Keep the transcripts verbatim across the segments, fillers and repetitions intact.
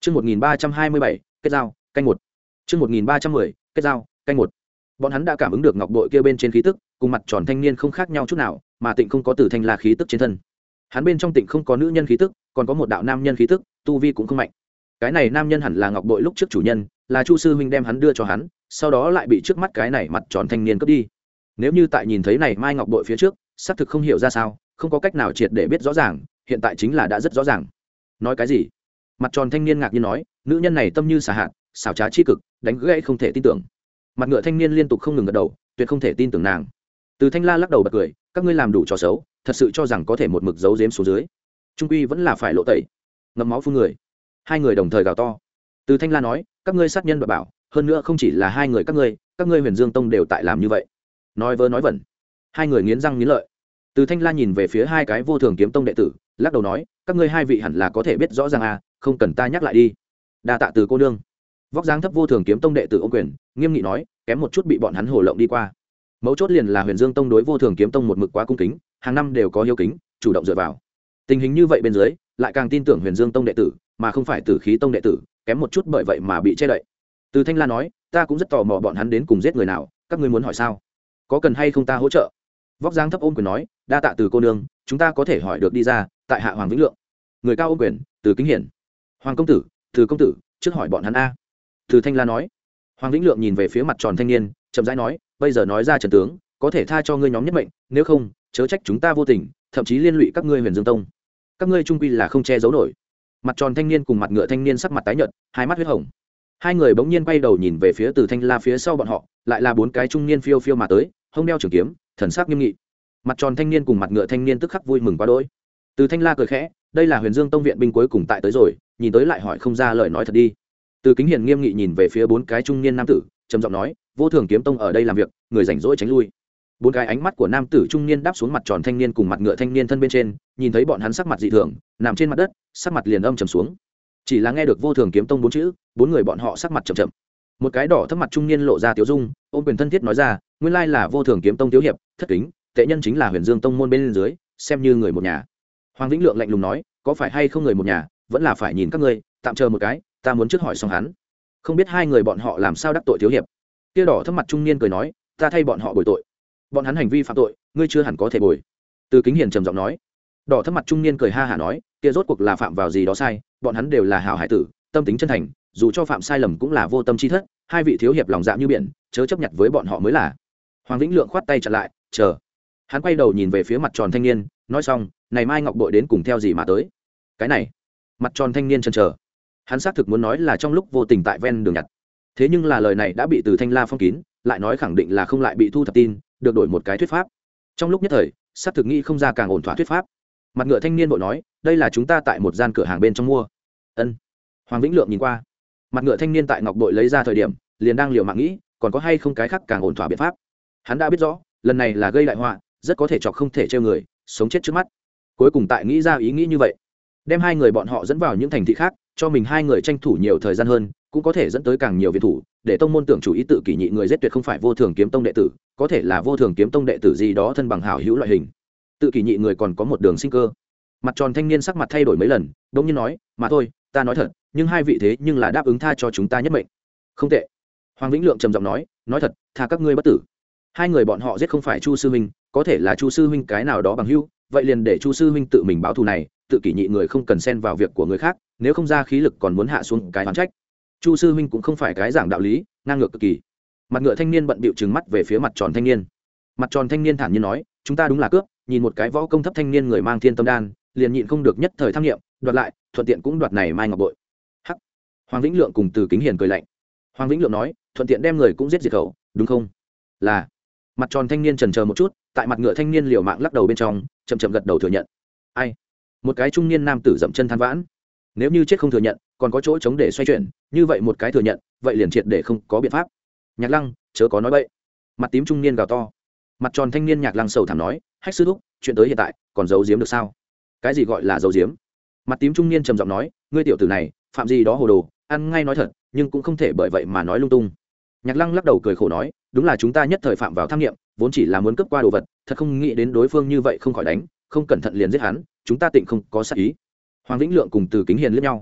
Chương một nghìn ba trăm hai mươi bảy, kết giao, canh một. Chương một nghìn ba trăm mười, kết giao, canh một. Bọn hắn đã cảm ứng được ngọc bội kia bên trên khí tức, cùng mặt tròn thanh niên không khác nhau chút nào, mà Tịnh không có Tử Thanh La khí tức trên thân. Hắn bên trong Tịnh không có nữ nhân khí tức, còn có một đạo nam nhân khí tức, tu vi cũng không mạnh. Cái này nam nhân hẳn là ngọc bội lúc trước chủ nhân, là Chu sư huynh đem hắn đưa cho hắn, sau đó lại bị trước mắt cái này mặt tròn thanh niên cướp đi. Nếu như tại nhìn thấy này mai ngọc bội phía trước, xác thực không hiểu ra sao, không có cách nào triệt để biết rõ ràng, hiện tại chính là đã rất rõ ràng. Nói cái gì? Mặt tròn thanh niên ngạc nhiên nói, nữ nhân này tâm như xà hạt, xảo trá chi cực, đánh gãy không thể tin tưởng. Mặt ngựa thanh niên liên tục không ngừng gật đầu, tuyệt không thể tin tưởng nàng. Từ Thanh La lắc đầu bật cười, các ngươi làm đủ trò xấu, thật sự cho rằng có thể một mực giấu giếm xuống dưới, trung quy vẫn là phải lộ tẩy. Ngậm máu phun người. Hai người đồng thời gào to. Từ Thanh La nói, các ngươi sát nhân đoạt bảo, hơn nữa không chỉ là hai người các ngươi, các ngươi Huyền Dương Tông đều tại làm như vậy. Nói vớ nói vẩn. Hai người nghiến răng nghiến lợi. Từ Thanh La nhìn về phía hai cái Vô Thường Kiếm Tông đệ tử, lắc đầu nói, các ngươi hai vị hẳn là có thể biết rõ ràng à, không cần ta nhắc lại đi. Đa tạ Từ cô nương. Vóc dáng thấp Vô Thường Kiếm Tông đệ tử ôm quyền, nghiêm nghị nói, kém một chút bị bọn hắn hồ lộng đi qua. Mấu chốt liền là Huyền Dương Tông đối Vô Thường Kiếm Tông một mực quá cung kính, hàng năm đều có hiếu kính, chủ động dựa vào. Tình hình như vậy bên dưới, lại càng tin tưởng Huyền Dương Tông đệ tử, mà không phải Tử Khí Tông đệ tử, kém một chút bởi vậy mà bị che đậy. Từ Thanh La nói, ta cũng rất tò mò bọn hắn đến cùng giết người nào, các ngươi muốn hỏi sao? Có cần hay không ta hỗ trợ? Vóc dáng thấp ôm quyền nói, đa tạ Từ cô nương, chúng ta có thể hỏi được đi ra, tại hạ Hoàng Vĩnh Lượng. Người cao ôm quyền, Từ Kính Hiển. Hoàng công tử, Từ công tử, trước hỏi bọn hắn a. Từ Thanh La nói. Hoàng Vĩnh Lượng nhìn về phía mặt tròn thanh niên, chậm rãi nói, bây giờ nói ra trận tướng, có thể tha cho ngươi nhóm nhất mệnh, nếu không, chớ trách chúng ta vô tình, thậm chí liên lụy các ngươi Huyền Dương Tông. Các ngươi trung quy là không che giấu nổi. Mặt tròn thanh niên cùng mặt ngựa thanh niên sắc mặt tái nhợt, hai mắt huyết hồng. Hai người bỗng nhiên quay đầu nhìn về phía Từ Thanh La phía sau bọn họ, lại là bốn cái trung niên phiêu phiêu mà tới, hông đeo trường kiếm, thần sắc nghiêm nghị. Mặt tròn thanh niên cùng mặt ngựa thanh niên tức khắc vui mừng quá đỗi. Từ Thanh La cười khẽ, đây là Huyền Dương Tông viện binh cuối cùng tại tới rồi, nhìn tới lại hỏi không ra lời nói thật đi. Từ Kính Hiền nghiêm nghị nhìn về phía bốn cái trung niên nam tử, trầm giọng nói, Vô Thường Kiếm Tông ở đây làm việc, người rảnh rỗi tránh lui. Bốn cái ánh mắt của nam tử trung niên đáp xuống mặt tròn thanh niên cùng mặt ngựa thanh niên thân bên trên, nhìn thấy bọn hắn sắc mặt dị thường, nằm trên mặt đất, sắc mặt liền âm trầm xuống. Chỉ là nghe được Vô Thường Kiếm Tông bốn chữ, bốn người bọn họ sắc mặt trầm trầm. Một cái đỏ thấp mặt trung niên lộ ra tiếu dung, ôm quyền thân thiết nói ra, nguyên lai là Vô Thường Kiếm Tông thiếu hiệp, thất kính, tệ nhân chính là Huyền Dương Tông môn bên dưới, xem như người một nhà. Hoàng Vĩnh Lượng lạnh lùng nói, có phải hay không người một nhà, vẫn là phải nhìn các ngươi, tạm chờ một cái, ta muốn trước hỏi xong hắn. Không biết hai người bọn họ làm sao đắc tội thiếu hiệp. Kia đỏ thấp mặt trung niên cười nói, ta thay bọn họ bồi tội. Bọn hắn hành vi phạm tội, ngươi chưa hẳn có thể bồi. Từ Kính Hiền trầm giọng nói. Đỏ thấp mặt trung niên cười ha hả nói, kia rốt cuộc là phạm vào gì đó sai, bọn hắn đều là hảo hải tử, tâm tính chân thành, dù cho phạm sai lầm cũng là vô tâm chi thất, hai vị thiếu hiệp lòng dạ như biển, chớ chấp nhận với bọn họ mới là. Hoàng Vĩnh Lượng khoát tay chặn lại, chờ. Hắn quay đầu nhìn về phía mặt tròn thanh niên, nói xong, này mai ngọc bội đến cùng theo gì mà tới? Cái này, mặt tròn thanh niên chần chờ. Hắn xác thực muốn nói là trong lúc vô tình tại ven đường nhặt, thế nhưng là lời này đã bị Từ Thanh La phong kín, lại nói khẳng định là không lại bị thu thập tin, được đổi một cái thuyết pháp. Trong lúc nhất thời, xác thực nghĩ không ra càng ổn thỏa thuyết pháp. Mặt ngựa thanh niên vội nói, đây là chúng ta tại một gian cửa hàng bên trong mua. Ân. Hoàng Vĩnh Lượng nhìn qua, mặt ngựa thanh niên tại ngọc bội lấy ra thời điểm, liền đang liều mạng nghĩ, còn có hay không cái khác càng ổn thỏa biện pháp. Hắn đã biết rõ, lần này là gây đại họa, rất có thể chọc không thể trêu người, sống chết trước mắt. Cuối cùng tại nghĩ ra ý nghĩ như vậy, đem hai người bọn họ dẫn vào những thành thị khác, cho mình hai người tranh thủ nhiều thời gian hơn, cũng có thể dẫn tới càng nhiều viện thủ, để tông môn tưởng chủ ý tự kỷ nhị người giết tuyệt không phải Vô Thường Kiếm Tông đệ tử, có thể là Vô Thường Kiếm Tông đệ tử gì đó thân bằng hảo hữu loại hình. Tự kỷ nhị người còn có một đường sinh cơ. Mặt tròn thanh niên sắc mặt thay đổi mấy lần, đống nhiên nói, mà thôi, ta nói thật, nhưng hai vị thế nhưng là đáp ứng tha cho chúng ta nhất mệnh. Không tệ. Hoàng Vĩnh Lượng trầm giọng nói, nói thật, tha các ngươi bất tử. Hai người bọn họ giết không phải Chu sư huynh, có thể là Chu sư huynh cái nào đó bằng hữu, vậy liền để Chu sư huynh tự mình báo thù này, tự kỷ nhị người không cần xen vào việc của người khác, nếu không ra khí lực còn muốn hạ xuống cái oán trách. Chu sư huynh cũng không phải cái giảng đạo lý, ngang ngược cực kỳ. Mặt ngựa thanh niên bận bịu trừng mắt về phía mặt tròn thanh niên. Mặt tròn thanh niên thản nhiên nói, chúng ta đúng là cướp, nhìn một cái võ công thấp thanh niên người mang thiên tâm đan, liền nhịn không được nhất thời tham nghiệm, đoạt lại, thuận tiện cũng đoạt này mai ngọc bội. Hắc. Hoàng Vĩnh Lượng cùng Từ Kính Hiền cười lạnh. Hoàng Vĩnh Lượng nói, thuận tiện đem người cũng giết diệt khẩu, đúng không? Là. Mặt tròn thanh niên chần chờ một chút, tại mặt ngựa thanh niên liều mạng lắc đầu bên trong, chậm chậm gật đầu thừa nhận. Ai? Một cái trung niên nam tử dậm chân than vãn. Nếu như chết không thừa nhận, còn có chỗ chống để xoay chuyển, như vậy một cái thừa nhận, vậy liền triệt để không có biện pháp. Nhạc Lăng, chớ có nói bậy. Mặt tím trung niên gào to. Mặt tròn thanh niên Nhạc Lăng sầu thảm nói, Hách sư thúc, chuyện tới hiện tại, còn giấu giếm được sao? Cái gì gọi là giấu giếm? Mặt tím trung niên trầm giọng nói, ngươi tiểu tử này, phạm gì đó hồ đồ, ăn ngay nói thật, nhưng cũng không thể bởi vậy mà nói lung tung. Nhạc Lăng lắc đầu cười khổ nói, đúng là chúng ta nhất thời phạm vào tham nghiệm, vốn chỉ là muốn cướp qua đồ vật, thật không nghĩ đến đối phương như vậy không khỏi đánh, không cẩn thận liền giết hắn, chúng ta tịnh không có sát ý. Hoàng Vĩnh Lượng cùng Từ Kính Hiền liếc nhau.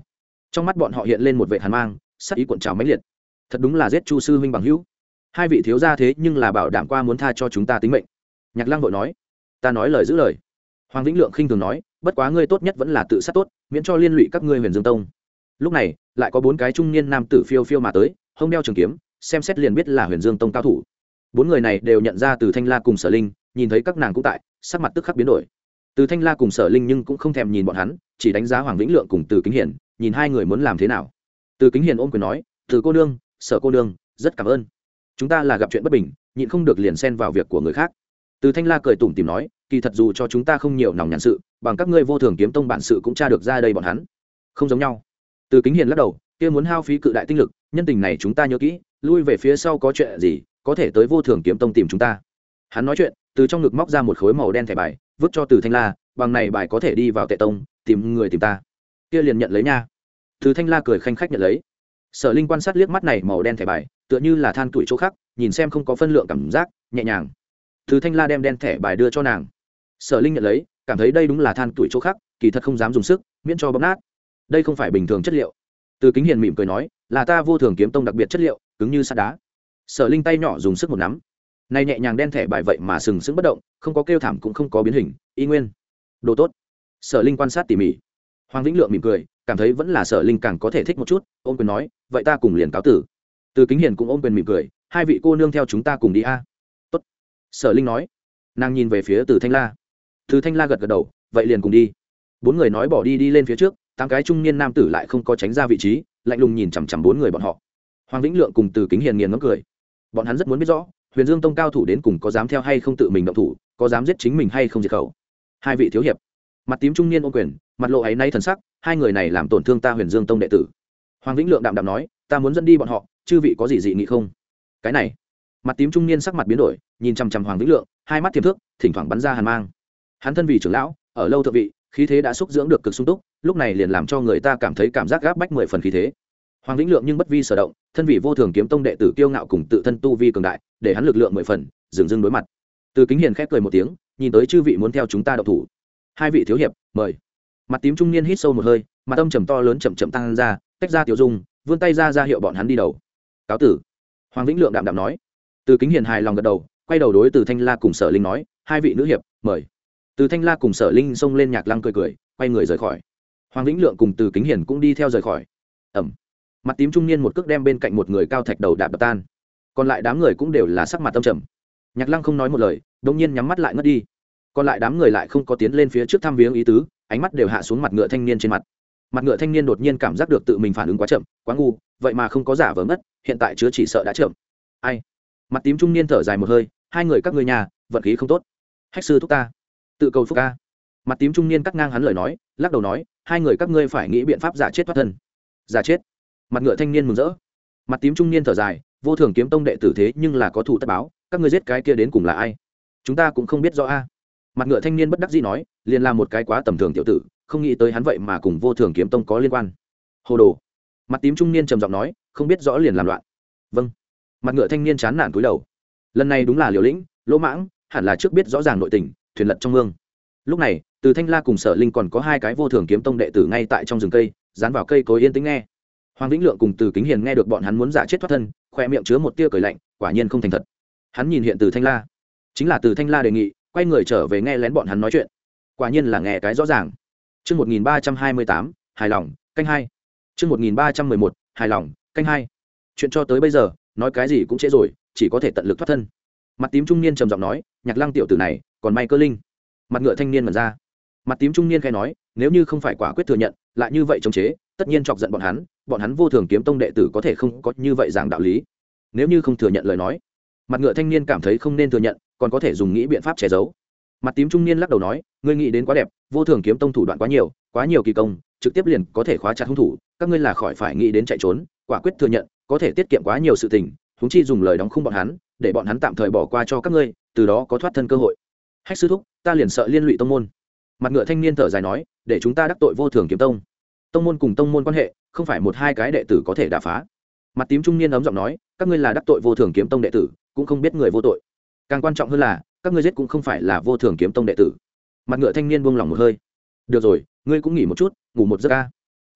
trong mắt bọn họ hiện lên một vệ hàn mang, sắc ý cuộn trào mãnh liệt. Thật đúng là giết Chu sư huynh bằng hữu. Hai vị thiếu gia thế nhưng là bảo đảm qua muốn tha cho chúng ta tính mệnh. Nhạc Lăng vội nói. Ta nói lời giữ lời. Hoàng Vĩnh Lượng khinh thường nói, bất quá ngươi tốt nhất vẫn là tự sát tốt, miễn cho liên lụy các ngươi Huyền Dương Tông. Lúc này, lại có bốn cái trung niên nam tử phiêu phiêu mà tới, hông đeo trường kiếm, xem xét liền biết là Huyền Dương Tông cao thủ. Bốn người này đều nhận ra Từ Thanh La cùng Sở Linh, nhìn thấy các nàng cũng tại, sắc mặt tức khắc biến đổi. Từ Thanh La cùng Sở Linh nhưng cũng không thèm nhìn bọn hắn, chỉ đánh giá Hoàng Vĩnh Lượng cùng Từ Kính Hiển, nhìn hai người muốn làm thế nào. Từ Kính Hiển ôm quyền nói, "Từ cô nương, Sở cô nương, rất cảm ơn. Chúng ta là gặp chuyện bất bình, nhịn không được liền xen vào việc của người khác." Từ Thanh La cười tủm tỉm nói, "Kỳ thật dù cho chúng ta không nhiều nòng nhàn sự, bằng các ngươi Vô Thường Kiếm Tông bản sự cũng tra được ra đây bọn hắn không giống nhau." Từ Kính Hiền lắc đầu, kia muốn hao phí cự đại tinh lực, nhân tình này chúng ta nhớ kỹ, lui về phía sau có chuyện gì, có thể tới Vô Thường Kiếm Tông tìm chúng ta. Hắn nói chuyện, từ trong ngực móc ra một khối màu đen thẻ bài, vứt cho Từ Thanh La, bằng này bài có thể đi vào Tệ Tông, tìm người tìm ta. Kia liền nhận lấy nha. Từ Thanh La cười khanh khách nhận lấy. Sở Linh quan sát liếc mắt này màu đen thẻ bài, tựa như là than tuổi chỗ khác, nhìn xem không có phân lượng cảm giác, nhẹ nhàng. Từ Thanh La đem đen thẻ bài đưa cho nàng. Sở Linh nhận lấy, cảm thấy đây đúng là than tuổi chỗ khác, kỳ thật không dám dùng sức, miễn cho bóp nát. Đây không phải bình thường chất liệu. Từ Kính Hiền mỉm cười nói, là ta Vô Thường Kiếm Tông đặc biệt chất liệu, cứng như sắt đá. Sở Linh tay nhỏ dùng sức một nắm, này nhẹ nhàng đen thẻ bài vậy mà sừng sững bất động, không có kêu thảm cũng không có biến hình, y nguyên. Đồ tốt. Sở Linh quan sát tỉ mỉ. Hoàng Vĩnh Lượng mỉm cười, cảm thấy vẫn là Sở Linh càng có thể thích một chút, ôm quyền nói, vậy ta cùng liền cáo tử. Từ Kính Hiền cũng ôm quyền mỉm cười, hai vị cô nương theo chúng ta cùng đi a. Tốt. Sở Linh nói. Nàng nhìn về phía Từ Thanh La. Từ Thanh La gật gật đầu, vậy liền cùng đi. Bốn người nói bỏ đi đi lên phía trước, tám cái trung niên nam tử lại không có tránh ra vị trí, lạnh lùng nhìn chằm chằm bốn người bọn họ. Hoàng Vĩnh Lượng cùng Từ Kính Hiền nghiền ngấm cười. Bọn hắn rất muốn biết rõ, Huyền Dương Tông cao thủ đến cùng có dám theo hay không tự mình động thủ, có dám giết chính mình hay không diệt khẩu. Hai vị thiếu hiệp. Mặt tím trung niên ôm quyền, mặt lộ áy náy thần sắc, hai người này làm tổn thương ta Huyền Dương Tông đệ tử. Hoàng Vĩnh Lượng đạm đạm nói, ta muốn dẫn đi bọn họ, chư vị có gì dị nghị không? Cái này. Mặt tím trung niên sắc mặt biến đổi, nhìn chằm chằm Hoàng Vĩnh Lượng, hai mắt tiềm thước, thỉnh thoảng bắn ra hàn mang. Hắn thân vì trưởng lão, ở lâu thượng vị, khí thế đã xúc dưỡng được cực sung túc, lúc này liền làm cho người ta cảm thấy cảm giác gáp bách mười phần khí thế. Hoàng Vĩnh Lượng nhưng bất vi sở động, thân vị Vô Thường Kiếm Tông đệ tử kiêu ngạo cùng tự thân tu vi cường đại, để hắn lực lượng mười phần, dừng dưng đối mặt. Từ Kính Hiền khép cười một tiếng, nhìn tới chư vị muốn theo chúng ta động thủ. Hai vị thiếu hiệp, mời. Mặt tím trung niên hít sâu một hơi, mặt âm trầm to lớn chậm chậm tăng ra, tách ra tiểu dung, vươn tay ra ra hiệu bọn hắn đi đầu. Cáo tử. Hoàng Vĩnh Lượng đạm đạm nói. Từ Kính Hiền hài lòng gật đầu, quay đầu đối Từ Thanh La cùng Sở Linh nói, hai vị nữ hiệp, mời. Từ Thanh La cùng Sở Linh xông lên Nhạc Lăng cười cười, quay người rời khỏi. Hoàng Vĩnh Lượng cùng Từ Kính Hiền cũng đi theo rời khỏi. Ẩm. Mặt tím trung niên một cước đem bên cạnh một người cao thạch đầu đạp đập tan. Còn lại đám người cũng đều là sắc mặt tâm trầm. Nhạc Lăng không nói một lời, đột nhiên nhắm mắt lại ngất đi. Còn lại đám người lại không có tiến lên phía trước thăm viếng ý tứ, ánh mắt đều hạ xuống mặt ngựa thanh niên trên mặt. Mặt ngựa thanh niên đột nhiên cảm giác được tự mình phản ứng quá chậm, quá ngu, vậy mà không có giả vờ ngất, hiện tại chứa chỉ sợ đã chậm. Ai? Mặt tím trung niên thở dài một hơi, hai người các ngươi nhà, vận khí không tốt. Hách sư thúc ta, tự cầu phúc ca. Mặt tím trung niên cắt ngang hắn lời nói, lắc đầu nói, hai người các ngươi phải nghĩ biện pháp giả chết thoát thân. Giả chết? Mặt ngựa thanh niên mừng rỡ. Mặt tím trung niên thở dài, Vô Thường Kiếm Tông đệ tử thế nhưng là có thủ tất báo, các ngươi giết cái kia đến cùng là ai? Chúng ta cũng không biết rõ a. Mặt ngựa thanh niên bất đắc dĩ nói, liền là một cái quá tầm thường tiểu tử, không nghĩ tới hắn vậy mà cùng Vô Thường Kiếm Tông có liên quan. Hồ đồ. Mặt tím trung niên trầm giọng nói, không biết rõ liền làm loạn. Vâng. Mặt ngựa thanh niên chán nản cúi đầu. Lần này đúng là liều lĩnh, lỗ mãng, hẳn là trước biết rõ ràng nội tình, thuyền lật trong mương. Lúc này, Từ Thanh La cùng Sở Linh còn có hai cái Vô Thường Kiếm Tông đệ tử ngay tại trong rừng cây, dán vào cây cối yên tĩnh nghe. Hoàng Vĩnh Lượng cùng Từ Kính Hiền nghe được bọn hắn muốn giả chết thoát thân, khoe miệng chứa một tia cười lạnh, quả nhiên không thành thật. Hắn nhìn hiện Từ Thanh La, chính là Từ Thanh La đề nghị, quay người trở về nghe lén bọn hắn nói chuyện. Quả nhiên là nghe cái rõ ràng. Chương một nghìn ba trăm hai mươi tám, hài lòng, canh hai. Chương một nghìn ba trăm mười một, hài lòng, canh hai. Chuyện cho tới bây giờ, nói cái gì cũng trễ rồi, chỉ có thể tận lực thoát thân. Mặt tím trung niên trầm giọng nói, Nhạc Lăng tiểu tử này, còn may cơ linh. Mặt ngựa thanh niên mở ra. Mặt tím trung niên khai nói, nếu như không phải quả quyết thừa nhận, lại như vậy chống chế, tất nhiên chọc giận bọn hắn, bọn hắn Vô Thường Kiếm Tông đệ tử có thể không có như vậy giảng đạo lý. Nếu như không thừa nhận lời nói, mặt ngựa thanh niên cảm thấy không nên thừa nhận, còn có thể dùng nghĩ biện pháp che giấu. Mặt tím trung niên lắc đầu nói, ngươi nghĩ đến quá đẹp, Vô Thường Kiếm Tông thủ đoạn quá nhiều, quá nhiều kỳ công, trực tiếp liền có thể khóa chặt hung thủ, các ngươi là khỏi phải nghĩ đến chạy trốn, quả quyết thừa nhận, có thể tiết kiệm quá nhiều sự tình, huống chi dùng lời đóng khung bọn hắn, để bọn hắn tạm thời bỏ qua cho các ngươi, từ đó có thoát thân cơ hội. Hách sư thúc, ta liền sợ liên lụy tông môn. Mặt ngựa thanh niên thở dài nói, để chúng ta đắc tội Vô Thường Kiếm Tông. Tông môn cùng tông môn quan hệ, không phải một hai cái đệ tử có thể đả phá. Mặt tím trung niên ấm giọng nói, các ngươi là đắc tội Vô Thường Kiếm Tông đệ tử, cũng không biết người vô tội. Càng quan trọng hơn là, các ngươi giết cũng không phải là Vô Thường Kiếm Tông đệ tử. Mặt ngựa thanh niên buông lòng một hơi. Được rồi, ngươi cũng nghỉ một chút, ngủ một giấc a.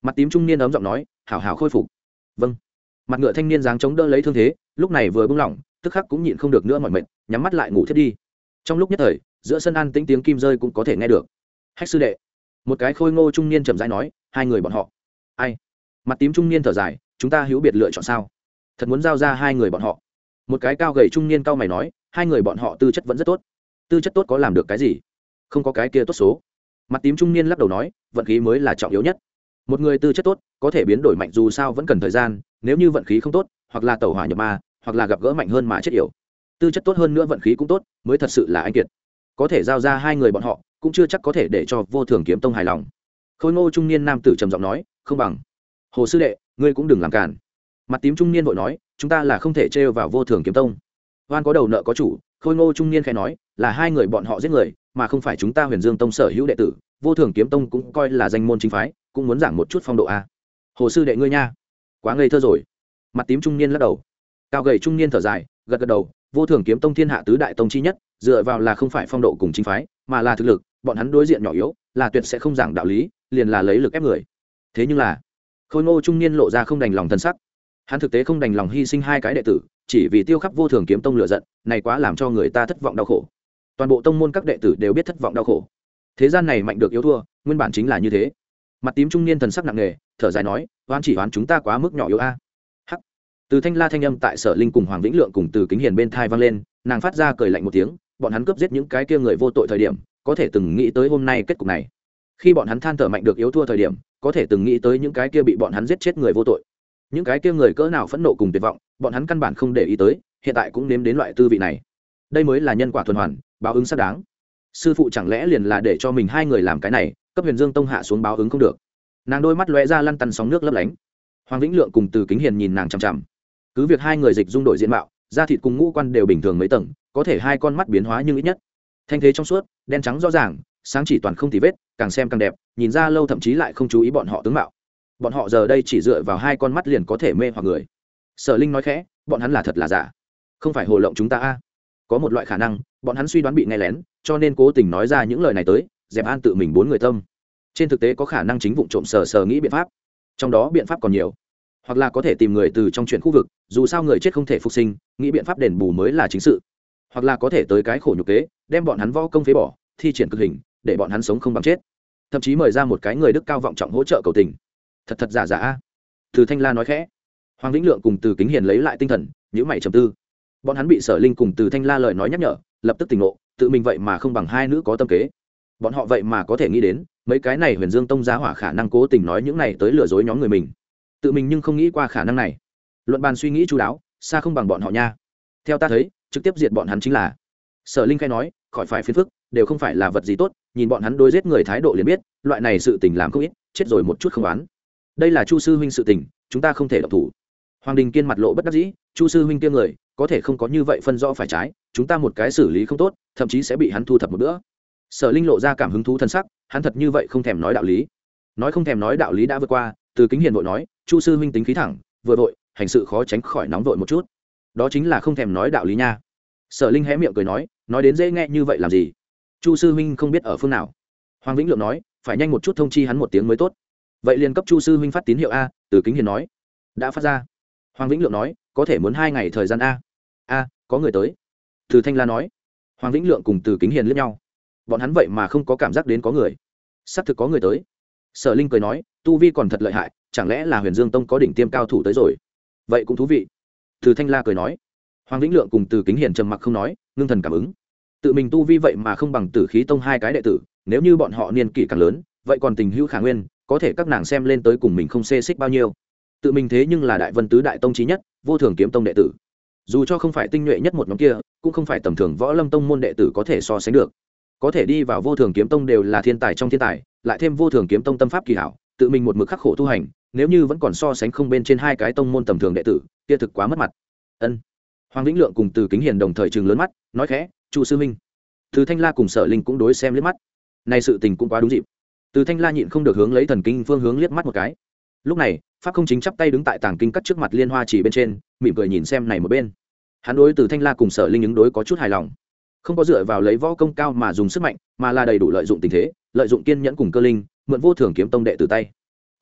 Mặt tím trung niên ấm giọng nói, hảo hảo khôi phục. Vâng. Mặt ngựa thanh niên dáng chống đỡ lấy thương thế, lúc này vừa buông lỏng, tức khắc cũng nhịn không được nữa mỏi mệt, nhắm mắt lại ngủ thiếp đi. Trong lúc nhất thời, giữa sân an tĩnh tiếng kim rơi cũng có thể nghe được. Hách sư đệ, một cái khôi ngô trung niên chậm rãi nói, hai người bọn họ. Ai? Mặt tím trung niên thở dài, chúng ta hữu biệt lựa chọn sao? Thật muốn giao ra hai người bọn họ. Một cái cao gầy trung niên cao mày nói, hai người bọn họ tư chất vẫn rất tốt. Tư chất tốt có làm được cái gì? Không có cái kia tốt số. Mặt tím trung niên lắc đầu nói, vận khí mới là trọng yếu nhất. Một người tư chất tốt có thể biến đổi mạnh, dù sao vẫn cần thời gian, nếu như vận khí không tốt, hoặc là tẩu hỏa nhập ma, hoặc là gặp gỡ mạnh hơn mà chết yểu. Tư chất tốt hơn nữa vận khí cũng tốt, mới thật sự là anh kiệt. Có thể giao ra hai người bọn họ, cũng chưa chắc có thể để cho Vô Thường Kiếm Tông hài lòng. Khôi ngô trung niên nam tử trầm giọng nói, không bằng. Hồ sư đệ, ngươi cũng đừng làm cản. Mặt tím trung niên vội nói, chúng ta là không thể trêu vào Vô Thường Kiếm Tông. Oan có đầu nợ có chủ. Khôi ngô trung niên khẽ nói, là hai người bọn họ giết người, mà không phải chúng ta Huyền Dương Tông sở hữu đệ tử. Vô Thường Kiếm Tông cũng coi là danh môn chính phái, cũng muốn giảng một chút phong độ a. Hồ sư đệ ngươi nha, quá ngây thơ rồi. Mặt tím trung niên lắc đầu. Cao gầy trung niên thở dài, gật gật đầu. Vô Thường Kiếm Tông thiên hạ tứ đại tông chi nhất, dựa vào là không phải phong độ cùng chính phái, mà là thực lực. Bọn hắn đối diện nhỏ yếu, là tuyệt sẽ không giảng đạo lý, liền là lấy lực ép người. Thế nhưng là, Khôi ngô trung niên lộ ra không đành lòng thân sắc. Hắn thực tế không đành lòng hy sinh hai cái đệ tử, chỉ vì tiêu khắc Vô Thường Kiếm Tông lửa giận, này quá làm cho người ta thất vọng đau khổ. Toàn bộ tông môn các đệ tử đều biết thất vọng đau khổ. Thế gian này mạnh được yếu thua, nguyên bản chính là như thế. Mặt tím trung niên thần sắc nặng nề, thở dài nói, oan chỉ oán chúng ta quá mức nhỏ yếu a. Hắc. Từ Thanh La thanh âm tại Sở Linh cùng Hoàng Vĩnh Lượng cùng Từ Kính Hiền bên thai vang lên, nàng phát ra cười lạnh một tiếng, bọn hắn cướp giết những cái kia người vô tội thời điểm, có thể từng nghĩ tới hôm nay kết cục này. Khi bọn hắn than thở mạnh được yếu thua thời điểm, có thể từng nghĩ tới những cái kia bị bọn hắn giết chết người vô tội. Những cái kia người cỡ nào phẫn nộ cùng tuyệt vọng, bọn hắn căn bản không để ý tới, hiện tại cũng nếm đến loại tư vị này. Đây mới là nhân quả tuần hoàn, báo ứng xác đáng. Sư phụ chẳng lẽ liền là để cho mình hai người làm cái này, cấp Huyền Dương Tông hạ xuống báo ứng không được. Nàng đôi mắt lóe ra lăn tăn sóng nước lấp lánh. Hoàng Vĩnh Lượng cùng Từ Kính Hiền nhìn nàng chằm chằm. Cứ việc hai người dịch dung đổi diện mạo, da thịt cùng ngũ quan đều bình thường mấy tầng, có thể hai con mắt biến hóa nhưng ít nhất thanh thế trong suốt, đen trắng rõ ràng, sáng chỉ toàn không tì vết, càng xem càng đẹp, nhìn ra lâu thậm chí lại không chú ý bọn họ tướng mạo. Bọn họ giờ đây chỉ dựa vào hai con mắt liền có thể mê hoặc người. Sở Linh nói khẽ, bọn hắn là thật là giả, không phải hồ lộng chúng ta a. Có một loại khả năng, bọn hắn suy đoán bị nghe lén, cho nên cố tình nói ra những lời này tới, dẹp an tự mình bốn người tâm. Trên thực tế có khả năng chính vụ trộm sờ sờ nghĩ biện pháp, trong đó biện pháp còn nhiều, hoặc là có thể tìm người từ trong chuyện khu vực, dù sao người chết không thể phục sinh, nghĩ biện pháp đền bù mới là chính sự, hoặc là có thể tới cái khổ nhục kế, đem bọn hắn võ công phế bỏ, thi triển cực hình, để bọn hắn sống không bằng chết, thậm chí mời ra một cái người đức cao vọng trọng hỗ trợ cầu tình. Thật thật giả giả a. Từ Thanh La nói khẽ. Hoàng Vĩnh Lượng cùng Từ Kính Hiền lấy lại tinh thần, nhíu mày trầm tư. Bọn hắn bị Sở Linh cùng Từ Thanh La lời nói nhắc nhở, lập tức tỉnh ngộ, tự mình vậy mà không bằng hai nữ có tâm kế. Bọn họ vậy mà có thể nghĩ đến, mấy cái này Huyền Dương Tông giá hỏa khả năng cố tình nói những này tới lừa dối nhóm người mình. Tự mình nhưng không nghĩ qua khả năng này. Luận bàn suy nghĩ chu đáo, xa không bằng bọn họ nha. Theo ta thấy, trực tiếp diệt bọn hắn chính là. Sở Linh khai nói, khỏi phải phiền phức, đều không phải là vật gì tốt, nhìn bọn hắn đối giết người thái độ liền biết, loại này sự tình làm không ít, chết rồi một chút không oán. Đây là Chu sư huynh sự tình, chúng ta không thể động thủ. Hoàng Đình Kiên mặt lộ bất đắc dĩ, Chu sư huynh kia người, có thể không có như vậy phân rõ phải trái, chúng ta một cái xử lý không tốt, thậm chí sẽ bị hắn thu thập một bữa. Sở Linh lộ ra cảm hứng thú thân sắc, hắn thật như vậy không thèm nói đạo lý. Nói không thèm nói đạo lý đã vượt qua, Từ Kính Hiền vội nói, Chu sư huynh tính khí thẳng, vừa vội, hành sự khó tránh khỏi nóng vội một chút. Đó chính là không thèm nói đạo lý nha. Sở Linh hé miệng cười nói, nói đến dễ nghe như vậy làm gì? Chu sư huynh không biết ở phương nào. Hoàng Vĩnh Lượng nói, phải nhanh một chút thông chi hắn một tiếng mới tốt. Vậy liền cấp Chu sư huynh phát tín hiệu a. Từ Kính Hiền nói, đã phát ra. Hoàng Vĩnh Lượng nói, có thể muốn hai ngày thời gian a. A, có người tới. Từ Thanh La nói. Hoàng Vĩnh Lượng cùng Từ Kính Hiền liếc nhau, bọn hắn vậy mà không có cảm giác đến có người. Sắp thực có người tới. Sở Linh cười nói, tu vi còn thật lợi hại, chẳng lẽ là Huyền Dương Tông có đỉnh tiêm cao thủ tới rồi? Vậy cũng thú vị. Từ Thanh La cười nói. Hoàng Vĩnh Lượng cùng Từ Kính Hiền trầm mặc không nói, ngưng thần cảm ứng. Tự mình tu vi vậy mà không bằng Tử Khí Tông hai cái đệ tử, nếu như bọn họ niên kỷ càng lớn, vậy còn tình hữu khả nguyên, có thể các nàng xem lên tới cùng mình không xê xích bao nhiêu. Tự mình thế nhưng là Đại Vân tứ đại tông chí nhất, Vô Thường Kiếm Tông đệ tử. Dù cho không phải tinh nhuệ nhất một nhóm kia, cũng không phải tầm thường Võ Lâm Tông môn đệ tử có thể so sánh được. Có thể đi vào Vô Thường Kiếm Tông đều là thiên tài trong thiên tài, lại thêm Vô Thường Kiếm Tông tâm pháp kỳ hảo, tự mình một mực khắc khổ tu hành, nếu như vẫn còn so sánh không bên trên hai cái tông môn tầm thường đệ tử, kia thực quá mất mặt. Ân. Hoàng Vĩnh Lượng cùng Từ Kính Hiền đồng thời trừng lớn mắt, nói khẽ, Chu sư minh. Từ Thanh La cùng Sở Linh cũng đối xem liếc mắt. Này sự tình cũng quá đúng dịp. Từ Thanh La nhịn không được hướng lấy thần kinh phương hướng liếc mắt một cái. Lúc này, Pháp Không Chính chắp tay đứng tại tàng kinh cắt trước mặt Liên Hoa chỉ bên trên, mỉm cười nhìn xem này một bên. Hắn đối Từ Thanh La cùng Sở Linh ứng đối có chút hài lòng. Không có dựa vào lấy võ công cao mà dùng sức mạnh, mà là đầy đủ lợi dụng tình thế, lợi dụng kiên nhẫn cùng cơ linh, mượn Vô Thường Kiếm Tông đệ từ tay.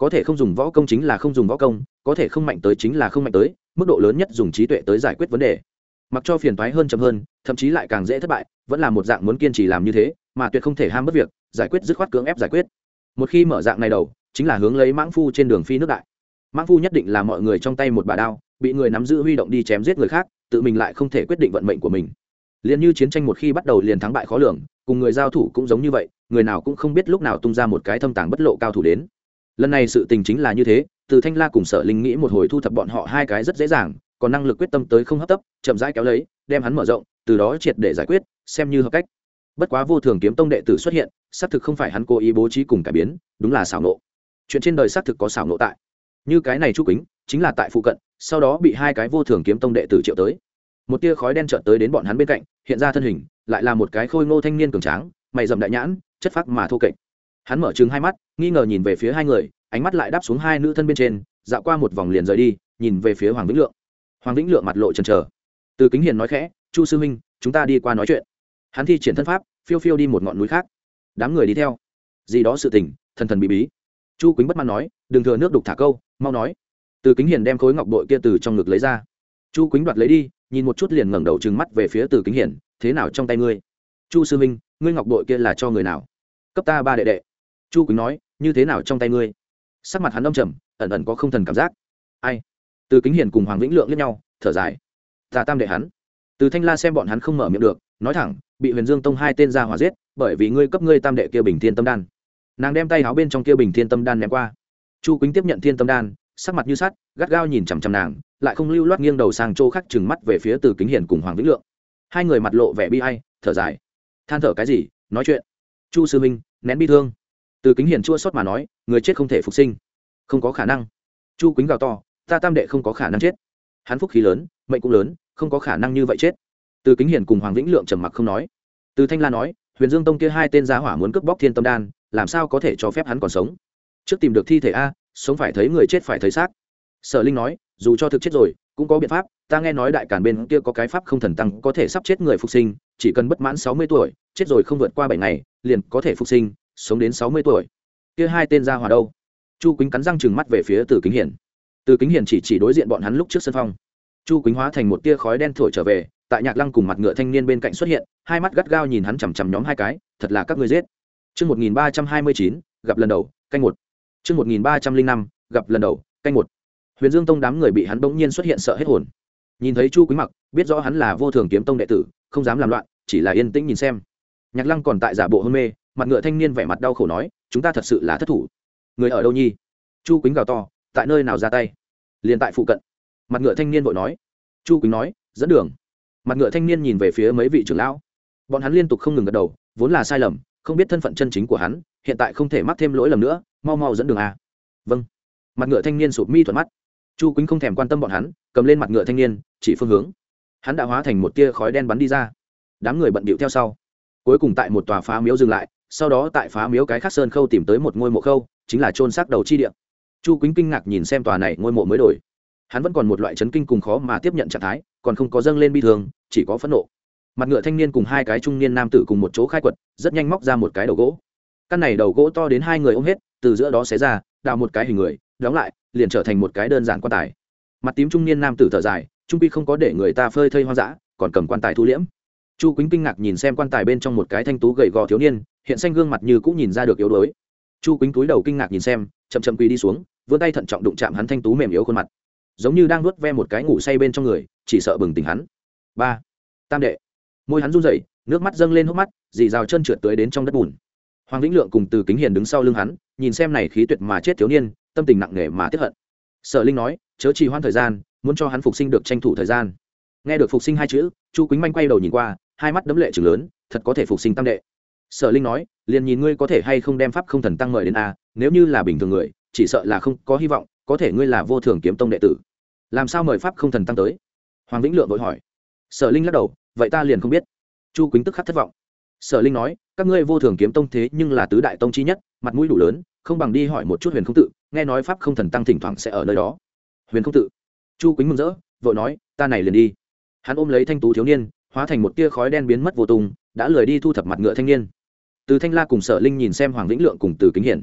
có thể không dùng võ công chính là không dùng võ công, có thể không mạnh tới chính là không mạnh tới, mức độ lớn nhất dùng trí tuệ tới giải quyết vấn đề. Mặc cho phiền toái hơn chậm hơn, thậm chí lại càng dễ thất bại, vẫn là một dạng muốn kiên trì làm như thế, mà tuyệt không thể ham mất việc, giải quyết dứt khoát cưỡng ép giải quyết. Một khi mở dạng này đầu, chính là hướng lấy mãng phu trên đường phi nước đại. Mãng phu nhất định là mọi người trong tay một bà đao, bị người nắm giữ huy động đi chém giết người khác, tự mình lại không thể quyết định vận mệnh của mình. Liên như chiến tranh một khi bắt đầu liền thắng bại khó lường, cùng người giao thủ cũng giống như vậy, người nào cũng không biết lúc nào tung ra một cái thâm tàng bất lộ cao thủ đến. Lần này sự tình chính là như thế, Từ Thanh La cùng Sở Linh nghĩ một hồi thu thập bọn họ hai cái rất dễ dàng, còn năng lực quyết tâm tới không hấp tấp, chậm rãi kéo lấy, đem hắn mở rộng, từ đó triệt để giải quyết, xem như hợp cách. Bất quá Vô Thường Kiếm Tông đệ tử xuất hiện, xác thực không phải hắn cố ý bố trí cùng cải biến, đúng là xảo nộ. Chuyện trên đời xác thực có xảo nộ tại. Như cái này Chu Kính, chính là tại phụ cận, sau đó bị hai cái Vô Thường Kiếm Tông đệ tử triệu tới. Một tia khói đen chợt tới đến bọn hắn bên cạnh, hiện ra thân hình, lại là một cái khôi ngô thanh niên cường tráng, mày rậm đại nhãn, chất phác mà thô kệch. Hắn mở trừng hai mắt, nghi ngờ nhìn về phía hai người, ánh mắt lại đáp xuống hai nữ thân bên trên, dạo qua một vòng liền rời đi, nhìn về phía Hoàng Vĩnh Lượng. Hoàng Vĩnh Lượng mặt lộ chần chờ. Từ Kính Hiền nói khẽ, "Chu sư huynh, chúng ta đi qua nói chuyện." Hắn thi triển thân pháp, phiêu phiêu đi một ngọn núi khác. Đám người đi theo. Gì đó sự tình, thần thần bí bí. Chu Quýnh bất mãn nói, "Đừng thừa nước đục thả câu, mau nói." Từ Kính Hiền đem khối ngọc bội kia từ trong ngực lấy ra. Chu Quýnh đoạt lấy đi, nhìn một chút liền ngẩng đầu trừng mắt về phía Từ Kính Hiền, "Thế nào trong tay ngươi?" "Chu sư huynh, ngươi ngọc bội kia là cho người nào?" "Cấp ta ba đệ đệ." Chu Quýnh nói, "Như thế nào trong tay ngươi?" Sắc mặt hắn âm trầm, ẩn ẩn có không thần cảm giác. "Ai?" Từ Kính Hiền cùng Hoàng Vĩnh Lượng liếc nhau, thở dài. "Ta tam đệ hắn." Từ Thanh La xem bọn hắn không mở miệng được, nói thẳng, "Bị Huyền Dương Tông hai tên gia hỏa giết, bởi vì ngươi cấp ngươi tam đệ kia Bình Thiên Tâm Đan." Nàng đem tay áo bên trong kia Bình Thiên Tâm Đan ném qua. Chu Quýnh tiếp nhận Thiên Tâm Đan, sắc mặt như sắt, gắt gao nhìn chằm chằm nàng, lại không lưu loát nghiêng đầu sang chỗ khác trừng mắt về phía Từ Kính Hiền cùng Hoàng Vĩnh Lượng. Hai người mặt lộ vẻ bi ai, thở dài. "Than thở cái gì, nói chuyện." "Chu sư minh, nén bi thương." Từ Kính Hiền chua xót mà nói, "Người chết không thể phục sinh." "Không có khả năng." Chu Quýnh gào to, "Ta tam đệ không có khả năng chết. Hắn phúc khí lớn, mệnh cũng lớn, không có khả năng như vậy chết." Từ Kính Hiền cùng Hoàng Vĩnh Lượng trầm mặc không nói. Từ Thanh La nói, "Huyền Dương Tông kia hai tên giá hỏa muốn cướp bóc Thiên Tâm Đan, làm sao có thể cho phép hắn còn sống? Trước tìm được thi thể a, sống phải thấy người, chết phải thấy xác." Sở Linh nói, "Dù cho thực chết rồi, cũng có biện pháp, ta nghe nói đại càn bên kia có cái pháp không thần tăng có thể sắp chết người phục sinh, chỉ cần bất mãn sáu mươi tuổi, chết rồi không vượt qua bảy ngày, liền có thể phục sinh, sống đến sáu mươi tuổi." Kia hai tên gia hỏa đâu? Chu Quýnh cắn răng trừng mắt về phía Từ Kính Hiền. Từ Kính Hiền chỉ chỉ đối diện bọn hắn lúc trước sân phong. Chu Quýnh hóa thành một tia khói đen thổi trở về, tại Nhạc Lăng cùng mặt ngựa thanh niên bên cạnh xuất hiện, hai mắt gắt gao nhìn hắn chằm chằm nhóm hai cái, "Thật là các ngươi giết." Chương một nghìn ba trăm hai mươi chín, gặp lần đầu, canh một. Chương một nghìn ba trăm linh năm, gặp lần đầu, canh một. Huyền Dương Tông đám người bị hắn bỗng nhiên xuất hiện sợ hết hồn. Nhìn thấy Chu Quýnh mặc, biết rõ hắn là Vô Thường Kiếm Tông đệ tử, không dám làm loạn, chỉ là yên tĩnh nhìn xem. Nhạc Lăng còn tại giả bộ hôn mê, mặt ngựa thanh niên vẻ mặt đau khổ nói, "Chúng ta thật sự là thất thủ. Người ở đâu nhi?" Chu Quýnh gào to, "Tại nơi nào ra tay?" "Liền tại phụ cận." Mặt ngựa thanh niên vội nói. Chu Quýnh nói, "Dẫn đường." Mặt ngựa thanh niên nhìn về phía mấy vị trưởng lão. Bọn hắn liên tục không ngừng gật đầu, vốn là sai lầm, không biết thân phận chân chính của hắn, hiện tại không thể mắc thêm lỗi lầm nữa, mau mau dẫn đường a. "Vâng." Mặt ngựa thanh niên sụp mi thuận mắt. Chu Quýnh không thèm quan tâm bọn hắn, cầm lên mặt ngựa thanh niên, chỉ phương hướng. Hắn đã hóa thành một tia khói đen bắn đi ra. Đám người bận bịu theo sau. Cuối cùng tại một tòa phá miếu dừng lại, sau đó tại phá miếu cái khác sơn khâu tìm tới một ngôi mộ khâu, chính là chôn xác đầu chi địa. Chu Quýnh kinh ngạc nhìn xem tòa này ngôi mộ mới đổi. Hắn vẫn còn một loại chấn kinh cùng khó mà tiếp nhận trạng thái, còn không có dâng lên bi thương, chỉ có phẫn nộ. Mặt ngựa thanh niên cùng hai cái trung niên nam tử cùng một chỗ khai quật, rất nhanh móc ra một cái đầu gỗ. Căn này đầu gỗ to đến hai người ôm hết, từ giữa đó xé ra, đào một cái hình người, đóng lại, liền trở thành một cái đơn giản quan tài. Mặt tím trung niên nam tử thở dài, trung quy không có để người ta phơi thây hoang dã, còn cầm quan tài thu liễm. Chu Quýnh kinh ngạc nhìn xem quan tài bên trong một cái thanh tú gầy gò thiếu niên, hiện xanh gương mặt như cũng nhìn ra được yếu đuối. Chu Quýnh cúi đầu kinh ngạc nhìn xem, chậm chậm quỳ đi xuống, vươn tay thận trọng đụng chạm hắn thanh tú mềm yếu khuôn mặt, giống như đang nuốt ve một cái ngủ say bên trong người, chỉ sợ bừng tỉnh hắn. Ba, tam đệ. Môi hắn run rẩy, nước mắt dâng lên hốc mắt, dì rào chân trượt tới đến trong đất bùn. Hoàng Vĩnh Lượng cùng Từ Kính Hiền đứng sau lưng hắn, nhìn xem này khí tuyệt mà chết thiếu niên, tâm tình nặng nề mà tiếc hận. Sở Linh nói, "Chớ trì hoãn thời gian, muốn cho hắn phục sinh được tranh thủ thời gian." Nghe được phục sinh hai chữ, Chu Quýnh manh quay đầu nhìn qua, hai mắt đấm lệ trừng lớn, "Thật có thể phục sinh tam đệ?" Sở Linh nói, "Liền nhìn ngươi có thể hay không đem pháp không thần tăng mời đến a, nếu như là bình thường người, chỉ sợ là không có hy vọng, có thể ngươi là Vô Thường Kiếm Tông đệ tử, làm sao mời pháp không thần tăng tới?" Hoàng Vĩnh Lượng vội hỏi. Sở Linh lắc đầu, "Vậy ta liền không biết." Chu Quýnh tức khắc thất vọng. Sở Linh nói, "Các ngươi Vô Thường Kiếm Tông thế nhưng là tứ đại tông chi nhất, mặt mũi đủ lớn, không bằng đi hỏi một chút Huyền Không Tự, nghe nói pháp không thần tăng thỉnh thoảng sẽ ở nơi đó." Huyền Không Tự. Chu Quýnh mừng rỡ, vội nói, "Ta này liền đi." Hắn ôm lấy thanh tú thiếu niên, hóa thành một tia khói đen biến mất vô tung, đã lười đi thu thập mặt ngựa thanh niên. Từ Thanh La cùng Sở Linh nhìn xem Hoàng Vĩnh Lượng cùng Từ Kính Hiển.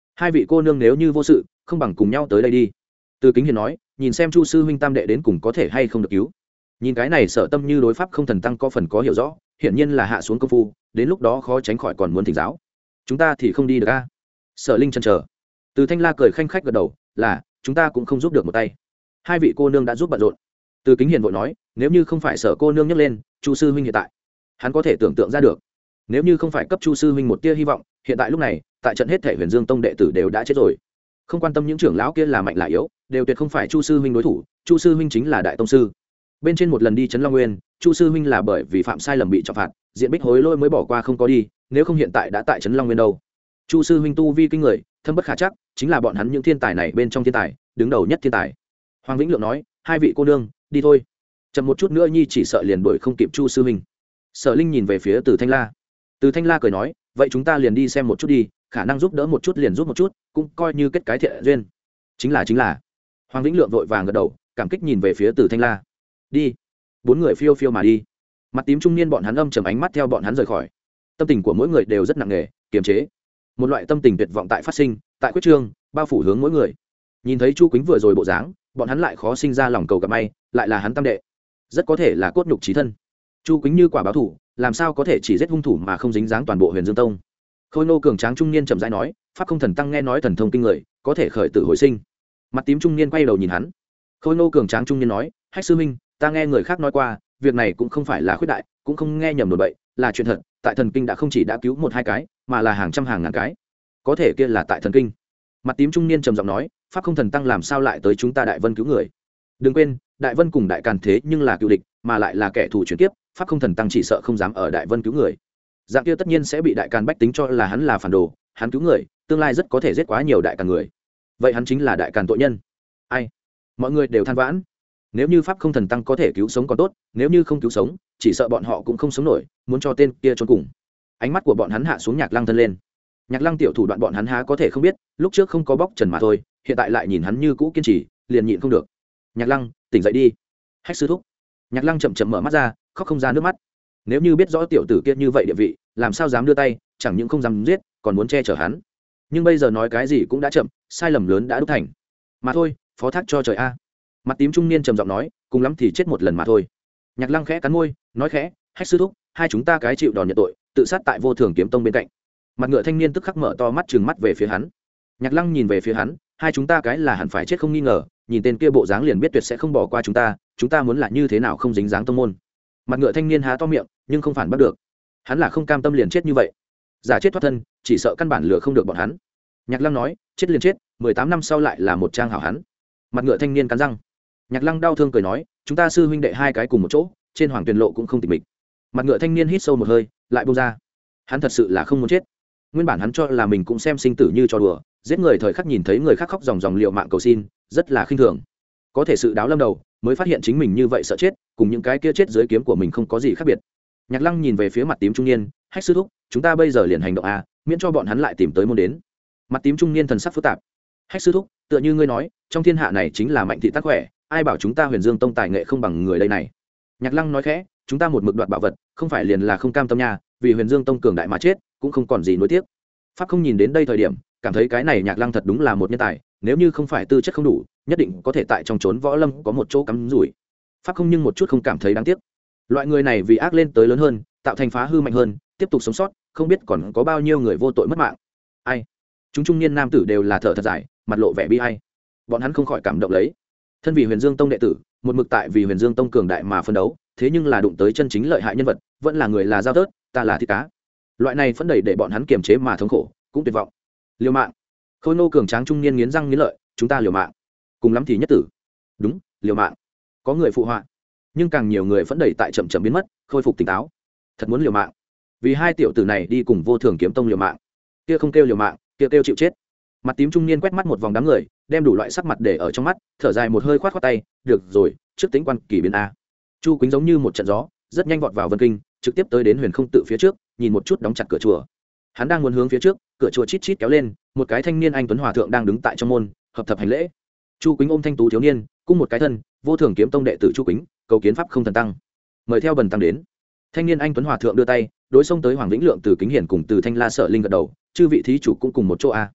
hai vị cô nương nếu như vô sự không bằng cùng nhau tới đây đi. Từ Kính Hiền nói, nhìn xem Chu sư huynh tam đệ đến cùng có thể hay không được cứu. Nhìn cái này Sở Tâm như đối pháp không thần tăng có phần có hiểu rõ, hiển nhiên là hạ xuống công phu, đến lúc đó khó tránh khỏi còn muốn thỉnh giáo. Chúng ta thì không đi được a. Sở Linh chần chờ. Từ Thanh La cười khanh khách gật đầu, là chúng ta cũng không giúp được một tay. Hai vị cô nương đã giúp bận rộn. Từ Kính Hiền vội nói, nếu như không phải Sở cô nương nhắc lên, Chu sư huynh hiện tại, hắn có thể tưởng tượng ra được, nếu như không phải cấp Chu sư huynh một tia hy vọng, hiện tại lúc này, tại trận hết thể Huyền Dương tông đệ tử đều đã chết rồi. Không quan tâm những trưởng lão kia là mạnh là yếu, đều tuyệt không phải Chu sư huynh đối thủ, Chu sư huynh chính là đại tông sư. Bên trên một lần đi trấn Long Nguyên, Chu sư huynh là bởi vì phạm sai lầm bị trọng phạt, diện Bích Hối Lôi mới bỏ qua không có đi, nếu không hiện tại đã tại trấn Long Nguyên đâu. Chu sư huynh tu vi kinh người, thâm bất khả chắc, chính là bọn hắn những thiên tài này bên trong thiên tài, đứng đầu nhất thiên tài. Hoàng Vĩnh Lượng nói, hai vị cô nương, đi thôi. Chậm một chút nữa nhi chỉ sợ liền đuổi không kịp Chu sư huynh. Sở Linh nhìn về phía Từ Thanh La. Từ Thanh La cười nói, vậy chúng ta liền đi xem một chút đi, khả năng giúp đỡ một chút liền giúp một chút, cũng coi như kết cái thiện duyên. Chính là chính là. Hoàng Vĩnh Lượng vội vàng gật đầu, cảm kích nhìn về phía Từ Thanh La. Đi. Bốn người phiêu phiêu mà đi. Mặt tím trung niên bọn hắn âm trầm ánh mắt theo bọn hắn rời khỏi. Tâm tình của mỗi người đều rất nặng nề, kiềm chế. Một loại tâm tình tuyệt vọng tại phát sinh, tại quyết trương, bao phủ hướng mỗi người. Nhìn thấy Chu Quýnh vừa rồi bộ dáng, bọn hắn lại khó sinh ra lòng cầu gặp may, lại là hắn tam đệ, rất có thể là cốt nhục chí thân. Chu Quýnh như quả báo thủ, làm sao có thể chỉ giết hung thủ mà không dính dáng toàn bộ Huyền Dương tông. Khôi nô cường tráng trung niên chậm rãi nói, pháp không thần tăng nghe nói thần thông kinh người, có thể khởi tử hồi sinh. Mặt tím trung niên quay đầu nhìn hắn. Khôi nô cường tráng trung niên nói, hách sư minh, ta nghe người khác nói qua, việc này cũng không phải là khuyết đại, cũng không nghe nhầm đồn bậy, là chuyện thật. Tại thần kinh đã không chỉ đã cứu một hai cái, mà là hàng trăm hàng ngàn cái. Có thể kia là tại thần kinh. Mặt tím trung niên trầm giọng nói, pháp không thần tăng làm sao lại tới chúng ta Đại Vân cứu người. Đừng quên, Đại Vân cùng Đại Càn thế nhưng là cựu địch, mà lại là kẻ thù chuyển kiếp, pháp không thần tăng chỉ sợ không dám ở Đại Vân cứu người. Dạng kia tất nhiên sẽ bị Đại Càn bách tính cho là hắn là phản đồ, hắn cứu người, tương lai rất có thể giết quá nhiều Đại Càn người. Vậy hắn chính là Đại Càn tội nhân. Ai? Mọi người đều than vãn. Nếu như pháp không thần tăng có thể cứu sống còn tốt, nếu như không cứu sống, chỉ sợ bọn họ cũng không sống nổi, muốn cho tên kia trốn cùng. Ánh mắt của bọn hắn hạ xuống Nhạc Lăng thân lên. Nhạc Lăng tiểu thủ đoạn bọn hắn há có thể không biết, lúc trước không có bóc trần mà thôi, hiện tại lại nhìn hắn như cũ kiên trì, liền nhịn không được. Nhạc Lăng, tỉnh dậy đi. Hách sư thúc. Nhạc Lăng chậm chậm mở mắt ra, khóc không ra nước mắt. Nếu như biết rõ tiểu tử kia như vậy địa vị, làm sao dám đưa tay, chẳng những không dám giết, còn muốn che chở hắn. Nhưng bây giờ nói cái gì cũng đã chậm, sai lầm lớn đã đúc thành. Mà thôi, phó thác cho trời a. Mặt tím trung niên trầm giọng nói, cùng lắm thì chết một lần mà thôi. Nhạc Lăng khẽ cắn môi, nói khẽ, hách sư thúc, hai chúng ta cái chịu đòn nhận tội, tự sát tại Vô Thường Kiếm Tông bên cạnh. Mặt ngựa thanh niên tức khắc mở to mắt trừng mắt về phía hắn. Nhạc Lăng nhìn về phía hắn, hai chúng ta cái là hẳn phải chết không nghi ngờ, nhìn tên kia bộ dáng liền biết tuyệt sẽ không bỏ qua chúng ta, chúng ta muốn là như thế nào không dính dáng tông môn. Mặt ngựa thanh niên há to miệng, nhưng không phản bắt được. Hắn là không cam tâm liền chết như vậy, giả chết thoát thân, chỉ sợ căn bản lừa không được bọn hắn. Nhạc Lăng nói, chết liền chết, mười tám năm sau lại là một trang hảo hắn. Mặt ngựa thanh niên cắn răng. Nhạc Lăng đau thương cười nói, chúng ta sư huynh đệ hai cái cùng một chỗ, trên Hoàng Tuyền lộ cũng không tịch mịch. Mặt ngựa thanh niên hít sâu một hơi, lại buông ra. Hắn thật sự là không muốn chết. Nguyên bản hắn cho là mình cũng xem sinh tử như trò đùa, giết người thời khắc nhìn thấy người khác khóc ròng ròng liều mạng cầu xin, rất là khinh thường. Có thể sự đáo lâm đầu, mới phát hiện chính mình như vậy sợ chết, cùng những cái kia chết dưới kiếm của mình không có gì khác biệt. Nhạc Lăng nhìn về phía mặt tím trung niên, hách sư thúc, chúng ta bây giờ liền hành động a, miễn cho bọn hắn lại tìm tới môn đến. Mặt tím trung niên thần sắc phức tạp. Hách sư thúc, tựa như ngươi nói, trong thiên hạ này chính là mạnh thị tác khỏe, ai bảo chúng ta Huyền Dương tông tài nghệ không bằng người đây này. Nhạc Lăng nói khẽ, chúng ta một mực đoạt bảo vật, không phải liền là không cam tâm nha, vì Huyền Dương tông cường đại mà chết, cũng không còn gì nuối tiếc. Pháp không nhìn đến đây thời điểm, cảm thấy cái này Nhạc Lăng thật đúng là một nhân tài, nếu như không phải tư chất không đủ, nhất định có thể tại trong trốn võ lâm có một chỗ cắm rủi. Pháp không nhưng một chút không cảm thấy đáng tiếc. Loại người này vì ác lên tới lớn hơn, tạo thành phá hư mạnh hơn, tiếp tục sống sót, không biết còn có bao nhiêu người vô tội mất mạng. Ai? Chúng trung niên nam tử đều là thở thật dài, mặt lộ vẻ bi ai. Bọn hắn không khỏi cảm động lấy. Thân vì Huyền Dương tông đệ tử, một mực tại vì Huyền Dương tông cường đại mà phân đấu, thế nhưng là đụng tới chân chính lợi hại nhân vật, vẫn là người là dao tớt, ta là thịt cá. Loại này phấn đầy để bọn hắn kiềm chế mà thống khổ, cũng tuyệt vọng. Liều mạng. Khôi nô cường tráng trung niên nghiến răng nghiến lợi, chúng ta liều mạng, cùng lắm thì nhất tử. Đúng, liều mạng. Có người phụ họa, nhưng càng nhiều người phấn đầy tại chậm chậm biến mất, khôi phục tỉnh táo. Thật muốn liều mạng, vì hai tiểu tử này đi cùng Vô Thường Kiếm Tông liều mạng. Kia không kêu liều mạng, kia kêu chịu chết. Mặt tím trung niên quét mắt một vòng đám người, đem đủ loại sắc mặt để ở trong mắt, thở dài một hơi khoát khoát tay, được rồi, trước tính quan kỳ biến a. Chu Quýnh giống như một trận gió, rất nhanh vọt vào Vân Kinh, trực tiếp tới đến Huyền Không tự phía trước, nhìn một chút đóng chặt cửa chùa. Hắn đang muốn hướng phía trước, cửa chùa chít chít kéo lên, một cái thanh niên anh tuấn hòa thượng đang đứng tại trong môn, hợp thập hành lễ. Chu Quýnh ôm thanh tú thiếu niên, cung một cái thân, Vô Thường Kiếm Tông đệ tử Chu Quýnh, cầu kiến pháp không thần tăng, mời theo bần tăng đến. Thanh niên anh tuấn hòa thượng đưa tay, đối xông tới Hoàng Vĩnh Lượng, Từ Kính Hiển cùng Từ Thanh La Sợ Linh gật đầu, chư vị thí chủ cũng cùng một chỗ a.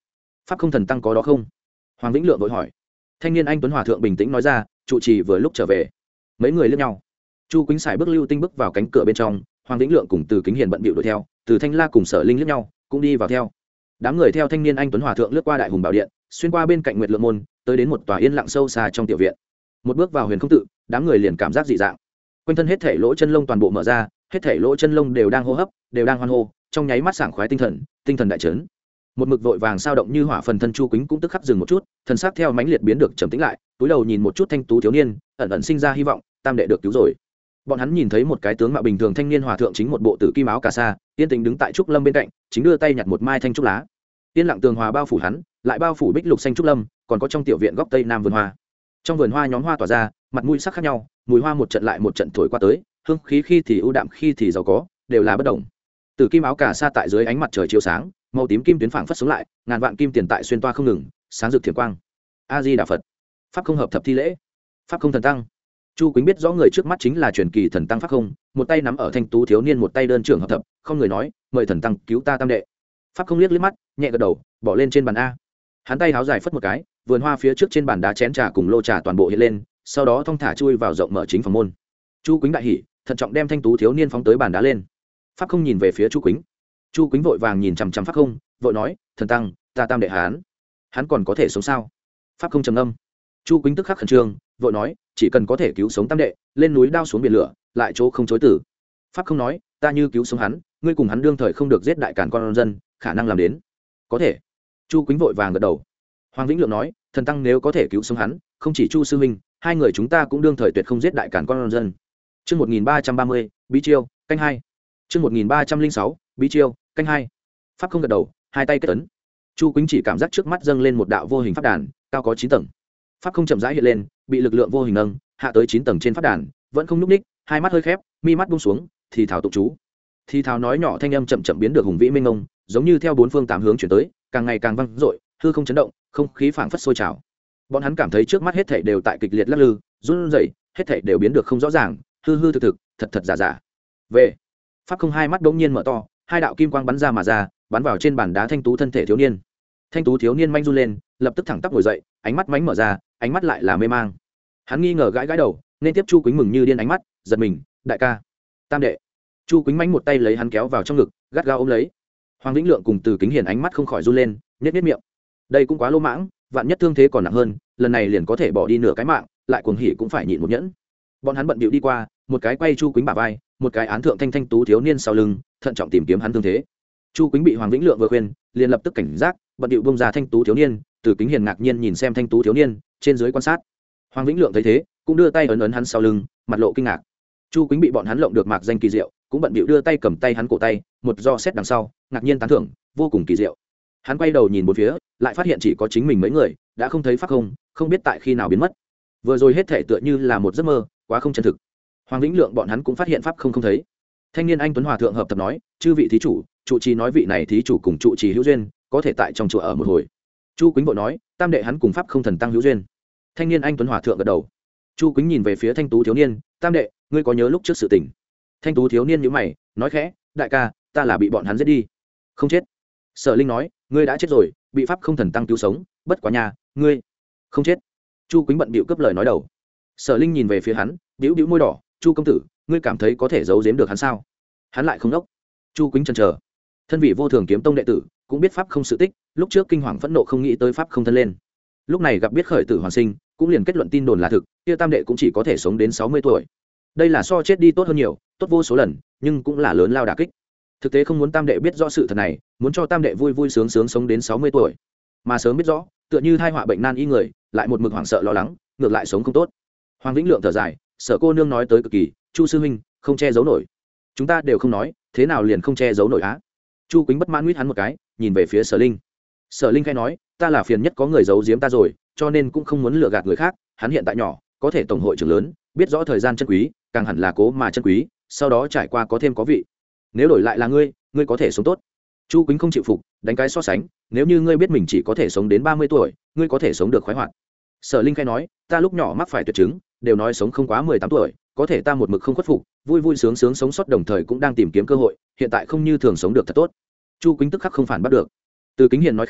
pháp không thần tăng có đó không? Hoàng Vĩnh Lượng vội hỏi. Thanh niên anh tuấn hòa thượng bình tĩnh nói ra, trụ trì vừa lúc trở về. Mấy người liếc nhau. Chu Quýnh xài bước lưu tinh bước vào cánh cửa bên trong, Hoàng Vĩnh Lượng cùng Từ Kính Hiền bận bịu đuổi theo, Từ Thanh La cùng Sở Linh liếc nhau, cũng đi vào theo. Đám người theo thanh niên anh tuấn hòa thượng lướt qua đại hùng bảo điện, xuyên qua bên cạnh Nguyệt Lượng môn, tới đến một tòa yên lặng sâu xa trong tiểu viện. Một bước vào huyền không tự, đám người liền cảm giác dị dạng. Quanh thân hết thảy lỗ chân lông toàn bộ mở ra, hết thảy lỗ chân lông đều đang hô hấp, đều đang hoan hô, trong nháy mắt sảng khoái tinh thần, tinh thần đại chấn. Một mực vội vàng sao động như hỏa phần thân Chu Quýnh cũng tức khắc dừng một chút, thần sắc theo mãnh liệt biến được trầm tĩnh lại, túi đầu nhìn một chút thanh tú thiếu niên, ẩn ẩn sinh ra hy vọng, tam đệ được cứu rồi. Bọn hắn nhìn thấy một cái tướng mạo bình thường thanh niên hòa thượng chính một bộ tử kim áo cà sa, yên tĩnh đứng tại trúc lâm bên cạnh, chính đưa tay nhặt một mai thanh trúc lá. Yên lặng tường hòa bao phủ hắn, lại bao phủ bích lục xanh trúc lâm, còn có trong tiểu viện góc tây nam vườn hoa. Trong vườn hoa nhóm hoa tỏa ra, mặt mũi sắc khác nhau, mùi hoa một trận lại một trận thổi qua tới, hương khí khi thì ưu đạm khi thì giàu có, đều là bất động. Tử kim áo cà sa tại dưới ánh mặt trời chiếu sáng, màu tím kim tuyến phảng phất sống lại, ngàn vạn kim tiền tại xuyên toa không ngừng, sáng rực thiểm quang. A Di Đà Phật. Pháp không hợp thập thi lễ. Pháp không thần tăng. Chu Quýnh biết rõ người trước mắt chính là truyền kỳ thần tăng Pháp không, một tay nắm ở thanh tú thiếu niên, một tay đơn trưởng hợp thập, không người nói, mời thần tăng cứu ta tam đệ. Pháp không liếc liếc mắt, nhẹ gật đầu, bỏ lên trên bàn a. Hắn tay háo dài phất một cái, vườn hoa phía trước trên bàn đá chén trà cùng lô trà toàn bộ hiện lên, sau đó thong thả chui vào rộng mở chính phòng môn. Chu Quýnh đại hỉ, thận trọng đem thanh tú thiếu niên phóng tới bàn đá lên. Pháp không nhìn về phía Chu Quýnh. Chu Quýnh vội vàng nhìn chằm chằm Pháp không, vội nói, thần tăng, ta tam đệ hắn, hắn còn có thể sống sao? Pháp không trầm ngâm. Chu Quýnh tức khắc khẩn trương, vội nói, chỉ cần có thể cứu sống tam đệ, lên núi đao xuống biển lửa, lại chỗ không chối tử. Pháp không nói, ta như cứu sống hắn, ngươi cùng hắn đương thời không được giết đại càn con dân, khả năng làm đến. Có thể. Chu Quýnh vội vàng gật đầu. Hoàng Vĩnh Lượng nói, thần tăng nếu có thể cứu sống hắn, không chỉ Chu sư huynh, hai người chúng ta cũng đương thời tuyệt không giết đại càn con dân. Chương một nghìn ba trăm ba mươi, Bí chiêu, canh hai. Chương một nghìn ba trăm linh sáu, Bí chiêu, canh hai. Pháp không gật đầu, hai tay kết ấn. Chu Quýnh chỉ cảm giác trước mắt dâng lên một đạo vô hình pháp đàn, cao có chín tầng. Pháp không chậm rãi hiện lên, bị lực lượng vô hình nâng hạ tới chín tầng trên pháp đàn, vẫn không nhúc ních, hai mắt hơi khép, mi mắt buông xuống, thì thảo tụng chú. Thì thảo nói nhỏ thanh âm chậm chậm biến được hùng vĩ mênh mông, giống như theo bốn phương tám hướng chuyển tới, càng ngày càng vang dội, hư không chấn động, không khí phảng phất sôi trào. Bọn hắn cảm thấy trước mắt hết thảy đều tại kịch liệt lắc lư, run rẩy, hết thảy đều biến được không rõ ràng, hư hư thực thực, thật thật giả giả. Về. Pháp không hai mắt đống nhiên mở to, hai đạo kim quang bắn ra mà ra, bắn vào trên bàn đá thanh tú thân thể thiếu niên. Thanh tú thiếu niên manh run lên, lập tức thẳng tắp ngồi dậy, ánh mắt mánh mở ra, ánh mắt lại là mê mang. Hắn nghi ngờ gãi gãi đầu, nên tiếp Chu Quýnh mừng như điên ánh mắt, giật mình, đại ca, tam đệ. Chu Quýnh mánh một tay lấy hắn kéo vào trong ngực, gắt gao ôm lấy. Hoàng Vĩnh Lượng cùng Từ Kính Hiền ánh mắt không khỏi run lên, nhếch nhếch miệng. Đây cũng quá lỗ mãng, vạn nhất thương thế còn nặng hơn, lần này liền có thể bỏ đi nửa cái mạng, lại cuồng hỉ cũng phải nhịn một nhẫn. Bọn hắn bận bịu đi qua, một cái quay Chu Quýnh bả vai, một cái án thượng thanh thanh tú thiếu niên sau lưng, thận trọng tìm kiếm hắn thương thế. Chu Quýnh bị Hoàng Vĩnh Lượng vừa khuyên, liền lập tức cảnh giác, bận bịu bông ra thanh tú thiếu niên. Từ Kính Hiền ngạc nhiên nhìn xem thanh tú thiếu niên, trên dưới quan sát. Hoàng Vĩnh Lượng thấy thế, cũng đưa tay ấn ấn hắn sau lưng, mặt lộ kinh ngạc. Chu Quýnh bị bọn hắn lộng được mạc danh kỳ diệu, cũng bận bịu đưa tay cầm tay hắn cổ tay, một do xét đằng sau, ngạc nhiên tán thưởng, vô cùng kỳ diệu. Hắn quay đầu nhìn bốn phía, lại phát hiện chỉ có chính mình mấy người, đã không thấy Pháp không, không biết tại khi nào biến mất. Vừa rồi hết thể tựa như là một giấc mơ, quá không chân thực. Hoàng Vĩnh Lượng bọn hắn cũng phát hiện Pháp không không thấy. Thanh niên anh tuấn hòa thượng hợp tập nói, chư vị thí chủ, trụ trì nói vị này thí chủ cùng trụ trì hữu duyên, có thể tại trong chùa ở một hồi. Chu Quýnh vội nói, tam đệ hắn cùng Pháp không thần tăng hữu duyên. Thanh niên anh tuấn hòa thượng gật đầu. Chu Quýnh nhìn về phía thanh tú thiếu niên, tam đệ, ngươi có nhớ lúc trước sự tình? Thanh tú thiếu niên nhíu mày, nói khẽ, đại ca, ta là bị bọn hắn giết đi. Không chết. Sở Linh nói, ngươi đã chết rồi, bị Pháp không thần tăng cứu sống, bất quá nhà, ngươi không chết. Chu Quýnh bận bịu cướp lời nói đầu. Sở Linh nhìn về phía hắn, bĩu bĩu môi đỏ, Chu công tử, ngươi cảm thấy có thể giấu giếm được hắn sao? Hắn lại không đốc. Chu Quýnh chần chờ. Thân vị vô thường kiếm tông đệ tử, cũng biết Pháp không sự tích, lúc trước kinh hoàng phẫn nộ không nghĩ tới Pháp không thân lên. Lúc này gặp biết khởi tử hoàn sinh, cũng liền kết luận tin đồn là thực, kia tam đệ cũng chỉ có thể sống đến sáu mươi tuổi. Đây là so chết đi tốt hơn nhiều, tốt vô số lần, nhưng cũng là lớn lao đả kích. Thực tế không muốn tam đệ biết rõ sự thật này, muốn cho tam đệ vui vui sướng sướng sống đến sáu mươi tuổi. Mà sớm biết rõ, tựa như thai họa bệnh nan y người, lại một mực hoảng sợ lo lắng, ngược lại sống không tốt. Hoàng Vĩnh Lượng thở dài, Sở cô nương nói tới cực kỳ, Chu sư huynh, không che giấu nổi. Chúng ta đều không nói, thế nào liền không che giấu nổi á? Chu Quýnh bất mãn nguyết hắn một cái, nhìn về phía Sở Linh. Sở Linh khai nói, ta là phiền nhất có người giấu giếm ta rồi, cho nên cũng không muốn lừa gạt người khác. Hắn hiện tại nhỏ, có thể tổng hội trưởng lớn, biết rõ thời gian chân quý, càng hẳn là cố mà chân quý, sau đó trải qua có thêm có vị. Nếu đổi lại là ngươi, ngươi có thể sống tốt. Chu Quýnh không chịu phục, đánh cái so sánh, nếu như ngươi biết mình chỉ có thể sống đến ba mươi tuổi, ngươi có thể sống được khoái hoạt. Sở Linh khai nói, ta lúc nhỏ mắc phải tuyệt chứng, đều nói sống không quá mười tám tuổi, có thể ta một mực không khuất phục, vui vui sướng sướng sống sót, đồng thời cũng đang tìm kiếm cơ hội, hiện tại không như thường sống được thật tốt. Chu Quýnh tức khắc không phản bắt được. Từ Kính Hiền nói khẽ,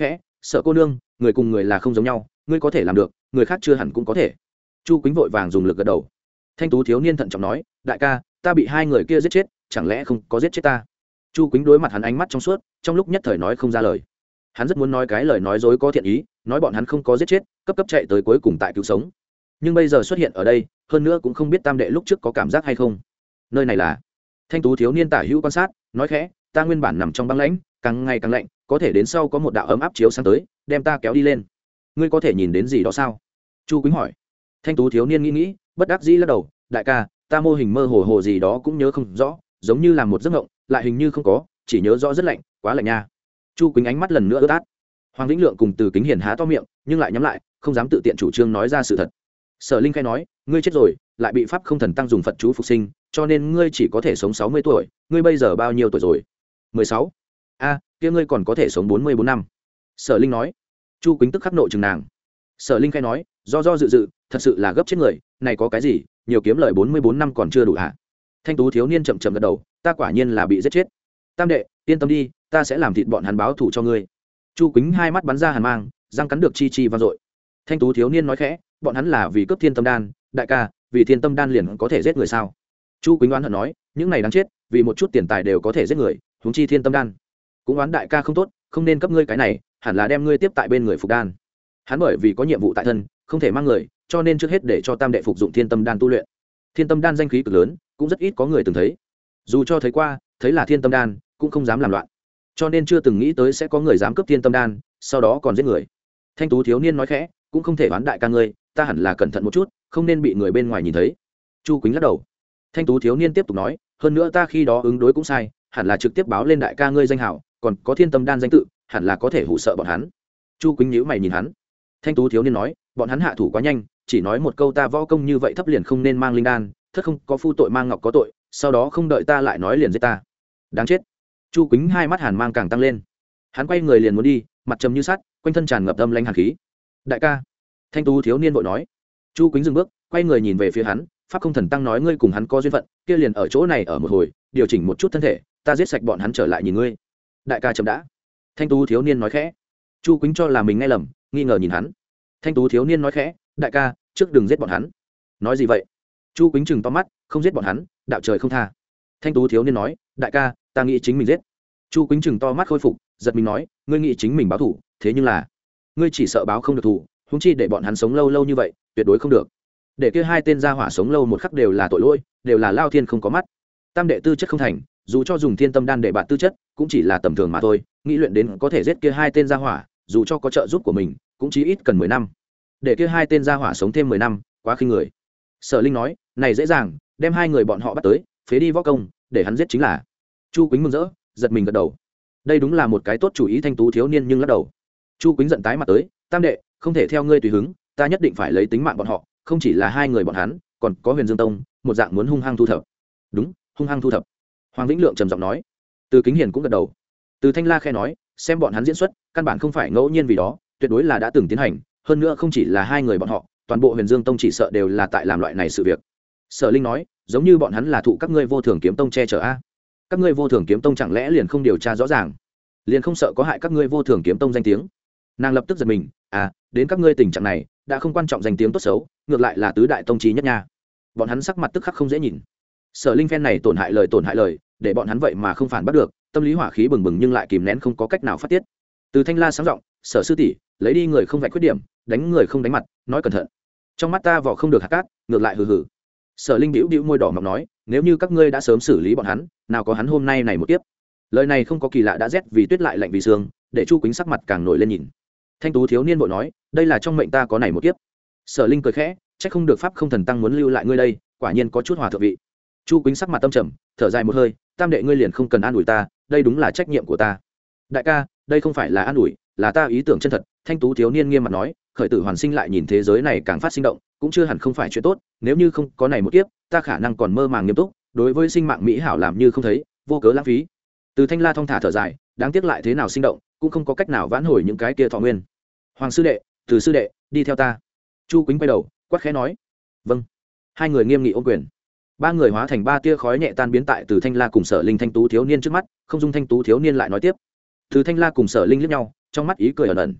sợ cô nương, người cùng người là không giống nhau, ngươi có thể làm được, người khác chưa hẳn cũng có thể. Chu Quýnh vội vàng dùng lực gật đầu. Thanh tú thiếu niên thận trọng nói, đại ca, ta bị hai người kia giết chết, chẳng lẽ không có giết chết ta? Chu Quýnh đối mặt hắn ánh mắt trong suốt, trong lúc nhất thời nói không ra lời. Hắn rất muốn nói cái lời nói dối có thiện ý, nói bọn hắn không có giết chết, cấp cấp chạy tới cuối cùng tại cứu sống. Nhưng bây giờ xuất hiện ở đây, hơn nữa cũng không biết tam đệ lúc trước có cảm giác hay không. Nơi này là? Thanh tú thiếu niên tả hữu quan sát, nói khẽ, ta nguyên bản nằm trong băng lãnh, càng ngày càng lạnh, có thể đến sau có một đạo ấm áp chiếu sáng tới, đem ta kéo đi lên. Ngươi có thể nhìn đến gì đó sao? Chu Quýnh hỏi. Thanh tú thiếu niên nghĩ nghĩ, bất đắc dĩ lắc đầu, đại ca, ta mô hình mơ hồ hồ gì đó cũng nhớ không rõ, giống như là một giấc mộng, lại hình như không có, chỉ nhớ rõ rất lạnh, quá lạnh nha. Chu Quýnh ánh mắt lần nữa ướt át. Hoàng Vĩnh Lượng cùng Từ Kính Hiền há to miệng, nhưng lại nhắm lại, không dám tự tiện chủ trương nói ra sự thật. Sở Linh khai nói, ngươi chết rồi, lại bị pháp không thần tăng dùng Phật chú phục sinh, cho nên ngươi chỉ có thể sống sáu mươi tuổi, ngươi bây giờ bao nhiêu tuổi rồi? mười sáu. A, kia ngươi còn có thể sống bốn mươi bốn năm. Sở Linh nói. Chu Quýnh tức khắc nộ chừng nàng. Sở Linh khai nói, do do dự dự, thật sự là gấp chết người, này có cái gì, nhiều kiếm lời bốn mươi bốn năm còn chưa đủ hả? Thanh tú thiếu niên chậm chậm gật đầu, ta quả nhiên là bị giết chết. Tam đệ, yên tâm đi, ta sẽ làm thịt bọn hắn báo thù cho ngươi. Chu Quýnh hai mắt bắn ra hàn mang, răng cắn được chi chi vang dội. Thanh tú thiếu niên nói khẽ, bọn hắn là vì cướp thiên tâm đan, đại ca, vì thiên tâm đan liền có thể giết người sao? Chu Quýnh oán hận nói, những này đáng chết, vì một chút tiền tài đều có thể giết người, huống chi thiên tâm đan. Cũng oán đại ca không tốt, không nên cấp ngươi cái này, hẳn là đem ngươi tiếp tại bên người phục đan. Hắn bởi vì có nhiệm vụ tại thân, không thể mang người, cho nên trước hết để cho tam đệ phục dụng thiên tâm đan tu luyện. Thiên tâm đan danh khí cực lớn, cũng rất ít có người từng thấy. Dù cho thấy qua, thấy là thiên tâm đan, cũng không dám làm loạn, cho nên chưa từng nghĩ tới sẽ có người dám cướp thiên tâm đan, sau đó còn giết người. Thanh tú thiếu niên nói khẽ, cũng không thể oán đại ca ngươi, ta hẳn là cẩn thận một chút, không nên bị người bên ngoài nhìn thấy. Chu Quýnh lắc đầu. Thanh tú thiếu niên tiếp tục nói, hơn nữa ta khi đó ứng đối cũng sai, hẳn là trực tiếp báo lên đại ca ngươi danh hảo, còn có thiên tâm đan danh tự, hẳn là có thể hù sợ bọn hắn. Chu Quýnh nhíu mày nhìn hắn. Thanh tú thiếu niên nói, bọn hắn hạ thủ quá nhanh, chỉ nói một câu ta võ công như vậy thấp liền không nên mang linh đan, thất không có phu tội mang ngọc có tội, sau đó không đợi ta lại nói liền giết ta. Đáng chết. Chu Quýnh hai mắt hàn mang càng tăng lên. Hắn quay người liền muốn đi, mặt trầm như sắt, quanh thân tràn ngập âm lãnh hàn khí. Đại ca. Thanh tú thiếu niên vội nói. Chu Quýnh dừng bước, quay người nhìn về phía hắn, pháp không thần tăng nói ngươi cùng hắn có duyên phận, kia liền ở chỗ này ở một hồi, điều chỉnh một chút thân thể, ta giết sạch bọn hắn trở lại nhìn ngươi. Đại ca chậm đã. Thanh tú thiếu niên nói khẽ. Chu Quýnh cho là mình nghe lầm, nghi ngờ nhìn hắn. Thanh tú thiếu niên nói khẽ, đại ca, trước đừng giết bọn hắn. Nói gì vậy? Chu Quýnh chừng to mắt, không giết bọn hắn, đạo trời không tha. Thanh tú thiếu niên nói, đại ca, ta nghĩ chính mình giết. Chu Quýnh chừng to mắt khôi phục, giật mình nói, ngươi nghĩ chính mình báo thù, thế nhưng là ngươi chỉ sợ báo không được thù, huống chi để bọn hắn sống lâu lâu như vậy, tuyệt đối không được. Để kia hai tên gia hỏa sống lâu một khắc đều là tội lỗi, đều là lao thiên không có mắt. Tam đệ tư chất không thành, dù cho dùng thiên tâm đan để bạn tư chất, cũng chỉ là tầm thường mà thôi, nghĩ luyện đến có thể giết kia hai tên gia hỏa, dù cho có trợ giúp của mình, cũng chỉ ít cần mười năm. Để kia hai tên gia hỏa sống thêm mười năm, quá khinh người. Sở Linh nói, này dễ dàng, đem hai người bọn họ bắt tới, phế đi võ công, để hắn giết chính là. Chu Quýnh mừng rỡ, giật mình gật đầu. Đây đúng là một cái tốt chủ ý. Thanh tú thiếu niên nhưng lắc đầu. Chu Quýnh giận tái mặt tới, tam đệ, không thể theo ngươi tùy hứng, ta nhất định phải lấy tính mạng bọn họ, không chỉ là hai người bọn hắn, còn có Huyền Dương Tông, một dạng muốn hung hăng thu thập. Đúng, hung hăng thu thập. Hoàng Vĩnh Lượng trầm giọng nói. Từ Kính Hiền cũng gật đầu. Từ Thanh La khẽ nói, xem bọn hắn diễn xuất, căn bản không phải ngẫu nhiên vì đó, tuyệt đối là đã từng tiến hành, hơn nữa không chỉ là hai người bọn họ, toàn bộ Huyền Dương Tông chỉ sợ đều là tại làm loại này sự việc. Sở Linh nói, giống như bọn hắn là thụ các ngươi Vô Thường Kiếm Tông che chở a. Các ngươi Vô Thường Kiếm Tông chẳng lẽ liền không điều tra rõ ràng, liền không sợ có hại các ngươi Vô Thường Kiếm Tông danh tiếng? Nàng lập tức giật mình, à, đến các ngươi tình trạng này, đã không quan trọng danh tiếng tốt xấu, ngược lại là tứ đại tông chí nhất nha. Bọn hắn sắc mặt tức khắc không dễ nhìn. Sở Linh phen này tổn hại lời tổn hại lời, để bọn hắn vậy mà không phản bắt được, tâm lý hỏa khí bừng bừng nhưng lại kìm nén không có cách nào phát tiết. Từ Thanh La sáng giọng, Sở sư tỷ, lấy đi người không vạch khuyết điểm, đánh người không đánh mặt, nói cẩn thận. Trong mắt ta vỏ không được hạt cát, ngược lại hừ hừ. Sở Linh bĩu bĩu môi đỏ ngọc nói, nếu như các ngươi đã sớm xử lý bọn hắn, nào có hắn hôm nay này một tiếp. Lời này không có kỳ lạ đã rét vì tuyết lại lạnh vì sương, để Chu Quýnh sắc mặt càng nổi lên nhìn. Thanh tú thiếu niên vội nói, đây là trong mệnh ta có này một kiếp. Sở Linh cười khẽ, chắc không được pháp không thần tăng muốn lưu lại ngươi đây, quả nhiên có chút hòa thượng vị. Chu Quýnh sắc mặt tâm trầm, thở dài một hơi, tam đệ ngươi liền không cần an ủi ta, đây đúng là trách nhiệm của ta. Đại ca, đây không phải là an ủi, là ta ý tưởng chân thật. Thanh tú thiếu niên nghiêm mặt nói, khởi tử hoàn sinh lại nhìn thế giới này càng phát sinh động, cũng chưa hẳn không phải chuyện tốt, nếu như không có này một kiếp, ta khả năng còn mơ màng nghiêm túc, đối với sinh mạng mỹ hảo làm như không thấy, vô cớ lãng phí. Từ Thanh La thong thả thở dài, đáng tiếc lại thế nào sinh động, cũng không có cách nào vãn hồi những cái kia thọ nguyên. Hoàng sư đệ, Từ sư đệ, đi theo ta. Chu Quýnh quay đầu, quát khẽ nói, vâng. Hai người nghiêm nghị ôm quyền. Ba người hóa thành ba tia khói nhẹ tan biến tại Từ Thanh La cùng Sở Linh thanh tú thiếu niên trước mắt, không dung thanh tú thiếu niên lại nói tiếp. Từ Thanh La cùng Sở Linh liếc nhau, trong mắt ý cười ẩn ẩn.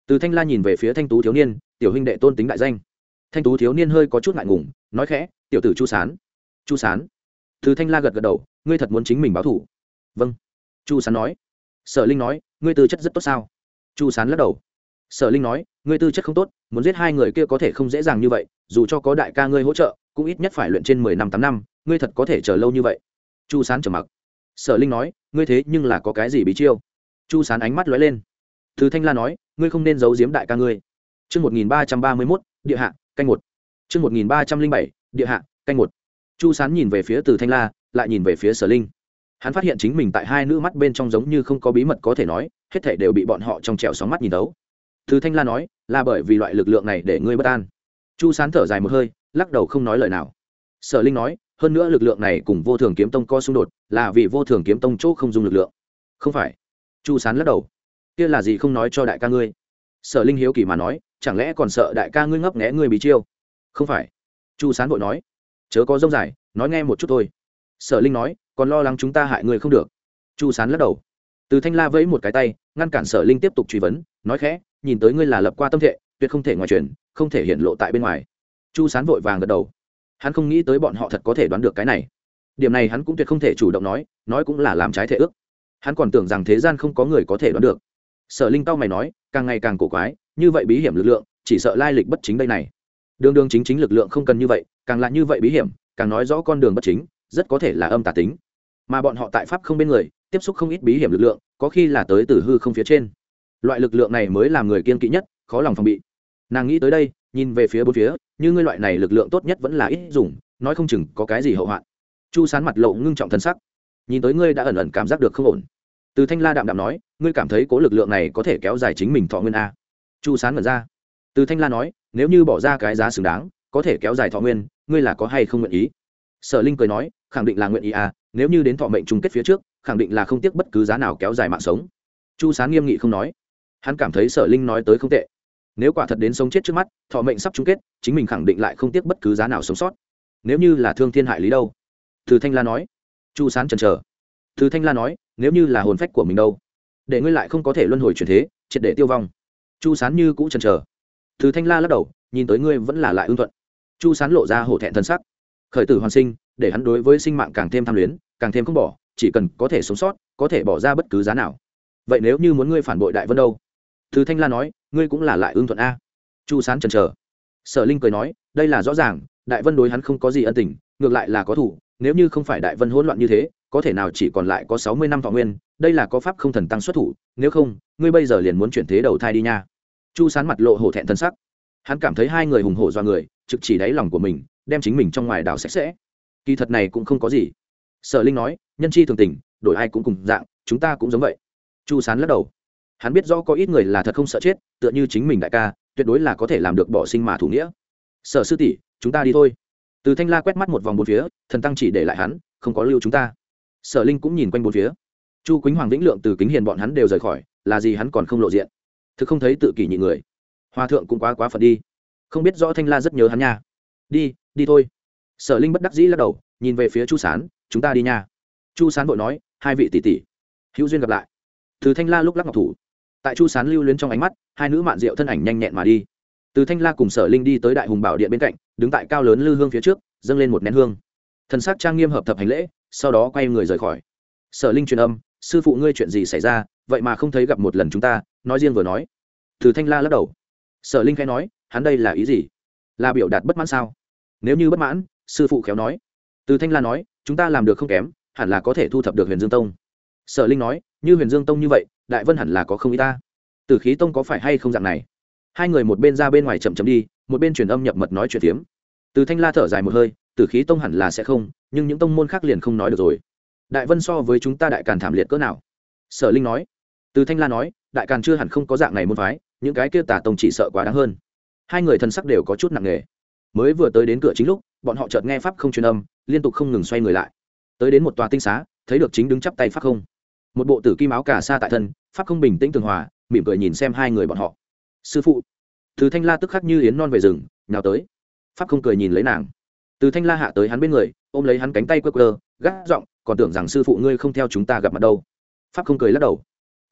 Từ Thanh La nhìn về phía thanh tú thiếu niên, tiểu huynh đệ tôn tính đại danh. Thanh tú thiếu niên hơi có chút ngại ngùng, nói khẽ, tiểu tử Chu Sán. Chu Sán. Từ Thanh La gật gật đầu, ngươi thật muốn chính mình báo thủ? Vâng. Chu Sán nói. Sở Linh nói, ngươi tư chất rất tốt sao? Chu Sán lắc đầu. Sở Linh nói, ngươi tư chất không tốt, muốn giết hai người kia có thể không dễ dàng như vậy, dù cho có đại ca ngươi hỗ trợ cũng ít nhất phải luyện trên mười năm tám năm, ngươi thật có thể chờ lâu như vậy? Chu Sán trầm mặc. Sở Linh nói, ngươi thế nhưng là có cái gì bí chiêu? Chu Sán ánh mắt lóe lên. Từ Thanh La nói, ngươi không nên giấu giếm đại ca ngươi. Chương một nghìn ba trăm ba mươi mốt, địa hạ, canh một. Chương một nghìn ba trăm linh bảy, địa hạ, canh một. Chu Sán nhìn về phía Từ Thanh La, lại nhìn về phía Sở Linh. Hắn phát hiện chính mình tại hai nữ mắt bên trong giống như không có bí mật có thể nói, hết thảy đều bị bọn họ trong trẻo sóng mắt nhìn thấu. Từ Thanh La nói, là bởi vì loại lực lượng này để ngươi bất an. Chu Sán thở dài một hơi, lắc đầu không nói lời nào. Sở Linh nói, hơn nữa lực lượng này cùng Vô Thường Kiếm Tông có xung đột, là vì Vô Thường Kiếm Tông chỗ không dùng lực lượng. Không phải. Chu Sán lắc đầu. Kia là gì không nói cho đại ca ngươi? Sở Linh hiếu kỳ mà nói, chẳng lẽ còn sợ đại ca ngươi ngấp nghé ngươi bí chiêu? Không phải. Chu Sán vội nói, chớ có rông dài, nói nghe một chút thôi. Sở Linh nói, còn lo lắng chúng ta hại ngươi không được. Chu Sán lắc đầu. Từ Thanh La vẫy một cái tay, ngăn cản Sở Linh tiếp tục truy vấn, nói khẽ, nhìn tới ngươi là lập qua tâm thệ, tuyệt không thể ngoài truyền, không thể hiện lộ tại bên ngoài. Chu Sán vội vàng gật đầu. Hắn không nghĩ tới bọn họ thật có thể đoán được cái này. Điểm này hắn cũng tuyệt không thể chủ động nói, nói cũng là làm trái thể ước. Hắn còn tưởng rằng thế gian không có người có thể đoán được. Sở Linh tao mày nói, càng ngày càng cổ quái, như vậy bí hiểm lực lượng, chỉ sợ lai lịch bất chính đây này. Đường đường chính chính lực lượng không cần như vậy, càng là như vậy bí hiểm, càng nói rõ con đường bất chính, rất có thể là âm tà tính. Mà bọn họ tại pháp không bên người, tiếp xúc không ít bí hiểm lực lượng, có khi là tới từ hư không phía trên. Loại lực lượng này mới làm người kiên kỵ nhất, khó lòng phòng bị. Nàng nghĩ tới đây, nhìn về phía bốn phía, như ngươi loại này lực lượng tốt nhất vẫn là ít dùng, nói không chừng có cái gì hậu hoạn. Chu Sán mặt lộ ngưng trọng thân sắc, nhìn tới ngươi đã ẩn ẩn cảm giác được không ổn. Từ Thanh La đạm đạm nói, ngươi cảm thấy cố lực lượng này có thể kéo dài chính mình thọ nguyên a? Chu Sán ngẩn ra. Từ Thanh La nói, nếu như bỏ ra cái giá xứng đáng, có thể kéo dài thọ nguyên, ngươi là có hay không nguyện ý? Sở Linh cười nói, khẳng định là nguyện ý a, nếu như đến thọ mệnh chung kết phía trước, khẳng định là không tiếc bất cứ giá nào kéo dài mạng sống. Chu Sán nghiêm nghị không nói. Hắn cảm thấy Sở Linh nói tới không tệ. Nếu quả thật đến sống chết trước mắt, thọ mệnh sắp chung kết, chính mình khẳng định lại không tiếc bất cứ giá nào sống sót. Nếu như là thương thiên hại lý đâu? Từ Thanh La nói. Chu Sán chần chờ. Từ Thanh La nói, nếu như là hồn phách của mình đâu, để ngươi lại không có thể luân hồi chuyển thế, triệt để tiêu vong. Chu Sán như cũ chần chờ. Từ Thanh La lắc đầu, nhìn tới ngươi vẫn là lại ưng thuận. Chu Sán lộ ra hổ thẹn thân sắc. Khởi tử hoàn sinh, để hắn đối với sinh mạng càng thêm tham luyến, càng thêm không bỏ, chỉ cần có thể sống sót, có thể bỏ ra bất cứ giá nào. Vậy nếu như muốn ngươi phản bội Đại Vân đâu? Từ Thanh La nói, ngươi cũng là lại ưng thuận a. Chu Sán chần chờ. Sở Linh cười nói, đây là rõ ràng, Đại Vân đối hắn không có gì ân tình, ngược lại là có thủ, nếu như không phải Đại Vân hỗn loạn như thế, có thể nào chỉ còn lại có sáu mươi năm thọ nguyên, đây là có pháp không thần tăng xuất thủ, nếu không, ngươi bây giờ liền muốn chuyển thế đầu thai đi nha. Chu Sán mặt lộ hổ thẹn thân sắc. Hắn cảm thấy hai người hùng hổ do người, trực chỉ đáy lòng của mình, đem chính mình trong ngoài đào sạch sẽ. Kỳ thật này cũng không có gì. Sở Linh nói, nhân chi thường tình, đổi ai cũng cùng dạng, chúng ta cũng giống vậy. Chu Sán lắc đầu. Hắn biết rõ có ít người là thật không sợ chết, tựa như chính mình đại ca, tuyệt đối là có thể làm được bỏ sinh mà thủ nghĩa. Sở sư tỷ, chúng ta đi thôi. Từ Thanh La quét mắt một vòng bốn phía, thần tăng chỉ để lại hắn, không có lưu chúng ta. Sở Linh cũng nhìn quanh bốn phía. Chu Quýnh, Hoàng Vĩnh Lượng, Từ Kính Hiền bọn hắn đều rời khỏi, là gì hắn còn không lộ diện. Thực không thấy tự kỷ nhị người. Hòa thượng cũng quá quá phật đi. Không biết rõ Thanh La rất nhớ hắn nha. Đi, đi thôi. Sở Linh bất đắc dĩ lắc đầu, nhìn về phía Chu Sán, chúng ta đi nha. Chu Sán vội nói, hai vị tỷ tỷ, hữu duyên gặp lại. Từ Thanh La lúc lắc ngọc thủ. Tại Chu Sán lưu luyến trong ánh mắt, hai nữ mạn diệu thân ảnh nhanh nhẹn mà đi. Từ Thanh La cùng Sở Linh đi tới Đại Hùng Bảo Điện bên cạnh, đứng tại cao lớn lư hương phía trước, dâng lên một nén hương. Thần sắc trang nghiêm hợp thập hành lễ, sau đó quay người rời khỏi. Sở Linh truyền âm, sư phụ ngươi chuyện gì xảy ra, vậy mà không thấy gặp một lần chúng ta, nói riêng vừa nói. Từ Thanh La lắc đầu. Sở Linh khẽ nói, hắn đây là ý gì? Là biểu đạt bất mãn sao? Nếu như bất mãn, sư phụ khéo nói. Từ Thanh La nói, chúng ta làm được không kém, hẳn là có thể thu thập được Huyền Dương Tông. Sở Linh nói, như Huyền Dương Tông như vậy, Đại Vân hẳn là có không ít ta. Tử Khí Tông có phải hay không dạng này? Hai người một bên ra bên ngoài chậm chậm đi, một bên truyền âm nhập mật nói chuyện tiếm. Từ Thanh La thở dài một hơi, Tử Khí Tông hẳn là sẽ không, nhưng những tông môn khác liền không nói được rồi. Đại Vân so với chúng ta Đại Càn thảm liệt cỡ nào? Sở Linh nói. Từ Thanh La nói, Đại Càn chưa hẳn không có dạng này môn phái, những cái kia tà tông chỉ sợ quá đáng hơn. Hai người thần sắc đều có chút nặng nề. Mới vừa tới đến cửa chính lúc, bọn họ chợt nghe pháp không truyền âm, liên tục không ngừng xoay người lại. Tới đến một tòa tinh xá, thấy được chính đứng chắp tay pháp không. Một bộ tử kim áo cà sa tại thân, pháp không bình tĩnh tường hòa, mỉm cười nhìn xem hai người bọn họ. Sư phụ. Từ Thanh La tức khắc như yến non về rừng, nhào tới. Pháp không cười nhìn lấy nàng. Từ Thanh La hạ tới hắn bên người, ôm lấy hắn cánh tay quơ quơ, gắt giọng, còn tưởng rằng sư phụ ngươi không theo chúng ta gặp mặt đâu. Pháp không cười lắc đầu.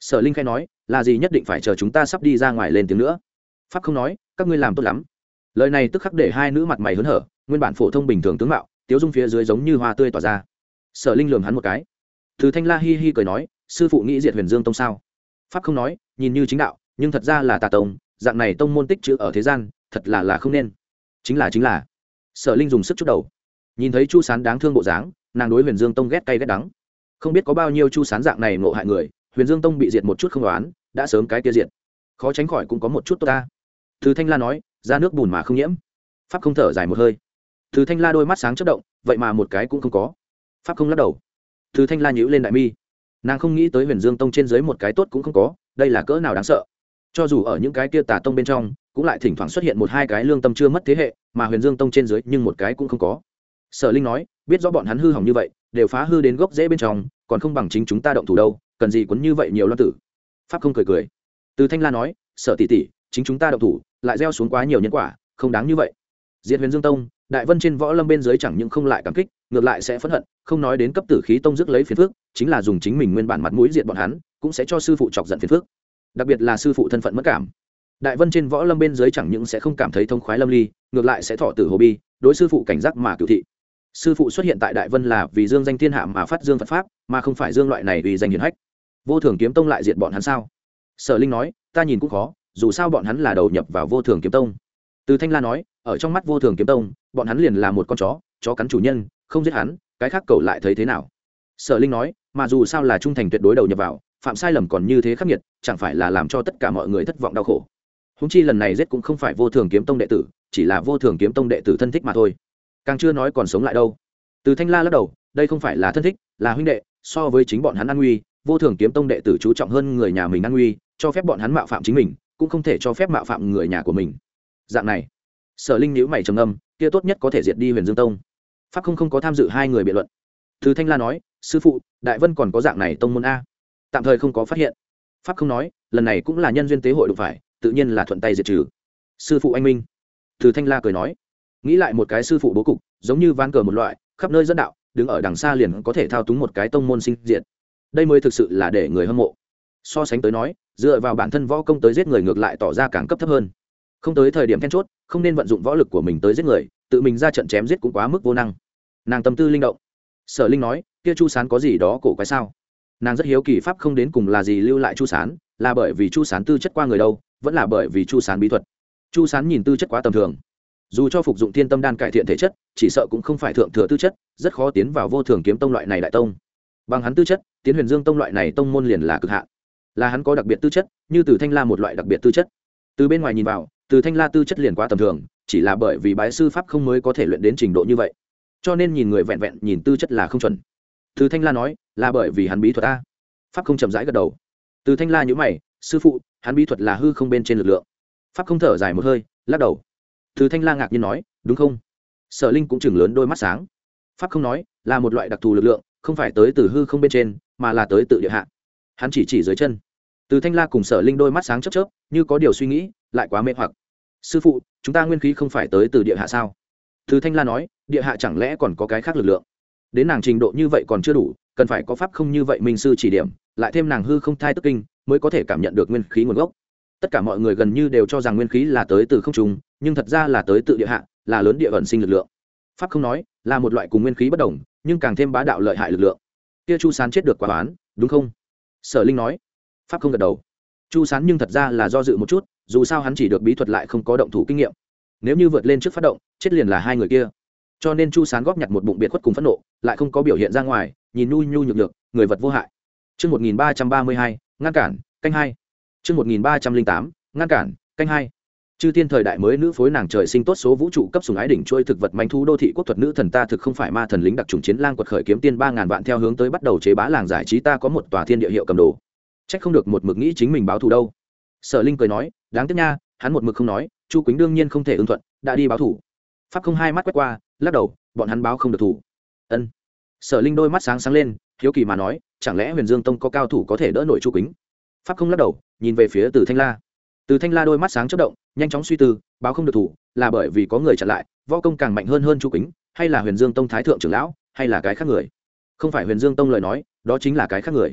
Sở Linh khai nói, là gì nhất định phải chờ chúng ta sắp đi ra ngoài lên tiếng nữa. Pháp không nói, các ngươi làm tốt lắm. Lời này tức khắc để hai nữ mặt mày hớn hở, nguyên bản phổ thông bình thường tướng mạo, tiếu dung phía dưới giống như hoa tươi tỏa ra. Sở Linh lườm hắn một cái. Từ Thanh La hi hi cười nói, sư phụ nghĩ diệt Huyền Dương tông sao? Pháp không nói, nhìn như chính đạo, nhưng thật ra là tà tông, dạng này tông môn tích trữ ở thế gian, thật là là không nên. Chính là chính là. Sở Linh dùng sức chút đầu. Nhìn thấy Chu Sán đáng thương bộ dáng, nàng đối Huyền Dương tông ghét cay ghét đắng. Không biết có bao nhiêu Chu Sán dạng này ngộ hại người, Huyền Dương tông bị diệt một chút không đoán, đã sớm cái kia diệt. Khó tránh khỏi cũng có một chút tốt ta. Từ Thanh La nói, ra nước bùn mà không nhiễm. Pháp không thở dài một hơi. Từ Thanh La đôi mắt sáng chớp động, vậy mà một cái cũng không có. Pháp không lắc đầu. Từ Thanh La nhíu lên đại mi. Nàng không nghĩ tới Huyền Dương tông trên dưới một cái tốt cũng không có, đây là cỡ nào đáng sợ. Cho dù ở những cái kia tà tông bên trong, cũng lại thỉnh thoảng xuất hiện một hai cái lương tâm chưa mất thế hệ, mà Huyền Dương tông trên dưới nhưng một cái cũng không có. Sở Linh nói, biết rõ bọn hắn hư hỏng như vậy, đều phá hư đến gốc rễ bên trong, còn không bằng chính chúng ta động thủ đâu, cần gì quấn như vậy nhiều loan tử. Pháp không cười cười. Từ Thanh La nói, Sở tỷ tỷ, chính chúng ta động thủ, lại gieo xuống quá nhiều nhân quả, không đáng như vậy. Diệt Huyền Dương tông, Đại Vân trên võ lâm bên dưới chẳng những không lại cảm kích, ngược lại sẽ phẫn hận, không nói đến cấp tử khí tông rước lấy phiền phức, chính là dùng chính mình nguyên bản mặt mũi diệt bọn hắn, cũng sẽ cho sư phụ chọc giận phiền phức. Đặc biệt là sư phụ thân phận mất cảm. Đại Vân trên võ lâm bên dưới chẳng những sẽ không cảm thấy thông khoái lâm ly, ngược lại sẽ thọ tử hồ bi, đối sư phụ cảnh giác mà cửu thị. Sư phụ xuất hiện tại Đại Vân là vì dương danh thiên hạ mà phát dương Phật pháp, mà không phải dương loại này vì danh hiển hách. Vô Thường Kiếm Tông lại diệt bọn hắn sao? Sở Linh nói, ta nhìn cũng khó, dù sao bọn hắn là đầu nhập vào Vô Thường Kiếm Tông. Từ Thanh La nói, ở trong mắt Vô Thường Kiếm Tông, bọn hắn liền là một con chó, chó cắn chủ nhân, không giết hắn, cái khác cậu lại thấy thế nào? Sở Linh nói, mà dù sao là trung thành tuyệt đối đầu nhập vào, phạm sai lầm còn như thế khắc nghiệt, chẳng phải là làm cho tất cả mọi người thất vọng đau khổ. Húng chi lần này giết cũng không phải Vô Thường Kiếm Tông đệ tử, chỉ là Vô Thường Kiếm Tông đệ tử thân thích mà thôi. Càng chưa nói còn sống lại đâu. Từ Thanh La lắc đầu, đây không phải là thân thích, là huynh đệ, so với chính bọn hắn an nguy, Vô Thường Kiếm Tông đệ tử chú trọng hơn người nhà mình an nguy, cho phép bọn hắn mạo phạm chính mình, cũng không thể cho phép mạo phạm người nhà của mình. Dạng này, Sở Linh nhíu mày trầm ngâm, kia tốt nhất có thể diệt đi Huyền Dương Tông. Pháp không không có tham dự hai người biện luận. Từ Thanh La nói, sư phụ, Đại Vân còn có dạng này tông môn a? Tạm thời không có phát hiện. Pháp không nói, lần này cũng là nhân duyên tế hội đụng phải, tự nhiên là thuận tay diệt trừ. Sư phụ anh minh. Từ Thanh La cười nói, nghĩ lại một cái sư phụ bố cục, giống như ván cờ một loại, khắp nơi dẫn đạo, đứng ở đằng xa liền có thể thao túng một cái tông môn sinh diệt. Đây mới thực sự là để người hâm mộ. So sánh tới nói, dựa vào bản thân võ công tới giết người ngược lại tỏ ra càng cấp thấp hơn. Không tới thời điểm then chốt, không nên vận dụng võ lực của mình tới giết người, tự mình ra trận chém giết cũng quá mức vô năng. Nàng tâm tư linh động. Sở Linh nói, kia Chu Sán có gì đó cổ quái sao? Nàng rất hiếu kỳ pháp không đến cùng là gì lưu lại Chu Sán, là bởi vì Chu Sán tư chất qua người đâu, vẫn là bởi vì Chu Sán bí thuật. Chu Sán nhìn tư chất quá tầm thường, dù cho phục dụng thiên tâm đan cải thiện thể chất, chỉ sợ cũng không phải thượng thừa tư chất, rất khó tiến vào Vô Thường Kiếm Tông loại này đại tông. Bằng hắn tư chất, tiến Huyền Dương Tông loại này tông môn liền là cực hạn. Là hắn có đặc biệt tư chất, như Từ Thanh La một loại đặc biệt tư chất. Từ bên ngoài nhìn vào, Từ Thanh La tư chất liền quá tầm thường, chỉ là bởi vì bái sư pháp không mới có thể luyện đến trình độ như vậy. Cho nên nhìn người vẹn vẹn nhìn tư chất là không chuẩn. Từ Thanh La nói, là bởi vì hắn bí thuật a. Pháp không chậm rãi gật đầu. Từ Thanh La nhíu mày, sư phụ, hắn bí thuật là hư không bên trên lực lượng. Pháp không thở dài một hơi, lắc đầu. Từ Thanh La ngạc nhiên nói, đúng không? Sở Linh cũng chừng lớn đôi mắt sáng. Pháp không nói, là một loại đặc thù lực lượng, không phải tới từ hư không bên trên, mà là tới từ địa hạ. Hắn chỉ chỉ dưới chân. Từ Thanh La cùng Sở Linh đôi mắt sáng chớp chớp, như có điều suy nghĩ, lại quá mê hoặc. Sư phụ, chúng ta nguyên khí không phải tới từ địa hạ sao? Từ Thanh La nói, địa hạ chẳng lẽ còn có cái khác lực lượng? Đến nàng trình độ như vậy còn chưa đủ, cần phải có pháp không như vậy minh sư chỉ điểm, lại thêm nàng hư không thai tức kinh, mới có thể cảm nhận được nguyên khí nguồn gốc. Tất cả mọi người gần như đều cho rằng nguyên khí là tới từ không trung, nhưng thật ra là tới từ địa hạ, là lớn địa ẩn sinh lực lượng. Pháp không nói, là một loại cùng nguyên khí bất đồng, nhưng càng thêm bá đạo lợi hại lực lượng. Kia Chu Sán chết được quá oán, đúng không? Sở Linh nói. Pháp không gật đầu. Chu Sán nhưng thật ra là do dự một chút, dù sao hắn chỉ được bí thuật lại không có động thủ kinh nghiệm. Nếu như vượt lên trước phát động, chết liền là hai người kia. Cho nên Chu Sán góp nhặt một bụng biệt khuất cùng phẫn nộ, lại không có biểu hiện ra ngoài, nhìn nhu nhu nhược nhược, người vật vô hại. Chương một nghìn ba trăm ba mươi hai, ngăn cản, canh hai. Chương một nghìn ba trăm linh tám, ngăn cản, canh hai. Chư thiên thời đại mới nữ phối nàng trời sinh tốt số vũ trụ cấp sủng ái đỉnh trôi thực vật manh thú đô thị quốc thuật nữ thần ta thực không phải ma thần lính đặc trùng chiến lang quật khởi kiếm tiên ba ngàn vạn theo hướng tới bắt đầu chế bá làng giải trí ta có một tòa thiên địa hiệu cầm đồ. Trách không được một mực nghĩ chính mình báo thù đâu. Sở Linh cười nói, đáng tiếc nha, hắn một mực không nói, Chu Quýnh đương nhiên không thể ưng thuận, đã đi báo thù. Pháp không hai mắt quét qua, lắc đầu, bọn hắn báo không được thù. Ân. Sở Linh đôi mắt sáng sáng lên, hiếu kỳ mà nói, chẳng lẽ Huyền Dương Tông có cao thủ có thể đỡ nổi Chu Quýnh? Pháp không lắc đầu, nhìn về phía Từ Thanh La. Từ Thanh La đôi mắt sáng chớp động, nhanh chóng suy tư, báo không được thủ, là bởi vì có người chặn lại, võ công càng mạnh hơn hơn Chu Quýnh, hay là Huyền Dương Tông thái thượng trưởng lão, hay là cái khác người? Không phải Huyền Dương Tông lời nói, đó chính là cái khác người.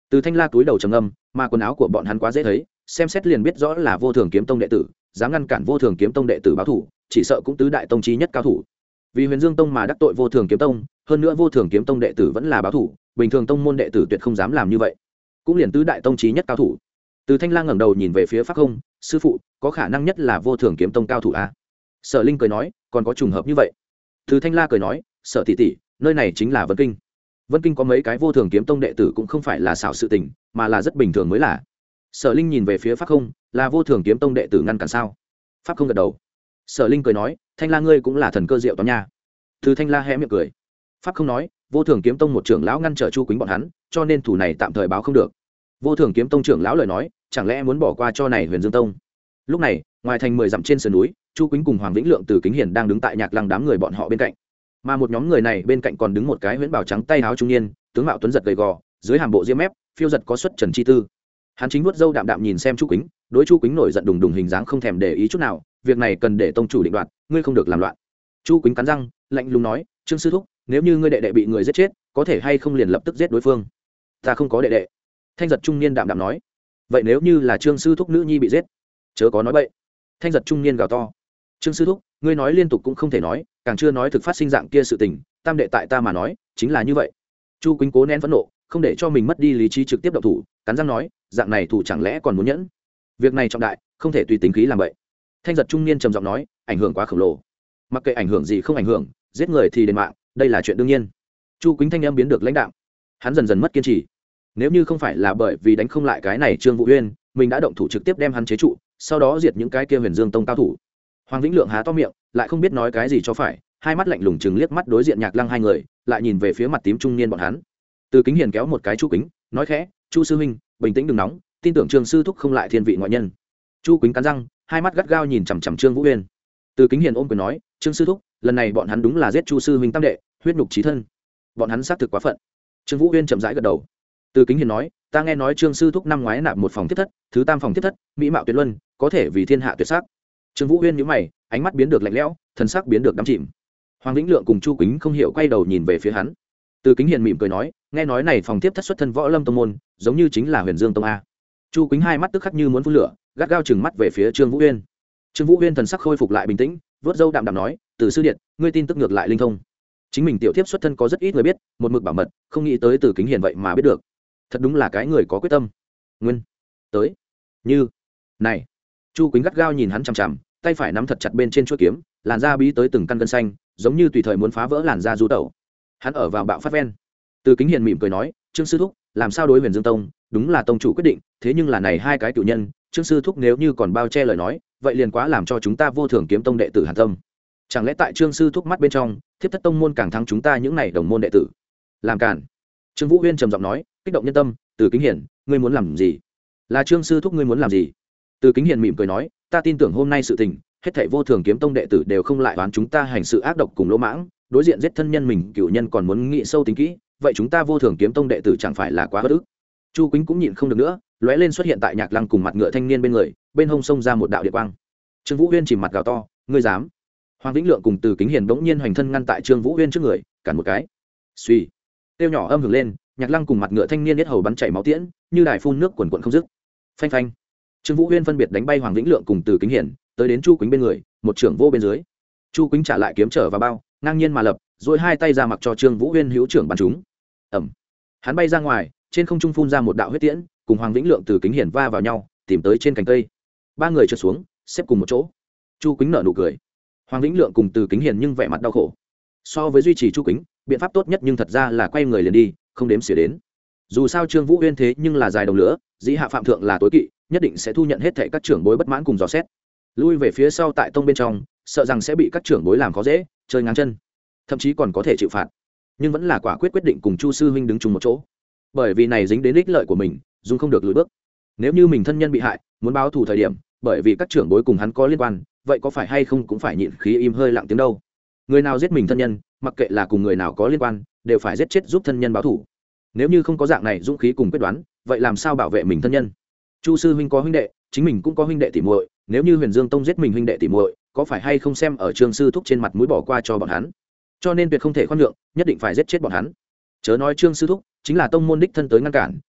Từ Thanh La túi đầu trầm âm, mà quần áo của bọn hắn quá dễ thấy, xem xét liền biết rõ là Vô Thường Kiếm Tông đệ tử, dám ngăn cản Vô Thường Kiếm Tông đệ tử báo thủ, chỉ sợ cũng tứ đại tông chí nhất cao thủ. Vì Huyền Dương Tông mà đắc tội Vô Thường Kiếm Tông, hơn nữa Vô Thường Kiếm Tông đệ tử vẫn là báo thủ, bình thường tông môn đệ tử tuyệt không dám làm như vậy. Cũng liền tứ đại tông chí nhất cao thủ. Từ Thanh La ngẩng đầu nhìn về phía Pháp Không, sư phụ, có khả năng nhất là Vô Thường Kiếm Tông cao thủ a. Sở Linh cười nói, còn có trùng hợp như vậy. Từ Thanh La cười nói, Sở tỷ tỷ, nơi này chính là Vân Kinh. Vân Kinh có mấy cái Vô Thường Kiếm Tông đệ tử cũng không phải là xảo sự tình, mà là rất bình thường mới là. Sở Linh nhìn về phía Pháp Không, là Vô Thường Kiếm Tông đệ tử ngăn cản sao? Pháp Không gật đầu. Sở Linh cười nói, Thanh La ngươi cũng là thần cơ diệu toán nha. Từ Thanh La hé miệng cười. Pháp Không nói, Vô Thường Kiếm Tông một trưởng lão ngăn trở Chu Quýnh bọn hắn, cho nên thủ này tạm thời báo không được. Vô Thường Kiếm Tông trưởng lão lời nói, chẳng lẽ muốn bỏ qua cho này Huyền Dương Tông? Lúc này, ngoài thành mười dặm trên sườn núi, Chu Quýnh cùng Hoàng Vĩnh Lượng từ Kính Hiển đang đứng tại Nhạc Lăng đám người bọn họ bên cạnh. Mà một nhóm người này bên cạnh còn đứng một cái huyễn bào trắng tay áo trung niên, tướng mạo tuấn giật gầy gò, dưới hàm bộ diêm mép, phiêu giật có xuất trần chi tư. Hắn chính vuốt râu đạm đạm nhìn xem Chu Quýnh, đối Chu Quýnh nổi giận đùng đùng hình dáng không thèm để ý chút nào, việc này cần để tông chủ định đoạt, ngươi không được làm loạn. Chu Quýnh cắn răng, lạnh lùng nói, Trương sư thúc, nếu như ngươi đệ đệ bị người giết chết, có thể hay không liền lập tức giết đối phương? Ta không có đệ đệ. Thanh giật trung niên đạm đạm nói. Vậy nếu như là Trương sư thúc nữ nhi bị giết, chớ có nói bậy. Thanh giật trung niên gào to. Trương sư thúc, ngươi nói liên tục cũng không thể nói, càng chưa nói thực phát sinh dạng kia sự tình, tam đệ tại ta mà nói chính là như vậy. Chu Quýnh cố nén phẫn nộ, không để cho mình mất đi lý trí trực tiếp động thủ, cắn răng nói, dạng này thủ chẳng lẽ còn muốn nhẫn? Việc này trọng đại, không thể tùy tính khí làm vậy. Thanh giật trung niên trầm giọng nói, ảnh hưởng quá khổng lồ, mặc kệ ảnh hưởng gì không ảnh hưởng, giết người thì đền mạng, đây là chuyện đương nhiên. Chu Quýnh thanh âm biến được lãnh đạm, hắn dần dần mất kiên trì. Nếu như không phải là bởi vì đánh không lại cái này Trương Vũ Uyên, mình đã động thủ trực tiếp đem hắn chế trụ, sau đó diệt những cái kia Huyền Dương Tông cao thủ. Hoàng Vĩnh Lượng há to miệng, lại không biết nói cái gì cho phải, hai mắt lạnh lùng chừng liếc mắt đối diện Nhạc Lăng hai người, lại nhìn về phía mặt tím trung niên bọn hắn. Từ Kính Hiền kéo một cái Chu Quýnh, nói khẽ, Chu sư huynh, bình tĩnh đừng nóng, tin tưởng Trương sư thúc không lại thiên vị ngoại nhân. Chu Quýnh cắn răng, hai mắt gắt gao nhìn chằm chằm Trương Vũ Uyên. Từ Kính Hiền ôm quyền nói, Trương sư thúc, lần này bọn hắn đúng là giết Chu sư huynh tam đệ, huyết nhục chí thân. Bọn hắn xác thực quá phận. Trương Vũ Uyên chậm rãi gật đầu. Từ Kính Hiền nói, ta nghe nói Trương sư thúc năm ngoái nạp một phòng thiết thất, thứ tam phòng thiết thất, mỹ mạo tuyệt luân, có thể vì thiên hạ tuyệt sắc. Trương Vũ Uyên nhíu mày, ánh mắt biến được lạnh lẽo, thần sắc biến được đắm chìm. Hoàng Vĩnh Lượng cùng Chu Quýnh không hiểu quay đầu nhìn về phía hắn. Từ Kính Hiền mỉm cười nói, nghe nói này phòng tiếp thất xuất thân võ lâm tông môn, giống như chính là Huyền Dương Tông a. Chu Quýnh hai mắt tức khắc như muốn phun lửa, gắt gao chừng mắt về phía Trương Vũ Uyên. Trương Vũ Uyên thần sắc khôi phục lại bình tĩnh, vớt râu đạm đạm nói, từ sư điện, ngươi tin tức ngược lại linh thông. Chính mình tiểu thiếp xuất thân có rất ít người biết, một mực bảo mật, không nghĩ tới Từ Kính Hiền vậy mà biết được. Thật đúng là cái người có quyết tâm. Nguyên tới như này. Chu Quýnh gắt gao nhìn hắn chằm chằm, tay phải nắm thật chặt bên trên chuôi kiếm, làn da bí tới từng căn gân xanh, giống như tùy thời muốn phá vỡ làn da du tẩu. Hắn ở vào bạo phát ven. Từ Kính Hiền mỉm cười nói, Trương sư thúc, làm sao đối Huyền Dương Tông, đúng là tông chủ quyết định, thế nhưng là này hai cái cửu nhân, Trương sư thúc nếu như còn bao che lời nói, vậy liền quá làm cho chúng ta Vô Thường Kiếm Tông đệ tử hàn tâm. Chẳng lẽ tại Trương sư thúc mắt bên trong, Thiếp Thất Tông môn càng thắng chúng ta những này đồng môn đệ tử? Làm cản. Trương Vũ Uyên trầm giọng nói, kích động nhân tâm, Từ Kính Hiền, ngươi muốn làm gì? Là Trương sư thúc ngươi muốn làm gì? Từ Kính Hiền mỉm cười nói, ta tin tưởng hôm nay sự tình, hết thảy Vô Thường Kiếm Tông đệ tử đều không lại đoán chúng ta hành sự ác độc cùng lỗ mãng, đối diện giết thân nhân mình, cửu nhân còn muốn nghĩ sâu tính kỹ, vậy chúng ta Vô Thường Kiếm Tông đệ tử chẳng phải là quá bất ức? Chu Quýnh cũng nhịn không được nữa, lóe lên xuất hiện tại Nhạc Lăng cùng mặt ngựa thanh niên bên người, bên hông xông ra một đạo điện quang. Trương Vũ Uyên chìm mặt gào to, ngươi dám? Hoàng Vĩnh Lượng cùng Từ Kính Hiền bỗng nhiên hoành thân ngăn tại Trương Vũ Uyên trước người, cản một cái. Suy, tiêu nhỏ âm hưởng lên, Nhạc Lăng cùng mặt ngựa thanh niên nhất hầu bắn chảy máu tiễn, như đài phun nước quần quần không dứt. Phanh phanh. Trương Vũ Uyên phân biệt đánh bay Hoàng Vĩnh Lượng cùng Từ Kính Hiền, tới đến Chu Quýnh bên người, một trưởng vô bên dưới. Chu Quýnh trả lại kiếm trở vào bao, ngang nhiên mà lập, rồi hai tay ra mặc cho Trương Vũ Uyên hữu trưởng bắn trúng. Ầm. Hắn bay ra ngoài, trên không trung phun ra một đạo huyết tiễn, cùng Hoàng Vĩnh Lượng Từ Kính Hiền va vào nhau, tìm tới trên cành cây. Ba người trượt xuống, xếp cùng một chỗ. Chu Quýnh nở nụ cười. Hoàng Vĩnh Lượng cùng Từ Kính Hiền nhưng vẻ mặt đau khổ. So với duy trì Chu Quýnh, biện pháp tốt nhất nhưng thật ra là quay người liền đi, không đếm xỉa đến. Dù sao Trương Vũ Uyên thế nhưng là dài đồng lửa, dĩ hạ phạm thượng là tối kỵ, nhất định sẽ thu nhận hết thảy các trưởng bối bất mãn cùng dò xét. Lui về phía sau tại tông bên trong, sợ rằng sẽ bị các trưởng bối làm khó dễ, chơi ngang chân, thậm chí còn có thể chịu phạt. Nhưng vẫn là quả quyết quyết định cùng Chu sư huynh đứng chung một chỗ. Bởi vì này dính đến ích lợi của mình, dung không được lùi bước. Nếu như mình thân nhân bị hại, muốn báo thù thời điểm, bởi vì các trưởng bối cùng hắn có liên quan, vậy có phải hay không cũng phải nhịn khí im hơi lặng tiếng đâu. Người nào giết mình thân nhân, mặc kệ là cùng người nào có liên quan, đều phải giết chết giúp thân nhân báo thù. Nếu như không có dạng này dũng khí cùng quyết đoán, vậy làm sao bảo vệ mình thân nhân? Chu sư huynh có huynh đệ, chính mình cũng có huynh đệ tỉ muội, nếu như Huyền Dương Tông giết mình huynh đệ tỉ muội, có phải hay không xem ở Trương sư thúc trên mặt mũi bỏ qua cho bọn hắn? Cho nên tuyệt không thể khoan nhượng, nhất định phải giết chết bọn hắn. Chớ nói Trương sư thúc, chính là tông môn đích thân tới ngăn cản,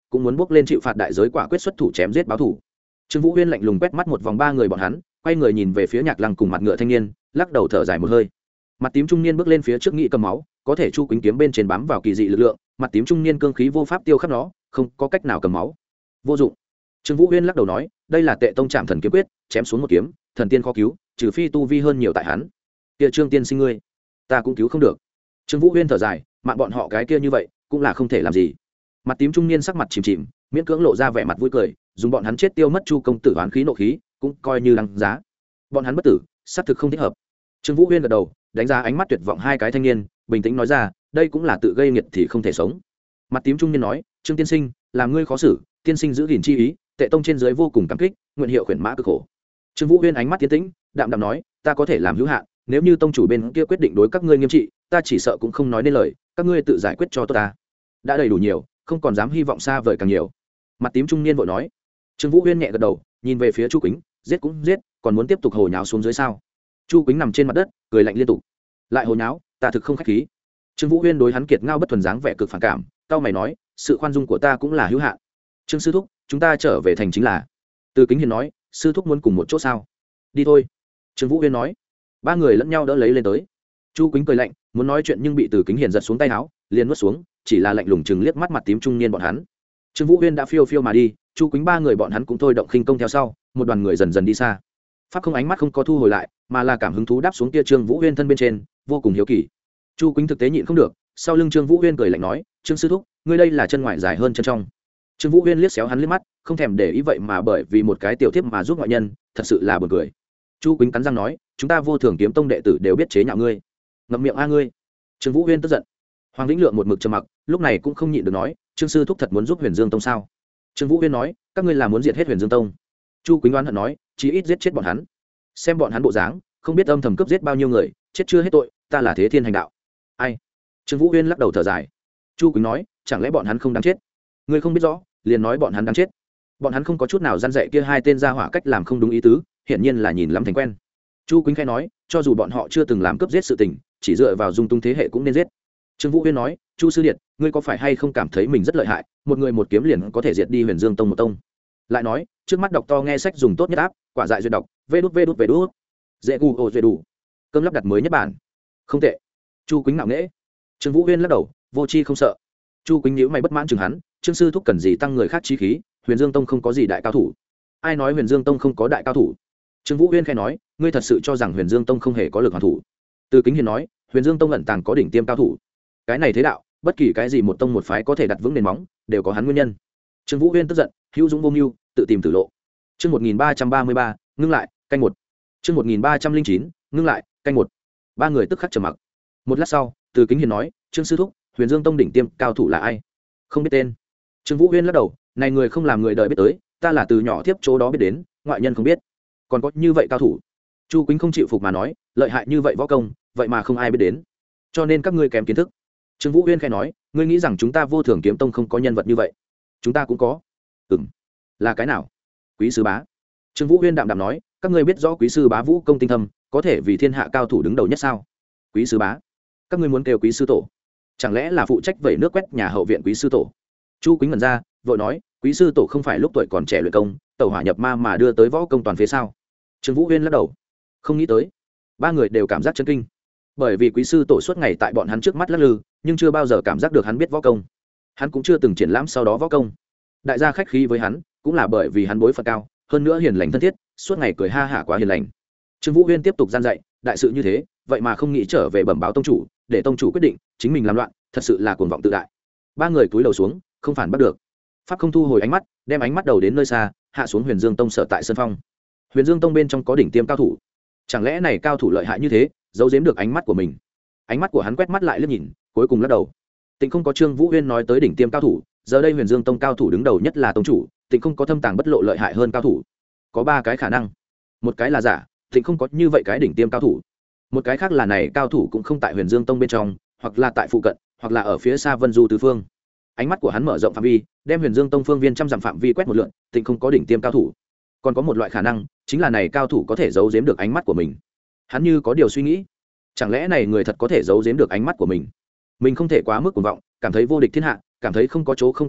cũng muốn bước lên chịu phạt đại giới quả quyết xuất thủ chém giết báo thủ. Trương Vũ Huyên lạnh lùng quét mắt một vòng ba người bọn hắn, quay người nhìn về phía Nhạc Lăng cùng mặt ngựa thanh niên, lắc đầu thở dài một hơi. Mặt tím trung niên bước lên phía trước nghĩ cầm máu, có thể Chu Quýnh kiếm bên trên bám vào kỳ dị lực lượng, mặt tím trung niên cương khí vô pháp tiêu khắp nó, không có cách nào cầm máu. Vô dụng. Trương Vũ Huyên lắc đầu nói, đây là Tệ Tông Trảm Thần kiếm quyết, chém xuống một kiếm, thần tiên khó cứu, trừ phi tu vi hơn nhiều tại hắn. Kia Trương tiên sinh ngươi, ta cũng cứu không được. Trương Vũ Huyên thở dài, mạng bọn họ cái kia như vậy, cũng là không thể làm gì. Mặt tím trung niên sắc mặt chìm chìm, miễn cưỡng lộ ra vẻ mặt vui cười, dùng bọn hắn chết tiêu mất Chu công tử oán khí nộ khí, cũng coi như đáng giá. Bọn hắn bất tử, xác thực không thích hợp. Trương Vũ Huyên gật đầu, đánh giá ánh mắt tuyệt vọng hai cái thanh niên, bình tĩnh nói ra, đây cũng là tự gây nghiệt thì không thể sống. Mặt tím trung niên nói, Trương tiên sinh, làm ngươi khó xử, tiên sinh giữ gìn chi ý, Tệ Tông trên dưới vô cùng cảm kích, nguyện hiệu khuyển mã cực khổ. Trương Vũ Huyên ánh mắt tiến tĩnh, đạm đạm nói, ta có thể làm hữu hạn, nếu như tông chủ bên kia quyết định đối các ngươi nghiêm trị, ta chỉ sợ cũng không nói nên lời, các ngươi tự giải quyết cho tốt ta. Đã đầy đủ nhiều, không còn dám hy vọng xa vời càng nhiều. Mặt tím trung niên vội nói. Trương Vũ Huyên nhẹ gật đầu, nhìn về phía Chu Quýnh, giết cũng giết, còn muốn tiếp tục hồ nháo xuống dưới sao? Chu Quýnh nằm trên mặt đất, cười lạnh liên tục. Lại hồ nháo, ta thực không khách khí. Trương Vũ Huyên đối hắn kiệt ngao bất thuần dáng vẻ cực phản cảm, cao mày nói, sự khoan dung của ta cũng là hữu hạn. Trương sư thúc, chúng ta trở về thành chính là. Từ Kính Hiền nói, sư thúc muốn cùng một chỗ sao? Đi thôi. Trương Vũ Huyên nói. Ba người lẫn nhau đỡ lấy lên tới. Chu Quýnh cười lạnh, muốn nói chuyện nhưng bị Từ Kính Hiền giật xuống tay áo, liền nuốt xuống, chỉ là lạnh lùng chừng liếc mắt mặt tím trung niên bọn hắn. Trương Vũ Huyên đã phiêu phiêu mà đi, Chu Quýnh ba người bọn hắn cũng thôi động khinh công theo sau, một đoàn người dần dần đi xa. Pháp không ánh mắt không có thu hồi lại, mà là cảm hứng thú đáp xuống kia Trương Vũ Huyên thân bên trên, vô cùng hiếu kỳ. Chu Quýnh thực tế nhịn không được, sau lưng Trương Vũ Huyên cười lạnh nói, Trương sư thúc, ngươi đây là chân ngoài dài hơn chân trong. Trương Vũ Huyên liếc xéo hắn liếc mắt, không thèm để ý vậy mà bởi vì một cái tiểu thiếp mà giúp ngoại nhân, thật sự là buồn cười. Chu Quýnh cắn răng nói, chúng ta Vô Thường Kiếm Tông đệ tử đều biết chế nhạo ngươi. Ngậm miệng a ngươi. Trương Vũ Huyên tức giận. Hoàng Vĩnh Lượng một mực trầm mặc, lúc này cũng không nhịn được nói, Trương sư thúc thật muốn giúp Huyền Dương Tông sao? Trương Vũ Huyên nói, các ngươi là muốn diệt hết Huyền Dương Tông. Chu Quýnh oán hận nói, chí ít giết chết bọn hắn. Xem bọn hắn bộ dáng, không biết âm thầm cướp giết bao nhiêu người, chết chưa hết tội, ta là thế thiên hành đạo. Ai? Trương Vũ Huyên lắc đầu thở dài. Chu Quýnh nói, chẳng lẽ bọn hắn không đáng chết? Ngươi không biết rõ, liền nói bọn hắn đáng chết. Bọn hắn không có chút nào gian dạy kia hai tên gia hỏa cách làm không đúng ý tứ, hiển nhiên là nhìn lắm thành quen. Chu Quýnh khẽ nói, cho dù bọn họ chưa từng làm cướp giết sự tình, chỉ dựa vào dung tung thế hệ cũng nên giết. Trương Vũ Huyên nói, Chu sư điện, ngươi có phải hay không cảm thấy mình rất lợi hại, một người một kiếm liền có thể diệt đi Huyền Dương Tông một tông? Lại nói, trước mắt đọc to nghe sách dùng tốt nhất áp, quả dại duyệt đọc, vê đút vê đút vê đút. Dễ gu ô duyệt đủ. Cơm lắp đặt mới nhất bản. Không tệ. Chu Quýnh ngạo nghễ. Trương Vũ Huyên lắc đầu, vô chi không sợ. Chu Quýnh nhíu mày bất mãn chừng hắn, Trương sư thúc cần gì tăng người khác chí khí, Huyền Dương Tông không có gì đại cao thủ. Ai nói Huyền Dương Tông không có đại cao thủ? Trương Vũ Huyên khẽ nói, ngươi thật sự cho rằng Huyền Dương Tông không hề có lực hoàn thủ? Từ Kính Hiền nói, Huyền Dương Tông ẩn tàng có đỉnh tiêm cao thủ. Cái này thế đạo, bất kỳ cái gì một tông một phái có thể đặt vững nền móng, đều có hắn nguyên nhân. Trương Vũ Huyên tức giận, hữu dũng vô mưu, tự tìm tử lộ. Chương một nghìn ba trăm ba mươi ba, ngưng lại, canh một. Chương một nghìn ba trăm linh chín, ngưng lại, canh một. Ba người tức khắc trầm mặc. Một lát sau, Từ Kính Hiền nói, Trương sư thúc, Huyền Dương Tông đỉnh tiêm cao thủ là ai? Không biết tên. Trương Vũ Huyên lắc đầu, này người không làm người đời biết tới, ta là từ nhỏ tiếp chỗ đó biết đến, ngoại nhân không biết. Còn có như vậy cao thủ? Chu Quýnh không chịu phục mà nói, lợi hại như vậy võ công, vậy mà không ai biết đến. Cho nên các ngươi kém kiến thức. Trương Vũ Huyên khẽ nói, ngươi nghĩ rằng chúng ta Vô Thường Kiếm Tông không có nhân vật như vậy? Chúng ta cũng có. Ừm. Là cái nào? Quý sư bá. Trương Vũ Huyên đạm đạm nói, các ngươi biết rõ Quý sư bá vũ công tinh thâm, có thể vì thiên hạ cao thủ đứng đầu nhất sao? Quý sư bá? Các ngươi muốn kêu Quý sư tổ? Chẳng lẽ là phụ trách vẩy nước quét nhà hậu viện Quý sư tổ? Chu Quýnh ngẩn ra, vội nói, Quý sư tổ không phải lúc tuổi còn trẻ luyện công, tẩu hỏa nhập ma mà đưa tới võ công toàn phía sao? Trương Vũ Huyên lắc đầu, không nghĩ tới. Ba người đều cảm giác chấn kinh, bởi vì Quý sư tổ suốt ngày tại bọn hắn trước mắt lắc lư, nhưng chưa bao giờ cảm giác được hắn biết võ công. Hắn cũng chưa từng triển lãm sau đó võ công. Đại gia khách khí với hắn, cũng là bởi vì hắn bối phận cao, hơn nữa hiền lành thân thiết, suốt ngày cười ha hả quá hiền lành. Trương Vũ Huyên tiếp tục gian dạy, đại sự như thế, vậy mà không nghĩ trở về bẩm báo tông chủ, để tông chủ quyết định, chính mình làm loạn, thật sự là cuồng vọng tự đại. Ba người cúi đầu xuống, không phản bắt được. Pháp không thu hồi ánh mắt, đem ánh mắt đầu đến nơi xa, hạ xuống Huyền Dương Tông sở tại sân phong. Huyền Dương Tông bên trong có đỉnh tiêm cao thủ, chẳng lẽ này cao thủ lợi hại như thế, giấu giếm được ánh mắt của mình? Ánh mắt của hắn quét mắt lại liếc nhìn, cuối cùng lắc đầu. Tịnh không có Trương Vũ Huyên nói tới đỉnh tiêm cao thủ, giờ đây Huyền Dương Tông cao thủ đứng đầu nhất là tông chủ, Tịnh không có thâm tàng bất lộ lợi hại hơn cao thủ. Có ba cái khả năng, một cái là giả, Tịnh không có như vậy cái đỉnh tiêm cao thủ. Một cái khác là này cao thủ cũng không tại Huyền Dương Tông bên trong, hoặc là tại phụ cận, hoặc là ở phía xa Vân Du tứ phương. Ánh mắt của hắn mở rộng phạm vi, đem Huyền Dương Tông phương viên trăm dặm phạm vi quét một lượt, Tịnh không có đỉnh tiêm cao thủ. Còn có một loại khả năng, chính là này cao thủ có thể giấu giếm được ánh mắt của mình. Hắn như có điều suy nghĩ, chẳng lẽ này người thật có thể giấu giếm được ánh mắt của mình? Mình không thể quá mức cuồng vọng, cảm thấy vô địch thiên hạ, cảm thấy không có chỗ không quan sát,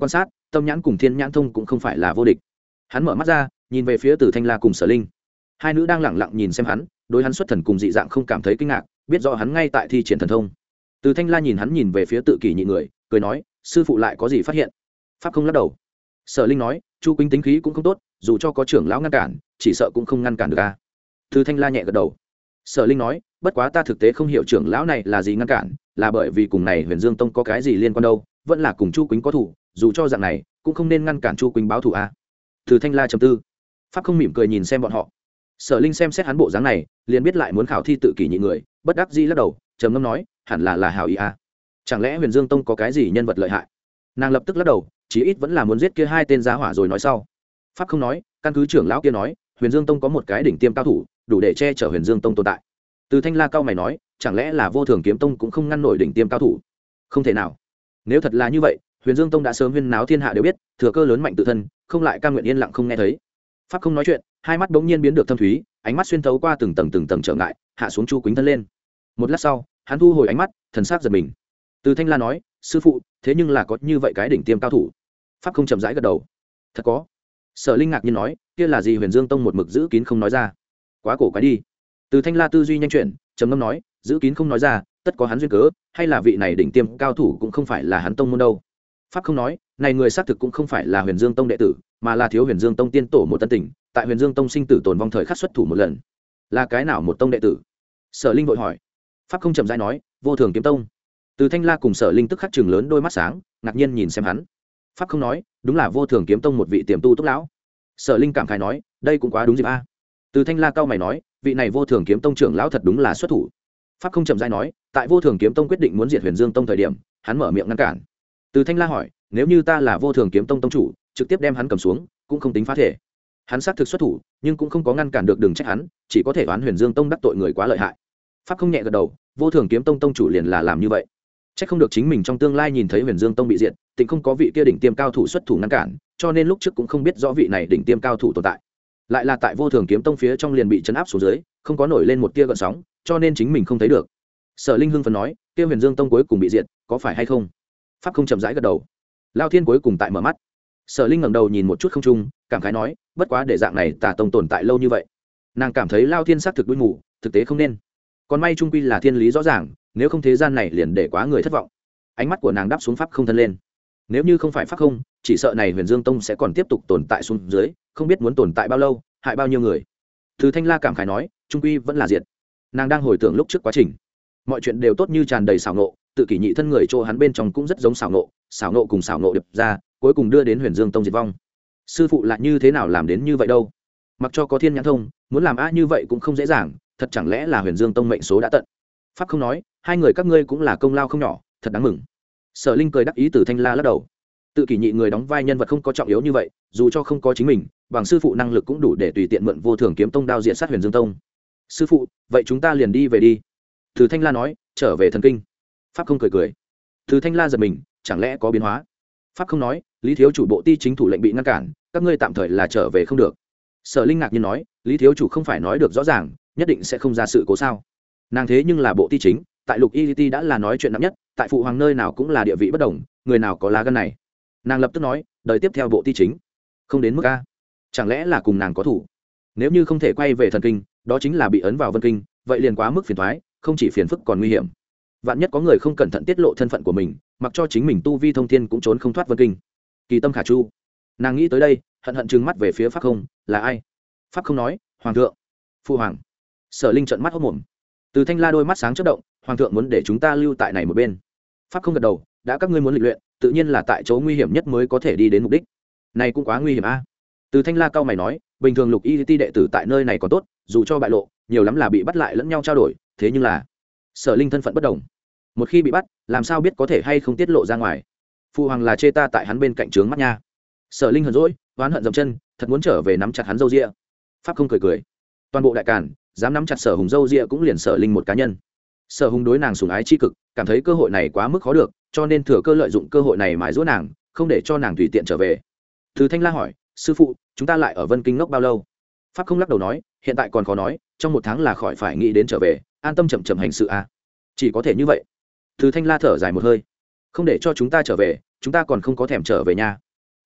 tâm nhãn cùng thiên nhãn thông cũng không phải là vô địch. Hắn mở mắt ra nhìn về phía Từ Thanh La cùng Sở Linh, hai nữ đang lẳng lặng nhìn xem hắn, đối hắn xuất thần cùng dị dạng không cảm thấy kinh ngạc, biết rõ hắn ngay tại thi triển thần thông. Từ Thanh La nhìn hắn nhìn về phía Tự Kỷ nhị người, cười nói, sư phụ lại có gì phát hiện? Pháp không lắc đầu. Sở Linh nói, Chu Quýnh tính khí cũng không tốt, dù cho có trưởng lão ngăn cản, chỉ sợ cũng không ngăn cản được a. Từ Thanh La nhẹ gật đầu. Sở Linh nói, bất quá ta thực tế không hiểu trưởng lão này là gì ngăn cản, là bởi vì cùng này Huyền Dương Tông có cái gì liên quan đâu, vẫn là cùng Chu Quýnh có thủ, dù cho dạng này cũng không nên ngăn cản Chu Quýnh báo thù a. Từ Thanh La trầm tư. Pháp không mỉm cười nhìn xem bọn họ. Sở Linh xem xét hắn bộ dáng này, liền biết lại muốn khảo thi Tự Kỷ nhị người, bất đắc dĩ lắc đầu, trầm ngâm nói, hẳn là là hảo ý a. Chẳng lẽ Huyền Dương Tông có cái gì nhân vật lợi hại? Nàng lập tức lắc đầu, chí ít vẫn là muốn giết kia hai tên giá hỏa rồi nói sau. Pháp không nói, căn cứ trưởng lão kia nói, Huyền Dương Tông có một cái đỉnh tiêm cao thủ, đủ để che chở Huyền Dương Tông tồn tại. Từ Thanh La cao mày nói, chẳng lẽ là Vô Thường Kiếm Tông cũng không ngăn nổi đỉnh tiêm cao thủ? Không thể nào. Nếu thật là như vậy, Huyền Dương Tông đã sớm huyên náo thiên hạ đều biết, thừa cơ lớn mạnh tự thân, không lại cam nguyện yên lặng không nghe thấy. Pháp không nói chuyện, hai mắt bỗng nhiên biến được thâm thúy, ánh mắt xuyên thấu qua từng tầng từng tầng trở ngại, hạ xuống Chu Quýnh thân lên. Một lát sau, hắn thu hồi ánh mắt, thần sắc giật mình. Từ Thanh La nói, sư phụ, thế nhưng là có như vậy cái đỉnh tiêm cao thủ? Pháp không chậm rãi gật đầu. Thật có. Sở Linh ngạc nhiên nói, kia là gì Huyền Dương Tông một mực giữ kín không nói ra? Quá cổ quái đi. Từ Thanh La tư duy nhanh chuyển, trầm ngâm nói, giữ kín không nói ra, tất có hắn duyên cớ, hay là vị này đỉnh tiêm cao thủ cũng không phải là hắn tông môn đâu? Pháp không nói, này người xác thực cũng không phải là Huyền Dương Tông đệ tử, mà là thiếu Huyền Dương Tông tiên tổ một tân tình, tại Huyền Dương Tông sinh tử tồn vong thời khắc xuất thủ một lần. Là cái nào một tông đệ tử? Sở Linh vội hỏi. Pháp không chậm rãi nói, Vô Thường Kiếm Tông. Từ Thanh La cùng Sở Linh tức khắc chừng lớn đôi mắt sáng, ngạc nhiên nhìn xem hắn. Pháp không nói, đúng là Vô Thường Kiếm Tông một vị tiềm tu túc lão. Sở Linh cảm khái nói, đây cũng quá đúng dịp a. Từ Thanh La cao mày nói, vị này Vô Thường Kiếm Tông trưởng lão thật đúng là xuất thủ. Pháp không chậm rãi nói, tại Vô Thường Kiếm Tông quyết định muốn diệt Huyền Dương Tông thời điểm, hắn mở miệng ngăn cản. Từ Thanh La hỏi, nếu như ta là Vô Thường Kiếm Tông tông chủ, trực tiếp đem hắn cầm xuống, cũng không tính phá thể. Hắn xác thực xuất thủ, nhưng cũng không có ngăn cản được, đừng trách hắn, chỉ có thể đoán Huyền Dương Tông đắc tội người quá lợi hại. Pháp không nhẹ gật đầu, Vô Thường Kiếm Tông tông chủ liền là làm như vậy. Trách không được chính mình trong tương lai nhìn thấy Huyền Dương Tông bị diệt, tịnh không có vị kia đỉnh tiêm cao thủ xuất thủ ngăn cản, cho nên lúc trước cũng không biết rõ vị này đỉnh tiêm cao thủ tồn tại. Lại là tại Vô Thường Kiếm Tông phía trong liền bị chấn áp xuống dưới, không có nổi lên một tia gợn sóng, cho nên chính mình không thấy được. Sở Linh hưng phấn nói, kia Huyền Dương Tông cuối cùng bị diệt, có phải hay không? Pháp không chậm rãi gật đầu. Lao Thiên cuối cùng tại mở mắt. Sở Linh ngẩng đầu nhìn một chút không trung, cảm khái nói, bất quá để dạng này Tà Tông tồn tại lâu như vậy, nàng cảm thấy Lao Thiên xác thực đuôi mù, thực tế không nên. Còn may trung quy là thiên lý rõ ràng, nếu không thế gian này liền để quá người thất vọng. Ánh mắt của nàng đáp xuống Pháp không thân lên. Nếu như không phải Pháp không, chỉ sợ này Huyền Dương Tông sẽ còn tiếp tục tồn tại xuống dưới, không biết muốn tồn tại bao lâu, hại bao nhiêu người. Từ Thanh La cảm khái nói, trung quy vẫn là diệt. Nàng đang hồi tưởng lúc trước quá trình, mọi chuyện đều tốt như tràn đầy xảo nộ, Tự Kỷ nhị thân người chỗ hắn bên trong cũng rất giống xảo nộ, xảo nộ cùng xảo nộ điệp ra, cuối cùng đưa đến Huyền Dương Tông diệt vong. Sư phụ lại như thế nào làm đến như vậy đâu? Mặc cho có thiên nhãn thông, muốn làm a như vậy cũng không dễ dàng, thật chẳng lẽ là Huyền Dương Tông mệnh số đã tận? Pháp không nói, hai người các ngươi cũng là công lao không nhỏ, thật đáng mừng. Sở Linh cười đắc ý, Từ Thanh La lắc đầu. Tự Kỷ nhị người đóng vai nhân vật không có trọng yếu như vậy, dù cho không có chính mình, bằng sư phụ năng lực cũng đủ để tùy tiện mượn Vô Thường Kiếm Tông đao diện sát Huyền Dương Tông. Sư phụ, vậy chúng ta liền đi về đi. Từ Thanh La nói, trở về thần kinh. Pháp không cười cười. Từ Thanh La giật mình, chẳng lẽ có biến hóa? Pháp không nói, Lý thiếu chủ bộ ti chính thủ lệnh bị ngăn cản, các ngươi tạm thời là trở về không được. Sở Linh ngạc nhiên nói, Lý thiếu chủ không phải nói được rõ ràng, nhất định sẽ không ra sự cố sao? Nàng thế nhưng là bộ ti chính, tại Lục Y Ti đã là nói chuyện nặng nhất, tại phụ hoàng nơi nào cũng là địa vị bất đồng, người nào có lá gan này? Nàng lập tức nói, đời tiếp theo bộ ti chính, không đến mức a. Chẳng lẽ là cùng nàng có thủ? Nếu như không thể quay về thần kinh, đó chính là bị ấn vào Vân Kinh, vậy liền quá mức phiền toái, không chỉ phiền phức còn nguy hiểm. Vạn nhất có người không cẩn thận tiết lộ thân phận của mình, mặc cho chính mình tu vi thông thiên cũng trốn không thoát Vân Kinh. Kỳ tâm khả chu. Nàng nghĩ tới đây, hận hận trừng mắt về phía Pháp không, là ai? Pháp không nói, hoàng thượng. Phu hoàng. Sở Linh trợn mắt hốt mồm. Từ Thanh La đôi mắt sáng chớp động, hoàng thượng muốn để chúng ta lưu tại này một bên. Pháp không gật đầu, đã các ngươi muốn lịch luyện, tự nhiên là tại chỗ nguy hiểm nhất mới có thể đi đến mục đích. Này cũng quá nguy hiểm a. Từ Thanh La cao mày nói, bình thường Lục Y Ti đệ tử tại nơi này còn tốt, dù cho bại lộ, nhiều lắm là bị bắt lại lẫn nhau trao đổi, thế nhưng là Sở Linh thân phận bất đồng, một khi bị bắt, làm sao biết có thể hay không tiết lộ ra ngoài? Phu hoàng là chê ta tại hắn bên cạnh trướng mắt nha. Sở Linh hờn dỗi, oán hận dậm chân, thật muốn trở về nắm chặt hắn râu ria. Pháp không cười cười, toàn bộ đại càn dám nắm chặt Sở Hùng râu ria cũng liền Sở Linh một cá nhân. Sở Hùng đối nàng sủng ái chi cực, cảm thấy cơ hội này quá mức khó được, cho nên thừa cơ lợi dụng cơ hội này mài giũa nàng, không để cho nàng tùy tiện trở về. Từ Thanh La hỏi, sư phụ, chúng ta lại ở Vân Kinh ngốc bao lâu? Pháp không lắc đầu nói, hiện tại còn khó nói, trong một tháng là khỏi phải nghĩ đến trở về, an tâm chậm chậm hành sự a. Chỉ có thể như vậy. Từ Thanh La thở dài một hơi, không để cho chúng ta trở về, chúng ta còn không có thèm trở về nhà.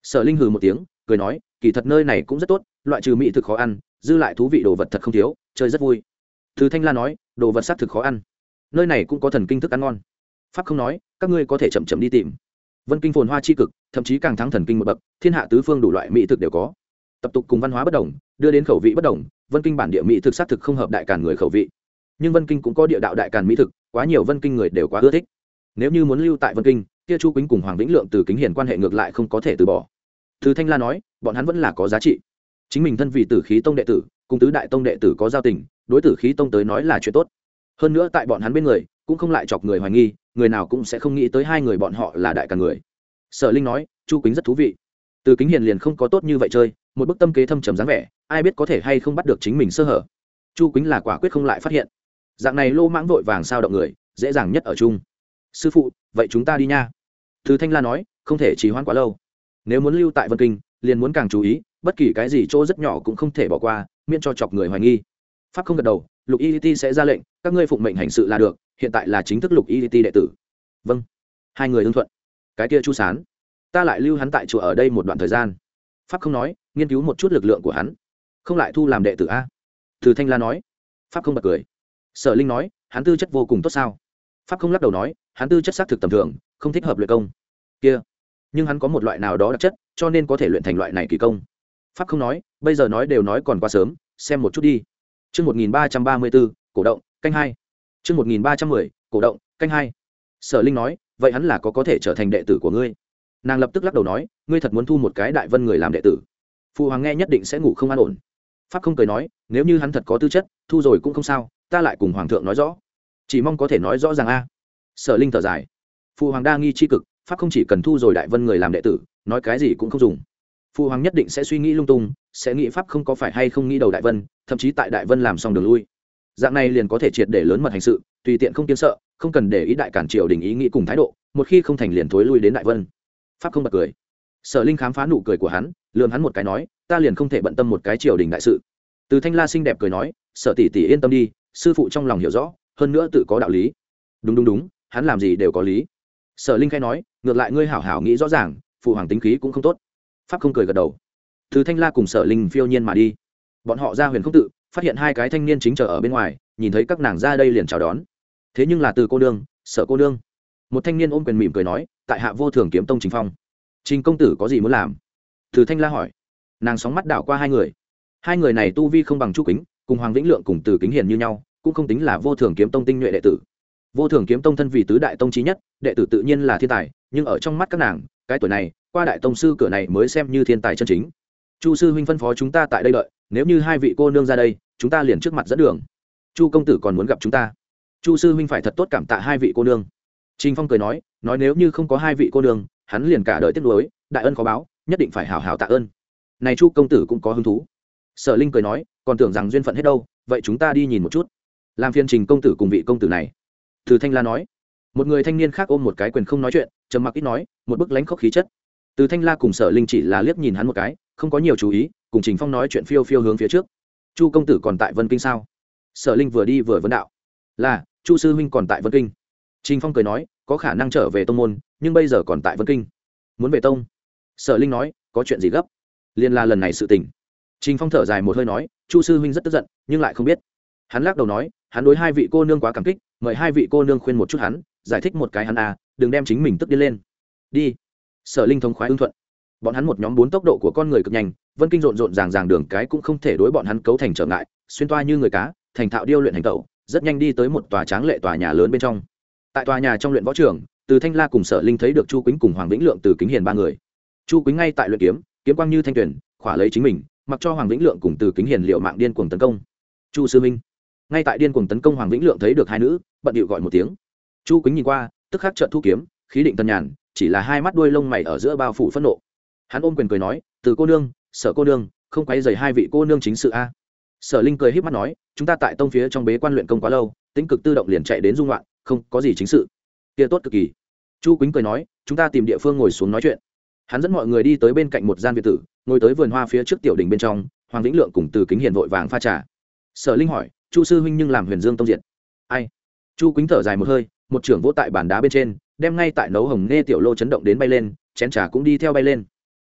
Sở Linh hừ một tiếng cười nói, kỳ thật nơi này cũng rất tốt, loại trừ mỹ thực khó ăn, dư lại thú vị đồ vật thật không thiếu, chơi rất vui. Từ Thanh La nói, đồ vật xác thực khó ăn, nơi này cũng có thần kinh thức ăn ngon. Pháp không nói, các ngươi có thể chậm chậm đi tìm. Vân Kinh phồn hoa chi cực, thậm chí càng thắng thần kinh một bậc, thiên hạ tứ phương đủ loại mỹ thực đều có. Tập tục cùng văn hóa bất đồng, đưa đến khẩu vị bất đồng, Vân Kinh bản địa mỹ thực xác thực không hợp đại càn người khẩu vị. Nhưng Vân Kinh cũng có địa đạo đại càn mỹ thực, quá nhiều Vân Kinh người đều quá ưa thích. Nếu như muốn lưu tại Vân Kinh, kia Chu Quýnh cùng Hoàng Vĩnh Lượng từ Kính Hiền quan hệ ngược lại không có thể từ bỏ. Từ Thanh La nói, bọn hắn vẫn là có giá trị. Chính mình thân vì Tử Khí Tông đệ tử, cùng tứ đại tông đệ tử có giao tình, đối Tử Khí Tông tới nói là chuyện tốt. Hơn nữa tại bọn hắn bên người, cũng không lại chọc người hoài nghi, người nào cũng sẽ không nghĩ tới hai người bọn họ là đại càn người. Sở Linh nói, Chu Quýnh rất thú vị. Từ Kính Hiền liền không có tốt như vậy chơi, một bức tâm kế thâm trầm dáng vẻ, ai biết có thể hay không bắt được chính mình sơ hở. Chu Quýnh là quả quyết không lại phát hiện. Dạng này lô mãng vội vàng sao động người, dễ dàng nhất ở chung. Sư phụ, vậy chúng ta đi nha. Từ Thanh La nói, không thể trì hoãn quá lâu. Nếu muốn lưu tại Vân Kinh, liền muốn càng chú ý, bất kỳ cái gì chỗ rất nhỏ cũng không thể bỏ qua, miễn cho chọc người hoài nghi. Pháp không gật đầu, Lục Y Ti sẽ ra lệnh, các ngươi phụng mệnh hành sự là được, hiện tại là chính thức Lục Y Ti đệ tử. Vâng. Hai người ưng thuận. Cái kia Chu Sán, ta lại lưu hắn tại chùa ở đây một đoạn thời gian. Pháp không nói, nghiên cứu một chút lực lượng của hắn, không lại thu làm đệ tử a. Từ Thanh La nói. Pháp không bật cười. Sở Linh nói, hắn tư chất vô cùng tốt sao? Pháp không lắc đầu nói, hắn tư chất xác thực tầm thường, không thích hợp luyện công. Kia, nhưng hắn có một loại nào đó đặc chất, cho nên có thể luyện thành loại này kỳ công. Pháp không nói, bây giờ nói đều nói còn quá sớm, xem một chút đi. Chương một nghìn ba trăm ba mươi bốn, cổ động, canh hai. Chương một nghìn ba trăm mười, cổ động, canh hai. Sở Linh nói, vậy hắn là có có thể trở thành đệ tử của ngươi. Nàng lập tức lắc đầu nói, ngươi thật muốn thu một cái đại vân người làm đệ tử? Phụ hoàng nghe nhất định sẽ ngủ không an ổn. Pháp không cười nói, nếu như hắn thật có tư chất, thu rồi cũng không sao, ta lại cùng hoàng thượng nói rõ, chỉ mong có thể nói rõ ràng a. Sở Linh thở dài, phụ hoàng đa nghi chi cực, Pháp không chỉ cần thu rồi đại vân người làm đệ tử, nói cái gì cũng không dùng. Phụ hoàng nhất định sẽ suy nghĩ lung tung, sẽ nghĩ Pháp không có phải hay không nghĩ đầu đại vân, thậm chí tại đại vân làm xong đường lui, dạng này liền có thể triệt để lớn mật hành sự, tùy tiện không kiêng sợ, không cần để ý đại cản triều đình ý nghĩ cùng thái độ, một khi không thành liền thối lui đến đại vân. Pháp không bật cười. Sở Linh khám phá nụ cười của hắn, lườm hắn một cái nói, ta liền không thể bận tâm một cái triều đình đại sự. Từ Thanh La xinh đẹp cười nói, Sở tỷ tỷ yên tâm đi, sư phụ trong lòng hiểu rõ, hơn nữa tự có đạo lý. Đúng đúng đúng, hắn làm gì đều có lý. Sở Linh khai nói, ngược lại ngươi hảo hảo nghĩ rõ ràng, phụ hoàng tính khí cũng không tốt. Pháp không cười gật đầu. Từ Thanh La cùng Sở Linh phiêu nhiên mà đi. Bọn họ ra huyền không tự, phát hiện hai cái thanh niên chính chờ ở bên ngoài, nhìn thấy các nàng ra đây liền chào đón. Thế nhưng là Từ cô nương, Sở cô nương. Một thanh niên ôm quyền mỉm cười nói, tại hạ Vô Thường Kiếm Tông Trình Phong. Trình công tử có gì muốn làm? Từ Thanh La hỏi. Nàng sóng mắt đảo qua hai người. Hai người này tu vi không bằng Chu Kính, cùng Hoàng Vĩnh Lượng cùng Từ Kính Hiền như nhau, cũng không tính là Vô Thường Kiếm Tông tinh nhuệ đệ tử. Vô Thường Kiếm Tông thân vì tứ đại tông chí nhất, đệ tử tự nhiên là thiên tài, nhưng ở trong mắt các nàng, cái tuổi này, qua đại tông sư cửa này mới xem như thiên tài chân chính. Chu sư huynh phân phó chúng ta tại đây đợi, nếu như hai vị cô nương ra đây, chúng ta liền trước mặt dẫn đường. Chu công tử còn muốn gặp chúng ta. Chu sư huynh phải thật tốt cảm tạ hai vị cô nương. Trình Phong cười nói, nói nếu như không có hai vị cô nương, hắn liền cả đời tiếc nuối, đại ân khó báo, nhất định phải hảo hảo tạ ơn. Này Chu công tử cũng có hứng thú. Sở Linh cười nói, còn tưởng rằng duyên phận hết đâu, vậy chúng ta đi nhìn một chút. Làm phiền Trình công tử cùng vị công tử này. Từ Thanh La nói. Một người thanh niên khác ôm một cái quyền không nói chuyện, trầm mặc ít nói, một bức lánh khóc khí chất. Từ Thanh La cùng Sở Linh chỉ là liếc nhìn hắn một cái, không có nhiều chú ý, cùng Trình Phong nói chuyện phiêu phiêu hướng phía trước. Chu công tử còn tại Vân Kinh sao? Sở Linh vừa đi vừa vấn đạo. Là, Chu sư huynh còn tại Vân Kinh. Trình Phong cười nói, có khả năng trở về tông môn, nhưng bây giờ còn tại Vân Kinh. Muốn về tông? Sở Linh nói, có chuyện gì gấp? Liên là lần này sự tình. Trình Phong thở dài một hơi nói, Chu sư huynh rất tức giận, nhưng lại không biết. Hắn lắc đầu nói, hắn đối hai vị cô nương quá cảm kích, mời hai vị cô nương khuyên một chút hắn, giải thích một cái hắn à, đừng đem chính mình tức điên lên. Đi. Sở Linh thống khoái ưng thuận. Bọn hắn một nhóm bốn tốc độ của con người cực nhanh, Vân Kinh rộn rộn ràng ràng đường cái cũng không thể đối bọn hắn cấu thành trở ngại, xuyên toa như người cá, thành thạo điêu luyện hành tẩu, rất nhanh đi tới một tòa tráng lệ tòa nhà lớn bên trong. Tại tòa nhà trong luyện võ trường, Từ Thanh La cùng Sở Linh thấy được Chu Quýnh cùng Hoàng Vĩnh Lượng Từ Kính Hiền ba người. Chu Quýnh ngay tại luyện kiếm, kiếm quang như thanh tuyển, khỏa lấy chính mình, mặc cho Hoàng Vĩnh Lượng cùng Từ Kính Hiền liệu mạng điên cuồng tấn công. Chu sư minh. Ngay tại điên cuồng tấn công Hoàng Vĩnh Lượng thấy được hai nữ, bận điệu gọi một tiếng. Chu Quýnh nhìn qua, tức khắc chợt thu kiếm, khí định tân nhàn, chỉ là hai mắt đuôi lông mày ở giữa bao phủ phẫn nộ. Hắn ôm quyền cười nói, Từ cô nương, Sở cô nương, không quấy rầy hai vị cô nương chính sự a. Sở Linh cười híp mắt nói, chúng ta tại tông phía trong bế quan luyện công quá lâu, tính cực tự động liền chạy đến dung loạn, không có gì chính sự. Kia tốt cực kỳ. Chu Quýnh cười nói, chúng ta tìm địa phương ngồi xuống nói chuyện. Hắn dẫn mọi người đi tới bên cạnh một gian biệt tử, ngồi tới vườn hoa phía trước tiểu đình bên trong. Hoàng Vĩnh Lượng cùng Từ Kính Hiền vội vàng pha trà. Sở Linh hỏi, Chu sư huynh nhưng làm Huyền Dương tông diệt? Ai? Chu Quýnh thở dài một hơi, một trưởng vỗ tại bàn đá bên trên, đem ngay tại nấu hồng nghe tiểu lô chấn động đến bay lên, chén trà cũng đi theo bay lên.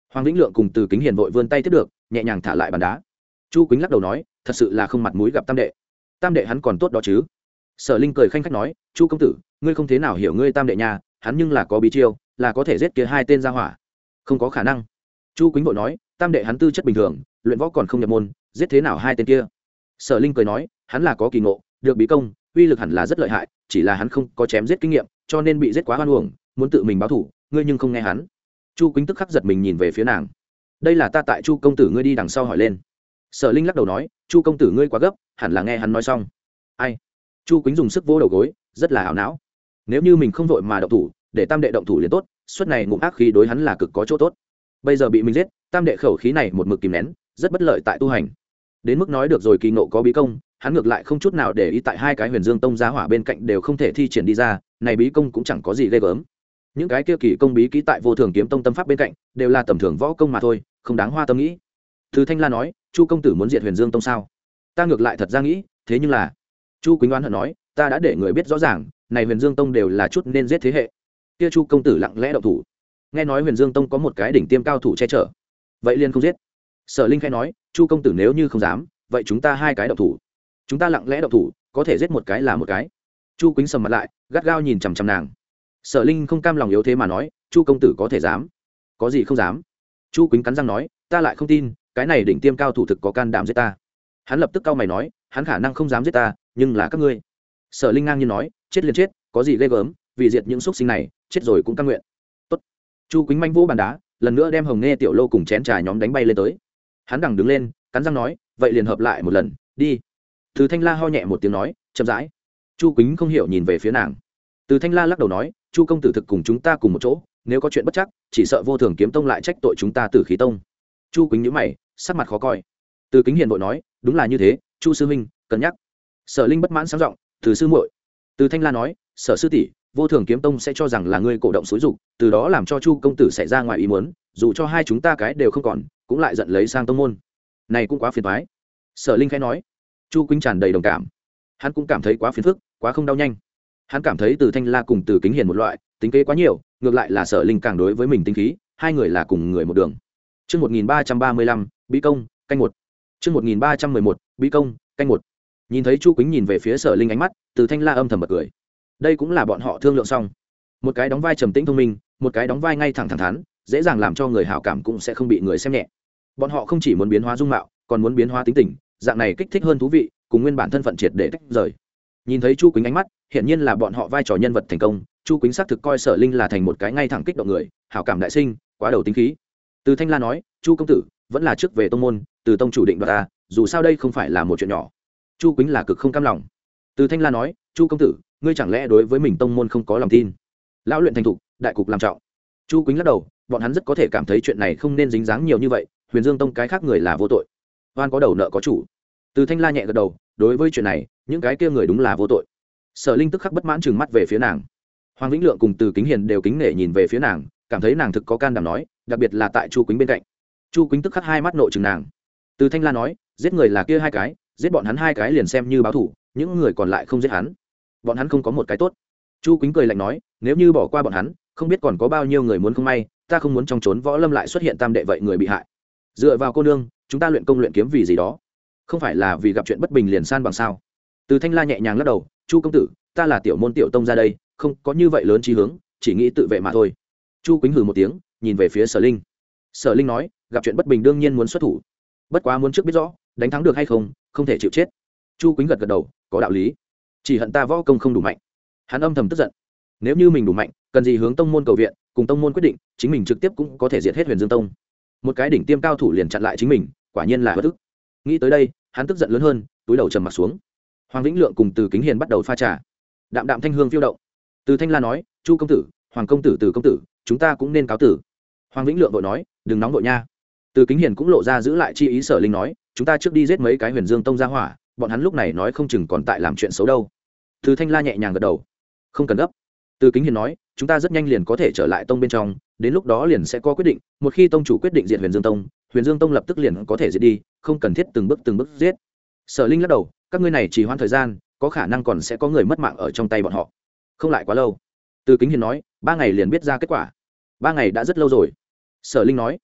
Hoàng Vĩnh Lượng cùng Từ Kính Hiền vội vươn tay tiếp được, nhẹ nhàng thả lại bàn đá. Chu Quýnh lắc đầu nói, thật sự là không mặt mũi gặp tam đệ. Tam đệ hắn còn tốt đó chứ? Sở Linh cười khanh khách nói, Chu công tử, ngươi không thế nào hiểu ngươi tam đệ nhà, hắn nhưng là có bí chiêu, là có thể giết kia hai tên gia hỏa. Không có khả năng. Chu Quýnh vội nói, tam đệ hắn tư chất bình thường, luyện võ còn không nhập môn, giết thế nào hai tên kia? Sở Linh cười nói, hắn là có kỳ ngộ, được bí công, uy lực hẳn là rất lợi hại, chỉ là hắn không có chém giết kinh nghiệm, cho nên bị giết quá oan uổng, muốn tự mình báo thù, ngươi nhưng không nghe hắn. Chu Quýnh tức khắc giật mình nhìn về phía nàng. Đây là ta tại Chu công tử ngươi đi đằng sau hỏi lên. Sở Linh lắc đầu nói, Chu công tử ngươi quá gấp, hẳn là nghe hắn nói xong. Ai? Chu Quýnh dùng sức vỗ đầu gối, rất là ảo não. Nếu như mình không vội mà động thủ, để tam đệ động thủ liền tốt, suất này ngụm ác khí đối hắn là cực có chỗ tốt. Bây giờ bị mình giết, tam đệ khẩu khí này một mực kìm nén, rất bất lợi tại tu hành. Đến mức nói được rồi kỳ ngộ có bí công, hắn ngược lại không chút nào để ý tại hai cái Huyền Dương Tông giá hỏa bên cạnh đều không thể thi triển đi ra, này bí công cũng chẳng có gì ghê gớm. Những cái kia kỳ công bí kỹ tại Vô Thường Kiếm Tông tâm pháp bên cạnh, đều là tầm thường võ công mà thôi, không đáng hoa tâm nghĩ. Từ Thanh La nói, Chu công tử muốn diệt Huyền Dương Tông sao? Ta ngược lại thật ra nghĩ, thế nhưng là, Chu Quýnh oán hận nói, ta đã để người biết rõ ràng, này Huyền Dương Tông đều là chút nên giết thế hệ. Kia Chu công tử lặng lẽ động thủ. Nghe nói Huyền Dương Tông có một cái đỉnh tiêm cao thủ che chở, vậy liền không giết. Sở Linh khẽ nói, Chu công tử nếu như không dám, vậy chúng ta hai cái động thủ. Chúng ta lặng lẽ động thủ, có thể giết một cái là một cái. Chu Quýnh sầm mặt lại, gắt gao nhìn chằm chằm nàng. Sở Linh không cam lòng yếu thế mà nói, Chu công tử có thể dám? Có gì không dám? Chu Quýnh cắn răng nói, ta lại không tin, cái này đỉnh tiêm cao thủ thực có can đảm giết ta. Hắn lập tức cau mày nói, hắn khả năng không dám giết ta, nhưng là các ngươi. Sở Linh ngang nhiên nói, chết liền chết, có gì ghê gớm, vì diệt những xúc sinh này, chết rồi cũng cam nguyện. Tốt. Chu Quýnh manh vỗ bàn đá, lần nữa đem Hồng Nghe Tiểu Lô cùng chén trà nhóm đánh bay lên tới. Hắn đằng đứng lên, cắn răng nói, vậy liền hợp lại một lần, đi. Từ Thanh La ho nhẹ một tiếng nói, chậm rãi. Chu Quýnh không hiểu nhìn về phía nàng. Từ Thanh La lắc đầu nói, Chu công tử thực cùng chúng ta cùng một chỗ, nếu có chuyện bất chắc, chỉ sợ Vô Thường Kiếm Tông lại trách tội chúng ta Tử Khí Tông. Chu Quýnh nhíu mày, sắc mặt khó coi. Từ Kính Hiền vội nói, đúng là như thế, Chu sư huynh, cân nhắc. Sở Linh bất mãn sáng giọng, từ sư muội. Từ Thanh La nói, Sở sư tỷ, Vô Thường Kiếm Tông sẽ cho rằng là ngươi cổ động xúi dục, từ đó làm cho Chu công tử xảy ra ngoài ý muốn, dù cho hai chúng ta cái đều không còn, cũng lại giận lấy sang tông môn. Này cũng quá phiền toái. Sở Linh khẽ nói. Chu Quýnh tràn đầy đồng cảm. Hắn cũng cảm thấy quá phiền phức, quá không đau nhanh. Hắn cảm thấy Từ Thanh La cùng Từ Kính Hiền một loại, tính kế quá nhiều, ngược lại là Sở Linh càng đối với mình tính khí, hai người là cùng người một đường. Chương một nghìn ba trăm ba mươi lăm, bí công, canh một. Chương một nghìn ba trăm mười một, bí công, canh một. Nhìn thấy Chu Quýnh nhìn về phía Sở Linh ánh mắt, Từ Thanh La âm thầm bật cười. Đây cũng là bọn họ thương lượng xong. Một cái đóng vai trầm tĩnh thông minh, một cái đóng vai ngay thẳng thẳng thắn, dễ dàng làm cho người hảo cảm cũng sẽ không bị người xem nhẹ. Bọn họ không chỉ muốn biến hóa dung mạo, còn muốn biến hóa tính tình, dạng này kích thích hơn thú vị, cùng nguyên bản thân phận triệt để tách rời. Nhìn thấy Chu Quýnh ánh mắt, hiển nhiên là bọn họ vai trò nhân vật thành công, Chu Quýnh xác thực coi Sở Linh là thành một cái ngay thẳng kích động người, hảo cảm đại sinh, quá đầu tính khí. Từ Thanh La nói, Chu công tử, vẫn là trước về tông môn, từ tông chủ định đoạt ta, dù sao đây không phải là một chuyện nhỏ. Chu Quýnh là cực không cam lòng. Từ Thanh La nói, Chu công tử, ngươi chẳng lẽ đối với mình tông môn không có lòng tin? Lão luyện thành thục, đại cục làm trọng. Chu Quýnh lắc đầu, bọn hắn rất có thể cảm thấy chuyện này không nên dính dáng nhiều như vậy, Huyền Dương Tông cái khác người là vô tội, oan có đầu nợ có chủ. Từ Thanh La nhẹ gật đầu, đối với chuyện này, những cái kia người đúng là vô tội. Sở Linh tức khắc bất mãn trừng mắt về phía nàng. Hoàng Vĩnh Lượng cùng Từ Kính Hiền đều kính nể nhìn về phía nàng, cảm thấy nàng thực có can đảm nói, đặc biệt là tại Chu Quýnh bên cạnh. Chu Quýnh tức khắc hai mắt nộ trừng nàng. Từ Thanh La nói, giết người là kia hai cái, giết bọn hắn hai cái liền xem như báo thủ, những người còn lại không giết hắn, bọn hắn không có một cái tốt. Chu Quýnh cười lạnh nói, nếu như bỏ qua bọn hắn, không biết còn có bao nhiêu người muốn không may, ta không muốn trong trốn võ lâm lại xuất hiện tam đệ vậy người bị hại. Dựa vào cô nương, chúng ta luyện công luyện kiếm vì gì đó, không phải là vì gặp chuyện bất bình liền san bằng sao? Từ Thanh La nhẹ nhàng lắc đầu, Chu công tử, ta là tiểu môn tiểu tông ra đây, không có như vậy lớn chí hướng, chỉ nghĩ tự vệ mà thôi. Chu Quýnh hừ một tiếng, nhìn về phía Sở Linh. Sở Linh nói, gặp chuyện bất bình đương nhiên muốn xuất thủ, bất quá muốn trước biết rõ đánh thắng được hay không, không thể chịu chết. Chu Quýnh gật gật đầu, có đạo lý, chỉ hận ta võ công không đủ mạnh. Hắn âm thầm tức giận, nếu như mình đủ mạnh, cần gì hướng tông môn cầu viện, cùng tông môn quyết định, chính mình trực tiếp cũng có thể diệt hết Huyền Dương Tông. Một cái đỉnh tiêm cao thủ liền chặn lại chính mình, quả nhiên là bất ức. Nghĩ tới đây, hắn tức giận lớn hơn, túi đầu trầm mặt xuống. Hoàng Vĩnh Lượng cùng Từ Kính Hiền bắt đầu pha trà, đạm đạm thanh hương phiêu động. Từ Thanh La nói, Chu công tử, Hoàng công tử, Từ công tử, chúng ta cũng nên cáo tử. Hoàng Vĩnh Lượng vội nói, đừng nóng vội nha. Từ Kính Hiền cũng lộ ra giữ lại chi ý. Sở Linh nói, chúng ta trước đi giết mấy cái Huyền Dương Tông gia hỏa, bọn hắn lúc này nói không chừng còn tại làm chuyện xấu đâu. Từ Thanh La nhẹ nhàng gật đầu, không cần gấp. Từ Kính Hiền nói, chúng ta rất nhanh liền có thể trở lại tông bên trong, đến lúc đó liền sẽ có quyết định, một khi tông chủ quyết định diệt Huyền Dương Tông, Huyền Dương Tông lập tức liền có thể diệt đi, không cần thiết từng bước từng bước giết. Sở Linh lắc đầu, các ngươi này chỉ hoãn thời gian, có khả năng còn sẽ có người mất mạng ở trong tay bọn họ, không lại quá lâu. Từ Kính Hiền nói, ba ngày liền biết ra kết quả. Ba ngày đã rất lâu rồi. Sở Linh nói,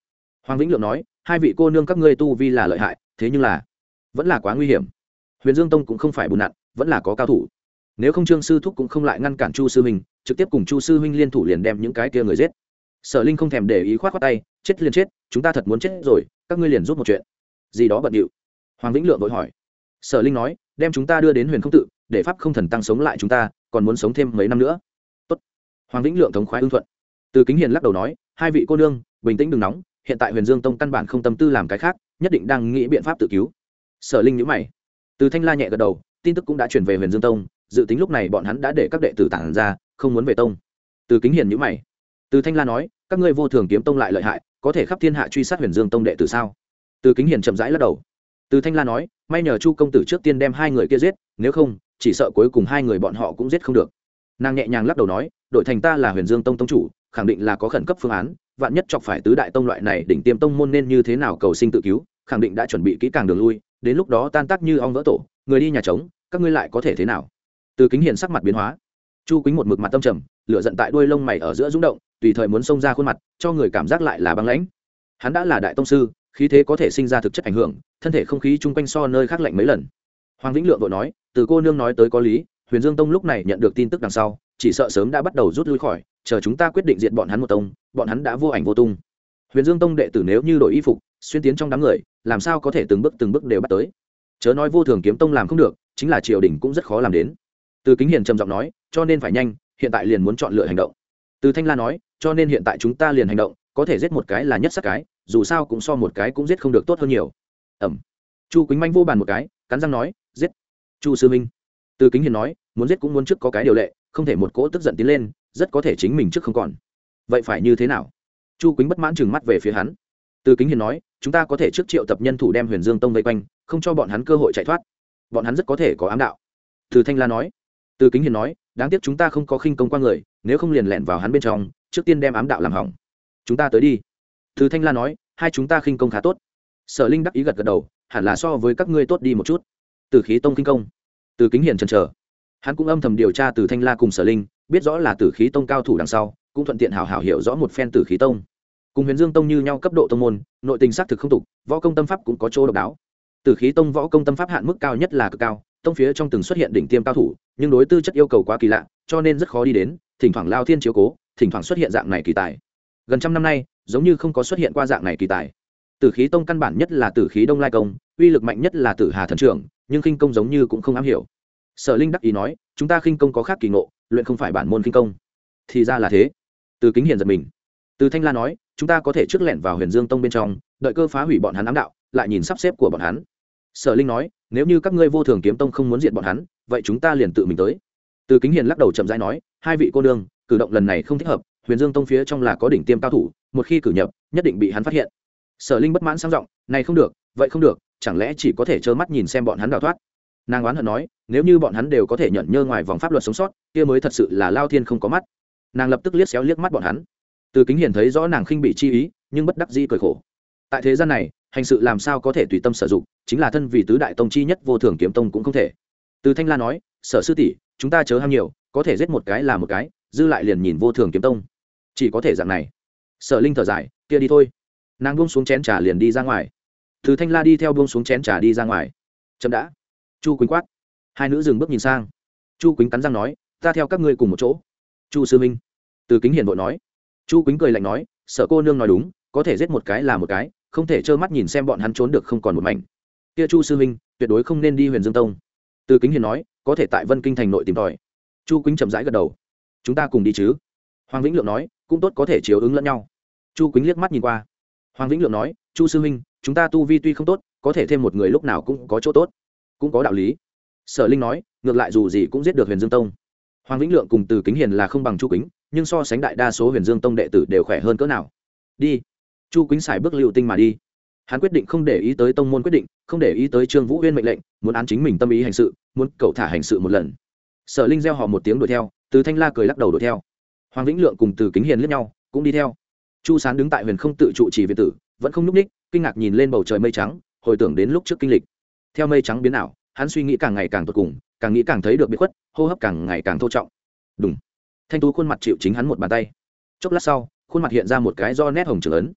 Hoàng Vĩnh Lượng nói, hai vị cô nương các ngươi tu vi là lợi hại, thế nhưng là vẫn là quá nguy hiểm. Huyền Dương Tông cũng không phải bùn nặn, vẫn là có cao thủ. Nếu không Trương sư thúc cũng không lại ngăn cản Chu sư huynh, trực tiếp cùng Chu sư huynh liên thủ liền đem những cái kia người giết. Sở Linh không thèm để ý, khoát khoát tay, chết liền chết, chúng ta thật muốn chết rồi, các ngươi liền giúp một chuyện. Gì đó bận điệu. Hoàng Vĩnh Lượng vội hỏi. Sở Linh nói, đem chúng ta đưa đến Huyền Không Tự, để pháp không thần tăng sống lại chúng ta, còn muốn sống thêm mấy năm nữa. Tốt. Hoàng Vĩnh Lượng thống khoái ưng thuận. Từ Kính Hiền lắc đầu nói, hai vị cô nương, bình tĩnh đừng nóng, hiện tại Huyền Dương Tông căn bản không tâm tư làm cái khác, nhất định đang nghĩ biện pháp tự cứu. Sở Linh nhíu mày. Từ Thanh La nhẹ gật đầu, tin tức cũng đã truyền về Huyền Dương Tông, dự tính lúc này bọn hắn đã để các đệ tử tản ra, không muốn về tông. Từ Kính Hiền nhíu mày. Từ Thanh La nói, các ngươi Vô Thường Kiếm Tông lại lợi hại, có thể khắp thiên hạ truy sát Huyền Dương Tông đệ tử sao? Từ Kính Hiền chậm rãi lắc đầu. Từ Thanh La nói, may nhờ Chu công tử trước tiên đem hai người kia giết, nếu không, chỉ sợ cuối cùng hai người bọn họ cũng giết không được. Nàng nhẹ nhàng lắc đầu nói, đội thành ta là Huyền Dương Tông tông chủ, khẳng định là có khẩn cấp phương án, vạn nhất chọc phải tứ đại tông loại này đỉnh tiêm tông môn nên như thế nào cầu sinh tự cứu, khẳng định đã chuẩn bị kỹ càng đường lui, đến lúc đó tan tác như ong vỡ tổ, người đi nhà trống, các ngươi lại có thể thế nào? Từ Kính Hiền sắc mặt biến hóa. Chu Quýnh một mực mặt tâm trầm, lửa giận tại đuôi lông mày ở giữa rung động, tùy thời muốn xông ra khuôn mặt, cho người cảm giác lại là băng lãnh. Hắn đã là đại tông sư, khí thế có thể sinh ra thực chất ảnh hưởng, thân thể không khí chung quanh so nơi khác lạnh mấy lần. Hoàng Vĩnh Lượng vội nói, từ cô nương nói tới có lý, Huyền Dương Tông lúc này nhận được tin tức đằng sau, chỉ sợ sớm đã bắt đầu rút lui khỏi, chờ chúng ta quyết định diệt bọn hắn một tông, bọn hắn đã vô ảnh vô tung. Huyền Dương Tông đệ tử nếu như đổi y phục, xuyên tiến trong đám người, làm sao có thể từng bước từng bước đều bắt tới? Chớ nói Vô Thường Kiếm Tông làm không được, chính là triều đình cũng rất khó làm đến. Từ Kính Hiền trầm giọng nói, cho nên phải nhanh, hiện tại liền muốn chọn lựa hành động. Từ Thanh La nói, cho nên hiện tại chúng ta liền hành động, có thể giết một cái là nhất sát cái, dù sao cũng so một cái cũng giết không được tốt hơn nhiều. Ẩm. Chu Quýnh manh vô bàn một cái, cắn răng nói, giết. Chu sư minh. Từ Kính Hiền nói, muốn giết cũng muốn trước có cái điều lệ, không thể một cỗ tức giận tiến lên, rất có thể chính mình trước không còn. Vậy phải như thế nào? Chu Quýnh bất mãn trừng mắt về phía hắn. Từ Kính Hiền nói, chúng ta có thể trước triệu tập nhân thủ đem Huyền Dương Tông vây quanh, không cho bọn hắn cơ hội chạy thoát. Bọn hắn rất có thể có ám đạo. Từ Thanh La nói. Từ Kính Hiền nói, đáng tiếc chúng ta không có khinh công qua người, nếu không liền lẻn vào hắn bên trong, trước tiên đem ám đạo làm hỏng. Chúng ta tới đi. Từ Thanh La nói, hai chúng ta khinh công khá tốt. Sở Linh đắc ý gật gật đầu, hẳn là so với các ngươi tốt đi một chút. Từ Khí Tông khinh công. Từ Kính Hiền chần chờ. Hắn cũng âm thầm điều tra Từ Thanh La cùng Sở Linh, biết rõ là Tử Khí Tông cao thủ đằng sau, cũng thuận tiện hảo hảo hiểu rõ một phen Tử Khí Tông. Cùng Huyền Dương Tông như nhau cấp độ tông môn, nội tình xác thực không tục, võ công tâm pháp cũng có chỗ độc đáo. Tử Khí Tông võ công tâm pháp hạn mức cao nhất là cực cao, tông phía trong từng xuất hiện đỉnh tiêm cao thủ, nhưng đối tư chất yêu cầu quá kỳ lạ, cho nên rất khó đi đến, thỉnh thoảng lao thiên chiếu cố, thỉnh thoảng xuất hiện dạng này kỳ tài. Gần trăm năm nay, giống như không có xuất hiện qua dạng này kỳ tài. Tử Khí Tông căn bản nhất là Tử Khí Đông Lai công, uy lực mạnh nhất là Tử Hà thần trưởng, nhưng khinh công giống như cũng không am hiểu. Sở Linh đắc ý nói, chúng ta khinh công có khác kỳ ngộ, luyện không phải bản môn khinh công. Thì ra là thế. Từ Kính Hiền giật mình. Từ Thanh La nói, chúng ta có thể trước lẻn vào Huyền Dương Tông bên trong, đợi cơ phá hủy bọn hắn ám đạo, lại nhìn sắp xếp của bọn hắn. Sở Linh nói, nếu như các ngươi Vô Thường Kiếm Tông không muốn diệt bọn hắn, vậy chúng ta liền tự mình tới. Từ Kính Hiền lắc đầu chậm rãi nói, hai vị cô nương, cử động lần này không thích hợp, Huyền Dương Tông phía trong là có đỉnh tiêm cao thủ, một khi cử nhập, nhất định bị hắn phát hiện. Sở Linh bất mãn sang giọng, này không được, vậy không được, chẳng lẽ chỉ có thể trơ mắt nhìn xem bọn hắn đào thoát? Nàng oán hận nói, nếu như bọn hắn đều có thể nhận nhơ ngoài vòng pháp luật sống sót, kia mới thật sự là lao thiên không có mắt. Nàng lập tức liếc xéo liếc mắt bọn hắn. Từ Kính Hiền thấy rõ nàng khinh bị chi ý, nhưng bất đắc dĩ cười khổ. Tại thế gian này, hành sự làm sao có thể tùy tâm sử dụng, chính là thân vì tứ đại tông chi nhất Vô Thường Kiếm Tông cũng không thể. Từ Thanh La nói, Sở sư tỷ, chúng ta chớ ham nhiều, có thể giết một cái là một cái, dư lại liền nhìn Vô Thường Kiếm Tông. Chỉ có thể dạng này. Sở Linh thở dài, kia đi thôi. Nàng buông xuống chén trà liền đi ra ngoài. Từ Thanh La đi theo buông xuống chén trà đi ra ngoài. Chậm đã. Chu Quýnh quát. Hai nữ dừng bước nhìn sang. Chu Quýnh cắn răng nói, ta theo các ngươi cùng một chỗ. Chu sư minh. Từ Kính Hiền vội nói. Chu Quýnh cười lạnh nói, Sở cô nương nói đúng, có thể giết một cái là một cái, không thể trơ mắt nhìn xem bọn hắn trốn được không còn một mảnh. Kia Chu sư minh, tuyệt đối không nên đi Huyền Dương Tông. Từ Kính Hiền nói, có thể tại Vân Kinh thành nội tìm tòi. Chu Quýnh chậm rãi gật đầu. Chúng ta cùng đi chứ? Hoàng Vĩnh Lượng nói, cũng tốt, có thể chiếu ứng lẫn nhau. Chu Quýnh liếc mắt nhìn qua. Hoàng Vĩnh Lượng nói, Chu sư minh, chúng ta tu vi tuy không tốt, có thể thêm một người lúc nào cũng có chỗ tốt, cũng có đạo lý. Sở Linh nói, ngược lại dù gì cũng giết được Huyền Dương Tông. Hoàng Vĩnh Lượng cùng Từ Kính Hiền là không bằng Chu Quýnh, nhưng so sánh đại đa số Huyền Dương Tông đệ tử đều khỏe hơn cỡ nào. Đi. Chu Quýnh xài bước lưu tinh mà đi. Hắn quyết định không để ý tới tông môn quyết định, không để ý tới Trương Vũ Uyên mệnh lệnh, muốn án chính mình tâm ý hành sự, muốn cậu thả hành sự một lần. Sở Linh reo hò một tiếng đuổi theo, Từ Thanh La cười lắc đầu đuổi theo. Hoàng Vĩnh Lượng cùng Từ Kính Hiền liếc nhau, cũng đi theo. Chu Sán đứng tại Huyền Không Tự trụ trì viện tử, vẫn không nhúc ních, kinh ngạc nhìn lên bầu trời mây trắng, hồi tưởng đến lúc trước kinh lịch. Theo mây trắng biến ảo, hắn suy nghĩ càng ngày càng tột cùng, càng nghĩ càng thấy được biệt khuất, hô hấp càng ngày càng thô trọng. Đùng. Thanh tú khuôn mặt chịu chính hắn một bàn tay. Chốc lát sau, khuôn mặt hiện ra một cái do nét hồng trưởng ấn.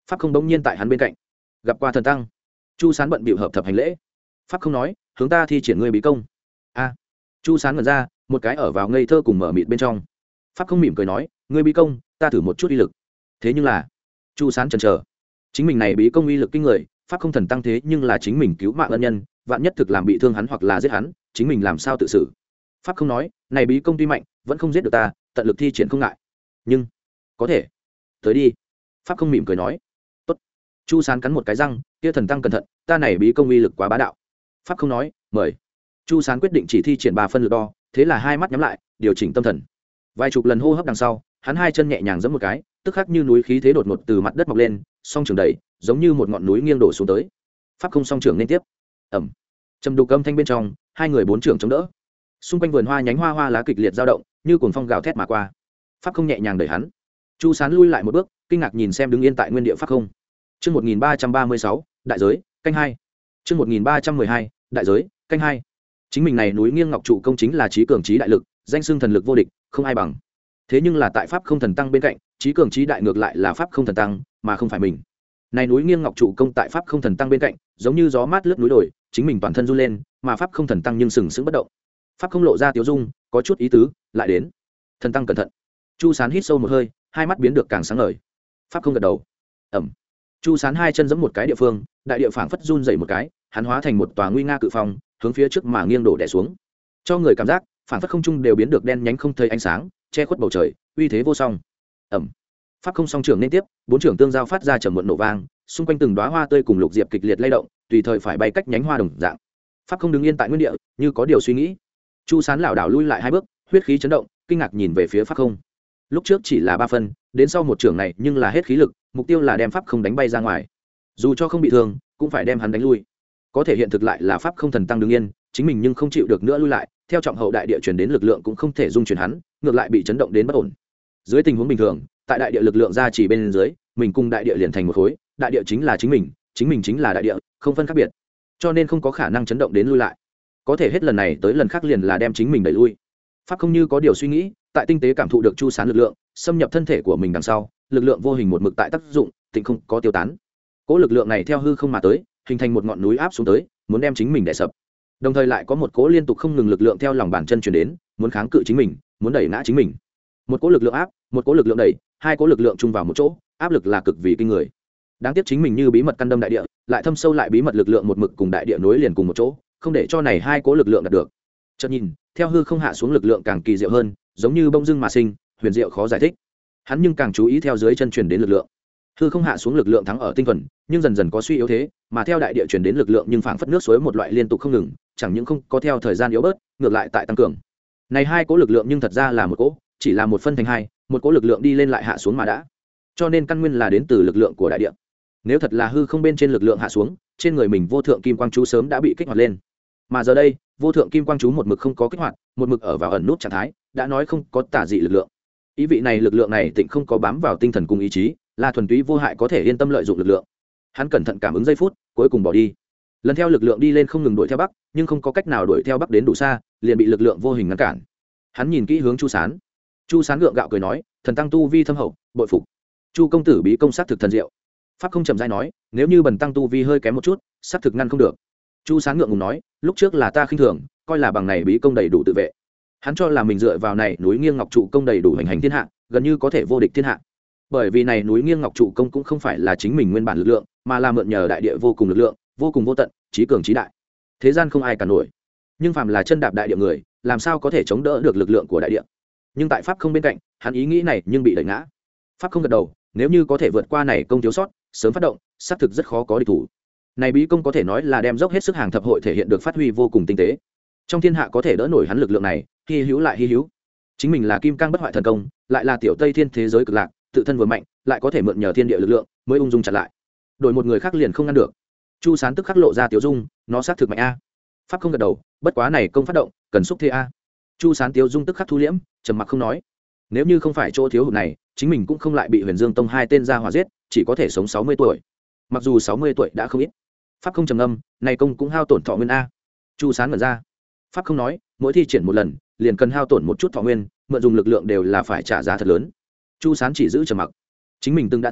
pháp không bỗng nhiên tại hắn bên cạnh gặp qua thần tăng. Chu Sán bận bịu hợp thập hành lễ. Pháp không nói, hướng ta thi triển ngươi bí công. A. Chu Sán ngẩn ra, một cái ở vào ngây thơ cùng mở mịt bên trong. Pháp không mỉm cười nói, ngươi bí công, ta thử một chút uy lực. Thế nhưng là, Chu Sán chần chờ. Chính mình này bí công uy lực kinh người, pháp không thần tăng thế nhưng là chính mình cứu mạng ân nhân, vạn nhất thực làm bị thương hắn hoặc là giết hắn, chính mình làm sao tự xử. Pháp không nói, này bí công tuy mạnh, vẫn không giết được ta, tận lực thi triển không ngại. Nhưng, có thể. Tới đi. Pháp không mỉm cười nói. Tốt. Chu Sán cắn một cái răng, kia thần tăng cẩn thận, ta này bí công uy lực quá bá đạo. Pháp không nói, mời. Chu Sán quyết định chỉ thi triển ba phân lực đo, thế là hai mắt nhắm lại, điều chỉnh tâm thần. Vài chục lần hô hấp đằng sau, hắn hai chân nhẹ nhàng giẫm một cái, tức khắc như núi khí thế đột ngột từ mặt đất mọc lên, song trường đẩy, giống như một ngọn núi nghiêng đổ xuống tới. Pháp không song trường liên tiếp. Ầm. Trầm đục âm thanh bên trong, hai người bốn trường chống đỡ. Xung quanh vườn hoa nhánh hoa hoa lá kịch liệt dao động, như cuồng phong gào thét mà qua. Pháp không nhẹ nhàng đẩy hắn. Chu Sán lui lại một bước, kinh ngạc nhìn xem đứng yên tại nguyên địa pháp không. Chương một nghìn ba trăm ba mươi sáu, đại giới, canh hai. Chương một nghìn ba trăm mười hai, đại giới, canh hai. Chính mình này núi nghiêng ngọc trụ công chính là trí cường trí đại lực, danh xưng thần lực vô địch, không ai bằng. Thế nhưng là tại pháp không thần tăng bên cạnh, trí cường trí đại ngược lại là pháp không thần tăng, mà không phải mình. Này núi nghiêng ngọc trụ công tại pháp không thần tăng bên cạnh, giống như gió mát lướt núi đồi, chính mình toàn thân run lên, mà pháp không thần tăng nhưng sừng sững bất động. Pháp không lộ ra tiếu dung, có chút ý tứ, lại đến. Thần tăng cẩn thận. Chu Sán hít sâu một hơi, hai mắt biến được càng sáng ngời. Pháp không gật đầu. Ẩm. Chu Sán hai chân giẫm một cái địa phương, đại địa phảng phất run rẩy một cái, hắn hóa thành một tòa nguy nga cự phong, hướng phía trước mà nghiêng đổ đè xuống. Cho người cảm giác, phảng phất không trung đều biến được đen nhánh không thấy ánh sáng, che khuất bầu trời, uy thế vô song. Ẩm. Pháp không song trưởng liên tiếp, bốn trưởng tương giao phát ra trầm muộn nổ vang, xung quanh từng đóa hoa tươi cùng lục diệp kịch liệt lay động, tùy thời phải bay cách nhánh hoa đồng dạng. Pháp không đứng yên tại nguyên địa, như có điều suy nghĩ. Chu Sán lảo đảo lui lại hai bước, huyết khí chấn động, kinh ngạc nhìn về phía pháp không. Lúc trước chỉ là ba phân, đến sau một trưởng này nhưng là hết khí lực, mục tiêu là đem pháp không đánh bay ra ngoài. Dù cho không bị thương, cũng phải đem hắn đánh lui. Có thể hiện thực lại là pháp không thần tăng đứng yên, chính mình nhưng không chịu được nữa lui lại, theo trọng hậu đại địa truyền đến lực lượng cũng không thể dung chuyển hắn, ngược lại bị chấn động đến bất ổn. Dưới tình huống bình thường, tại đại địa lực lượng ra chỉ bên dưới, mình cùng đại địa liền thành một khối, đại địa chính là chính mình, chính mình chính là đại địa, không phân khác biệt. Cho nên không có khả năng chấn động đến lui lại. Có thể hết lần này tới lần khác liền là đem chính mình đẩy lui. Pháp không như có điều suy nghĩ, tại tinh tế cảm thụ được Chu Sán lực lượng, xâm nhập thân thể của mình đằng sau, lực lượng vô hình một mực tại tác dụng, tịnh không có tiêu tán. Cố lực lượng này theo hư không mà tới, hình thành một ngọn núi áp xuống tới, muốn đem chính mình đè sập. Đồng thời lại có một cố liên tục không ngừng lực lượng theo lòng bàn chân truyền đến, muốn kháng cự chính mình, muốn đẩy ngã chính mình. Một cố lực lượng áp, một cố lực lượng đẩy, hai cố lực lượng chung vào một chỗ, áp lực là cực vì kinh người. Đáng tiếc chính mình như bí mật căn đâm đại địa, lại thâm sâu lại bí mật lực lượng một mực cùng đại địa nối liền cùng một chỗ, không để cho này hai cố lực lượng đạt được. Chợt nhìn, theo hư không hạ xuống lực lượng càng kỳ diệu hơn, giống như bông dưng mà sinh, huyền diệu khó giải thích. Hắn nhưng càng chú ý theo dưới chân truyền đến lực lượng. Hư không hạ xuống lực lượng thắng ở tinh thuần, nhưng dần dần có suy yếu thế, mà theo đại địa truyền đến lực lượng nhưng phảng phất nước suối một loại liên tục không ngừng, chẳng những không có theo thời gian yếu bớt, ngược lại tại tăng cường. Này hai cố lực lượng nhưng thật ra là một cố, chỉ là một phân thành hai, một cố lực lượng đi lên lại hạ xuống mà đã. Cho nên căn nguyên là đến từ lực lượng của đại địa. Nếu thật là hư không bên trên lực lượng hạ xuống, trên người mình vô thượng kim quang chú sớm đã bị kích hoạt lên. Mà giờ đây, vô thượng kim quang chú một mực không có kích hoạt, một mực ở vào ẩn nút trạng thái, đã nói không có tả dị lực lượng. Ý vị này lực lượng này tịnh không có bám vào tinh thần cùng ý chí, là thuần túy vô hại có thể yên tâm lợi dụng lực lượng. Hắn cẩn thận cảm ứng giây phút, cuối cùng bỏ đi. Lần theo lực lượng đi lên không ngừng đuổi theo bắc, nhưng không có cách nào đuổi theo bắc đến đủ xa, liền bị lực lượng vô hình ngăn cản. Hắn nhìn kỹ hướng Chu Sán. Chu Sán gượng gạo cười nói, thần tăng tu vi thâm hậu, bội phục. Chu công tử bí công sát thực thần diệu. Pháp không trầm dai nói, nếu như bần tăng tu vi hơi kém một chút, sát thực ngăn không được. Chu Sán ngượng ngùng nói, lúc trước là ta khinh thường, coi là bằng này bí công đầy đủ tự vệ. Hắn cho là mình dựa vào này núi nghiêng ngọc trụ công đầy đủ hành hành thiên hạ, gần như có thể vô địch thiên hạ. Bởi vì này núi nghiêng ngọc trụ công cũng không phải là chính mình nguyên bản lực lượng, mà là mượn nhờ đại địa vô cùng lực lượng, vô cùng vô tận, trí cường trí đại. Thế gian không ai cản nổi. Nhưng phàm là chân đạp đại địa người, làm sao có thể chống đỡ được lực lượng của đại địa? Nhưng tại pháp không bên cạnh, hắn ý nghĩ này nhưng bị đẩy ngã. Pháp không gật đầu, nếu như có thể vượt qua này công thiếu sót, sớm phát động, xác thực rất khó có địch thủ. Này bí công có thể nói là đem dốc hết sức hàng thập hội thể hiện được phát huy vô cùng tinh tế. Trong thiên hạ có thể đỡ nổi hắn lực lượng này, hi hữu lại hi hữu. Chính mình là kim cang bất hoại thần công, lại là tiểu Tây Thiên thế giới cực lạc, tự thân vừa mạnh, lại có thể mượn nhờ thiên địa lực lượng, mới ung dung chặn lại. Đổi một người khác liền không ngăn được. Chu Sán tức khắc lộ ra tiểu dung, nó xác thực mạnh a. Pháp không gật đầu, bất quá này công phát động, cần xúc thế a. Chu Sán tiểu dung tức khắc thu liễm, trầm mặc không nói. Nếu như không phải chỗ thiếu hụt này, chính mình cũng không lại bị Huyền Dương Tông hai tên gia hỏa giết, chỉ có thể sống sáu mươi tuổi. Mặc dù sáu mươi tuổi đã không ít. Pháp không trầm ngâm, này công cũng hao tổn thọ nguyên a. Chu Sán mở ra. Pháp không nói, mỗi thi triển một lần, liền cần hao tổn một chút thọ nguyên, mượn dùng lực lượng đều là phải trả giá thật lớn. Chu Sán chỉ giữ trầm mặc. Chính mình từng đã thể,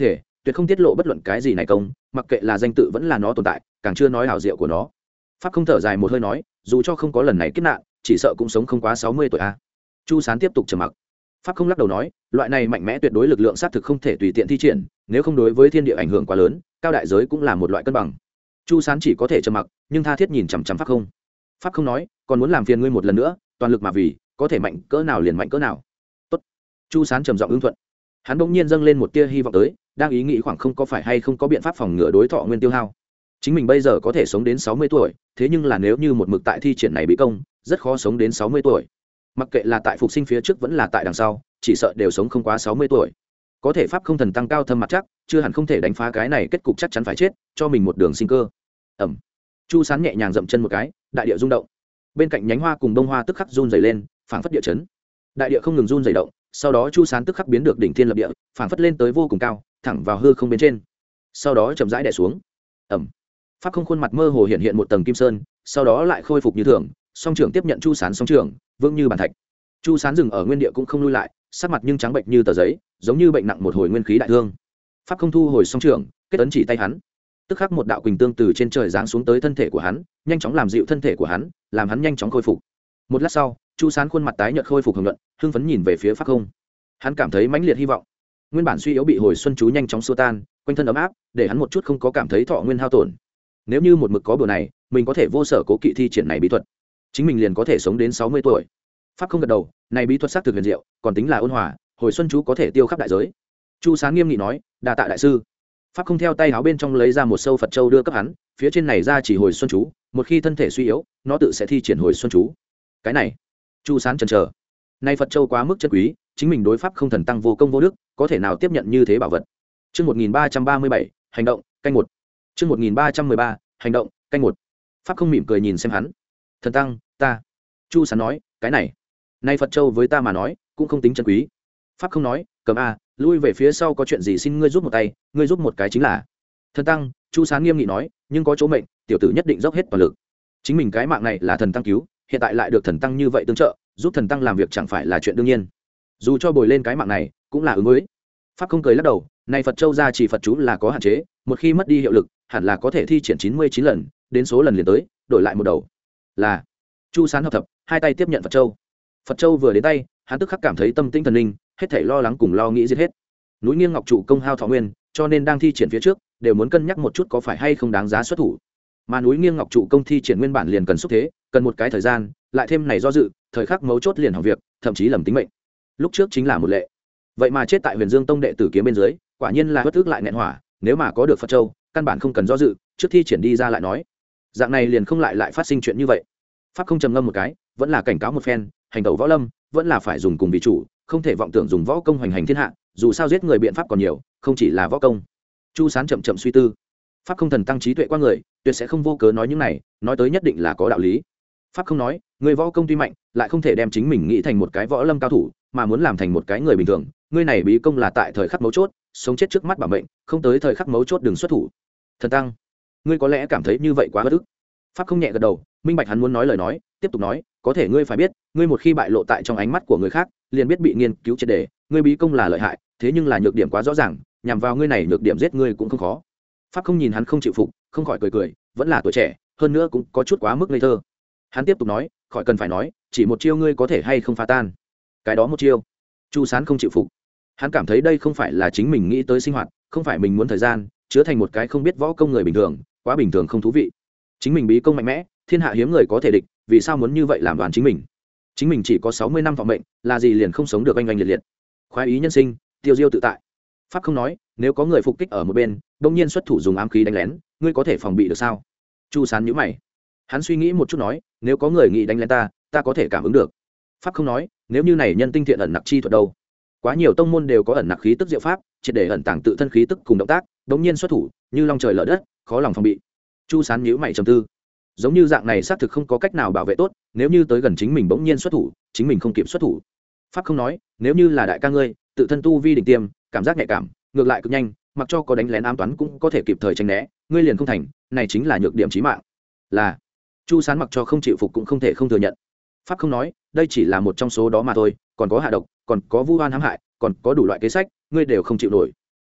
tuyệt không tiết lộ bất luận cái gì này công, mặc kệ là danh tự vẫn là nó tồn tại, càng chưa nói hảo diệu của nó. Pháp không thở dài một hơi nói, dù cho không có lần này kiếp nạn, chỉ sợ cũng sống không quá sáu mươi tuổi a. Chu Sán tiếp tục trầm mặc. Pháp không lắc đầu nói, loại này mạnh mẽ tuyệt đối lực lượng sát thực không thể tùy tiện thi triển, nếu không đối với thiên địa ảnh hưởng quá lớn, cao đại giới cũng là một loại cân bằng. Chu Sán chỉ có thể trầm mặc, nhưng tha thiết nhìn chằm chằm Pháp không. Pháp không nói, còn muốn làm phiền ngươi một lần nữa, toàn lực mà vì, có thể mạnh cỡ nào liền mạnh cỡ nào. Tốt. Chu Sán trầm giọng ứng thuận. Hắn bỗng nhiên dâng lên một tia hy vọng tới, đang ý nghĩ khoảng không có phải hay không có biện pháp phòng ngừa đối thọ nguyên tiêu hao. Chính mình bây giờ có thể sống đến sáu mươi tuổi, thế nhưng là nếu như một mực tại thi triển này bị công, rất khó sống đến sáu mươi tuổi. Mặc kệ là tại phục sinh phía trước vẫn là tại đằng sau, chỉ sợ đều sống không quá sáu mươi tuổi. Có thể pháp không thần tăng cao thâm mặt chắc, chưa hẳn không thể đánh phá cái này kết cục chắc chắn phải chết, cho mình một đường sinh cơ. Ẩm. Chu Sán nhẹ nhàng dậm chân một cái, đại địa rung động. Bên cạnh nhánh hoa cùng bông hoa tức khắc run rẩy lên, phảng phất địa chấn. Đại địa không ngừng run rẩy động, sau đó Chu Sán tức khắc biến được đỉnh thiên lập địa, phảng phất lên tới vô cùng cao, thẳng vào hư không bên trên. Sau đó chậm rãi đè xuống. Ẩm. Pháp không khuôn mặt mơ hồ hiện hiện một tầng kim sơn, sau đó lại khôi phục như thường, song trưởng tiếp nhận Chu Sán song trưởng, vững như bàn thạch. Chu Sán dừng ở nguyên địa cũng không lui lại, sắc mặt nhưng trắng bệnh như tờ giấy, giống như bệnh nặng một hồi nguyên khí đại thương. Pháp không thu hồi song trưởng, kết ấn chỉ tay hắn, tức khắc một đạo quỳnh tương từ trên trời giáng xuống tới thân thể của hắn, nhanh chóng làm dịu thân thể của hắn, làm hắn nhanh chóng khôi phục. Một lát sau, Chu Sán khuôn mặt tái nhợt khôi phục hồng nhuận, hưng phấn nhìn về phía Pháp không. Hắn cảm thấy mãnh liệt hy vọng. Nguyên bản suy yếu bị hồi xuân chú nhanh chóng xua tan, quanh thân ấm áp, để hắn một chút không có cảm thấy thọ nguyên hao tổn. Nếu như một mực có bữa này, mình có thể vô sở cố kỵ thi triển này bí thuật, chính mình liền có thể sống đến sáu mươi tuổi. Pháp không gật đầu, này bí thuật xác thực huyền diệu, còn tính là ôn hòa, hồi xuân chú có thể tiêu khắp đại giới. Chu Sán nghiêm nghị nói, đa tạ đại sư. Pháp không theo tay áo bên trong lấy ra một sâu Phật châu đưa cấp hắn, phía trên này ra chỉ hồi xuân chú, một khi thân thể suy yếu, nó tự sẽ thi triển hồi xuân chú. Cái này, Chu Sán chần chờ. Này Phật châu quá mức chân quý, chính mình đối pháp không thần tăng vô công vô đức, có thể nào tiếp nhận như thế bảo vật. Chương một nghìn ba trăm ba mươi bảy, hành động, canh một. Chương một nghìn ba trăm mười ba, hành động, canh một. Pháp không mỉm cười nhìn xem hắn. Thần tăng, ta. Chu Sán nói, cái này, nay Phật châu với ta mà nói, cũng không tính chân quý. Pháp không nói, cầm a, lui về phía sau có chuyện gì xin ngươi giúp một tay, ngươi giúp một cái chính là. Thần tăng, Chu Sán nghiêm nghị nói, nhưng có chỗ mệnh, tiểu tử nhất định dốc hết toàn lực. Chính mình cái mạng này là thần tăng cứu, hiện tại lại được thần tăng như vậy tương trợ, giúp thần tăng làm việc chẳng phải là chuyện đương nhiên. Dù cho bồi lên cái mạng này, cũng là ứng với. Pháp không cười lắc đầu, này Phật châu ra chỉ Phật chú là có hạn chế, một khi mất đi hiệu lực, hẳn là có thể thi triển chín mươi chín lần, đến số lần liền tới, đổi lại một đầu. Là. Chu Sán hợp thập, hai tay tiếp nhận Phật châu. Phật châu vừa đến tay, hắn tức khắc cảm thấy tâm tĩnh thần linh, hết thảy lo lắng cùng lo nghĩ giết hết. Núi Nghiêng Ngọc trụ công hao thọ nguyên, cho nên đang thi triển phía trước, đều muốn cân nhắc một chút có phải hay không đáng giá xuất thủ. Mà Núi Nghiêng Ngọc trụ công thi triển nguyên bản liền cần xúc thế, cần một cái thời gian, lại thêm này do dự, thời khắc mấu chốt liền hỏng việc, thậm chí lầm tính mệnh. Lúc trước chính là một lệ. Vậy mà chết tại Huyền Dương Tông đệ tử kiếm bên dưới, quả nhiên là bất ức lại nghẹn hỏa, nếu mà có được Phật châu, căn bản không cần do dự, trước thi triển đi ra lại nói. Dạng này liền không lại lại phát sinh chuyện như vậy. Pháp không trầm ngâm một cái, vẫn là cảnh cáo một phen, hành động võ lâm, vẫn là phải dùng cùng vì chủ, không thể vọng tưởng dùng võ công hoành hành thiên hạ, dù sao giết người biện pháp còn nhiều, không chỉ là võ công. Chu Sán chậm chậm suy tư. Pháp không thần tăng trí tuệ qua người, tuyệt sẽ không vô cớ nói những này, nói tới nhất định là có đạo lý. Pháp không nói, người võ công tuy mạnh, lại không thể đem chính mình nghĩ thành một cái võ lâm cao thủ, mà muốn làm thành một cái người bình thường, ngươi này bí công là tại thời khắc mấu chốt, sống chết trước mắt bảo mệnh, không tới thời khắc mấu chốt đừng xuất thủ. Thần tăng, ngươi có lẽ cảm thấy như vậy quá bất ức. Pháp không nhẹ gật đầu, minh bạch hắn muốn nói lời nói, tiếp tục nói, có thể ngươi phải biết, ngươi một khi bại lộ tại trong ánh mắt của người khác, liền biết bị nghiên cứu triệt để, ngươi bí công là lợi hại, thế nhưng là nhược điểm quá rõ ràng, nhằm vào ngươi này nhược điểm giết ngươi cũng không khó. Pháp không nhìn hắn không chịu phục, không khỏi cười cười, vẫn là tuổi trẻ, hơn nữa cũng có chút quá mức ngây thơ. Hắn tiếp tục nói, khỏi cần phải nói, chỉ một chiêu ngươi có thể hay không phá tan. Cái đó một chiêu. Chu Sán không chịu phục. Hắn cảm thấy đây không phải là chính mình nghĩ tới sinh hoạt, không phải mình muốn thời gian chứa thành một cái không biết võ công người bình thường, quá bình thường không thú vị. Chính mình bí công mạnh mẽ, thiên hạ hiếm người có thể địch, vì sao muốn như vậy làm đoàn chính mình? Chính mình chỉ có sáu mươi năm vọng mệnh, là gì liền không sống được oanh oanh liệt liệt. Khoái ý nhân sinh, tiêu diêu tự tại. Pháp không nói, nếu có người phục kích ở một bên, đông nhiên xuất thủ dùng ám khí đánh lén, ngươi có thể phòng bị được sao? Chu Sán nhíu mày. Hắn suy nghĩ một chút nói, nếu có người nghĩ đánh lén ta, ta có thể cảm ứng được. Pháp không nói, nếu như này nhân tinh thiện ẩn nặc chi thuật đâu? Quá nhiều tông môn đều có ẩn nặc khí tức diệu pháp, triệt để ẩn tàng tự thân khí tức cùng động tác, đống nhiên xuất thủ, như long trời lở đất, khó lòng phòng bị. Chu Sán nhíu mày trầm tư. Giống như dạng này xác thực không có cách nào bảo vệ tốt, nếu như tới gần chính mình bỗng nhiên xuất thủ, chính mình không kịp xuất thủ. Pháp không nói, nếu như là đại ca ngươi, tự thân tu vi đỉnh tiêm, cảm giác nhạy cảm, ngược lại cực nhanh, mặc cho có đánh lén ám toán cũng có thể kịp thời tránh né, ngươi liền không thành, này chính là nhược điểm chí mạng. Là. Chu Sán mặc cho không chịu phục cũng không thể không thừa nhận. Pháp không nói, đây chỉ là một trong số đó mà thôi, còn có hạ độc, còn có vu oan hãm hại, còn có đủ loại kế sách, ngươi đều không chịu nổi.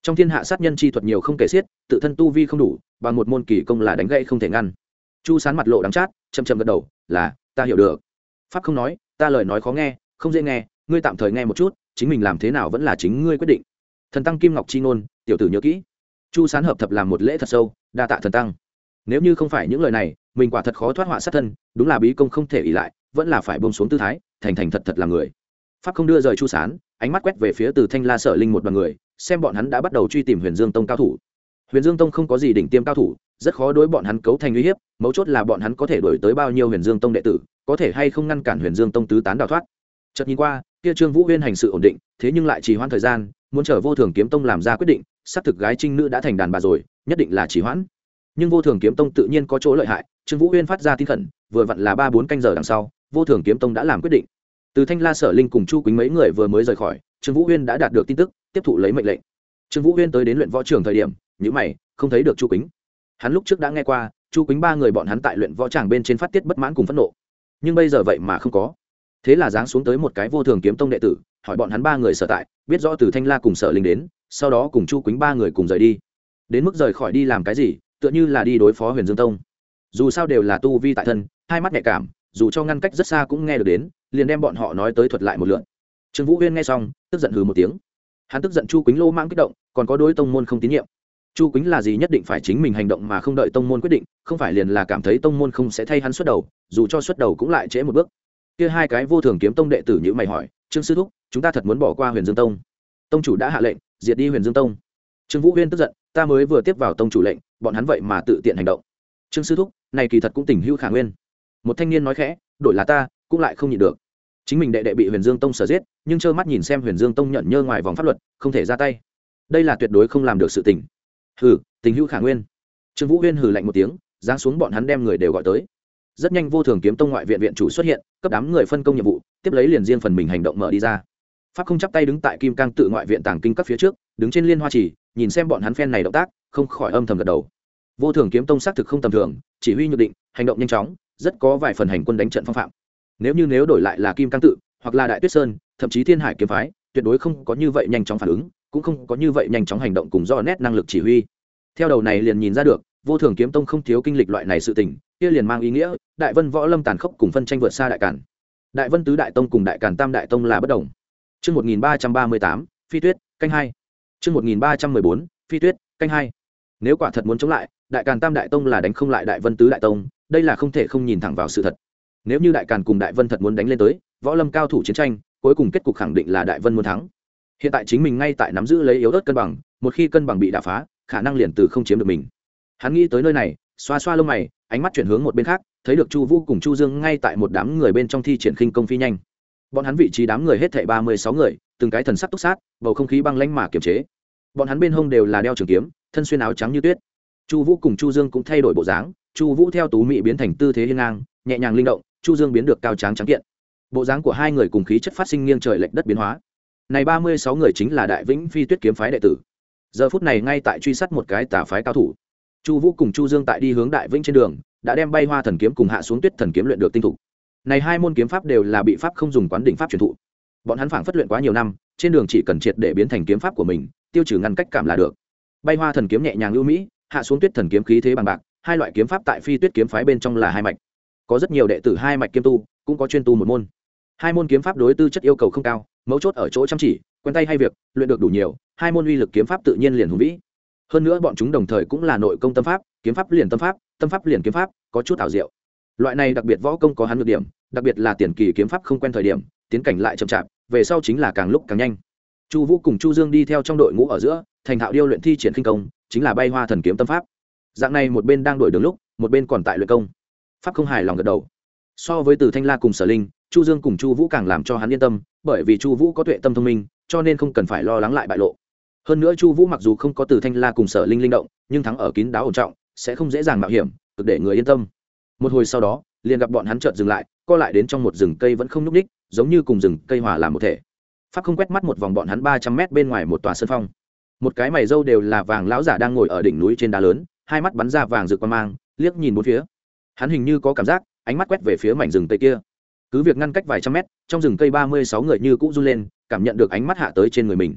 trong thiên hạ sát nhân chi thuật nhiều không kể xiết, tự thân tu vi không đủ, bằng một môn kỳ công là đánh gãy không thể ngăn. Chu Sán mặt lộ đắng chát, chậm chậm gật đầu, là ta hiểu được. Pháp không nói, ta lời nói khó nghe, không dễ nghe, ngươi tạm thời nghe một chút, chính mình làm thế nào vẫn là chính ngươi quyết định. Thần tăng Kim Ngọc chi ngôn, tiểu tử nhớ kỹ. Chu Sán hợp thập làm một lễ thật sâu, đa tạ thần tăng. Nếu như không phải những lời này, mình quả thật khó thoát họa sát thân, đúng là bí công không thể ỷ lại, vẫn là phải buông xuống tư thái, thành thành thật thật làm người. Pháp không đưa rời Chu Sán, ánh mắt quét về phía Từ Thanh La Sở Linh một đoàn người, xem bọn hắn đã bắt đầu truy tìm Huyền Dương Tông cao thủ. Huyền Dương Tông không có gì đỉnh tiêm cao thủ, rất khó đối bọn hắn cấu thành uy hiếp, mấu chốt là bọn hắn có thể đuổi tới bao nhiêu Huyền Dương Tông đệ tử, có thể hay không ngăn cản Huyền Dương Tông tứ tán đào thoát. Chợt nhìn qua, kia Trương Vũ Huyên hành sự ổn định, thế nhưng lại trì hoãn thời gian, muốn chờ Vô Thường Kiếm Tông làm ra quyết định, xác thực gái trinh nữ đã thành đàn bà rồi, nhất định là trì hoãn. Nhưng Vô Thường Kiếm Tông tự nhiên có chỗ lợi hại, Trương Vũ Huyên phát ra tin khẩn, vừa vặn là ba bốn canh giờ đằng sau, Vô Thường Kiếm Tông đã làm quyết định. Từ Thanh La Sở Linh cùng Chu Quýnh mấy người vừa mới rời khỏi, Trương Vũ Huyên đã đạt được tin tức, tiếp thụ lấy mệnh lệnh. Trương Vũ Huyên tới đến luyện võ trường thời điểm, nhíu mày, không thấy được Chu Quýnh. Hắn lúc trước đã nghe qua, Chu Quýnh ba người bọn hắn tại luyện võ tràng bên trên phát tiết bất mãn cùng phẫn nộ, nhưng bây giờ vậy mà không có. Thế là giáng xuống tới một cái Vô Thường Kiếm Tông đệ tử, hỏi bọn hắn ba người sở tại, biết rõ Từ Thanh La cùng Sở Linh đến, sau đó cùng Chu Quýnh ba người cùng rời đi. Đến mức rời khỏi đi làm cái gì, tựa như là đi đối phó Huyền Dương Tông. Dù sao đều là tu vi tại thân, hai mắt nhạy cảm, dù cho ngăn cách rất xa cũng nghe được đến, liền đem bọn họ nói tới thuật lại một lượt. Trương Vũ Huyên nghe xong, tức giận hừ một tiếng. Hắn tức giận Chu Quýnh lô mãng kích động, còn có đối tông môn không tín nhiệm. Chu Quýnh là gì nhất định phải chính mình hành động mà không đợi tông môn quyết định, không phải liền là cảm thấy tông môn không sẽ thay hắn xuất đầu, dù cho xuất đầu cũng lại trễ một bước. Kia hai cái Vô Thường Kiếm Tông đệ tử nhíu mày hỏi, "Trương sư thúc, chúng ta thật muốn bỏ qua Huyền Dương Tông?" Tông chủ đã hạ lệnh, diệt đi Huyền Dương Tông. Trương Vũ Huyên tức giận, "Ta mới vừa tiếp vào tông chủ lệnh, bọn hắn vậy mà tự tiện hành động." Trương sư thúc, này kỳ thật cũng tình hữu khả nguyên. Một thanh niên nói khẽ, "Đổi là ta, cũng lại không nhịn được. Chính mình đệ đệ bị Huyền Dương Tông sở giết, nhưng trơ mắt nhìn xem Huyền Dương Tông nhận nhơ ngoài vòng pháp luật, không thể ra tay. Đây là tuyệt đối không làm được sự tình." "Hừ, tình hữu khả nguyên." Trương Vũ Huyên hừ lạnh một tiếng, giáng xuống bọn hắn đem người đều gọi tới. Rất nhanh Vô Thường Kiếm Tông ngoại viện viện chủ xuất hiện, cấp đám người phân công nhiệm vụ, tiếp lấy liền riêng phần mình hành động mở đi ra. Pháp không chắp tay đứng tại Kim Cang tự ngoại viện tàng kinh các phía trước, đứng trên liên hoa chỉ, nhìn xem bọn hắn phen này động tác, không khỏi âm thầm gật đầu. Vô Thường Kiếm Tông xác thực không tầm thường, chỉ huy nhược định, hành động nhanh chóng, rất có vài phần hành quân đánh trận phong phạm. Nếu như nếu đổi lại là Kim Cang tự, hoặc là Đại Tuyết Sơn, thậm chí Thiên Hải kiếm phái, tuyệt đối không có như vậy nhanh chóng phản ứng, cũng không có như vậy nhanh chóng hành động cùng do nét năng lực chỉ huy. Theo đầu này liền nhìn ra được, Vô Thường Kiếm Tông không thiếu kinh lịch loại này sự tình, kia liền mang ý nghĩa, Đại Vân Võ Lâm tàn khốc cùng phân tranh vượt xa Đại Càn. Đại Vân tứ đại tông cùng Đại Càn tam đại tông là bất đồng. Chương một nghìn ba trăm ba mươi tám, Phi Tuyết, canh hai. Chương một nghìn ba trăm mười bốn, Phi Tuyết, canh hai. Nếu quả thật muốn chống lại, Đại Càn tam đại tông là đánh không lại Đại Vân tứ đại tông, đây là không thể không nhìn thẳng vào sự thật. Nếu như Đại Càn cùng Đại Vân thật muốn đánh lên tới, võ lâm cao thủ chiến tranh, cuối cùng kết cục khẳng định là Đại Vân muốn thắng. Hiện tại chính mình ngay tại nắm giữ lấy yếu ớt cân bằng, một khi cân bằng bị đả phá, khả năng liền từ không chiếm được mình. Hắn nghĩ tới nơi này, xoa xoa lông mày, ánh mắt chuyển hướng một bên khác, thấy được Chu Vũ cùng Chu Dương ngay tại một đám người bên trong thi triển khinh công phi nhanh. Bọn hắn vị trí đám người hết thảy ba mươi sáu người, từng cái thần sắc túc sát, bầu không khí băng lãnh mà kiềm chế. Bọn hắn bên hông đều là đeo trường kiếm, thân xuyên áo trắng như tuyết. Chu Vũ cùng Chu Dương cũng thay đổi bộ dáng, Chu Vũ theo tú mỹ biến thành tư thế hiên ngang, nhẹ nhàng linh động, Chu Dương biến được cao tráng trắng kiện. Bộ dáng của hai người cùng khí chất phát sinh nghiêng trời lệch đất biến hóa. Này ba mươi sáu người chính là Đại Vĩnh Phi Tuyết kiếm phái đệ tử. Giờ phút này ngay tại truy sát một cái tà phái cao thủ. Chu Vũ cùng Chu Dương tại đi hướng Đại Vĩnh trên đường, đã đem Bay Hoa Thần kiếm cùng Hạ Xuống Tuyết Thần kiếm luyện được tinh thục. Này hai môn kiếm pháp đều là bị pháp không dùng quán đỉnh pháp truyền thụ. Bọn hắn phảng phất luyện quá nhiều năm, trên đường chỉ cần triệt để biến thành kiếm pháp của mình, tiêu trừ ngăn cách cảm là được. Bay Hoa Thần kiếm nhẹ nhàng lưu mỹ, Hạ Xuống Tuyết Thần kiếm khí thế bằng bạc, hai loại kiếm pháp tại Phi Tuyết kiếm phái bên trong là hai mạch. Có rất nhiều đệ tử hai mạch kiêm tu, cũng có chuyên tu một môn. Hai môn kiếm pháp đối tư chất yêu cầu không cao, mấu chốt ở chỗ chăm chỉ, quen tay hay việc, luyện được đủ nhiều, hai môn uy lực kiếm pháp tự nhiên liền hùng vĩ. Hơn nữa bọn chúng đồng thời cũng là nội công tâm pháp, kiếm pháp liền tâm pháp, tâm pháp liền kiếm pháp, có chút ảo diệu. Loại này đặc biệt võ công có hắn nhược điểm, đặc biệt là tiền kỳ kiếm pháp không quen thời điểm, tiến cảnh lại chậm chạp, về sau chính là càng lúc càng nhanh. Chu Vũ cùng Chu Dương đi theo trong đội ngũ ở giữa, thành thạo điêu luyện thi triển khinh công, chính là Bay Hoa Thần kiếm tâm pháp. Dạng này một bên đang đổi đường lúc, một bên còn tại luyện công. Pháp không hài lòng gật đầu. So với Từ Thanh La cùng Sở Linh, Chu Dương cùng Chu Vũ càng làm cho hắn yên tâm, bởi vì Chu Vũ có tuệ tâm thông minh, cho nên không cần phải lo lắng lại bại lộ. Hơn nữa Chu Vũ mặc dù không có Từ Thanh La cùng Sở Linh linh động, nhưng thắng ở kín đáo ổn trọng, sẽ không dễ dàng mạo hiểm, cực để người yên tâm. Một hồi sau đó, liền gặp bọn hắn chợt dừng lại, co lại đến trong một rừng cây vẫn không nhúc nhích, giống như cùng rừng cây hòa làm một thể. Pháp không quét mắt một vòng bọn hắn ba trăm mét bên ngoài một tòa sơn phong. Một cái mày râu đều là vàng lão giả đang ngồi ở đỉnh núi trên đá lớn, hai mắt bắn ra vàng rực quang mang, liếc nhìn bốn phía. Hắn hình như có cảm giác, ánh mắt quét về phía mảnh rừng cây kia. Cứ việc ngăn cách vài trăm mét, trong rừng cây ba mươi sáu người như cũ run lên, cảm nhận được ánh mắt hạ tới trên người mình.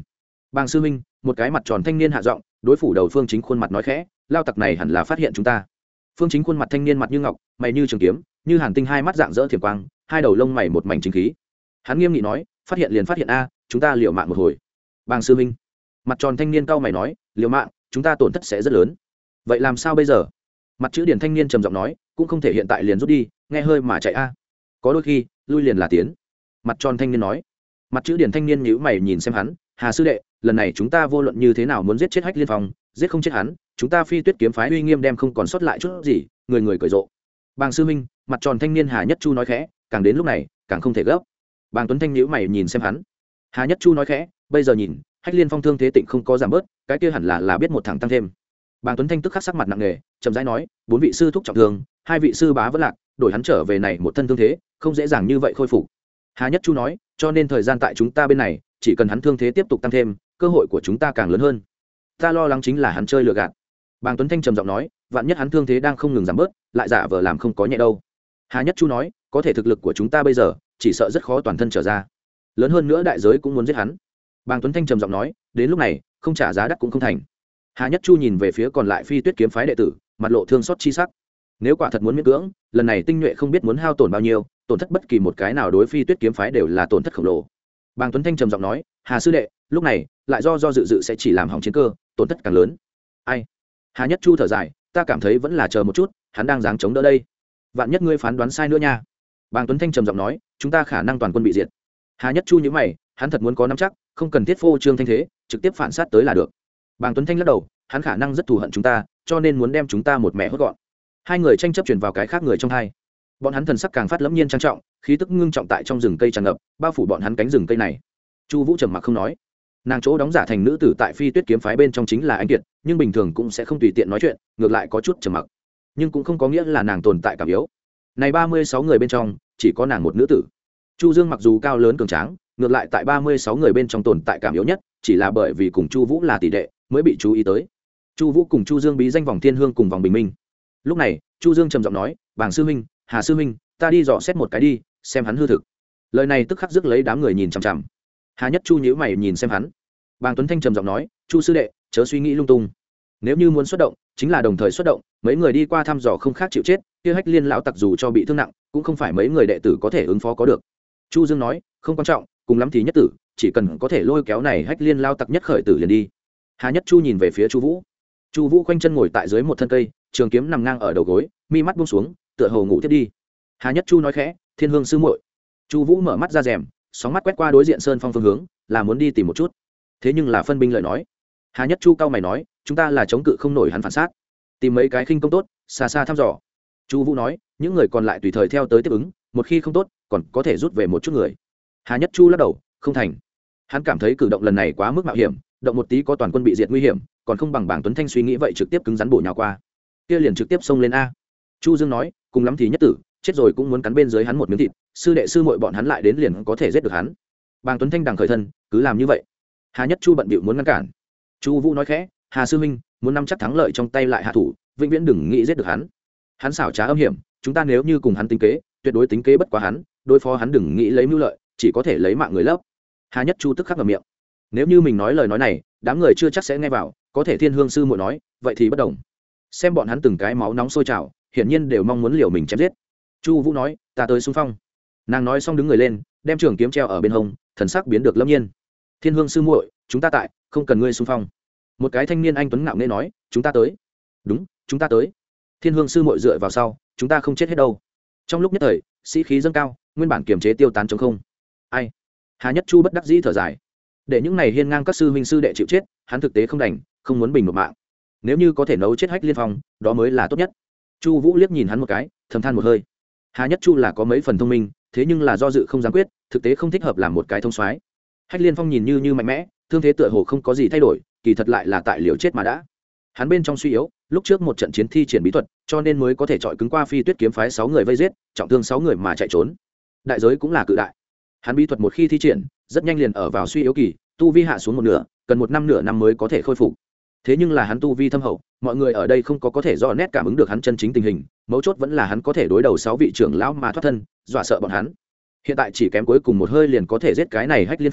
Bàng sư huynh, một cái mặt tròn thanh niên hạ giọng, đối phủ đầu Phương Chính khuôn mặt nói khẽ, lao tặc này hẳn là phát hiện chúng ta. Phương Chính khuôn mặt thanh niên mặt như ngọc, mày như trường kiếm, như hàn tinh, hai mắt dạng dỡ thiểm quang, hai đầu lông mày một mảnh chính khí. Hắn nghiêm nghị nói, phát hiện liền phát hiện a, chúng ta liều mạng một hồi. Bàng sư huynh, mặt tròn thanh niên cau mày nói, liều mạng, chúng ta tổn thất sẽ rất lớn. Vậy làm sao bây giờ? Mặt chữ điển thanh niên trầm giọng nói, cũng không thể hiện tại liền rút đi, nghe hơi mà chạy a. Có đôi khi, lui liền là tiến. Mặt tròn thanh niên nói. Mặt chữ điển thanh niên nhíu mày nhìn xem hắn, Hà sư đệ, lần này chúng ta vô luận như thế nào muốn giết chết Hách Liên Phong, giết không chết hắn, chúng ta Phi Tuyết kiếm phái uy nghiêm đem không còn sót lại chút gì, người người cười rộ. Bàng sư minh, mặt tròn thanh niên Hà Nhất Chu nói khẽ, càng đến lúc này, càng không thể gấp. Bàng Tuấn Thanh nhíu mày nhìn xem hắn. Hà Nhất Chu nói khẽ, bây giờ nhìn, Hách Liên Phong thương thế tịnh không có giảm bớt, cái kia hẳn là là biết một thằng tăng thêm. Bàng Tuấn Thanh tức khắc sắc mặt nặng nề, chậm rãi nói, bốn vị sư thúc trọng thương, hai vị sư bá vẫn lạc, đổi hắn trở về này một thân thương thế, không dễ dàng như vậy khôi phục. Hà Nhất Chu nói, cho nên thời gian tại chúng ta bên này, chỉ cần hắn thương thế tiếp tục tăng thêm, cơ hội của chúng ta càng lớn hơn. Ta lo lắng chính là hắn chơi lừa gạt. Bàng Tuấn Thanh trầm giọng nói, vạn nhất hắn thương thế đang không ngừng giảm bớt, lại giả vờ làm không có nhẹ đâu. Hà Nhất Chu nói, có thể thực lực của chúng ta bây giờ, chỉ sợ rất khó toàn thân trở ra. Lớn hơn nữa đại giới cũng muốn giết hắn. Bàng Tuấn Thanh trầm giọng nói, đến lúc này, không trả giá đắt cũng không thành. Hà Nhất Chu nhìn về phía còn lại Phi Tuyết kiếm phái đệ tử, mặt lộ thương xót chi sắc. Nếu quả thật muốn miễn cưỡng, lần này tinh nhuệ không biết muốn hao tổn bao nhiêu, tổn thất bất kỳ một cái nào đối Phi Tuyết kiếm phái đều là tổn thất khổng lồ. Bàng Tuấn Thanh trầm giọng nói, Hà sư đệ, lúc này lại do do dự dự sẽ chỉ làm hỏng chiến cơ, tổn thất càng lớn. Ai? Hà Nhất Chu thở dài, ta cảm thấy vẫn là chờ một chút, hắn đang giáng chống đỡ đây. Vạn nhất ngươi phán đoán sai nữa nha. Bàng Tuấn Thanh trầm giọng nói, chúng ta khả năng toàn quân bị diệt. Hà Nhất Chu nhíu mày, hắn thật muốn có nắm chắc, không cần thiết phô trương thanh thế, trực tiếp phản sát tới là được. Bàng Tuấn Thanh lắc đầu, hắn khả năng rất thù hận chúng ta, cho nên muốn đem chúng ta một mẹ hốt gọn. Hai người tranh chấp chuyển vào cái khác người trong hai. Bọn hắn thần sắc càng phát lẫm nhiên trang trọng, khí tức ngưng trọng tại trong rừng cây tràn ngập, bao phủ bọn hắn cánh rừng cây này. Chu Vũ trầm mặc không nói. Nàng chỗ đóng giả thành nữ tử tại Phi Tuyết kiếm phái bên trong chính là anh kiệt, nhưng bình thường cũng sẽ không tùy tiện nói chuyện, ngược lại có chút trầm mặc. Nhưng cũng không có nghĩa là nàng tồn tại cảm yếu. Này ba mươi sáu người bên trong, chỉ có nàng một nữ tử. Chu Dương mặc dù cao lớn cường tráng, ngược lại tại ba mươi sáu người bên trong tồn tại cảm yếu nhất, chỉ là bởi vì cùng Chu Vũ là tỷ đệ, mới bị chú ý tới. Chu Vũ cùng Chu Dương bí danh vòng thiên hương cùng vòng bình minh. Lúc này, Chu Dương trầm giọng nói, Bàng sư huynh, Hà sư huynh, ta đi dò xét một cái đi, xem hắn hư thực. Lời này tức khắc rước lấy đám người nhìn chằm chằm. Hà Nhất Chu nhíu mày nhìn xem hắn. Bàng Tuấn Thanh trầm giọng nói, Chu sư đệ, chớ suy nghĩ lung tung. Nếu như muốn xuất động, chính là đồng thời xuất động, mấy người đi qua thăm dò không khác chịu chết, kia Hách Liên lão tặc dù cho bị thương nặng, cũng không phải mấy người đệ tử có thể ứng phó có được. Chu Dương nói, không quan trọng, cùng lắm thì nhất tử, chỉ cần có thể lôi kéo này Hách Liên lão tặc nhất khởi tử liền đi. Hà Nhất Chu nhìn về phía Chu Vũ. Chu Vũ khoanh chân ngồi tại dưới một thân cây, trường kiếm nằm ngang ở đầu gối, mi mắt buông xuống, tựa hồ ngủ tiếp đi. Hà Nhất Chu nói khẽ, Thiên Hương sư muội. Chu Vũ mở mắt ra rèm, sóng mắt quét qua đối diện sơn phong phương hướng, là muốn đi tìm một chút. Thế nhưng là phân binh lời nói. Hà Nhất Chu cao mày nói, chúng ta là chống cự không nổi hắn phản sát, tìm mấy cái khinh công tốt, xa xa thăm dò. Chu Vũ nói, những người còn lại tùy thời theo tới tiếp ứng, một khi không tốt, còn có thể rút về một chút người. Hà Nhất Chu lắc đầu, không thành. Hắn cảm thấy cử động lần này quá mức mạo hiểm, động một tí có toàn quân bị diệt nguy hiểm, còn không bằng Bàng Tuấn Thanh suy nghĩ vậy trực tiếp cứng rắn bổ nhào qua. Kia liền trực tiếp xông lên a. Chu Dương nói, cùng lắm thì nhất tử, chết rồi cũng muốn cắn bên dưới hắn một miếng thịt, sư đệ sư muội bọn hắn lại đến liền có thể giết được hắn. Bàng Tuấn Thanh đằng khởi thân, cứ làm như vậy. Hà Nhất Chu bận bịu muốn ngăn cản. Chu Vũ nói khẽ, Hà sư huynh, muốn nắm chắc thắng lợi trong tay lại hạ thủ, vĩnh viễn đừng nghĩ giết được hắn. Hắn xảo trá âm hiểm, chúng ta nếu như cùng hắn tính kế, tuyệt đối tính kế bất quá hắn, đối phó hắn đừng nghĩ lấy mưu lợi, chỉ có thể lấy mạng người lấp. Hà Nhất Chu tức khắc ngậm miệng. Nếu như mình nói lời nói này, đám người chưa chắc sẽ nghe vào, có thể Thiên Hương sư muội nói, vậy thì bất đồng. Xem bọn hắn từng cái máu nóng sôi trào, hiển nhiên đều mong muốn liều mình chém giết. Chu Vũ nói, ta tới xung phong. Nàng nói xong đứng người lên, đem trường kiếm treo ở bên hông, thần sắc biến được lâm nhiên. Thiên Hương sư muội, chúng ta tại, không cần ngươi xung phong. Một cái thanh niên anh tuấn ngạo nghễ nói, chúng ta tới. Đúng, chúng ta tới. Thiên Hương sư muội dựa vào sau, chúng ta không chết hết đâu. Trong lúc nhất thời, sĩ khí dâng cao, nguyên bản kiềm chế tiêu tán trống không. Ai? Hà Nhất Chu bất đắc dĩ thở dài. Để những này hiên ngang các sư huynh sư đệ chịu chết, hắn thực tế không đành, không muốn bình một mạng. Nếu như có thể nấu chết Hách Liên Phong, đó mới là tốt nhất. Chu Vũ liếc nhìn hắn một cái, thầm than một hơi. Hà Nhất Chu là có mấy phần thông minh, thế nhưng là do dự không dám quyết, thực tế không thích hợp làm một cái thông soái. Hách Liên Phong nhìn như như mạnh mẽ, thương thế tựa hồ không có gì thay đổi, kỳ thật lại là tại liều chết mà đã. Hắn bên trong suy yếu, lúc trước một trận chiến thi triển bí thuật, cho nên mới có thể chọi cứng qua Phi Tuyết kiếm phái sáu người vây giết, trọng thương sáu người mà chạy trốn. Đại giới cũng là cự đại. Hắn bí thuật một khi thi triển, rất nhanh liền ở vào suy yếu kỳ, tu vi hạ xuống một nửa, cần một năm nửa năm mới có thể khôi phục. Thế nhưng là hắn tu vi thâm hậu, mọi người ở đây không có có thể rõ nét cảm ứng được hắn chân chính tình hình, mấu chốt vẫn là hắn có thể đối đầu sáu vị trưởng lão mà thoát thân, dọa sợ bọn hắn. Hiện tại chỉ kém cuối cùng một hơi liền có thể giết cái này Hách Liên Phong,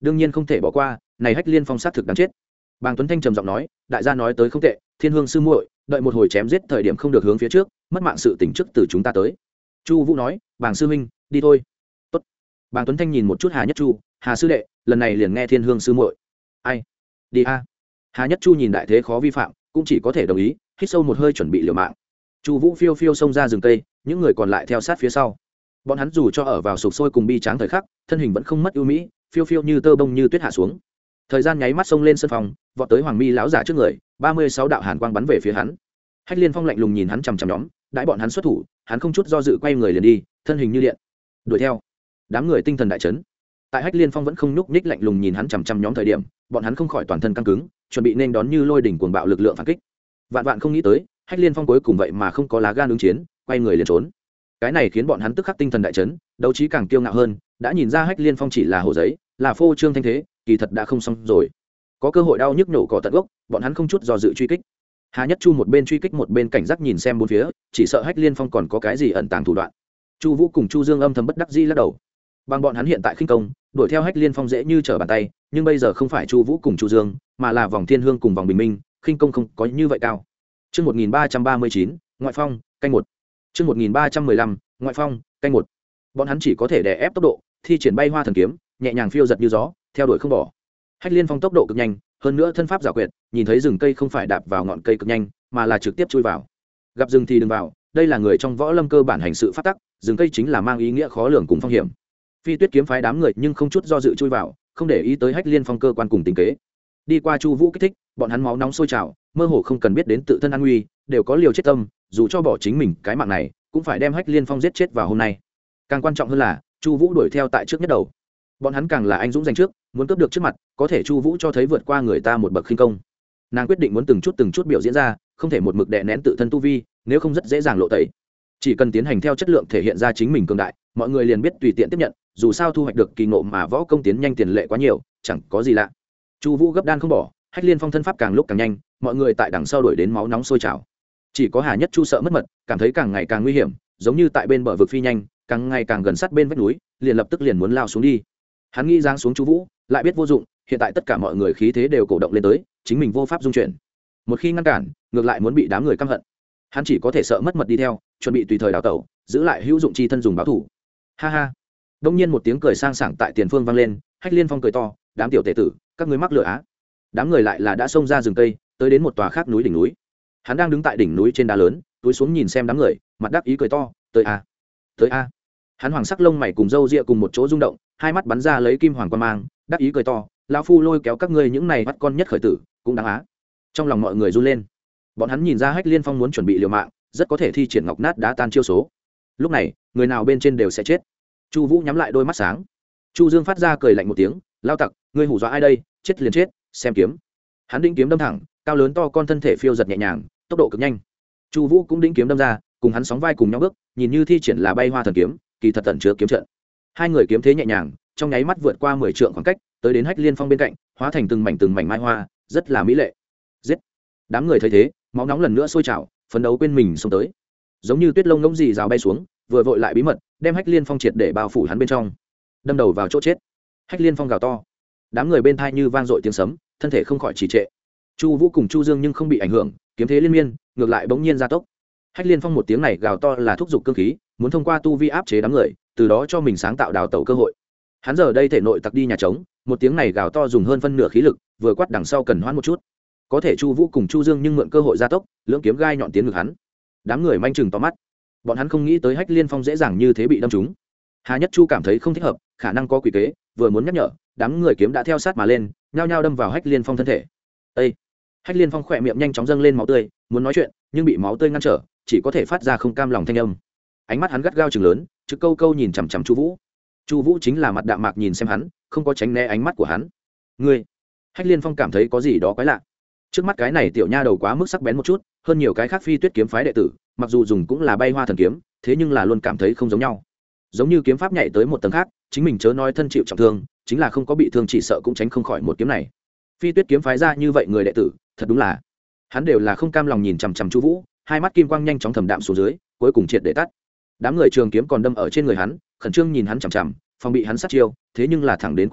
đương nhiên không thể bỏ qua, này Hách Liên Phong sát thực đáng chết. Bàng Tuấn Thanh trầm giọng nói, đại gia nói tới không tệ, Thiên Hương sư muội, đợi một hồi chém giết thời điểm không được hướng phía trước, mất mạng sự tỉnh trước từ chúng ta tới. Chu Vũ nói, Bàng sư huynh, đi thôi. Tốt. Bàng Tuấn Thanh nhìn một chút Hà Nhất Chu, Hà sư đệ, lần này liền nghe Thiên Hương sư muội. Ai? Đi a. Hà Nhất Chu nhìn đại thế khó vi phạm, cũng chỉ có thể đồng ý, hít sâu một hơi chuẩn bị liều mạng. Chu Vũ phiêu phiêu xông ra rừng cây, những người còn lại theo sát phía sau. Bọn hắn dù cho ở vào sục sôi cùng bi tráng thời khắc, thân hình vẫn không mất ưu mỹ, phiêu phiêu như tơ bông như tuyết hạ xuống. Thời gian nháy mắt xông lên sân phòng, vọt tới Hoàng Mi lão giả trước người, ba mươi sáu đạo hàn quang bắn về phía hắn. Hách Liên Phong lạnh lùng nhìn hắn chằm chằm nhóm, đãi bọn hắn xuất thủ, hắn không chút do dự quay người liền đi, thân hình như điện, đuổi theo. Đám người tinh thần đại chấn. Tại Hách Liên Phong vẫn không nhúc nhích lạnh lùng nhìn hắn chằm chằm nhóm thời điểm, bọn hắn không khỏi toàn thân căng cứng, chuẩn bị nên đón như lôi đỉnh cuồng bạo lực lượng phản kích. Vạn vạn không nghĩ tới, Hách Liên Phong cuối cùng vậy mà không có lá gan ứng chiến, quay người liền trốn. Cái này khiến bọn hắn tức khắc tinh thần đại chấn, đấu trí càng kiêu ngạo hơn, đã nhìn ra Hách Liên Phong chỉ là hồ giấy, là phô trương thanh thế, kỳ thật đã không xong rồi. Có cơ hội đau nhức nổ cỏ tận gốc, bọn hắn không chút do dự truy kích. Hà Nhất Chu một bên truy kích một bên cảnh giác nhìn xem bốn phía, chỉ sợ Hách Liên Phong còn có cái gì ẩn tàng thủ đoạn. Chu Vũ cùng Chu Dương âm thầm bất đắc dĩ lắc đầu. Bằng bọn hắn hiện tại khinh công, đuổi theo Hách Liên Phong dễ như trở bàn tay, nhưng bây giờ không phải Chu Vũ cùng Chu Dương, mà là Vòng Thiên Hương cùng Vòng Bình Minh, khinh công không có như vậy cao. Chương một nghìn ba trăm ba mươi chín, ngoại phong, canh một. Chương một nghìn ba trăm mười lăm, ngoại phong, canh một. Bọn hắn chỉ có thể đè ép tốc độ, thi triển bay hoa thần kiếm, nhẹ nhàng phiêu giật như gió, theo đuổi không bỏ. Hách Liên Phong tốc độ cực nhanh, hơn nữa thân pháp giảo quyệt, nhìn thấy rừng cây không phải đạp vào ngọn cây cực nhanh, mà là trực tiếp chui vào. Gặp rừng thì đừng vào, đây là người trong võ lâm cơ bản hành sự pháp tắc, rừng cây chính là mang ý nghĩa khó lường cùng phong hiểm. Phi Tuyết kiếm phái đám người nhưng không chút do dự chui vào, không để ý tới Hách Liên Phong cơ quan cùng tình kế. Đi qua Chu Vũ kích thích, bọn hắn máu nóng sôi trào, mơ hồ không cần biết đến tự thân an nguy, đều có liều chết tâm, dù cho bỏ chính mình cái mạng này, cũng phải đem Hách Liên Phong giết chết vào hôm nay. Càng quan trọng hơn là, Chu Vũ đuổi theo tại trước nhất đầu. Bọn hắn càng là anh dũng giành trước, muốn cướp được trước mặt, có thể Chu Vũ cho thấy vượt qua người ta một bậc khinh công. Nàng quyết định muốn từng chút từng chút biểu diễn ra, không thể một mực đè nén tự thân tu vi, nếu không rất dễ dàng lộ tẩy. Chỉ cần tiến hành theo chất lượng thể hiện ra chính mình cường đại, mọi người liền biết tùy tiện tiếp nhận, dù sao thu hoạch được kỳ ngộ mà võ công tiến nhanh tiền lệ quá nhiều, chẳng có gì lạ. Chu Vũ gấp đan không bỏ, Hách Liên Phong thân pháp càng lúc càng nhanh, mọi người tại đằng sau đuổi đến máu nóng sôi trào. Chỉ có Hà Nhất Chu sợ mất mật, cảm thấy càng ngày càng nguy hiểm, giống như tại bên bờ vực phi nhanh, càng ngày càng gần sát bên vách núi, liền lập tức liền muốn lao xuống đi. Hắn nghĩ giáng xuống Chu Vũ, lại biết vô dụng, hiện tại tất cả mọi người khí thế đều cổ động lên tới, chính mình vô pháp dung chuyển. Một khi ngăn cản, ngược lại muốn bị đám người căm hận. Hắn chỉ có thể sợ mất mật đi theo, chuẩn bị tùy thời đào tẩu, giữ lại hữu dụng chi thân dùng báo thủ. Ha ha. Đông nhiên một tiếng cười sang sảng tại tiền phương vang lên, Hách Liên Phong cười to, đám tiểu tể tử, các ngươi mắc lừa á. Đám người lại là đã xông ra rừng cây, tới đến một tòa khác núi đỉnh núi. Hắn đang đứng tại đỉnh núi trên đá lớn, túi xuống nhìn xem đám người, mặt đắc ý cười to, tới a, tới a. Hắn hoàng sắc lông mày cùng râu ria cùng một chỗ rung động, hai mắt bắn ra lấy kim hoàng quang mang, đắc ý cười to, lão phu lôi kéo các ngươi những này bắt con nhất khởi tử, cũng đáng á. Trong lòng mọi người run lên. Bọn hắn nhìn ra Hách Liên Phong muốn chuẩn bị liều mạng, rất có thể thi triển ngọc nát đá tan chiêu số. Lúc này, người nào bên trên đều sẽ chết. Chu Vũ nhắm lại đôi mắt sáng. Chu Dương phát ra cười lạnh một tiếng, lao tặc, ngươi hù dọa ai đây, chết liền chết, xem kiếm. Hắn đĩnh kiếm đâm thẳng, cao lớn to con thân thể phiêu giật nhẹ nhàng, tốc độ cực nhanh. Chu Vũ cũng đĩnh kiếm đâm ra, cùng hắn sóng vai cùng nhau bước, nhìn như thi triển là bay hoa thần kiếm, kỳ thật tẩn chứa kiếm trận. Hai người kiếm thế nhẹ nhàng, trong nháy mắt vượt qua mười trượng khoảng cách, tới đến Hách Liên Phong bên cạnh, hóa thành từng mảnh từng mảnh mai hoa, rất là mỹ lệ. Giết! Đám người thấy thế, máu nóng lần nữa sôi trào, phấn đấu quên mình xông tới. Giống như tuyết lông ngỗng gì rào bay xuống, vừa vội lại bí mật, đem Hách Liên Phong triệt để bao phủ hắn bên trong. Đâm đầu vào chỗ chết. Hách Liên Phong gào to. Đám người bên thai như vang dội tiếng sấm, thân thể không khỏi trì trệ. Chu Vũ cùng Chu Dương nhưng không bị ảnh hưởng, kiếm thế liên miên, ngược lại bỗng nhiên gia tốc. Hách Liên Phong một tiếng này gào to là thúc giục cương khí, muốn thông qua tu vi áp chế đám người, từ đó cho mình sáng tạo đào tẩu cơ hội. Hắn giờ đây thể nội tặc đi nhà trống, một tiếng này gào to dùng hơn phân nửa khí lực, vừa quát đằng sau cần hoãn một chút. Có thể Chu Vũ cùng Chu Dương nhưng mượn cơ hội gia tốc, lưỡng kiếm gai nhọn tiến ngực hắn. Đám người manh chừng to mắt. Bọn hắn không nghĩ tới Hách Liên Phong dễ dàng như thế bị đâm trúng. Hà Nhất Chu cảm thấy không thích hợp, khả năng có quỷ kế, vừa muốn nhắc nhở, đám người kiếm đã theo sát mà lên, nhao nhao đâm vào Hách Liên Phong thân thể. Ê! Hách Liên Phong khỏe miệng nhanh chóng dâng lên máu tươi, muốn nói chuyện, nhưng bị máu tươi ngăn trở, chỉ có thể phát ra không cam lòng thanh âm. Ánh mắt hắn gắt gao trừng lớn, trực câu câu nhìn chằm chằm Chu Vũ. Chu Vũ chính là mặt đạm mạc nhìn xem hắn, không có tránh né ánh mắt của hắn. Ngươi! Hách Liên Phong cảm thấy có gì đó quái lạ. Trước mắt cái này tiểu nha đầu quá mức sắc bén một chút, hơn nhiều cái khác Phi Tuyết kiếm phái đệ tử, mặc dù dùng cũng là bay hoa thần kiếm, thế nhưng là luôn cảm thấy không giống nhau. Giống như kiếm pháp nhảy tới một tầng khác, chính mình chớ nói thân chịu trọng thương, chính là không có bị thương chỉ sợ cũng tránh không khỏi một kiếm này. Phi Tuyết kiếm phái ra như vậy người đệ tử, thật đúng là, hắn đều là không cam lòng nhìn chằm chằm Chu Vũ, hai mắt kim quang nhanh chóng thẩm đạm xuống dưới, cuối cùng triệt để tắt. Đám người trường kiếm còn đâm ở trên người hắn, khẩn trương nhìn hắn chằm chằm, phòng bị hắn sát chiêu, thế nhưng là thẳng đến cuối cùng,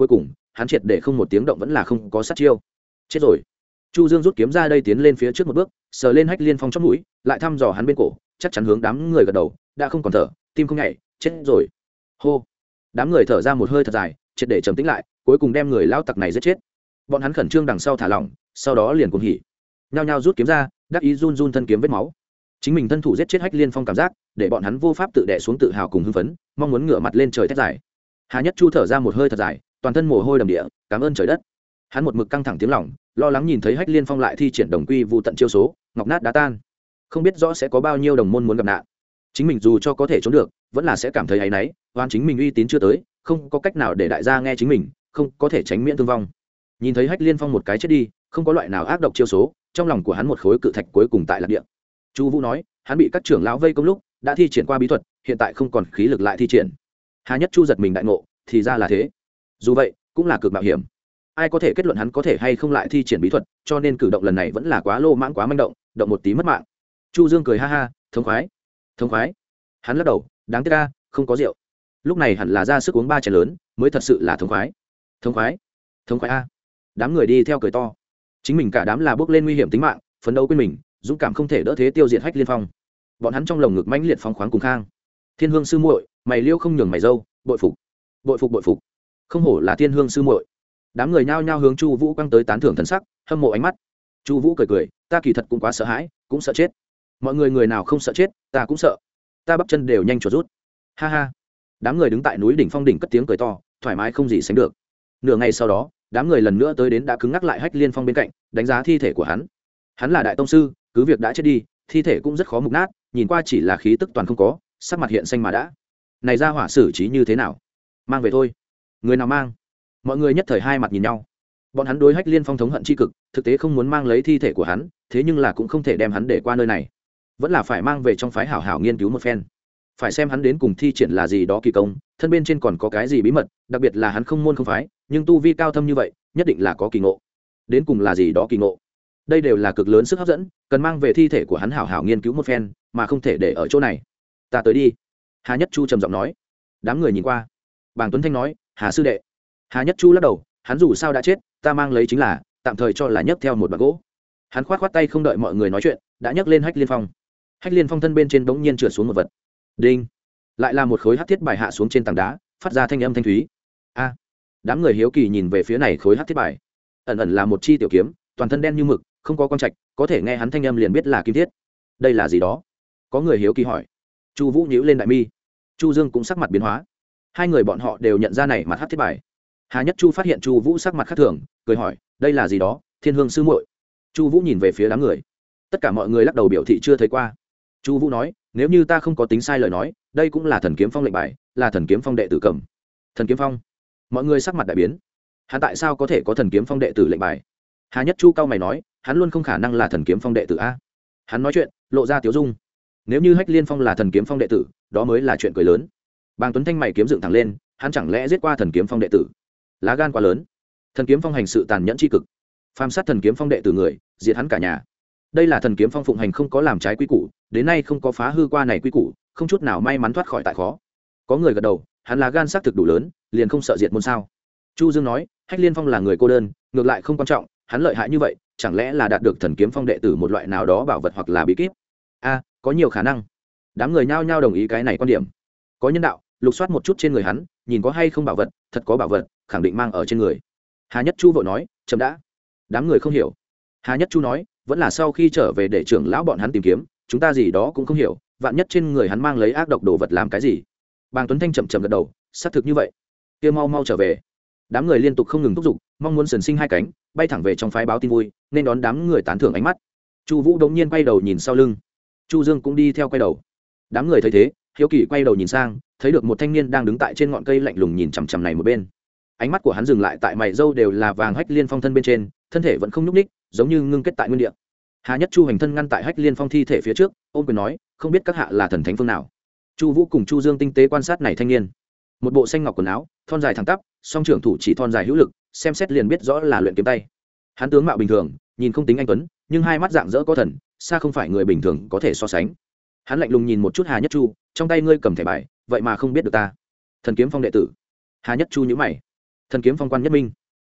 hắn triệt để không một tiếng động vẫn là không có sát chiêu. Chết rồi. Chu Dương rút kiếm ra đây tiến lên phía trước một bước, sờ lên Hách Liên Phong chóp mũi, lại thăm dò hắn bên cổ, chắc chắn hướng đám người gật đầu, đã không còn thở, tim không nhảy, chết rồi. Hô. Đám người thở ra một hơi thật dài, triệt để trầm tĩnh lại, cuối cùng đem người lão tặc này giết chết. Bọn hắn khẩn trương đằng sau thả lỏng, sau đó liền cuồng hỉ. Nhao nhao rút kiếm ra, đắc ý run run thân kiếm vết máu. Chính mình thân thủ giết chết Hách Liên Phong cảm giác, để bọn hắn vô pháp tự đè xuống tự hào cùng hưng phấn, mong muốn ngửa mặt lên trời thét dài. Hà Nhất Chu thở ra một hơi thật dài, toàn thân mồ hôi đầm địa, cảm ơn trời đất. Hắn một mực căng thẳng tiếng lòng, lo lắng nhìn thấy Hách Liên Phong lại thi triển đồng quy vu tận chiêu số, ngọc nát đá tan. Không biết rõ sẽ có bao nhiêu đồng môn muốn gặp nạn. Chính mình dù cho có thể trốn được, vẫn là sẽ cảm thấy áy náy, oan chính mình uy tín chưa tới, không có cách nào để đại gia nghe chính mình, không có thể tránh miễn thương vong. Nhìn thấy Hách Liên Phong một cái chết đi, không có loại nào ác độc chiêu số, trong lòng của hắn một khối cự thạch cuối cùng tại lạc địa. Chu Vũ nói, hắn bị các trưởng lão vây công lúc, đã thi triển qua bí thuật, hiện tại không còn khí lực lại thi triển. Hà Nhất Chu giật mình đại ngộ, thì ra là thế. Dù vậy, cũng là cực mạo hiểm. Ai có thể kết luận hắn có thể hay không lại thi triển bí thuật, cho nên cử động lần này vẫn là quá lô mãng quá manh động, động một tí mất mạng. Chu Dương cười ha ha, thống khoái, thống khoái. Hắn lắc đầu, đáng tiếc a, không có rượu. Lúc này hẳn là ra sức uống ba chén lớn, mới thật sự là thống khoái. Thống khoái, thống khoái a. Đám người đi theo cười to. Chính mình cả đám là bước lên nguy hiểm tính mạng, phấn đấu quên mình, dũng cảm không thể đỡ thế tiêu diệt Hách Liên Phong. Bọn hắn trong lồng ngực mãnh liệt phóng khoáng cùng khang. Thiên Hương sư muội, mày liêu không nhường mày dâu, bội phục, bội phục bội phục. Không hổ là Thiên Hương sư muội. Đám người nhao nhao hướng Chu Vũ quăng tới tán thưởng thần sắc, hâm mộ ánh mắt. Chu Vũ cười cười, ta kỳ thật cũng quá sợ hãi, cũng sợ chết. Mọi người người nào không sợ chết, ta cũng sợ. Ta bắp chân đều nhanh chuột rút. Ha ha. Đám người đứng tại núi đỉnh phong đỉnh cất tiếng cười to, thoải mái không gì sánh được. Nửa ngày sau đó, đám người lần nữa tới đến đã cứng ngắc lại Hách Liên Phong bên cạnh, đánh giá thi thể của hắn. Hắn là đại tông sư, cứ việc đã chết đi, thi thể cũng rất khó mục nát, nhìn qua chỉ là khí tức toàn không có, sắc mặt hiện xanh mà đã. Này ra hỏa xử trí như thế nào? Mang về thôi. Người nào mang? Mọi người nhất thời hai mặt nhìn nhau. Bọn hắn đối Hách Liên Phong thống hận chi cực, thực tế không muốn mang lấy thi thể của hắn, thế nhưng là cũng không thể đem hắn để qua nơi này, vẫn là phải mang về trong phái hảo hảo nghiên cứu một phen, phải xem hắn đến cùng thi triển là gì đó kỳ công, thân bên trên còn có cái gì bí mật, đặc biệt là hắn không môn không phái, nhưng tu vi cao thâm như vậy, nhất định là có kỳ ngộ. Đến cùng là gì đó kỳ ngộ? Đây đều là cực lớn sức hấp dẫn, cần mang về thi thể của hắn hảo hảo nghiên cứu một phen, mà không thể để ở chỗ này. Ta tới đi. Hà Nhất Chu trầm giọng nói. Đám người nhìn qua. Bàng Tuấn Thanh nói, Hà sư đệ. Hà Nhất Chu lắc đầu, hắn dù sao đã chết, ta mang lấy chính là tạm thời cho là nhấc theo một bạc gỗ. Hắn khoát khoát tay không đợi mọi người nói chuyện, đã nhấc lên Hách Liên Phong. Hách Liên Phong thân bên trên bỗng nhiên trượt xuống một vật. Đinh. Lại là một khối hắc thiết bài hạ xuống trên tảng đá, phát ra thanh âm thanh thúy. A. Đám người hiếu kỳ nhìn về phía này khối hắc thiết bài. Ẩn ẩn là một chi tiểu kiếm, toàn thân đen như mực, không có quang trạch, có thể nghe hắn thanh âm liền biết là kim thiết. Đây là gì đó? Có người hiếu kỳ hỏi. Chu Vũ nhíu lên đại mi. Chu Dương cũng sắc mặt biến hóa. Hai người bọn họ đều nhận ra này mặt hắc thiết bài. Hà Nhất Chu phát hiện Chu Vũ sắc mặt khác thường, cười hỏi, đây là gì đó? Thiên Hương sư muội. Chu Vũ nhìn về phía đám người. Tất cả mọi người lắc đầu biểu thị chưa thấy qua. Chu Vũ nói, nếu như ta không có tính sai lời nói, đây cũng là Thần Kiếm Phong lệnh bài, là Thần Kiếm Phong đệ tử cầm. Thần Kiếm Phong? Mọi người sắc mặt đại biến. Hắn tại sao có thể có Thần Kiếm Phong đệ tử lệnh bài? Hà Nhất Chu cao mày nói, hắn luôn không khả năng là Thần Kiếm Phong đệ tử a. Hắn nói chuyện, lộ ra tiếu dung. Nếu như Hách Liên Phong là Thần Kiếm Phong đệ tử, đó mới là chuyện cười lớn. Bàng Tuấn Thanh mày kiếm dựng thẳng lên, hắn chẳng lẽ giết qua Thần Kiếm Phong đệ tử? Lá gan quá lớn. Thần Kiếm Phong hành sự tàn nhẫn tri cực, phàm sát Thần Kiếm Phong đệ tử người, diệt hắn cả nhà. Đây là Thần Kiếm Phong phụng hành không có làm trái quy củ, đến nay không có phá hư qua này quy củ, không chút nào may mắn thoát khỏi tại khó. Có người gật đầu, hắn là gan xác thực đủ lớn, liền không sợ diệt môn sao? Chu Dương nói, Hách Liên Phong là người cô đơn, ngược lại không quan trọng, hắn lợi hại như vậy, chẳng lẽ là đạt được Thần Kiếm Phong đệ tử một loại nào đó bảo vật hoặc là bí kíp? A, có nhiều khả năng. Đám người nhao nhao đồng ý cái này quan điểm. Có nhân đạo, lục soát một chút trên người hắn, nhìn có hay không bảo vật, thật có bảo vật, khẳng định mang ở trên người. Hà Nhất Chu vội nói, chậm đã. Đám người không hiểu. Hà Nhất Chu nói, vẫn là sau khi trở về để trưởng lão bọn hắn tìm kiếm, chúng ta gì đó cũng không hiểu, vạn nhất trên người hắn mang lấy ác độc đồ vật làm cái gì. Bàng Tuấn Thanh chậm chậm gật đầu, xác thực như vậy. Kia mau mau trở về. Đám người liên tục không ngừng thúc giục, mong muốn sần sinh hai cánh, bay thẳng về trong phái báo tin vui, nên đón đám người tán thưởng ánh mắt. Chu Vũ đống nhiên quay đầu nhìn sau lưng. Chu Dương cũng đi theo quay đầu. Đám người thấy thế, hiếu kỳ quay đầu nhìn sang, thấy được một thanh niên đang đứng tại trên ngọn cây lạnh lùng nhìn chằm chằm này một bên. Ánh mắt của hắn dừng lại tại mày râu đều là vàng Hách Liên Phong thân bên trên, thân thể vẫn không nhúc nhích, giống như ngưng kết tại nguyên địa. Hà Nhất Chu hành thân ngăn tại Hách Liên Phong thi thể phía trước, ôm quyền nói, không biết các hạ là thần thánh phương nào. Chu Vũ cùng Chu Dương tinh tế quan sát này thanh niên. Một bộ xanh ngọc quần áo, thon dài thẳng tắp, song trưởng thủ chỉ thon dài hữu lực, xem xét liền biết rõ là luyện kiếm tay. Hắn tướng mạo bình thường, nhìn không tính anh tuấn, nhưng hai mắt dạng dỡ có thần, xa không phải người bình thường có thể so sánh. Hắn lạnh lùng nhìn một chút Hà Nhất Chu, trong tay ngươi cầm thẻ bài, vậy mà không biết được ta. Thần Kiếm Phong đệ tử. Hà Nhất Chu nhíu mày. Thần Kiếm Phong quan nhất minh.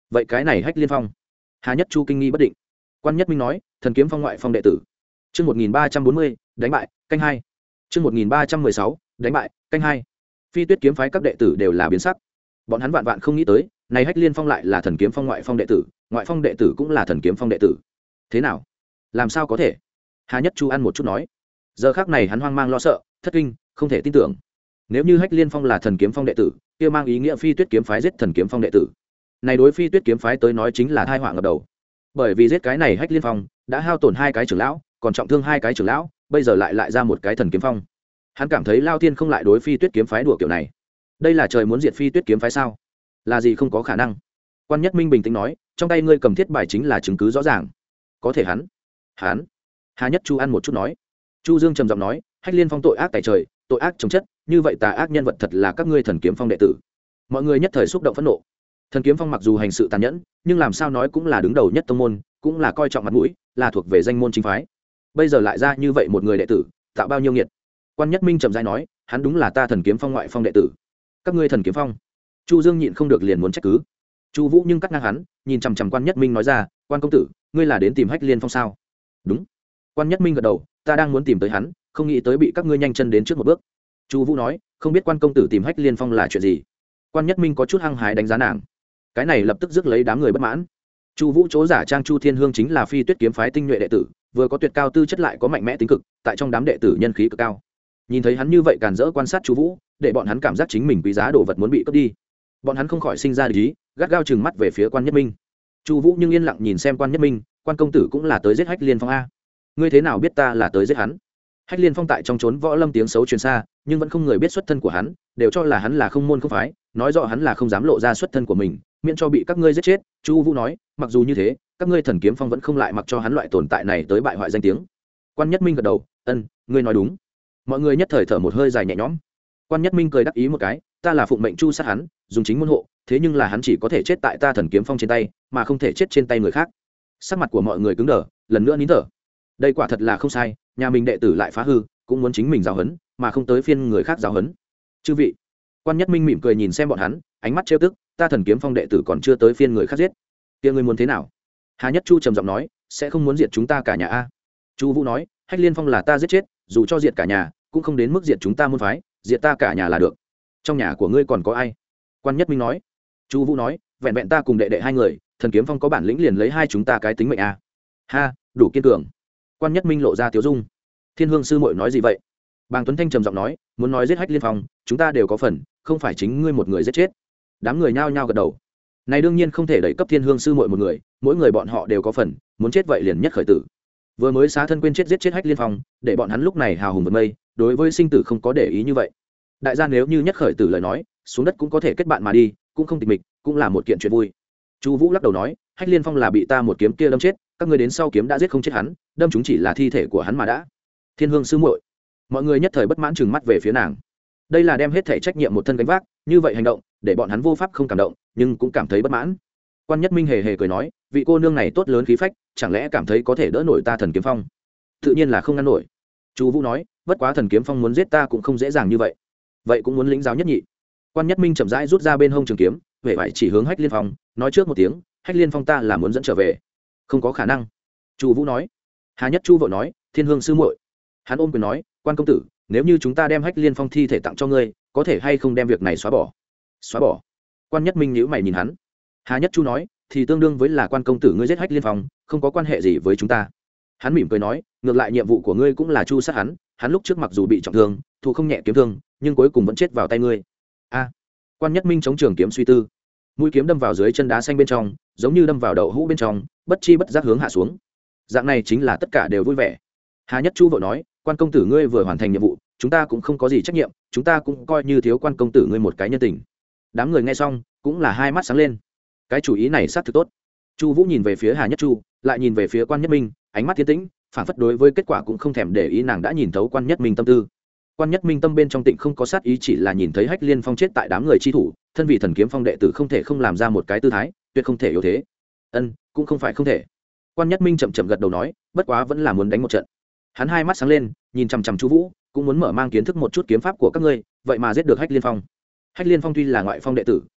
vậy cái này hách liên phong? Hà Nhất Chu kinh nghi bất định. Quan Nhất Minh nói, thần kiếm phong ngoại phong đệ tử. Chương một nghìn ba trăm bốn mươi, đánh bại, canh hai. Chương một nghìn ba trăm mười sáu, đánh bại, canh hai. Phi Tuyết kiếm phái các đệ tử đều là biến sắc. Bọn hắn vạn vạn không nghĩ tới, này hách liên phong lại là thần kiếm phong ngoại phong đệ tử, ngoại phong đệ tử cũng là thần kiếm phong đệ tử. Thế nào? Làm sao có thể? Hà Nhất Chu ăn một chút nói. Giờ khắc này hắn hoang mang lo sợ, thất kinh, không thể tin tưởng. Nếu như hách liên phong là thần kiếm phong đệ tử, kia mang ý nghĩa Phi Tuyết kiếm phái giết thần kiếm phong đệ tử. Này đối Phi Tuyết kiếm phái tới nói chính là tai họa ngập đầu. Bởi vì giết cái này hách liên phong, đã hao tổn hai cái trưởng lão, còn trọng thương hai cái trưởng lão, bây giờ lại lại ra một cái thần kiếm phong. Hắn cảm thấy Lao Thiên không lại đối Phi Tuyết kiếm phái đùa kiểu này. Đây là trời muốn diệt Phi Tuyết kiếm phái sao? Là gì không có khả năng. Quan Nhất Minh bình tĩnh nói, trong tay ngươi cầm thiết bài chính là chứng cứ rõ ràng. Có thể hắn hắn Hà Nhất Chu ăn một chút nói. Chu Dương trầm giọng nói, hách liên phong tội ác tại trời, tội ác chống chất, như vậy tà ác nhân vật thật là các ngươi thần kiếm phong đệ tử. Mọi người nhất thời xúc động phẫn nộ. Thần kiếm phong mặc dù hành sự tàn nhẫn, nhưng làm sao nói cũng là đứng đầu nhất tông môn, cũng là coi trọng mặt mũi, là thuộc về danh môn chính phái. Bây giờ lại ra như vậy một người đệ tử, tạo bao nhiêu nghiệt. Quan Nhất Minh trầm rãi nói, hắn đúng là ta thần kiếm phong ngoại phong đệ tử. Các ngươi thần kiếm phong? Chu Dương nhịn không được liền muốn trách cứ. Chu Vũ nhưng cắt ngang hắn, nhìn chằm chằm Quan Nhất Minh nói ra, quan công tử, ngươi là đến tìm hách liên phong sao? Đúng. Quan Nhất Minh gật đầu, ta đang muốn tìm tới hắn, không nghĩ tới bị các ngươi nhanh chân đến trước một bước. Chu Vũ nói, không biết quan công tử tìm hách liên phong là chuyện gì? Quan Nhất Minh có chút hăng hái đánh giá nàng. Cái này lập tức rước lấy đám người bất mãn. Chu Vũ chỗ giả trang Chu Thiên Hương chính là Phi Tuyết kiếm phái tinh nhuệ đệ tử, vừa có tuyệt cao tư chất lại có mạnh mẽ tính cực, tại trong đám đệ tử nhân khí cực cao. Nhìn thấy hắn như vậy càn rỡ quan sát Chu Vũ, để bọn hắn cảm giác chính mình quý giá đồ vật muốn bị cướp đi. Bọn hắn không khỏi sinh ra địch ý, gắt gao trừng mắt về phía Quan Nhất Minh. Chu Vũ nhưng yên lặng nhìn xem Quan Nhất Minh, quan công tử cũng là tới giết hách liên phong a? Ngươi thế nào biết ta là tới giết hắn? Hách liên phong tại trong trốn võ lâm tiếng xấu truyền xa, nhưng vẫn không người biết xuất thân của hắn, đều cho là hắn là không môn không phái, nói rõ hắn là không dám lộ ra xuất thân của mình, miễn cho bị các ngươi giết chết. Chu Vũ nói, mặc dù như thế, các ngươi thần kiếm phong vẫn không lại mặc cho hắn loại tồn tại này tới bại hoại danh tiếng. Quan Nhất Minh gật đầu, ân, ngươi nói đúng. Mọi người nhất thời thở một hơi dài nhẹ nhõm. Quan Nhất Minh cười đắc ý một cái, ta là phụng mệnh chu sát hắn, dùng chính môn hộ, thế nhưng là hắn chỉ có thể chết tại ta thần kiếm phong trên tay, mà không thể chết trên tay người khác. Sắc mặt của mọi người cứng đờ, lần nữa nín thở. Đây quả thật là không sai, nhà mình đệ tử lại phá hư, cũng muốn chính mình giáo huấn, mà không tới phiên người khác giáo huấn. Chư vị. Quan Nhất Minh mỉm cười nhìn xem bọn hắn, ánh mắt trêu tức, ta thần kiếm phong đệ tử còn chưa tới phiên người khác giết, kia ngươi muốn thế nào? Hà Nhất Chu trầm giọng nói, sẽ không muốn diệt chúng ta cả nhà a? Chu Vũ nói, hách liên phong là ta giết chết, dù cho diệt cả nhà, cũng không đến mức diệt chúng ta môn phái, diệt ta cả nhà là được. Trong nhà của ngươi còn có ai? Quan Nhất Minh nói. Chu Vũ nói, vẹn vẹn ta cùng đệ đệ hai người, thần kiếm phong có bản lĩnh liền lấy hai chúng ta cái tính mệnh a. Ha, đủ kiên cường. Quan Nhất Minh lộ ra tiếu dung. Thiên Hương sư muội nói gì vậy? Bàng Tuấn Thanh trầm giọng nói, muốn nói giết hách liên phong, chúng ta đều có phần, không phải chính ngươi một người giết chết. Đám người nhao nhao gật đầu. Này đương nhiên không thể đẩy cấp Thiên Hương sư muội một người, mỗi người bọn họ đều có phần, muốn chết vậy liền nhất khởi tử. Vừa mới xá thân quên chết giết chết hách liên phong, để bọn hắn lúc này hào hùng vượt mây, đối với sinh tử không có để ý như vậy. Đại gia nếu như nhất khởi tử lời nói, xuống đất cũng có thể kết bạn mà đi, cũng không tịch mịch, cũng là một kiện chuyện vui. Chu Vũ lắc đầu nói, hách liên phong là bị ta một kiếm kia đâm chết, các ngươi đến sau kiếm đã giết không chết hắn, đâm chúng chỉ là thi thể của hắn mà đã. Thiên Hương sư muội. Mọi người nhất thời bất mãn trừng mắt về phía nàng. Đây là đem hết thể trách nhiệm một thân gánh vác, như vậy hành động, để bọn hắn vô pháp không cảm động, nhưng cũng cảm thấy bất mãn. Quan Nhất Minh hề hề cười nói, vị cô nương này tốt lớn khí phách, chẳng lẽ cảm thấy có thể đỡ nổi ta thần kiếm phong? Tự nhiên là không ngăn nổi. Chu Vũ nói, bất quá thần kiếm phong muốn giết ta cũng không dễ dàng như vậy. Vậy cũng muốn lĩnh giáo nhất nhị. Quan Nhất Minh chậm rãi rút ra bên hông trường kiếm, vẻ vải chỉ hướng hách liên phong, nói trước một tiếng, hách liên phong ta là muốn dẫn trở về. Không có khả năng. Chu Vũ nói. Hà Nhất Chu vội nói, Thiên Hương sư muội. Hắn ôm quyền nói, quan công tử, nếu như chúng ta đem hách liên phong thi thể tặng cho ngươi, có thể hay không đem việc này xóa bỏ? Xóa bỏ? Quan Nhất Minh nhíu mày nhìn hắn. Hà Nhất Chu nói, thì tương đương với là quan công tử ngươi giết hách liên phong, không có quan hệ gì với chúng ta. Hắn mỉm cười nói, ngược lại nhiệm vụ của ngươi cũng là chu sát hắn, hắn lúc trước mặc dù bị trọng thương, thụ không nhẹ kiếm thương, nhưng cuối cùng vẫn chết vào tay ngươi. A. Quan Nhất Minh chống trường kiếm suy tư, mũi kiếm đâm vào dưới chân đá xanh bên trong, giống như đâm vào đậu hũ bên trong, bất chi bất giác hướng hạ xuống. Dạng này chính là tất cả đều vui vẻ. Hà Nhất Chu vội nói, quan công tử ngươi vừa hoàn thành nhiệm vụ, chúng ta cũng không có gì trách nhiệm, chúng ta cũng coi như thiếu quan công tử ngươi một cái nhân tình. Đám người nghe xong cũng là hai mắt sáng lên. Cái chủ ý này xác thực tốt. Chu Vũ nhìn về phía Hà Nhất Chu, lại nhìn về phía Quan Nhất Minh, ánh mắt thiên tĩnh, phản phất đối với kết quả cũng không thèm để ý, nàng đã nhìn thấu Quan Nhất Minh tâm tư. Quan Nhất Minh tâm bên trong tịnh không có sát ý, chỉ là nhìn thấy hách liên phong chết tại đám người chi thủ, thân vị thần kiếm phong đệ tử không thể không làm ra một cái tư thái, tuyệt không thể yếu thế. Ân, cũng không phải không thể. Quan Nhất Minh chậm chậm gật đầu nói, bất quá vẫn là muốn đánh một trận. Hắn hai mắt sáng lên, nhìn chằm chằm Chu Vũ, cũng muốn mở mang kiến thức một chút kiếm pháp của các ngươi, vậy mà giết được hách liên phong. Hách liên phong tuy là ngoại phong đệ tử,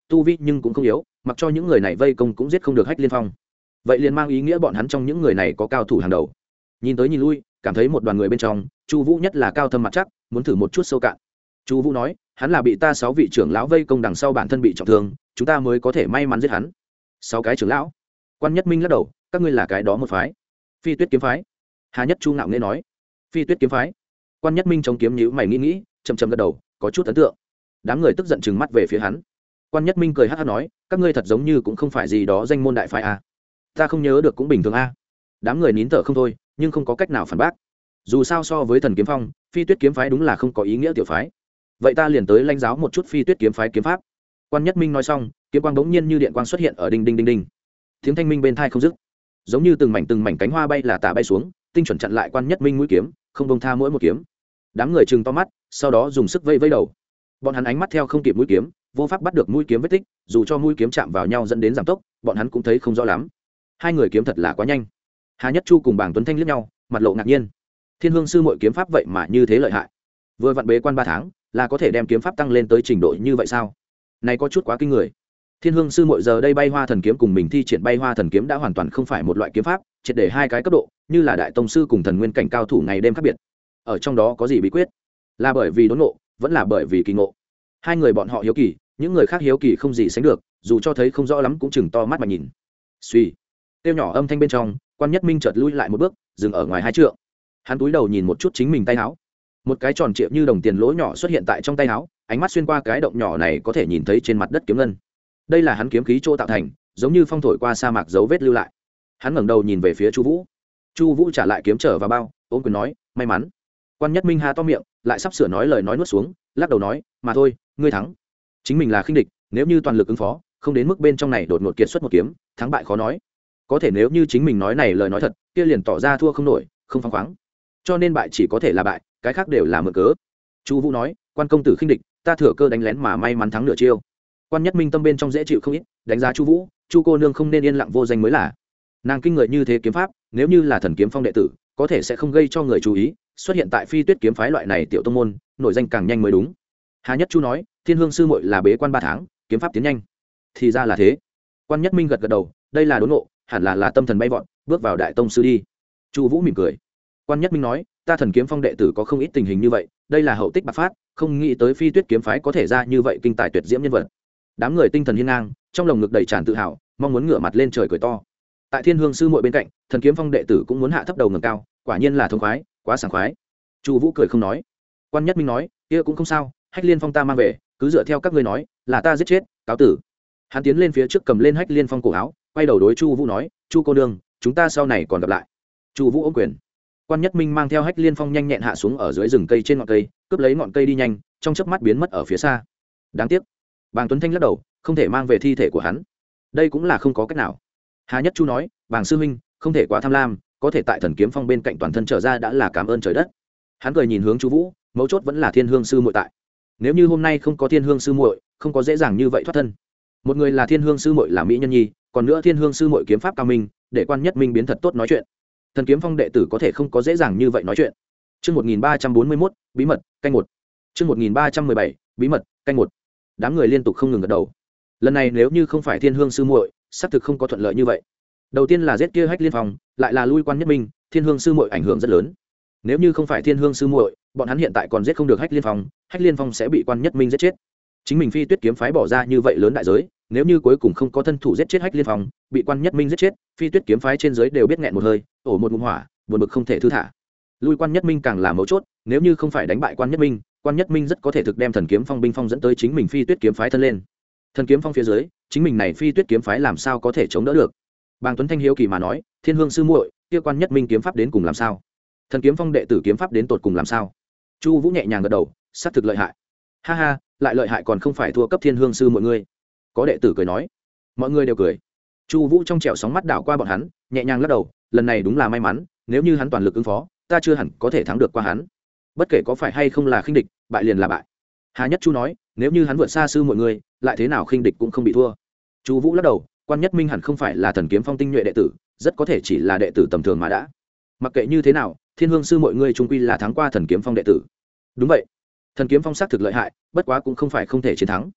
tu vi nhưng cũng không yếu, mặc cho những người này vây công cũng giết không được Hách Liên Phong. Vậy liền mang ý nghĩa bọn hắn trong những người này có cao thủ hàng đầu. Nhìn tới nhìn lui, cảm thấy một đoàn người bên trong, Chu Vũ nhất là cao thâm mặt chắc, muốn thử một chút sâu cạn. Chu Vũ nói, hắn là bị ta sáu vị trưởng lão vây công đằng sau bản thân bị trọng thương, chúng ta mới có thể may mắn giết hắn. Sáu cái trưởng lão? Quan Nhất Minh lắc đầu, các ngươi là cái đó một phái. Phi Tuyết kiếm phái. Hà Nhất Chu ngạo nghễ nói, Phi Tuyết kiếm phái. Quan Nhất Minh chống kiếm nhíu mày nghĩ nghĩ, chậm chậm gật đầu, có chút ấn tượng. Đám người tức giận trừng mắt về phía hắn. Quan Nhất Minh cười hắc hắc nói, các ngươi thật giống như cũng không phải gì đó danh môn đại phái a. Ta không nhớ được cũng bình thường a. Đám người nín thở không thôi, nhưng không có cách nào phản bác. Dù sao so với Thần Kiếm Phong, Phi Tuyết kiếm phái đúng là không có ý nghĩa tiểu phái. Vậy ta liền tới lãnh giáo một chút Phi Tuyết kiếm phái kiếm pháp. Quan Nhất Minh nói xong, kiếm quang bỗng nhiên như điện quang xuất hiện ở đinh đinh đinh đinh. Tiếng thanh minh bên tai không dứt, giống như từng mảnh từng mảnh cánh hoa bay là tả bay xuống, tinh chuẩn chặn lại Quan Nhất Minh mũi kiếm, không buông tha mỗi một kiếm. Đám người trừng to mắt, sau đó dùng sức vây vây đầu. Bọn hắn ánh mắt theo không kịp mũi kiếm, vô pháp bắt được mũi kiếm vết tích, dù cho mũi kiếm chạm vào nhau dẫn đến giảm tốc, bọn hắn cũng thấy không rõ lắm. Hai người kiếm thật là quá nhanh. Hà Nhất Chu cùng Bàng Tuấn Thanh liếc nhau, mặt lộ ngạc nhiên. Thiên Hương sư muội kiếm pháp vậy mà như thế lợi hại. Vừa vặn bế quan ba tháng, là có thể đem kiếm pháp tăng lên tới trình độ như vậy sao? Này có chút quá kinh người. Thiên Hương sư muội giờ đây bay hoa thần kiếm cùng mình thi triển bay hoa thần kiếm đã hoàn toàn không phải một loại kiếm pháp, triệt để hai cái cấp độ, như là đại tông sư cùng thần nguyên cảnh cao thủ ngày đêm khác biệt. Ở trong đó có gì bí quyết? Là bởi vì đốn ngộ, vẫn là bởi vì kỳ ngộ? Hai người bọn họ hiếu kỳ, những người khác hiếu kỳ không gì sánh được, dù cho thấy không rõ lắm cũng chừng to mắt mà nhìn. Suy, tiêu nhỏ âm thanh bên trong, Quan Nhất Minh chợt lui lại một bước, dừng ở ngoài hai trượng. Hắn cúi đầu nhìn một chút chính mình tay áo, một cái tròn trịa như đồng tiền lỗ nhỏ xuất hiện tại trong tay áo, ánh mắt xuyên qua cái động nhỏ này có thể nhìn thấy trên mặt đất kiếm ngân. Đây là hắn kiếm khí chỗ tạo thành, giống như phong thổi qua sa mạc dấu vết lưu lại. Hắn ngẩng đầu nhìn về phía Chu Vũ. Chu Vũ trả lại kiếm trở vào bao, ôm quyền nói, may mắn. Quan Nhất Minh há to miệng, lại sắp sửa nói lời nói nuốt xuống, lắc đầu nói, mà thôi, ngươi thắng. Chính mình là khinh địch, nếu như toàn lực ứng phó, không đến mức bên trong này đột ngột kiệt xuất một kiếm, thắng bại khó nói. Có thể nếu như chính mình nói này lời nói thật, kia liền tỏ ra thua không nổi, không phăng khoáng. Cho nên bại chỉ có thể là bại, cái khác đều là mượn cớ. Chu Vũ nói, Quan công tử khinh địch, ta thừa cơ đánh lén mà may mắn thắng nửa chiêu. Quan Nhất Minh tâm bên trong dễ chịu không ít, đánh giá Chu Vũ, Chu cô nương không nên yên lặng vô danh mới là. Nàng kinh người như thế kiếm pháp, nếu như là Thần Kiếm Phong đệ tử, có thể sẽ không gây cho người chú ý, xuất hiện tại Phi Tuyết kiếm phái loại này tiểu tông môn, nổi danh càng nhanh mới đúng. Hà Nhất Chu nói, Thiên Hương sư muội là bế quan ba tháng, kiếm pháp tiến nhanh. Thì ra là thế. Quan Nhất Minh gật gật đầu, đây là đốn ngộ, hẳn là là tâm thần bay vọt, bước vào đại tông sư đi. Chu Vũ mỉm cười. Quan Nhất Minh nói, ta Thần Kiếm Phong đệ tử có không ít tình hình như vậy, đây là hậu tích bạc phát, không nghĩ tới Phi Tuyết kiếm phái có thể ra như vậy kinh tài tuyệt diễm nhân vật. Đám người tinh thần hiên ngang, trong lồng ngực đầy tràn tự hào, mong muốn ngửa mặt lên trời cười to. Tại Thiên Hương sư muội bên cạnh, Thần Kiếm Phong đệ tử cũng muốn hạ thấp đầu ngẩng cao, quả nhiên là thông khoái, quá sảng khoái. Chu Vũ cười không nói. Quan Nhất Minh nói, kia cũng không sao, Hách Liên Phong ta mang về, cứ dựa theo các ngươi nói, là ta giết chết, cáo tử. Hắn tiến lên phía trước cầm lên Hách Liên Phong cổ áo, quay đầu đối Chu Vũ nói, Chu cô nương, chúng ta sau này còn gặp lại. Chu Vũ ôm quyền. Quan Nhất Minh mang theo Hách Liên Phong nhanh nhẹn hạ xuống ở dưới rừng cây trên ngọn cây, cướp lấy ngọn cây đi nhanh, trong chớp mắt biến mất ở phía xa. Đáng tiếc. Bàng Tuấn Thanh lắc đầu, không thể mang về thi thể của hắn. Đây cũng là không có cách nào. Hà Nhất Chu nói, Bàng sư huynh, không thể quá tham lam, có thể tại Thần Kiếm Phong bên cạnh toàn thân trở ra đã là cảm ơn trời đất. Hắn cười nhìn hướng Chu Vũ, mấu chốt vẫn là Thiên Hương sư muội tại. Nếu như hôm nay không có Thiên Hương sư muội, không có dễ dàng như vậy thoát thân. Một người là Thiên Hương sư muội là mỹ nhân nhi, còn nữa Thiên Hương sư muội kiếm pháp cao minh, để Quan Nhất Minh biến thật tốt nói chuyện. Thần Kiếm Phong đệ tử có thể không có dễ dàng như vậy nói chuyện. Chương một nghìn ba trăm bốn mươi mốt, bí mật, canh một. Chương một nghìn ba trăm mười bảy, bí mật, canh một. Đám người liên tục không ngừng gật đầu. Lần này nếu như không phải Thiên Hương sư muội, xác thực không có thuận lợi như vậy. Đầu tiên là giết kia Hách Liên Phong, lại là lui Quan Nhất Minh, Thiên Hương sư muội ảnh hưởng rất lớn. Nếu như không phải Thiên Hương sư muội, bọn hắn hiện tại còn giết không được Hách Liên Phong, Hách Liên Phong sẽ bị Quan Nhất Minh giết chết. Chính mình Phi Tuyết kiếm phái bỏ ra như vậy lớn đại giới, nếu như cuối cùng không có thân thủ giết chết Hách Liên Phong, bị Quan Nhất Minh giết chết, Phi Tuyết kiếm phái trên dưới đều biết nghẹn một hơi, ổ một ngụm hỏa, buồn bực không thể thư thả. Lui Quan Nhất Minh càng là mấu chốt, nếu như không phải đánh bại Quan Nhất Minh, Quan Nhất Minh rất có thể thực đem Thần Kiếm Phong binh phong dẫn tới chính mình Phi Tuyết kiếm phái thân lên. Thần Kiếm Phong phía dưới, chính mình này Phi Tuyết kiếm phái làm sao có thể chống đỡ được? Bàng Tuấn Thanh hiếu kỳ mà nói, Thiên Hương sư muội, kia Quan Nhất Minh kiếm pháp đến cùng làm sao? Thần Kiếm Phong đệ tử kiếm pháp đến tột cùng làm sao? Chu Vũ nhẹ nhàng gật đầu, xác thực lợi hại. Ha ha, lại lợi hại còn không phải thua cấp Thiên Hương sư mọi người. Có đệ tử cười nói. Mọi người đều cười. Chu Vũ trong trẻo sóng mắt đảo qua bọn hắn, nhẹ nhàng lắc đầu, lần này đúng là may mắn, nếu như hắn toàn lực ứng phó, ta chưa hẳn có thể thắng được qua hắn. Bất kể có phải hay không là khinh địch, bại liền là bại. Hà Nhất Chu nói, nếu như hắn vượt xa sư mọi người, lại thế nào khinh địch cũng không bị thua. Chu Vũ lắc đầu, Quan Nhất Minh hẳn không phải là Thần Kiếm Phong tinh nhuệ đệ tử, rất có thể chỉ là đệ tử tầm thường mà đã. Mặc kệ như thế nào, Thiên Hương sư mọi người chung quy là thắng qua Thần Kiếm Phong đệ tử. Đúng vậy, Thần Kiếm Phong xác thực lợi hại, bất quá cũng không phải không thể chiến thắng.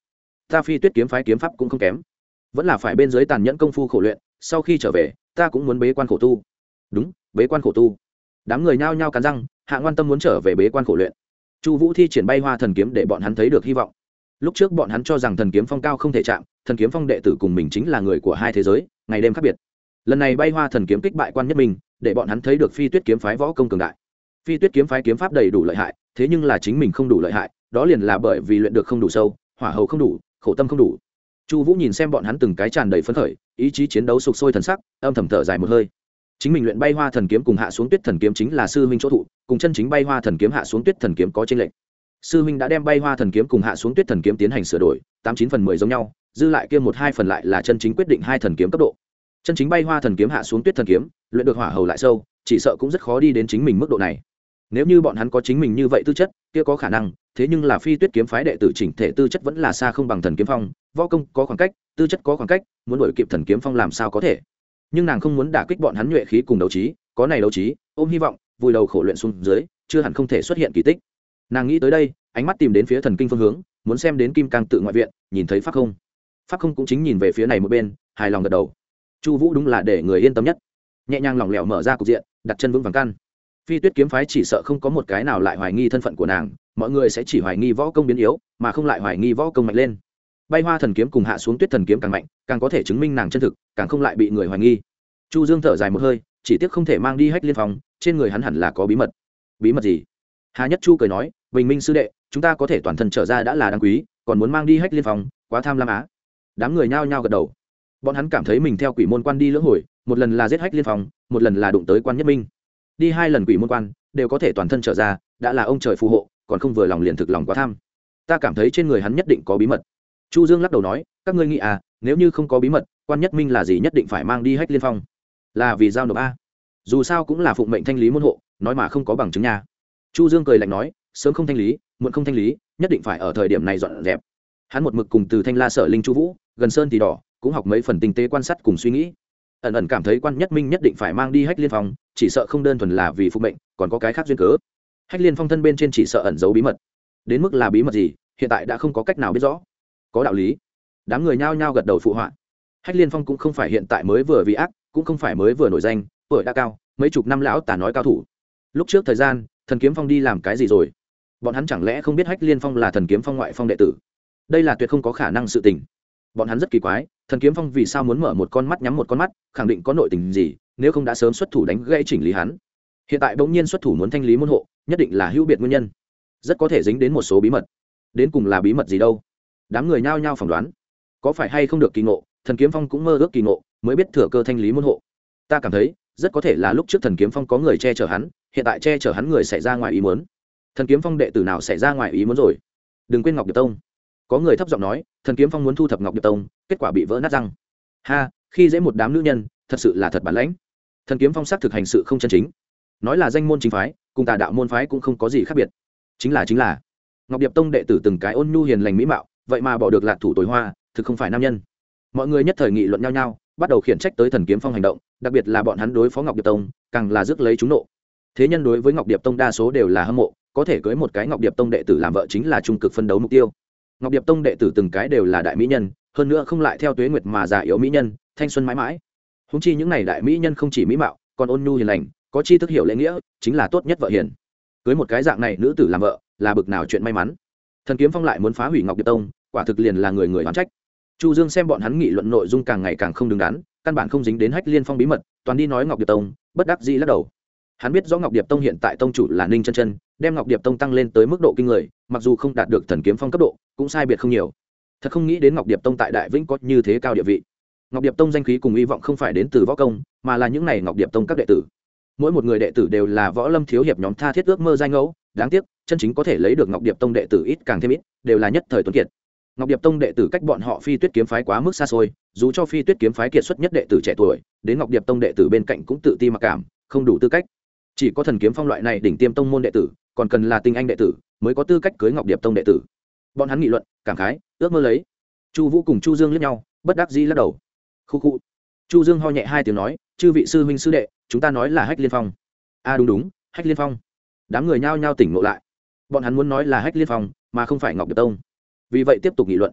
ta Phi Tuyết kiếm phái kiếm pháp cũng không kém, vẫn là phải bên dưới tàn nhẫn công phu khổ luyện, sau khi trở về ta cũng muốn bế quan khổ tu. Đúng, bế quan khổ tu. Đám người nhao nhao cắn răng, Hạ Ngoan Tâm muốn trở về bế quan khổ luyện. Chu Vũ thi triển bay hoa thần kiếm để bọn hắn thấy được hy vọng. Lúc trước bọn hắn cho rằng thần kiếm phong cao không thể chạm, thần kiếm phong đệ tử cùng mình chính là người của hai thế giới, ngày đêm khác biệt. Lần này bay hoa thần kiếm kích bại Quan Nhất Minh, để bọn hắn thấy được Phi Tuyết kiếm phái võ công cường đại. Phi Tuyết kiếm phái kiếm pháp đầy đủ lợi hại, thế nhưng là chính mình không đủ lợi hại, đó liền là bởi vì luyện được không đủ sâu, hỏa hầu không đủ, khổ tâm không đủ. Chu Vũ nhìn xem bọn hắn từng cái tràn đầy phấn khởi, ý chí chiến đấu sục sôi thần sắc, âm thầm thở dài một hơi. Chính mình luyện bay hoa thần kiếm cùng hạ xuống tuyết thần kiếm chính là sư huynh chỗ thụ, cùng chân chính bay hoa thần kiếm hạ xuống tuyết thần kiếm có chênh lệch. Sư huynh đã đem bay hoa thần kiếm cùng hạ xuống tuyết thần kiếm tiến hành sửa đổi, tám chín phần mười giống nhau, dư lại kia một hai phần lại là chân chính quyết định hai thần kiếm cấp độ. Chân chính bay hoa thần kiếm hạ xuống tuyết thần kiếm, luyện được hỏa hầu lại sâu, chỉ sợ cũng rất khó đi đến chính mình mức độ này. Nếu như bọn hắn có chính mình như vậy tư chất, kia có khả năng, thế nhưng là Phi Tuyết kiếm phái đệ tử chỉnh thể tư chất vẫn là xa không bằng thần kiếm phong, võ công có khoảng cách, tư chất có khoảng cách, muốn đuổi kịp thần kiếm phong làm sao có thể. Nhưng nàng không muốn đả kích bọn hắn nhuệ khí cùng đấu trí, có này đấu trí, ôm hy vọng, vùi đầu khổ luyện xuống dưới, chưa hẳn không thể xuất hiện kỳ tích. Nàng nghĩ tới đây, ánh mắt tìm đến phía thần kinh phương hướng, muốn xem đến Kim Cang tự ngoại viện, nhìn thấy Pháp Không. Pháp Không cũng chính nhìn về phía này một bên, hài lòng gật đầu. Chu Vũ đúng là để người yên tâm nhất, nhẹ nhàng lỏng lẻo mở ra cục diện, đặt chân vững vàng căn. Phi Tuyết kiếm phái chỉ sợ không có một cái nào lại hoài nghi thân phận của nàng, mọi người sẽ chỉ hoài nghi võ công biến yếu, mà không lại hoài nghi võ công mạnh lên. Bay hoa thần kiếm cùng hạ xuống tuyết thần kiếm càng mạnh, càng có thể chứng minh nàng chân thực, càng không lại bị người hoài nghi. Chu Dương thở dài một hơi, chỉ tiếc không thể mang đi Hách Liên Phong, trên người hắn hẳn là có bí mật. Bí mật gì? Hà Nhất Chu cười nói, Bình Minh sư đệ, chúng ta có thể toàn thân trở ra đã là đáng quý, còn muốn mang đi Hách Liên Phong, quá tham lam á. Đám người nhao nhao gật đầu. Bọn hắn cảm thấy mình theo quỷ môn quan đi lưỡng hồi, một lần là giết Hách Liên Phong, một lần là đụng tới Quan Nhất Minh. Đi hai lần quỷ môn quan, đều có thể toàn thân trở ra, đã là ông trời phù hộ, còn không vừa lòng liền thực lòng quá tham. Ta cảm thấy trên người hắn nhất định có bí mật. Chu Dương lắc đầu nói, các ngươi nghĩ à, nếu như không có bí mật, Quan Nhất Minh là gì nhất định phải mang đi Hách Liên Phong? Là vì giao nộp a? Dù sao cũng là phụng mệnh thanh lý môn hộ, nói mà không có bằng chứng nha. Chu Dương cười lạnh nói, sớm không thanh lý, muộn không thanh lý, nhất định phải ở thời điểm này dọn dẹp. Hắn một mực cùng từ Thanh La Sở Linh Chu Vũ, gần sơn thì đỏ, cũng học mấy phần tinh tế quan sát cùng suy nghĩ. Ẩn ẩn cảm thấy Quan Nhất Minh nhất định phải mang đi Hách Liên Phong, chỉ sợ không đơn thuần là vì phụng mệnh, còn có cái khác duyên cớ. Hách Liên Phong thân bên trên chỉ sợ ẩn giấu bí mật. Đến mức là bí mật gì, hiện tại đã không có cách nào biết rõ. Có đạo lý. Đám người nhao nhao gật đầu phụ họa. Hách Liên Phong cũng không phải hiện tại mới vừa vì ác, cũng không phải mới vừa nổi danh, tuổi đã cao, mấy chục năm lão tả nói cao thủ. Lúc trước thời gian, Thần Kiếm Phong đi làm cái gì rồi? Bọn hắn chẳng lẽ không biết Hách Liên Phong là Thần Kiếm Phong ngoại phong đệ tử? Đây là tuyệt không có khả năng sự tình. Bọn hắn rất kỳ quái, Thần Kiếm Phong vì sao muốn mở một con mắt nhắm một con mắt, khẳng định có nội tình gì, nếu không đã sớm xuất thủ đánh gãy chỉnh lý hắn. Hiện tại bỗng nhiên xuất thủ muốn thanh lý môn hộ, nhất định là hữu biệt nguyên nhân. Rất có thể dính đến một số bí mật. Đến cùng là bí mật gì đâu? Đám người nhao nhao phỏng đoán. Có phải hay không được kỳ ngộ, Thần Kiếm Phong cũng mơ ước kỳ ngộ, mới biết thừa cơ thanh lý môn hộ. Ta cảm thấy, rất có thể là lúc trước Thần Kiếm Phong có người che chở hắn, hiện tại che chở hắn người xảy ra ngoài ý muốn. Thần Kiếm Phong đệ tử nào xảy ra ngoài ý muốn rồi? Đừng quên Ngọc Điệp Tông. Có người thấp giọng nói, Thần Kiếm Phong muốn thu thập Ngọc Điệp Tông, kết quả bị vỡ nát răng. Ha, khi dễ một đám nữ nhân, thật sự là thật bản lãnh. Thần Kiếm Phong xác thực hành sự không chân chính. Nói là danh môn chính phái, cùng tà đạo môn phái cũng không có gì khác biệt. Chính là chính là Ngọc Điệp Tông đệ tử từng cái ôn nhu hiền lành mỹ mạo, vậy mà bỏ được lạc thủ tối hoa, thực không phải nam nhân. Mọi người nhất thời nghị luận nhau nhau, bắt đầu khiển trách tới Thần Kiếm Phong hành động, đặc biệt là bọn hắn đối phó Ngọc Điệp Tông, càng là rước lấy chúng nộ. Thế nhân đối với Ngọc Điệp Tông đa số đều là hâm mộ, có thể cưới một cái Ngọc Điệp Tông đệ tử làm vợ chính là trung cực phân đấu mục tiêu. Ngọc Điệp Tông đệ tử từng cái đều là đại mỹ nhân, hơn nữa không lại theo tuế nguyệt mà già yếu mỹ nhân, thanh xuân mãi mãi. Húng chi những này đại mỹ nhân không chỉ mỹ mạo, còn ôn nhu hiền lành, có chi thức hiểu lễ nghĩa, chính là tốt nhất vợ hiền. Cưới một cái dạng này nữ tử làm vợ, là bực nào chuyện may mắn. Thần Kiếm Phong lại muốn phá hủy Ngọc Điệp Tông, quả thực liền là người người oán trách. Chu Dương xem bọn hắn nghị luận nội dung càng ngày càng không đứng đắn, căn bản không dính đến Hách Liên Phong bí mật, toàn đi nói Ngọc Điệp Tông, bất đắc dĩ lắc đầu. Hắn biết rõ Ngọc Điệp Tông hiện tại tông chủ là Ninh Chân Chân, đem Ngọc Điệp Tông tăng lên tới mức độ kinh người, mặc dù không đạt được Thần Kiếm Phong cấp độ, cũng sai biệt không nhiều. Thật không nghĩ đến Ngọc Điệp Tông tại Đại Vĩnh có như thế cao địa vị. Ngọc Điệp Tông danh khí cùng hy vọng không phải đến từ võ công, mà là những này Ngọc Điệp Tông các đệ tử. Mỗi một người đệ tử đều là võ lâm thiếu hiệp nhóm tha thiết ước mơ danh ngẫu, đáng tiếc, chân chính có thể lấy được Ngọc Điệp Tông đệ tử ít càng thêm ít, đều là nhất thời tuấn kiệt. Ngọc Điệp Tông đệ tử cách bọn họ Phi Tuyết kiếm phái quá mức xa xôi, dù cho Phi Tuyết kiếm phái kiệt xuất nhất đệ tử trẻ tuổi, đến Ngọc Điệp Tông đệ tử bên cạnh cũng tự ti mặc cảm, không đủ tư cách. Chỉ có Thần Kiếm Phong loại này đỉnh tiêm tông môn đệ tử, còn cần là tinh anh đệ tử, mới có tư cách cưới Ngọc Điệp Tông đệ tử. Bọn hắn nghị luận, cảm khái, ước mơ lấy. Chu Vũ cùng Chu Dương liếc nhau, bất đắc dĩ lắc đầu. Khu khu. Chu Dương ho nhẹ hai tiếng nói, chư vị sư huynh sư đệ, chúng ta nói là Hách Liên Phong. A à đúng đúng, Hách Liên Phong. Đám người nhao nhao tỉnh ngộ lại. Bọn hắn muốn nói là Hách Liên Phong, mà không phải Ngọc Điệp Tông. Vì vậy tiếp tục nghị luận.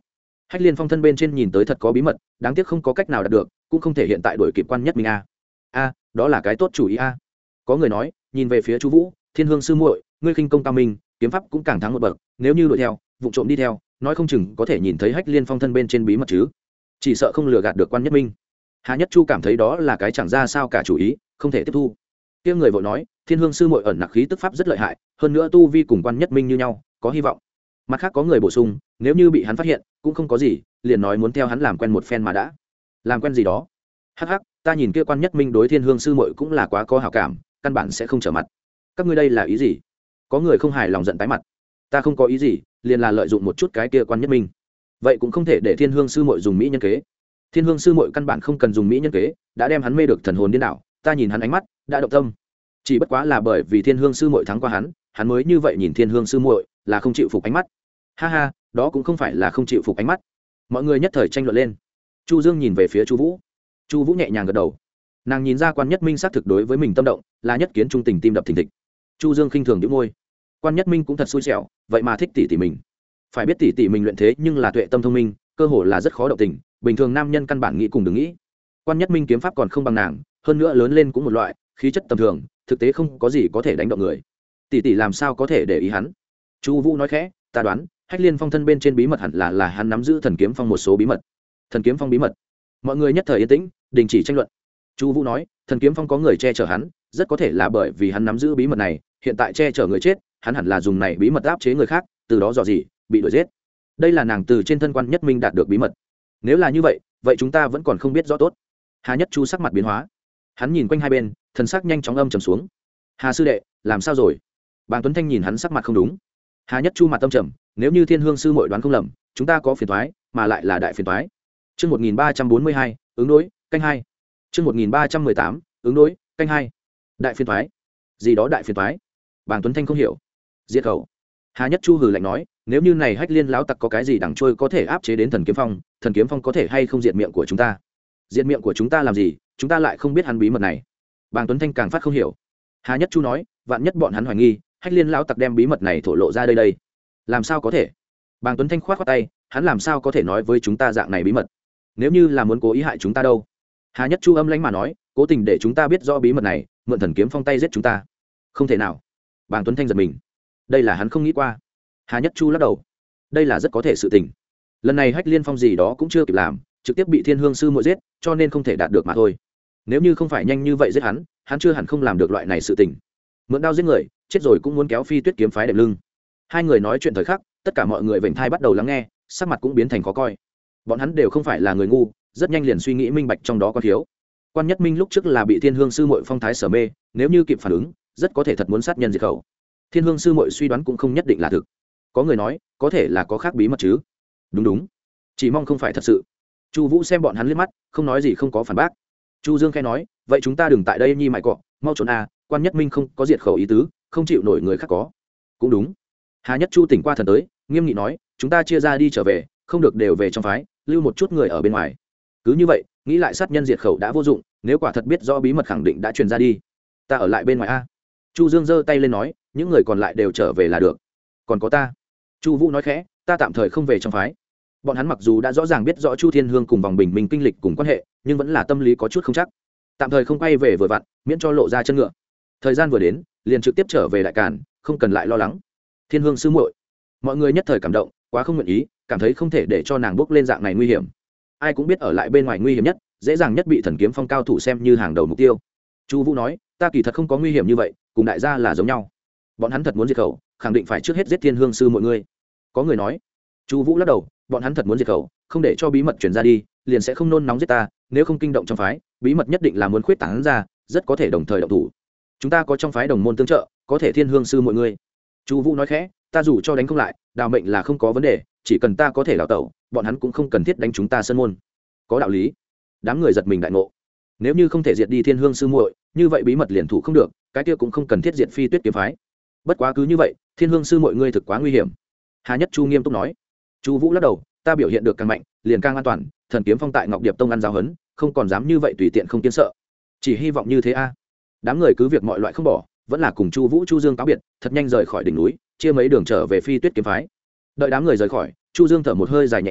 Hách Liên Phong thân bên trên nhìn tới thật có bí mật, đáng tiếc không có cách nào đạt được, cũng không thể hiện tại đuổi kịp Quan Nhất Minh a. A, đó là cái tốt chủ ý a. Có người nói, nhìn về phía Chu Vũ, Thiên Hương sư muội, ngươi khinh công cao minh, kiếm pháp cũng càng thắng một bậc, nếu như đuổi theo, vụ trộm đi theo, nói không chừng có thể nhìn thấy Hách Liên Phong thân bên trên bí mật chứ. Chỉ sợ không lừa gạt được Quan Nhất Minh. Hà Nhất Chu cảm thấy đó là cái chẳng ra sao cả chủ ý, không thể tiếp thu. Kia người vội nói, Thiên Hương sư muội ẩn nặc khí tức pháp rất lợi hại, hơn nữa tu vi cùng Quan Nhất Minh như nhau, có hy vọng. Mặt khác có người bổ sung, nếu như bị hắn phát hiện, cũng không có gì, liền nói muốn theo hắn làm quen một phen mà đã. Làm quen gì đó? Hắc hắc, ta nhìn kia Quan Nhất Minh đối Thiên Hương sư muội cũng là quá có hảo cảm, căn bản sẽ không trở mặt. Các ngươi đây là ý gì? Có người không hài lòng giận tái mặt. Ta không có ý gì, liền là lợi dụng một chút cái kia Quan Nhất Minh. Vậy cũng không thể để Thiên Hương sư muội dùng mỹ nhân kế. Thiên Hương sư muội căn bản không cần dùng mỹ nhân kế, đã đem hắn mê được thần hồn điên đảo, ta nhìn hắn ánh mắt, đã động tâm. Chỉ bất quá là bởi vì Thiên Hương sư muội thắng qua hắn, hắn mới như vậy nhìn Thiên Hương sư muội, là không chịu phục ánh mắt. Ha ha, đó cũng không phải là không chịu phục ánh mắt. Mọi người nhất thời tranh luận lên. Chu Dương nhìn về phía Chu Vũ. Chu Vũ nhẹ nhàng gật đầu. Nàng nhìn ra Quan Nhất Minh xác thực đối với mình tâm động, là nhất kiến trung tình tim đập thình thịch. Chu Dương khinh thường nhíu môi. Quan Nhất Minh cũng thật xui xẻo, vậy mà thích tỷ tỷ mình. Phải biết tỷ tỷ mình luyện thế nhưng là tuệ tâm thông minh, cơ hồ là rất khó động tình, bình thường nam nhân căn bản nghĩ cùng đừng nghĩ. Quan Nhất Minh kiếm pháp còn không bằng nàng, hơn nữa lớn lên cũng một loại, khí chất tầm thường, thực tế không có gì có thể đánh động người. Tỷ tỷ làm sao có thể để ý hắn? Chu Vũ nói khẽ, ta đoán, Hách Liên Phong thân bên trên bí mật hẳn là là hắn nắm giữ Thần Kiếm Phong một số bí mật. Thần Kiếm Phong bí mật? Mọi người nhất thời yên tĩnh, đình chỉ tranh luận. Chu Vũ nói, Thần Kiếm Phong có người che chở hắn, rất có thể là bởi vì hắn nắm giữ bí mật này, hiện tại che chở người chết, hắn hẳn là dùng này bí mật áp chế người khác, từ đó dò gì, bị đuổi giết. Đây là nàng từ trên thân Quan Nhất Minh đạt được bí mật. Nếu là như vậy, vậy chúng ta vẫn còn không biết rõ tốt. Hà Nhất Chu sắc mặt biến hóa, hắn nhìn quanh hai bên, thần sắc nhanh chóng âm trầm xuống. Hà sư đệ, làm sao rồi? Bàng Tuấn Thanh nhìn hắn sắc mặt không đúng. Hà Nhất Chu mặt tâm trầm, nếu như Thiên Hương sư muội đoán không lầm, chúng ta có phiền toái, mà lại là đại phiền toái. Chương một nghìn ba trăm bốn mươi hai, ứng đối, canh hai. Chương một nghìn ba trăm mười tám, ứng đối, canh hai. Đại phiền toái? Gì đó đại phiền toái? Bàng Tuấn Thanh không hiểu. Diệt khẩu. Hà Nhất Chu hừ lạnh nói, nếu như này Hách Liên lão tặc có cái gì đằng trôi có thể áp chế đến Thần Kiếm Phong, Thần Kiếm Phong có thể hay không diệt miệng của chúng ta? Diệt miệng của chúng ta làm gì? Chúng ta lại không biết hắn bí mật này. Bàng Tuấn Thanh càng phát không hiểu. Hà Nhất Chu nói, vạn nhất bọn hắn hoài nghi, Hách Liên lão tặc đem bí mật này thổ lộ ra đây đây. Làm sao có thể? Bàng Tuấn Thanh khoát khoát tay, hắn làm sao có thể nói với chúng ta dạng này bí mật? Nếu như là muốn cố ý hại chúng ta đâu? Hà Nhất Chu âm lãnh mà nói, cố tình để chúng ta biết rõ bí mật này, mượn Thần Kiếm Phong tay giết chúng ta. Không thể nào. Bàng Tuấn Thanh giật mình. Đây là hắn không nghĩ qua. Hà Nhất Chu lắc đầu. Đây là rất có thể sự tình. Lần này Hách Liên Phong gì đó cũng chưa kịp làm, trực tiếp bị Thiên Hương sư muội giết, cho nên không thể đạt được mà thôi. Nếu như không phải nhanh như vậy giết hắn, hắn chưa hẳn không làm được loại này sự tình. Mượn đao giết người, chết rồi cũng muốn kéo Phi Tuyết kiếm phái đệm lưng. Hai người nói chuyện thời khắc, tất cả mọi người vểnh thai bắt đầu lắng nghe, sắc mặt cũng biến thành khó coi. Bọn hắn đều không phải là người ngu, rất nhanh liền suy nghĩ minh bạch trong đó có thiếu. Quan Nhất Minh lúc trước là bị Thiên Hương sư muội phong thái sở mê, nếu như kịp phản ứng, rất có thể thật muốn sát nhân diệt khẩu. Thiên Hương sư muội suy đoán cũng không nhất định là thực. Có người nói, có thể là có khác bí mật chứ. Đúng đúng, chỉ mong không phải thật sự. Chu Vũ xem bọn hắn liếc mắt, không nói gì không có phản bác. Chu Dương khẽ nói, vậy chúng ta đừng tại đây nhi mại cọ, mau trốn a, Quan Nhất Minh không có diệt khẩu ý tứ, không chịu nổi người khác có. Cũng đúng. Hà Nhất Chu tỉnh qua thần tới, nghiêm nghị nói, chúng ta chia ra đi trở về, không được đều về trong phái, lưu một chút người ở bên ngoài. Cứ như vậy, nghĩ lại sát nhân diệt khẩu đã vô dụng, nếu quả thật biết rõ bí mật khẳng định đã truyền ra đi. Ta ở lại bên ngoài a. Chu Dương giơ tay lên nói, những người còn lại đều trở về là được. Còn có ta. Chu Vũ nói khẽ, ta tạm thời không về trong phái. Bọn hắn mặc dù đã rõ ràng biết rõ Chu Thiên Hương cùng vòng bình minh kinh lịch cùng quan hệ, nhưng vẫn là tâm lý có chút không chắc. Tạm thời không quay về vừa vặn, miễn cho lộ ra chân ngựa. Thời gian vừa đến, liền trực tiếp trở về đại càn, không cần lại lo lắng. Thiên Hương sư muội, mọi người nhất thời cảm động, quá không nguyện ý, cảm thấy không thể để cho nàng bước lên dạng này nguy hiểm. Ai cũng biết ở lại bên ngoài nguy hiểm nhất, dễ dàng nhất bị Thần Kiếm Phong cao thủ xem như hàng đầu mục tiêu. Chu Vũ nói, ta kỳ thật không có nguy hiểm như vậy, cùng đại gia là giống nhau. Bọn hắn thật muốn diệt khẩu, khẳng định phải trước hết giết Thiên Hương sư mọi người. Có người nói. Chu Vũ lắc đầu, bọn hắn thật muốn diệt khẩu, không để cho bí mật truyền ra đi, liền sẽ không nôn nóng giết ta, nếu không kinh động trong phái, bí mật nhất định là muốn khuyết tán ra, rất có thể đồng thời động thủ. Chúng ta có trong phái đồng môn tương trợ, có thể Thiên Hương sư mọi người. Chu Vũ nói khẽ, ta dù cho đánh không lại, đào mệnh là không có vấn đề, chỉ cần ta có thể đào tẩu, bọn hắn cũng không cần thiết đánh chúng ta sơn môn. Có đạo lý. Đám người giật mình đại ngộ. Nếu như không thể diệt đi Thiên Hương sư muội, như vậy bí mật liền thủ không được, cái kia cũng không cần thiết diệt Phi Tuyết kiếm phái. Bất quá cứ như vậy, Thiên Hương sư muội ngươi thực quá nguy hiểm. Hà Nhất Chu nghiêm túc nói. Chu Vũ lắc đầu, ta biểu hiện được càng mạnh, liền càng an toàn, Thần Kiếm Phong tại Ngọc Điệp Tông ăn giáo huấn, không còn dám như vậy tùy tiện không kiên sợ. Chỉ hy vọng như thế a. Đám người cứ việc mọi loại không bỏ, vẫn là cùng Chu Vũ Chu Dương cáo biệt, thật nhanh rời khỏi đỉnh núi, chia mấy đường trở về Phi Tuyết kiếm phái. Đợi đám người rời khỏi, Chu Dương thở một hơi dài nhẹ nhõm,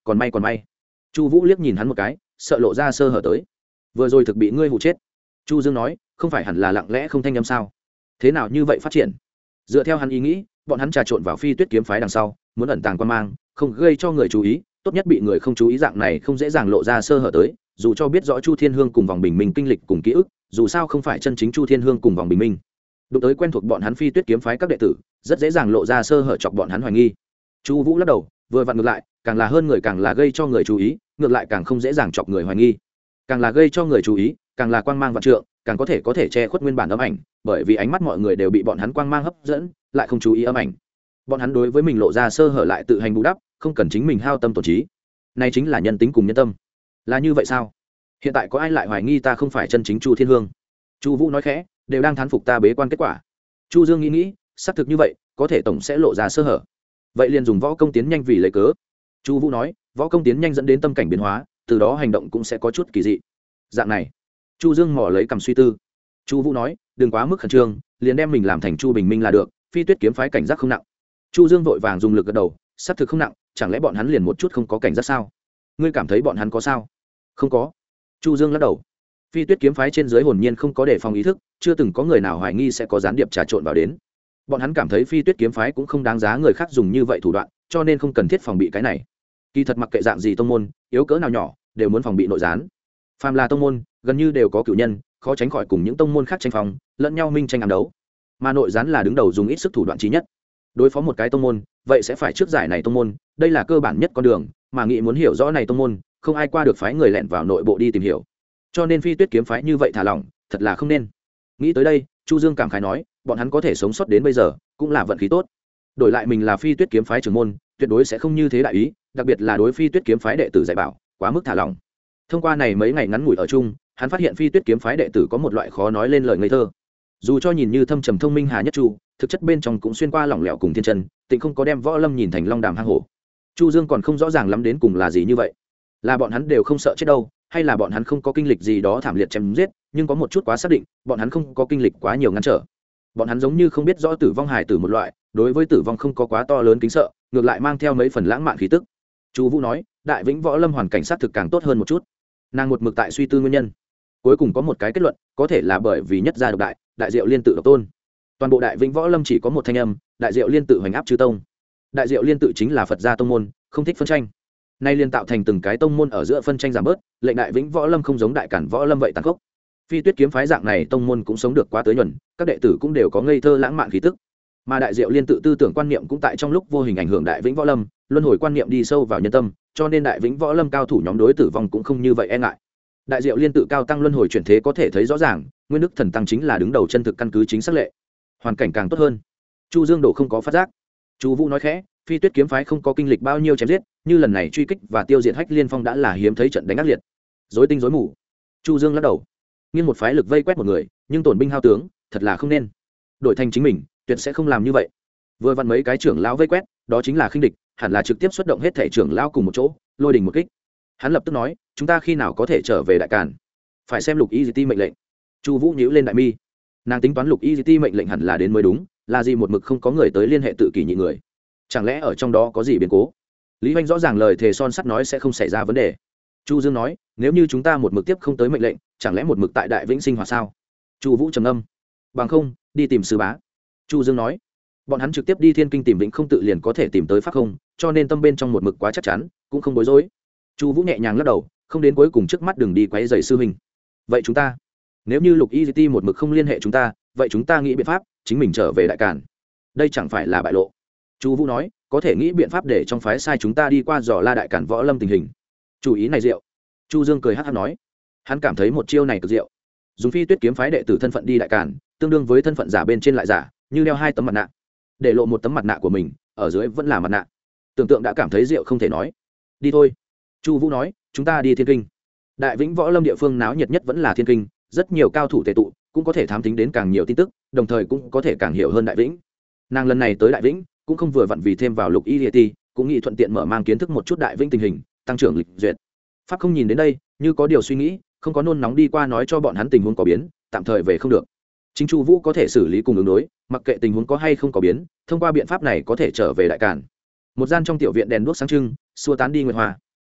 còn may còn may. Chu Vũ liếc nhìn hắn một cái, sợ lộ ra sơ hở tới. Vừa rồi thực bị ngươi hù chết. Chu Dương nói, không phải hẳn là lặng lẽ không thanh âm sao? Thế nào như vậy phát triển? Dựa theo hắn ý nghĩ, bọn hắn trà trộn vào Phi Tuyết kiếm phái đằng sau, muốn ẩn tàng quan mang, không gây cho người chú ý, tốt nhất bị người không chú ý dạng này không dễ dàng lộ ra sơ hở tới, dù cho biết rõ Chu Thiên Hương cùng vòng bình minh kinh lịch cùng ký ức, dù sao không phải chân chính Chu Thiên Hương cùng vòng bình minh. Đụng tới quen thuộc bọn hắn Phi Tuyết kiếm phái các đệ tử, rất dễ dàng lộ ra sơ hở chọc bọn hắn hoài nghi. Chu Vũ lắc đầu, vừa vặn ngược lại, càng là hơn người càng là gây cho người chú ý, ngược lại càng không dễ dàng chọc người hoài nghi. Càng là gây cho người chú ý, càng là quang mang vạn trượng, càng có thể có thể che khuất nguyên bản âm ảnh, bởi vì ánh mắt mọi người đều bị bọn hắn quang mang hấp dẫn, lại không chú ý âm ảnh. Bọn hắn đối với mình lộ ra sơ hở lại tự hành bù đắp, không cần chính mình hao tâm tổn trí. Này chính là nhân tính cùng nhân tâm. Là như vậy sao? Hiện tại có ai lại hoài nghi ta không phải chân chính Chu Thiên Hương? Chu Vũ nói khẽ, đều đang thán phục ta bế quan kết quả. Chu Dương nghĩ nghĩ, xác thực như vậy, có thể tổng sẽ lộ ra sơ hở. Vậy liền dùng võ công tiến nhanh vì lấy cớ. Chu Vũ nói, võ công tiến nhanh dẫn đến tâm cảnh biến hóa, từ đó hành động cũng sẽ có chút kỳ dị. Dạng này, Chu Dương mò lấy cầm suy tư. Chu Vũ nói, đừng quá mức khẩn trương, liền đem mình làm thành Chu Bình Minh là được, Phi Tuyết kiếm phái cảnh giác không nặng. Chu Dương vội vàng dùng lực gật đầu, xác thực không nặng, chẳng lẽ bọn hắn liền một chút không có cảnh giác sao? Ngươi cảm thấy bọn hắn có sao? Không có. Chu Dương lắc đầu. Phi Tuyết kiếm phái trên dưới hồn nhiên không có đề phòng ý thức, chưa từng có người nào hoài nghi sẽ có gián điệp trà trộn vào đến. Bọn hắn cảm thấy Phi Tuyết kiếm phái cũng không đáng giá người khác dùng như vậy thủ đoạn, cho nên không cần thiết phòng bị cái này. Kỳ thật mặc kệ dạng gì tông môn, yếu cỡ nào nhỏ, đều muốn phòng bị nội gián. Phàm là tông môn, gần như đều có cửu nhân, khó tránh khỏi cùng những tông môn khác tranh phòng, lẫn nhau minh tranh ám đấu. Mà nội gián là đứng đầu dùng ít sức thủ đoạn chí nhất. Đối phó một cái tông môn, vậy sẽ phải trước giải này tông môn, đây là cơ bản nhất con đường, mà nghĩ muốn hiểu rõ này tông môn, không ai qua được phái người lẻn vào nội bộ đi tìm hiểu. Cho nên Phi Tuyết kiếm phái như vậy thả lỏng, thật là không nên. Nghĩ tới đây, Chu Dương cảm khái nói, bọn hắn có thể sống sót đến bây giờ, cũng là vận khí tốt. Đổi lại mình là Phi Tuyết kiếm phái trưởng môn, tuyệt đối sẽ không như thế đại ý, đặc biệt là đối Phi Tuyết kiếm phái đệ tử dạy bảo, quá mức thả lỏng. Thông qua này mấy ngày ngắn ngủi ở chung, hắn phát hiện Phi Tuyết kiếm phái đệ tử có một loại khó nói lên lời ngây thơ. Dù cho nhìn như thâm trầm thông minh hà nhất chu, thực chất bên trong cũng xuyên qua lỏng lẻo cùng thiên chân, tịnh không có đem võ lâm nhìn thành long đàm hang hổ. Chu Dương còn không rõ ràng lắm đến cùng là gì như vậy, là bọn hắn đều không sợ chết đâu, hay là bọn hắn không có kinh lịch gì đó thảm liệt chém giết, nhưng có một chút quá xác định, bọn hắn không có kinh lịch quá nhiều ngăn trở. Bọn hắn giống như không biết rõ tử vong hài tử một loại, đối với tử vong không có quá to lớn kính sợ, ngược lại mang theo mấy phần lãng mạn khí tức. Chu Vũ nói, đại vĩnh võ lâm hoàn cảnh sát thực càng tốt hơn một chút. Nàng một mực tại suy tư nguyên nhân, cuối cùng có một cái kết luận, có thể là bởi vì nhất gia độc đại, đại diệu liên tự độc tôn. Toàn bộ đại vĩnh võ lâm chỉ có một thanh âm, đại diệu liên tự hoành áp chư tông. Đại diệu liên tự chính là Phật gia tông môn, không thích phân tranh. Nay liên tạo thành từng cái tông môn ở giữa phân tranh giảm bớt, lệnh đại vĩnh võ lâm không giống đại cản võ lâm vậy tàn khốc. Phi Tuyết kiếm phái dạng này tông môn cũng sống được quá tới nhuần, các đệ tử cũng đều có ngây thơ lãng mạn khí tức. Mà đại diệu liên tự tư tưởng quan niệm cũng tại trong lúc vô hình ảnh hưởng đại vĩnh võ lâm, luân hồi quan niệm đi sâu vào nhân tâm, cho nên đại vĩnh võ lâm cao thủ nhóm đối tử vong cũng không như vậy e ngại. Đại diệu liên tự cao tăng luân hồi chuyển thế có thể thấy rõ ràng, nguyên đức thần tăng chính là đứng đầu chân thực căn cứ chính xác lệ. Hoàn cảnh càng tốt hơn. Chu Dương Đổ không có phát giác. Chu Vũ nói khẽ, Phi Tuyết kiếm phái không có kinh lịch bao nhiêu chém giết, như lần này truy kích và tiêu diệt Hách Liên Phong đã là hiếm thấy trận đánh ác liệt. Rối tinh rối mù. Chu Dương lắc đầu. Nghiêng một phái lực vây quét một người, nhưng tổn binh hao tướng, thật là không nên. Đổi thành chính mình, tuyệt sẽ không làm như vậy. Vừa vặn mấy cái trưởng lão vây quét, đó chính là khinh địch, hẳn là trực tiếp xuất động hết thể trưởng lão cùng một chỗ, lôi đình một kích. Hắn lập tức nói, chúng ta khi nào có thể trở về đại càn? Phải xem Lục Y Ti mệnh lệnh. Chu Vũ nhíu lên đại mi. Nàng tính toán Lục Y Ti mệnh lệnh hẳn là đến mới đúng, là gì một mực không có người tới liên hệ tự kỷ nhị người? Chẳng lẽ ở trong đó có gì biến cố? Lý Hoành rõ ràng lời thề son sắt nói sẽ không xảy ra vấn đề. Chu Dương nói, nếu như chúng ta một mực tiếp không tới mệnh lệnh, chẳng lẽ một mực tại đại vĩnh sinh hoạt sao? Chu Vũ trầm ngâm. Bằng không, đi tìm sư bá. Chu Dương nói, bọn hắn trực tiếp đi Thiên Kinh tìm Vĩnh Không tự liền có thể tìm tới pháp không, cho nên tâm bên trong một mực quá chắc chắn, cũng không bối rối. Chu Vũ nhẹ nhàng lắc đầu, không đến cuối cùng trước mắt đừng đi quấy rầy sư huynh. Vậy chúng ta, nếu như Lục Y Ti một mực không liên hệ chúng ta, vậy chúng ta nghĩ biện pháp, chính mình trở về đại càn. Đây chẳng phải là bại lộ. Chu Vũ nói, có thể nghĩ biện pháp để trong phái sai chúng ta đi qua dò la đại càn võ lâm tình hình. Chủ ý này diệu. Chu Dương cười hắc hắc nói, hắn cảm thấy một chiêu này cực diệu. Dùng Phi Tuyết kiếm phái đệ tử thân phận đi đại càn, tương đương với thân phận giả bên trên lại giả, như đeo hai tấm mặt nạ. Để lộ một tấm mặt nạ của mình, ở dưới vẫn là mặt nạ. Tưởng tượng đã cảm thấy diệu không thể nói. Đi thôi. Chu Vũ nói, chúng ta đi Thiên Kinh. Đại vĩnh võ lâm địa phương náo nhiệt nhất vẫn là Thiên Kinh, rất nhiều cao thủ tề tụ, cũng có thể thám thính đến càng nhiều tin tức, đồng thời cũng có thể càng hiểu hơn đại vĩnh. Nàng lần này tới đại vĩnh, cũng không vừa vặn vì thêm vào Lục Y Ti, cũng nghĩ thuận tiện mở mang kiến thức một chút đại vĩnh tình hình, tăng trưởng lịch duyệt. Pháp không nhìn đến đây, như có điều suy nghĩ, không có nôn nóng đi qua nói cho bọn hắn tình huống có biến, tạm thời về không được. Chính Chu Vũ có thể xử lý cùng ứng đối, mặc kệ tình huống có hay không có biến, thông qua biện pháp này có thể trở về đại càn. Một gian trong tiểu viện đèn đuốc sáng trưng, xua tán đi nguyệt hoa.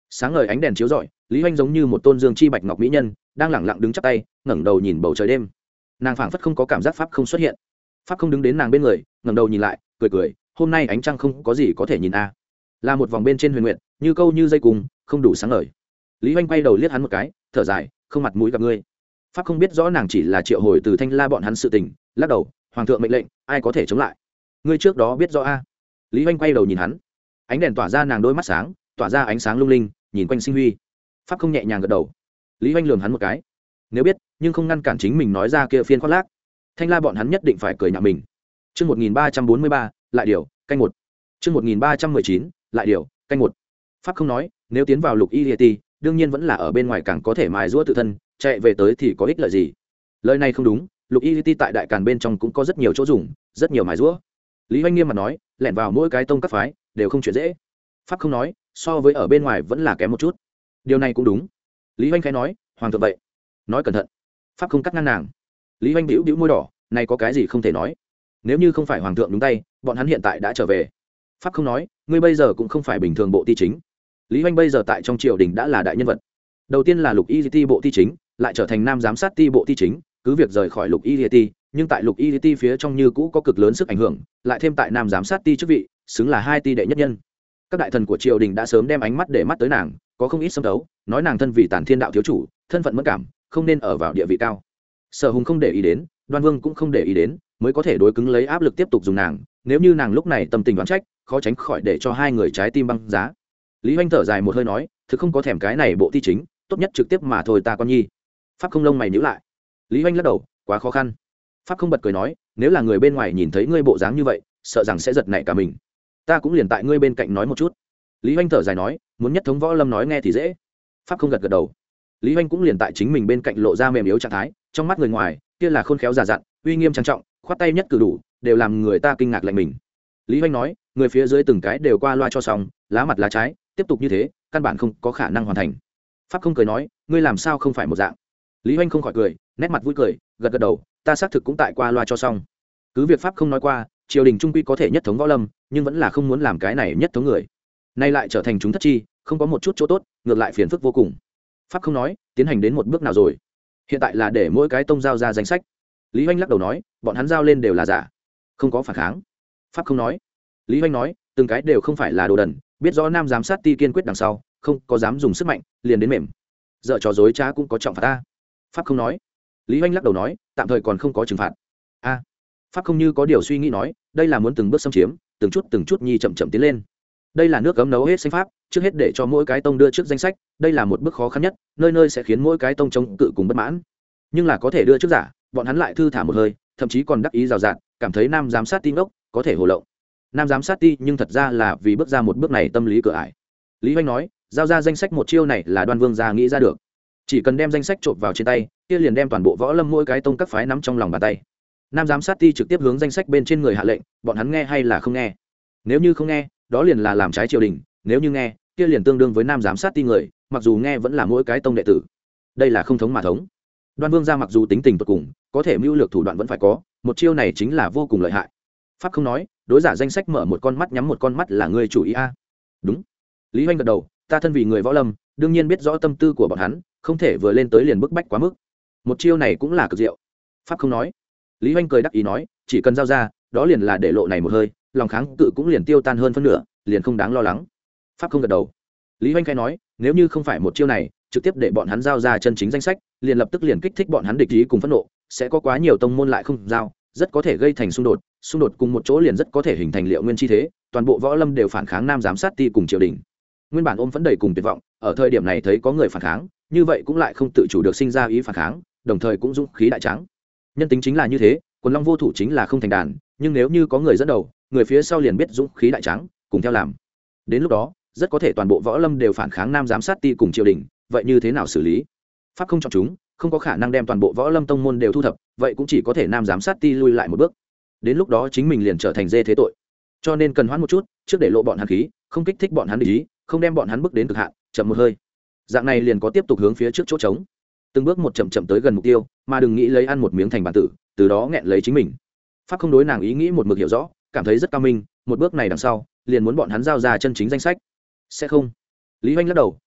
Sáng ngời ánh đèn chiếu rọi, Lý Hoành giống như một tôn dương chi bạch ngọc mỹ nhân đang lẳng lặng đứng chắp tay ngẩng đầu nhìn bầu trời đêm. Nàng phảng phất không có cảm giác pháp không xuất hiện. Pháp không đứng đến nàng bên người, ngẩng đầu nhìn lại cười cười, hôm nay ánh trăng không có gì có thể nhìn a. Là một vòng bên trên huyền nguyện, như câu như dây cùng, không đủ sáng ngời. Lý Hoành quay đầu liếc hắn một cái, thở dài, không mặt mũi gặp ngươi. Pháp không biết rõ nàng chỉ là triệu hồi từ Thanh La bọn hắn sự tình, lắc đầu, hoàng thượng mệnh lệnh, ai có thể chống lại. Ngươi trước đó biết rõ a. Lý Hoành quay đầu nhìn hắn, ánh đèn tỏa ra nàng đôi mắt sáng, tỏa ra ánh sáng lung linh, nhìn quanh sinh huy. Pháp không nhẹ nhàng gật đầu. Lý Hoành lườm hắn một cái, nếu biết nhưng không ngăn cản chính mình nói ra kia phiên khoác lác. Thanh La bọn hắn nhất định phải cười nhạo mình. Chương một nghìn ba trăm bốn mươi ba, lại điều, canh một. Chương một nghìn ba trăm mười chín, lại điều, canh một. Pháp không nói, nếu tiến vào Lục Y Liệt Ti, đương nhiên vẫn là ở bên ngoài càng có thể mài giũa tự thân, chạy về tới thì có ích lợi gì? Lời này không đúng, Lục Y Liệt Ti tại đại càn bên trong cũng có rất nhiều chỗ dùng, rất nhiều mài giũa. Lý Hoành nghiêm mặt nói, lẻn vào mỗi cái tông các phái, đều không chuyện dễ. Pháp không nói, so với ở bên ngoài vẫn là kém một chút. Điều này cũng đúng. Lý Hoành khẽ nói, hoàng thượng vậy, nói cẩn thận. Pháp không cắt ngang nàng. Lý Hoành bĩu bĩu môi đỏ, này có cái gì không thể nói? Nếu như không phải hoàng thượng đúng tay, bọn hắn hiện tại đã trở về. Pháp không nói, ngươi bây giờ cũng không phải bình thường bộ ti chính. Lý Hoành bây giờ tại trong triều đình đã là đại nhân vật. Đầu tiên là Lục Y Ti bộ ti chính, lại trở thành nam giám sát ti bộ ti chính, cứ việc rời khỏi Lục Y Ti, nhưng tại Lục Y Ti phía trong như cũ có cực lớn sức ảnh hưởng, lại thêm tại nam giám sát ti chức vị, xứng là hai ti đệ nhất nhân. Các đại thần của triều đình đã sớm đem ánh mắt để mắt tới nàng, có không ít xâm đấu, nói nàng thân vị Tản Thiên đạo thiếu chủ, thân phận mất cảm, không nên ở vào địa vị cao. Sở Hùng không để ý đến, Đoan Vương cũng không để ý đến, mới có thể đối cứng lấy áp lực tiếp tục dùng nàng, nếu như nàng lúc này tâm tình đoán trách, khó tránh khỏi để cho hai người trái tim băng giá. Lý Hoành thở dài một hơi nói, thực không có thèm cái này bộ thi chính, tốt nhất trực tiếp mà thôi ta con nhi. Pháp không lông mày nhíu lại. Lý Hoành lắc đầu, quá khó khăn. Pháp không bật cười nói, nếu là người bên ngoài nhìn thấy ngươi bộ dáng như vậy, sợ rằng sẽ giật nảy cả mình. Ta cũng liền tại ngươi bên cạnh nói một chút. Lý Hoành thở dài nói, muốn nhất thống võ lâm nói nghe thì dễ. Pháp không gật gật đầu. Lý Hoành cũng liền tại chính mình bên cạnh lộ ra mềm yếu trạng thái, trong mắt người ngoài, kia là khôn khéo già dặn, uy nghiêm trang trọng, khoát tay nhất cử đủ, đều làm người ta kinh ngạc lạnh mình. Lý Hoành nói, người phía dưới từng cái đều qua loa cho xong, lá mặt lá trái, tiếp tục như thế, căn bản không có khả năng hoàn thành. Pháp không cười nói, ngươi làm sao không phải một dạng. Lý Hoành không khỏi cười, nét mặt vui cười, gật gật đầu, ta xác thực cũng tại qua loa cho xong. Cứ việc Pháp không nói qua, triều đình trung quy có thể nhất thống võ lâm, nhưng vẫn là không muốn làm cái này nhất thống người. Nay lại trở thành chúng thất chi, không có một chút chỗ tốt, ngược lại phiền phức vô cùng. Pháp không nói, tiến hành đến một bước nào rồi? Hiện tại là để mỗi cái tông giao ra danh sách. Lý Hoành lắc đầu nói, bọn hắn giao lên đều là giả, không có phản kháng. Pháp không nói. Lý Hoành nói, từng cái đều không phải là đồ đần, biết rõ nam giám sát ti kiên quyết đằng sau, không có dám dùng sức mạnh, liền đến mềm. Dợ trò dối trá cũng có trọng phạt ta. Pháp không nói. Lý Hoành lắc đầu nói, tạm thời còn không có trừng phạt. A. Pháp không như có điều suy nghĩ nói, đây là muốn từng bước xâm chiếm, từng chút từng chút nhi chậm chậm tiến lên. Đây là nước cấm nấu hết danh pháp, trước hết để cho mỗi cái tông đưa trước danh sách, đây là một bước khó khăn nhất, nơi nơi sẽ khiến mỗi cái tông chống cự cùng bất mãn. Nhưng là có thể đưa trước giả, bọn hắn lại thư thả một hơi, thậm chí còn đắc ý rào rạt, cảm thấy nam giám sát ti ngốc, có thể hồ lộng. Nam giám sát ti nhưng thật ra là vì bước ra một bước này tâm lý cửa ải. Lý Hoành nói, giao ra danh sách một chiêu này là Đoan Vương gia nghĩ ra được, chỉ cần đem danh sách trộn vào trên tay, kia liền đem toàn bộ võ lâm mỗi cái tông các phái nắm trong lòng bàn tay. Nam giám sát ti trực tiếp hướng danh sách bên trên người hạ lệnh, bọn hắn nghe hay là không nghe? Nếu như không nghe, đó liền là làm trái triều đình, nếu như nghe, kia liền tương đương với nam giám sát ti người, mặc dù nghe vẫn là mỗi cái tông đệ tử. Đây là không thống mà thống. Đoan Vương gia mặc dù tính tình tột cùng, có thể mưu lược thủ đoạn vẫn phải có, một chiêu này chính là vô cùng lợi hại. Pháp không nói, đối giả danh sách mở một con mắt nhắm một con mắt là ngươi chủ ý a. Đúng. Lý Hoành gật đầu, ta thân vì người võ lâm, đương nhiên biết rõ tâm tư của bọn hắn, không thể vừa lên tới liền bức bách quá mức. Một chiêu này cũng là cực diệu. Pháp không nói. Lý Hoành cười đắc ý nói, chỉ cần giao ra, đó liền là để lộ này một hơi, lòng kháng cự cũng liền tiêu tan hơn phân nửa, liền không đáng lo lắng. Pháp không gật đầu. Lý Hoành khai nói, nếu như không phải một chiêu này, trực tiếp để bọn hắn giao ra chân chính danh sách, liền lập tức liền kích thích bọn hắn địch ý cùng phẫn nộ, sẽ có quá nhiều tông môn lại không giao, rất có thể gây thành xung đột, xung đột cùng một chỗ liền rất có thể hình thành liệu nguyên chi thế, toàn bộ võ lâm đều phản kháng nam giám sát ti cùng triều đình. Nguyên bản ôm phẫn đầy cùng tuyệt vọng, ở thời điểm này thấy có người phản kháng, như vậy cũng lại không tự chủ được sinh ra ý phản kháng, đồng thời cũng dũng khí đại tráng. Nhân tính chính là như thế, quần long vô thủ chính là không thành đàn, nhưng nếu như có người dẫn đầu, người phía sau liền biết dũng khí đại tráng, cùng theo làm. Đến lúc đó, rất có thể toàn bộ võ lâm đều phản kháng nam giám sát ti cùng triều đình, vậy như thế nào xử lý? Pháp không chọn chúng, không có khả năng đem toàn bộ võ lâm tông môn đều thu thập, vậy cũng chỉ có thể nam giám sát ti lui lại một bước. Đến lúc đó chính mình liền trở thành dê thế tội. Cho nên cần hoãn một chút, trước để lộ bọn hắn khí, không kích thích bọn hắn ý, không đem bọn hắn bước đến cực hạn, chậm một hơi. Dạng này liền có tiếp tục hướng phía trước chỗ trống. Từng bước một chậm chậm tới gần mục tiêu, mà đừng nghĩ lấy ăn một miếng thành bản tử, từ đó nghẹn lấy chính mình. Pháp không đối nàng ý nghĩ một mực hiểu rõ, cảm thấy rất cao minh, một bước này đằng sau, liền muốn bọn hắn giao ra chân chính danh sách. Sẽ không. Lý Hoành lắc đầu,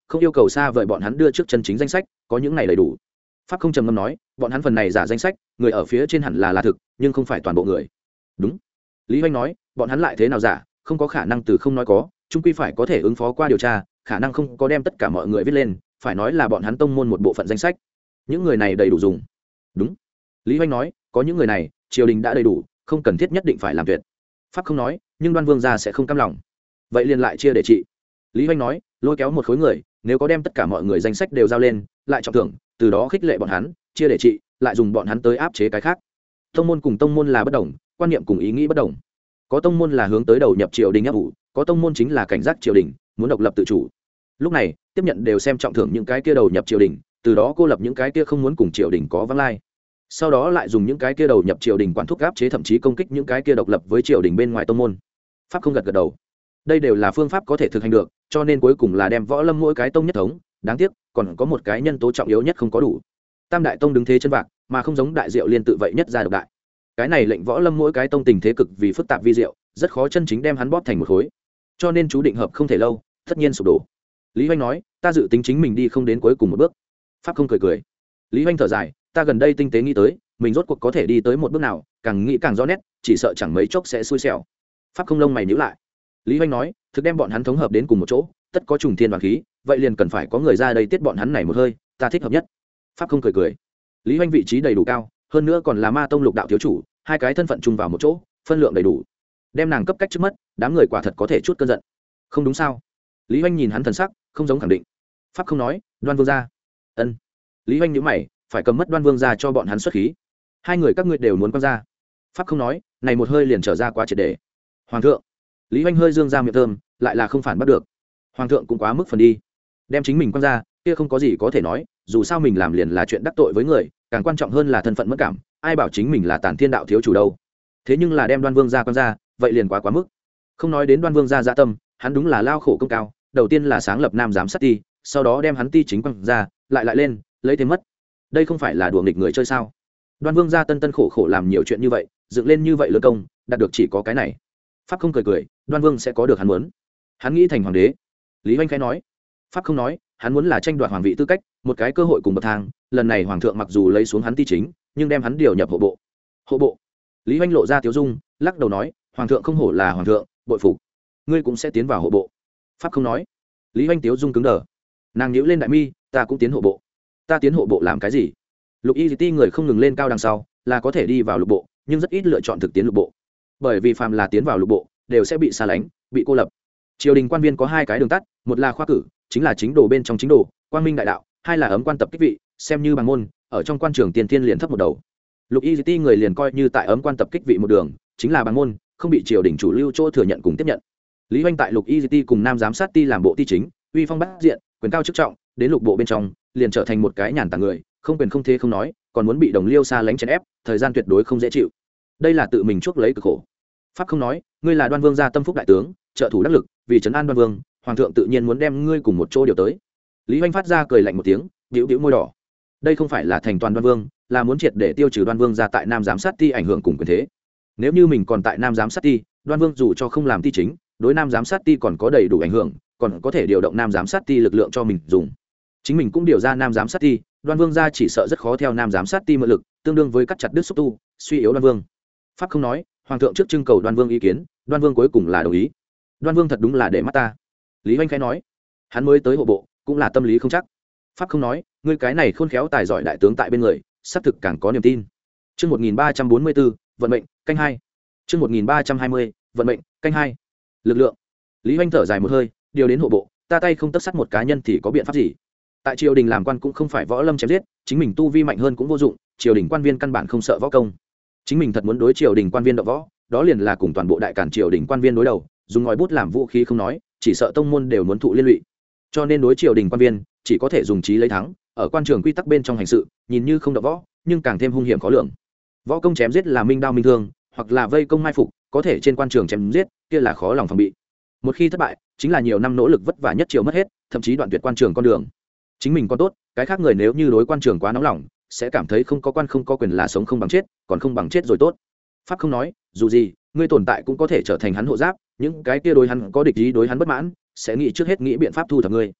không yêu cầu xa vời bọn hắn đưa trước chân chính danh sách, có những này đầy đủ. Pháp không trầm ngâm nói, bọn hắn phần này giả danh sách, người ở phía trên hẳn là là thực, nhưng không phải toàn bộ người. Đúng. Lý Hoành nói, bọn hắn lại thế nào giả, không có khả năng từ không nói có, chung quy phải có thể ứng phó qua điều tra, khả năng không có đem tất cả mọi người viết lên, phải nói là bọn hắn tông môn một bộ phận danh sách. Những người này đầy đủ dùng. Đúng. Lý Hoành nói, có những người này, triều đình đã đầy đủ, không cần thiết nhất định phải làm tuyệt. Pháp không nói, nhưng Đoan Vương gia sẽ không cam lòng. Vậy liền lại chia để trị. Lý Hoành nói, lôi kéo một khối người, nếu có đem tất cả mọi người danh sách đều giao lên, lại trọng thưởng, từ đó khích lệ bọn hắn, chia để trị, lại dùng bọn hắn tới áp chế cái khác. Tông môn cùng tông môn là bất đồng, quan niệm cùng ý nghĩ bất đồng. Có tông môn là hướng tới đầu nhập triều đình áp ủ, có tông môn chính là cảnh giác triều đình, muốn độc lập tự chủ. Lúc này, tiếp nhận đều xem trọng thưởng những cái kia đầu nhập triều đình, từ đó cô lập những cái kia không muốn cùng triều đình có vắng lai. Sau đó lại dùng những cái kia đầu nhập triều đình quản thúc áp chế, thậm chí công kích những cái kia độc lập với triều đình bên ngoài tông môn. Pháp không gật gật đầu. Đây đều là phương pháp có thể thực hành được, cho nên cuối cùng là đem võ lâm mỗi cái tông nhất thống. Đáng tiếc, còn có một cái nhân tố trọng yếu nhất không có đủ. Tam đại tông đứng thế chân vạc, mà không giống đại diệu liên tự vậy nhất gia độc đại. Cái này lệnh võ lâm mỗi cái tông tình thế cực vì phức tạp vi diệu, rất khó chân chính đem hắn bóp thành một khối. Cho nên chú định hợp không thể lâu, tất nhiên sụp đổ. Lý Hoành nói, ta dự tính chính mình đi không đến cuối cùng một bước. Pháp không cười cười. Lý Hoành thở dài, ta gần đây tinh tế nghĩ tới, mình rốt cuộc có thể đi tới một bước nào, càng nghĩ càng rõ nét, chỉ sợ chẳng mấy chốc sẽ xui xẻo. Pháp không lông mày nhíu lại. Lý Hoành nói, thực đem bọn hắn thống hợp đến cùng một chỗ, tất có trùng thiên đoàn khí, vậy liền cần phải có người ra đây tiết bọn hắn này một hơi, ta thích hợp nhất. Pháp không cười cười. Lý Hoành vị trí đầy đủ cao, hơn nữa còn là Ma tông lục đạo thiếu chủ, hai cái thân phận chung vào một chỗ, phân lượng đầy đủ. Đem nàng cấp cách trước mắt, đám người quả thật có thể chút cơn giận. Không đúng sao? Lý Hoành nhìn hắn thần sắc, không giống khẳng định. Pháp không nói, Đoan Vương gia. Ân. Lý Hoành nhíu mày, phải cầm mất Đoan Vương gia cho bọn hắn xuất khí. Hai người các ngươi đều muốn quăng ra. Pháp không nói, này một hơi liền trở ra quá triệt để. Hoàng thượng. Lý Hoành hơi dương ra miệng thơm, lại là không phản bắt được. Hoàng thượng cũng quá mức phần đi. Đem chính mình quăng ra, kia không có gì có thể nói, dù sao mình làm liền là chuyện đắc tội với người, càng quan trọng hơn là thân phận mất cảm, ai bảo chính mình là Tản Thiên đạo thiếu chủ đâu. Thế nhưng là đem Đoan Vương gia quăng ra, vậy liền quá quá mức. Không nói đến Đoan Vương gia dạ tâm, hắn đúng là lao khổ công cao, đầu tiên là sáng lập Nam giám sát ti, sau đó đem hắn ti chính quăng ra, lại lại lên, lấy thêm mất. Đây không phải là đùa nghịch người chơi sao? Đoan Vương gia tân tân khổ khổ làm nhiều chuyện như vậy, dựng lên như vậy lớn công, đạt được chỉ có cái này. Pháp không cười cười, Đoan Vương sẽ có được hắn muốn. Hắn nghĩ thành hoàng đế. Lý Hoành khẽ nói. Pháp không nói, hắn muốn là tranh đoạt hoàng vị tư cách, một cái cơ hội cùng bậc thang, lần này hoàng thượng mặc dù lấy xuống hắn ti chính, nhưng đem hắn điều nhập hộ bộ. Hộ bộ. Lý Hoành lộ ra tiếu dung, lắc đầu nói, hoàng thượng không hổ là hoàng thượng, bội phục. Ngươi cũng sẽ tiến vào hộ bộ. Pháp không nói. Lý Hoành tiếu dung cứng đờ. Nàng nhíu lên đại mi, ta cũng tiến hộ bộ. Ta tiến hộ bộ làm cái gì? Lục Y Ti người không ngừng lên cao đằng sau, là có thể đi vào lục bộ, nhưng rất ít lựa chọn thực tiến lục bộ. Bởi vì phàm là tiến vào lục bộ, đều sẽ bị xa lánh, bị cô lập. Triều đình quan viên có hai cái đường tắt, một là khoa cử, chính là chính đồ bên trong chính đồ, quang minh đại đạo, hai là ấm quan tập kích vị, xem như bằng môn, ở trong quan trường tiền thiên liền thấp một đầu. Lục Y Ti người liền coi như tại ấm quan tập kích vị một đường, chính là bằng môn, không bị triều đình chủ lưu chỗ thừa nhận cùng tiếp nhận. Lý Hoành tại Lục Y Ti cùng Nam giám sát ti làm bộ ti chính, uy phong bát diện, quyền cao chức trọng, đến lục bộ bên trong, liền trở thành một cái nhàn tản người, không quyền không thế không nói, còn muốn bị đồng liêu xa lánh chèn ép, thời gian tuyệt đối không dễ chịu. Đây là tự mình chuốc lấy cực khổ. Pháp không nói, ngươi là Đoan Vương gia tâm phúc đại tướng, trợ thủ đắc lực, vì trấn an Đoan Vương, hoàng thượng tự nhiên muốn đem ngươi cùng một chỗ điều tới. Lý Hoành phát ra cười lạnh một tiếng, bĩu bĩu môi đỏ. Đây không phải là thành toàn Đoan Vương, là muốn triệt để tiêu trừ Đoan Vương gia tại Nam giám sát ti ảnh hưởng cùng quyền thế. Nếu như mình còn tại Nam giám sát ti, Đoan Vương dù cho không làm ti chính, đối Nam giám sát ti còn có đầy đủ ảnh hưởng, còn có thể điều động Nam giám sát ti lực lượng cho mình dùng. Chính mình cũng điều ra Nam giám sát ti, Đoan Vương gia chỉ sợ rất khó theo Nam giám sát ti mượn lực, tương đương với cắt chặt đứt xúc tu, suy yếu Đoan Vương. Pháp không nói, hoàng thượng trước trưng cầu Đoan Vương ý kiến, Đoan Vương cuối cùng là đồng ý. Đoan Vương thật đúng là để mắt ta. Lý Hoành khẽ nói, hắn mới tới hộ bộ, cũng là tâm lý không chắc. Pháp không nói, ngươi cái này khôn khéo tài giỏi đại tướng tại bên người, xác thực càng có niềm tin. Chương một nghìn ba trăm bốn mươi bốn, vận mệnh, canh hai. Chương một nghìn ba trăm hai mươi, vận mệnh, canh hai. Lực lượng. Lý Hoành thở dài một hơi, điều đến hộ bộ, ta tay không tất sắt một cá nhân thì có biện pháp gì? Tại triều đình làm quan cũng không phải võ lâm chém giết, chính mình tu vi mạnh hơn cũng vô dụng, triều đình quan viên căn bản không sợ võ công. Chính mình thật muốn đối triều đình quan viên động võ, đó liền là cùng toàn bộ đại cản triều đình quan viên đối đầu, dùng ngòi bút làm vũ khí không nói, chỉ sợ tông môn đều muốn thụ liên lụy. Cho nên đối triều đình quan viên, chỉ có thể dùng trí lấy thắng, ở quan trường quy tắc bên trong hành sự, nhìn như không động võ, nhưng càng thêm hung hiểm khó lường. Võ công chém giết là minh đao minh thương, hoặc là vây công mai phục, có thể trên quan trường chém giết, kia là khó lòng phòng bị. Một khi thất bại, chính là nhiều năm nỗ lực vất vả nhất triều mất hết, thậm chí đoạn tuyệt quan trường con đường. Chính mình còn tốt, cái khác người nếu như đối quan trường quá nóng lòng, sẽ cảm thấy không có quan không có quyền là sống không bằng chết, còn không bằng chết rồi tốt. Pháp không nói, dù gì, ngươi tồn tại cũng có thể trở thành hắn hộ giáp, những cái kia đối hắn có địch ý đối hắn bất mãn, sẽ nghĩ trước hết nghĩ biện pháp thu thập ngươi.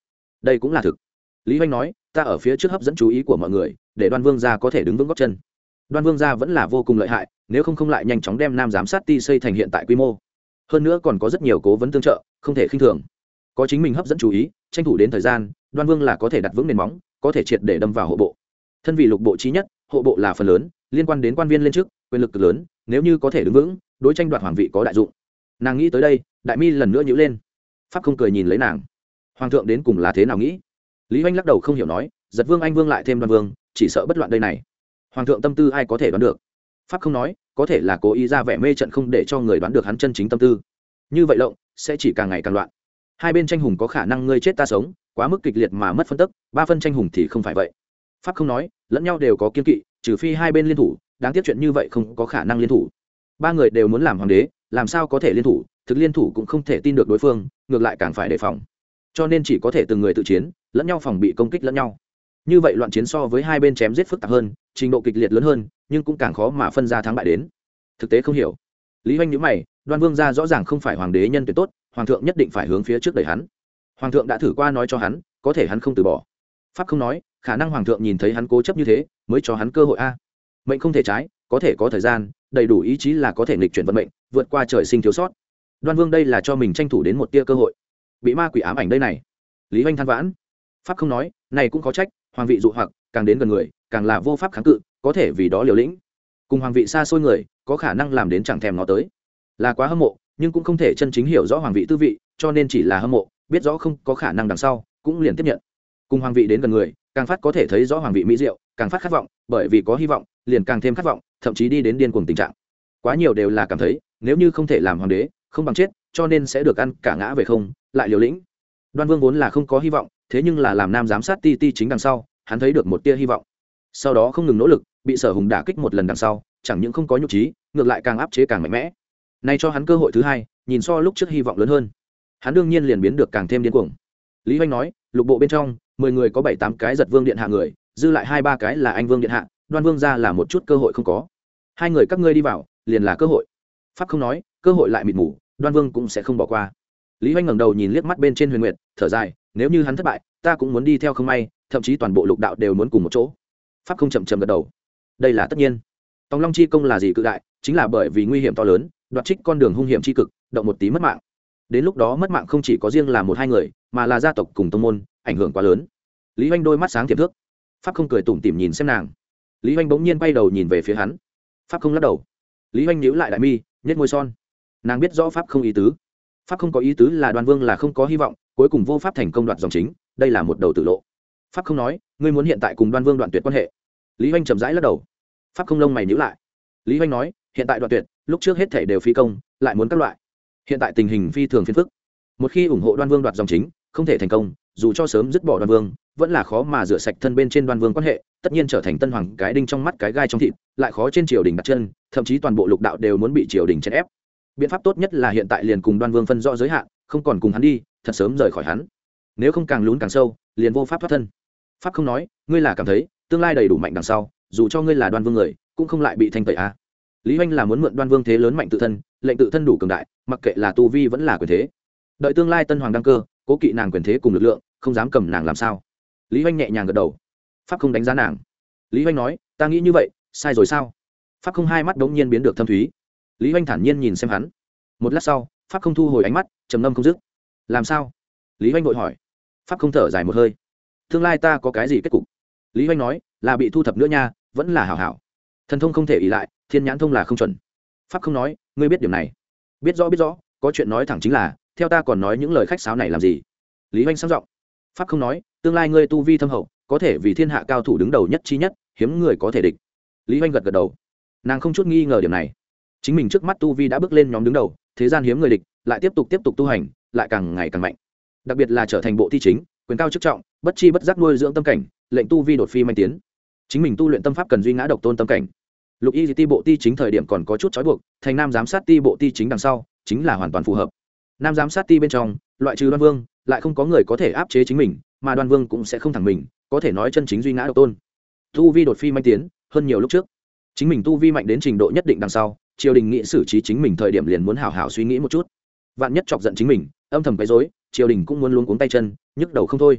đây cũng là thực. Lý Hoành nói, ta ở phía trước hấp dẫn chú ý của mọi người, để Đoan Vương gia có thể đứng vững gót chân. Đoan Vương gia vẫn là vô cùng lợi hại, nếu không không lại nhanh chóng đem Nam giám sát ti xây thành hiện tại quy mô. Hơn nữa còn có rất nhiều cố vấn tương trợ, không thể khinh thường. Có chính mình hấp dẫn chú ý, tranh thủ đến thời gian, Đoan Vương là có thể đặt vững nền móng, có thể triệt để đâm vào hộ bộ. Thân vị lục bộ chí nhất, hộ bộ là phần lớn, liên quan đến quan viên lên trước, quyền lực cực lớn, nếu như có thể đứng vững, đối tranh đoạt hoàng vị có đại dụng. Nàng nghĩ tới đây, đại mi lần nữa nhíu lên. Pháp không cười nhìn lấy nàng. Hoàng thượng đến cùng là thế nào nghĩ? Lý Hoành lắc đầu không hiểu nói, giật Vương anh Vương lại thêm Đoan Vương, chỉ sợ bất loạn đây này. Hoàng thượng tâm tư ai có thể đoán được? Pháp không nói, có thể là cố ý ra vẻ mê trận không để cho người đoán được hắn chân chính tâm tư. Như vậy lộng sẽ chỉ càng ngày càng loạn. Hai bên tranh hùng có khả năng ngươi chết ta sống, quá mức kịch liệt mà mất phân tức, ba phân tranh hùng thì không phải vậy. Pháp không nói, lẫn nhau đều có kiên kỵ, trừ phi hai bên liên thủ, đáng tiếc chuyện như vậy không có khả năng liên thủ. Ba người đều muốn làm hoàng đế, làm sao có thể liên thủ, thực liên thủ cũng không thể tin được đối phương, ngược lại càng phải đề phòng. Cho nên chỉ có thể từng người tự chiến, lẫn nhau phòng bị công kích lẫn nhau. Như vậy loạn chiến so với hai bên chém giết phức tạp hơn, trình độ kịch liệt lớn hơn, nhưng cũng càng khó mà phân ra thắng bại đến. Thực tế không hiểu. Lý Hoành nhíu mày, Đoan Vương gia rõ ràng không phải hoàng đế nhân tuyệt tốt, hoàng thượng nhất định phải hướng phía trước đẩy hắn. Hoàng thượng đã thử qua nói cho hắn, có thể hắn không từ bỏ. Pháp không nói, khả năng hoàng thượng nhìn thấy hắn cố chấp như thế, mới cho hắn cơ hội a. Mệnh không thể trái, có thể có thời gian, đầy đủ ý chí là có thể nghịch chuyển vận mệnh, vượt qua trời sinh thiếu sót. Đoan Vương đây là cho mình tranh thủ đến một tia cơ hội. Bị ma quỷ ám ảnh đây này. Lý Hoành than vãn. Pháp không nói, này cũng có trách, hoàng vị dụ hoặc càng đến gần người, càng là vô pháp kháng cự, có thể vì đó liều lĩnh. Cùng hoàng vị xa xôi người, có khả năng làm đến chẳng thèm ngó tới. Là quá hâm mộ, nhưng cũng không thể chân chính hiểu rõ hoàng vị tư vị, cho nên chỉ là hâm mộ, biết rõ không có khả năng đằng sau, cũng liền tiếp nhận. Cùng hoàng vị đến gần người, càng phát có thể thấy rõ hoàng vị mỹ diệu, càng phát khát vọng, bởi vì có hy vọng, liền càng thêm khát vọng, thậm chí đi đến điên cuồng tình trạng. Quá nhiều đều là cảm thấy, nếu như không thể làm hoàng đế, không bằng chết, cho nên sẽ được ăn cả ngã về không, lại liều lĩnh. Đoan Vương vốn là không có hy vọng, thế nhưng là làm nam giám sát ti ti chính đằng sau, hắn thấy được một tia hy vọng. Sau đó không ngừng nỗ lực, bị Sở Hùng đả kích một lần đằng sau, chẳng những không có nhục trí, ngược lại càng áp chế càng mạnh mẽ. Nay cho hắn cơ hội thứ hai, nhìn so lúc trước hy vọng lớn hơn. Hắn đương nhiên liền biến được càng thêm điên cuồng. Lý Hoành nói, lục bộ bên trong, mười người có bảy tám cái giật Vương điện hạ người, dư lại hai ba cái là anh Vương điện hạ, Đoan Vương gia là một chút cơ hội không có. Hai người các ngươi đi vào, liền là cơ hội. Pháp không nói, cơ hội lại mịt mù, Đoan Vương cũng sẽ không bỏ qua. Lý Hoành ngẩng đầu nhìn liếc mắt bên trên Huyền Nguyệt, thở dài, nếu như hắn thất bại, ta cũng muốn đi theo không may, thậm chí toàn bộ lục đạo đều muốn cùng một chỗ. Pháp không chậm chậm gật đầu. Đây là tất nhiên. Tòng Long chi công là gì cự đại, chính là bởi vì nguy hiểm to lớn, đoạt trích con đường hung hiểm chi cực, động một tí mất mạng. Đến lúc đó mất mạng không chỉ có riêng là một hai người, mà là gia tộc cùng tông môn, ảnh hưởng quá lớn. Lý Hoành đôi mắt sáng tiềm thước. Pháp không cười tủm tỉm nhìn xem nàng. Lý Hoành bỗng nhiên quay đầu nhìn về phía hắn. Pháp không lắc đầu. Lý Hoành nhíu lại đại mi, nhếch môi son. Nàng biết rõ Pháp không ý tứ. Pháp không có ý tứ là Đoan Vương là không có hy vọng, cuối cùng vô pháp thành công đoạt dòng chính, đây là một đầu tử lộ. Pháp không nói, ngươi muốn hiện tại cùng Đoan Vương đoạn tuyệt quan hệ. Lý Hoành chậm rãi lắc đầu. Pháp không lông mày nhíu lại. Lý Hoành nói, hiện tại đoạn tuyệt, lúc trước hết thể đều phi công, lại muốn các loại. Hiện tại tình hình phi thường phiền phức. Một khi ủng hộ Đoan Vương đoạt dòng chính, không thể thành công, dù cho sớm dứt bỏ Đoan Vương, vẫn là khó mà rửa sạch thân bên trên Đoan Vương quan hệ, tất nhiên trở thành tân hoàng cái đinh trong mắt cái gai trong thịt, lại khó trên triều đình đặt chân, thậm chí toàn bộ lục đạo đều muốn bị triều đình chèn ép. Biện pháp tốt nhất là hiện tại liền cùng Đoan Vương phân rõ giới hạn, không còn cùng hắn đi, thật sớm rời khỏi hắn. Nếu không càng lún càng sâu, liền vô pháp thoát thân. Pháp không nói, ngươi là cảm thấy tương lai đầy đủ mạnh đằng sau, dù cho ngươi là Đoan Vương người, cũng không lại bị thanh tẩy a. À. Lý Hoành là muốn mượn Đoan Vương thế lớn mạnh tự thân, lệnh tự thân đủ cường đại, mặc kệ là tu vi vẫn là quyền thế. Đợi tương lai tân hoàng đăng cơ, cố kỵ nàng quyền thế cùng lực lượng, không dám cầm nàng làm sao. Lý Hoành nhẹ nhàng gật đầu. Pháp không đánh giá nàng. Lý Hoành nói, ta nghĩ như vậy, sai rồi sao? Pháp không hai mắt đống nhiên biến được thâm thúy. Lý Hoành thản nhiên nhìn xem hắn. Một lát sau, Pháp không thu hồi ánh mắt, trầm ngâm không dứt. Làm sao? Lý Hoành vội hỏi. Pháp không thở dài một hơi. Tương lai ta có cái gì kết cục? Lý Hoành nói, là bị thu thập nữa nha, vẫn là hảo hảo. Thần thông không thể ỷ lại, thiên nhãn thông là không chuẩn. Pháp không nói, ngươi biết điểm này. Biết rõ biết rõ, có chuyện nói thẳng chính là, theo ta còn nói những lời khách sáo này làm gì? Lý Hoành sang giọng. Pháp không nói, tương lai ngươi tu vi thâm hậu, có thể vì thiên hạ cao thủ đứng đầu nhất chi nhất, hiếm người có thể địch. Lý Hoành gật gật đầu. Nàng không chút nghi ngờ điểm này. Chính mình trước mắt tu vi đã bước lên nhóm đứng đầu, thế gian hiếm người địch, lại tiếp tục tiếp tục tu hành, lại càng ngày càng mạnh. Đặc biệt là trở thành bộ thi chính, quyền cao chức trọng, bất chi bất giác nuôi dưỡng tâm cảnh, lệnh tu vi đột phi manh tiến. Chính mình tu luyện tâm pháp cần duy ngã độc tôn tâm cảnh. Lục y ti bộ ti chính thời điểm còn có chút trói buộc, thành nam giám sát ti bộ ti chính đằng sau, chính là hoàn toàn phù hợp. Nam giám sát ti bên trong, loại trừ Đoan Vương, lại không có người có thể áp chế chính mình, mà Đoan Vương cũng sẽ không thẳng mình, có thể nói chân chính duy ngã độc tôn. Tu vi đột phi manh tiến, hơn nhiều lúc trước. Chính mình tu vi mạnh đến trình độ nhất định đằng sau, triều đình nghị xử trí chính mình thời điểm liền muốn hảo hảo suy nghĩ một chút. Vạn nhất chọc giận chính mình, âm thầm quấy rối, triều đình cũng muốn luống cuống tay chân, nhức đầu không thôi.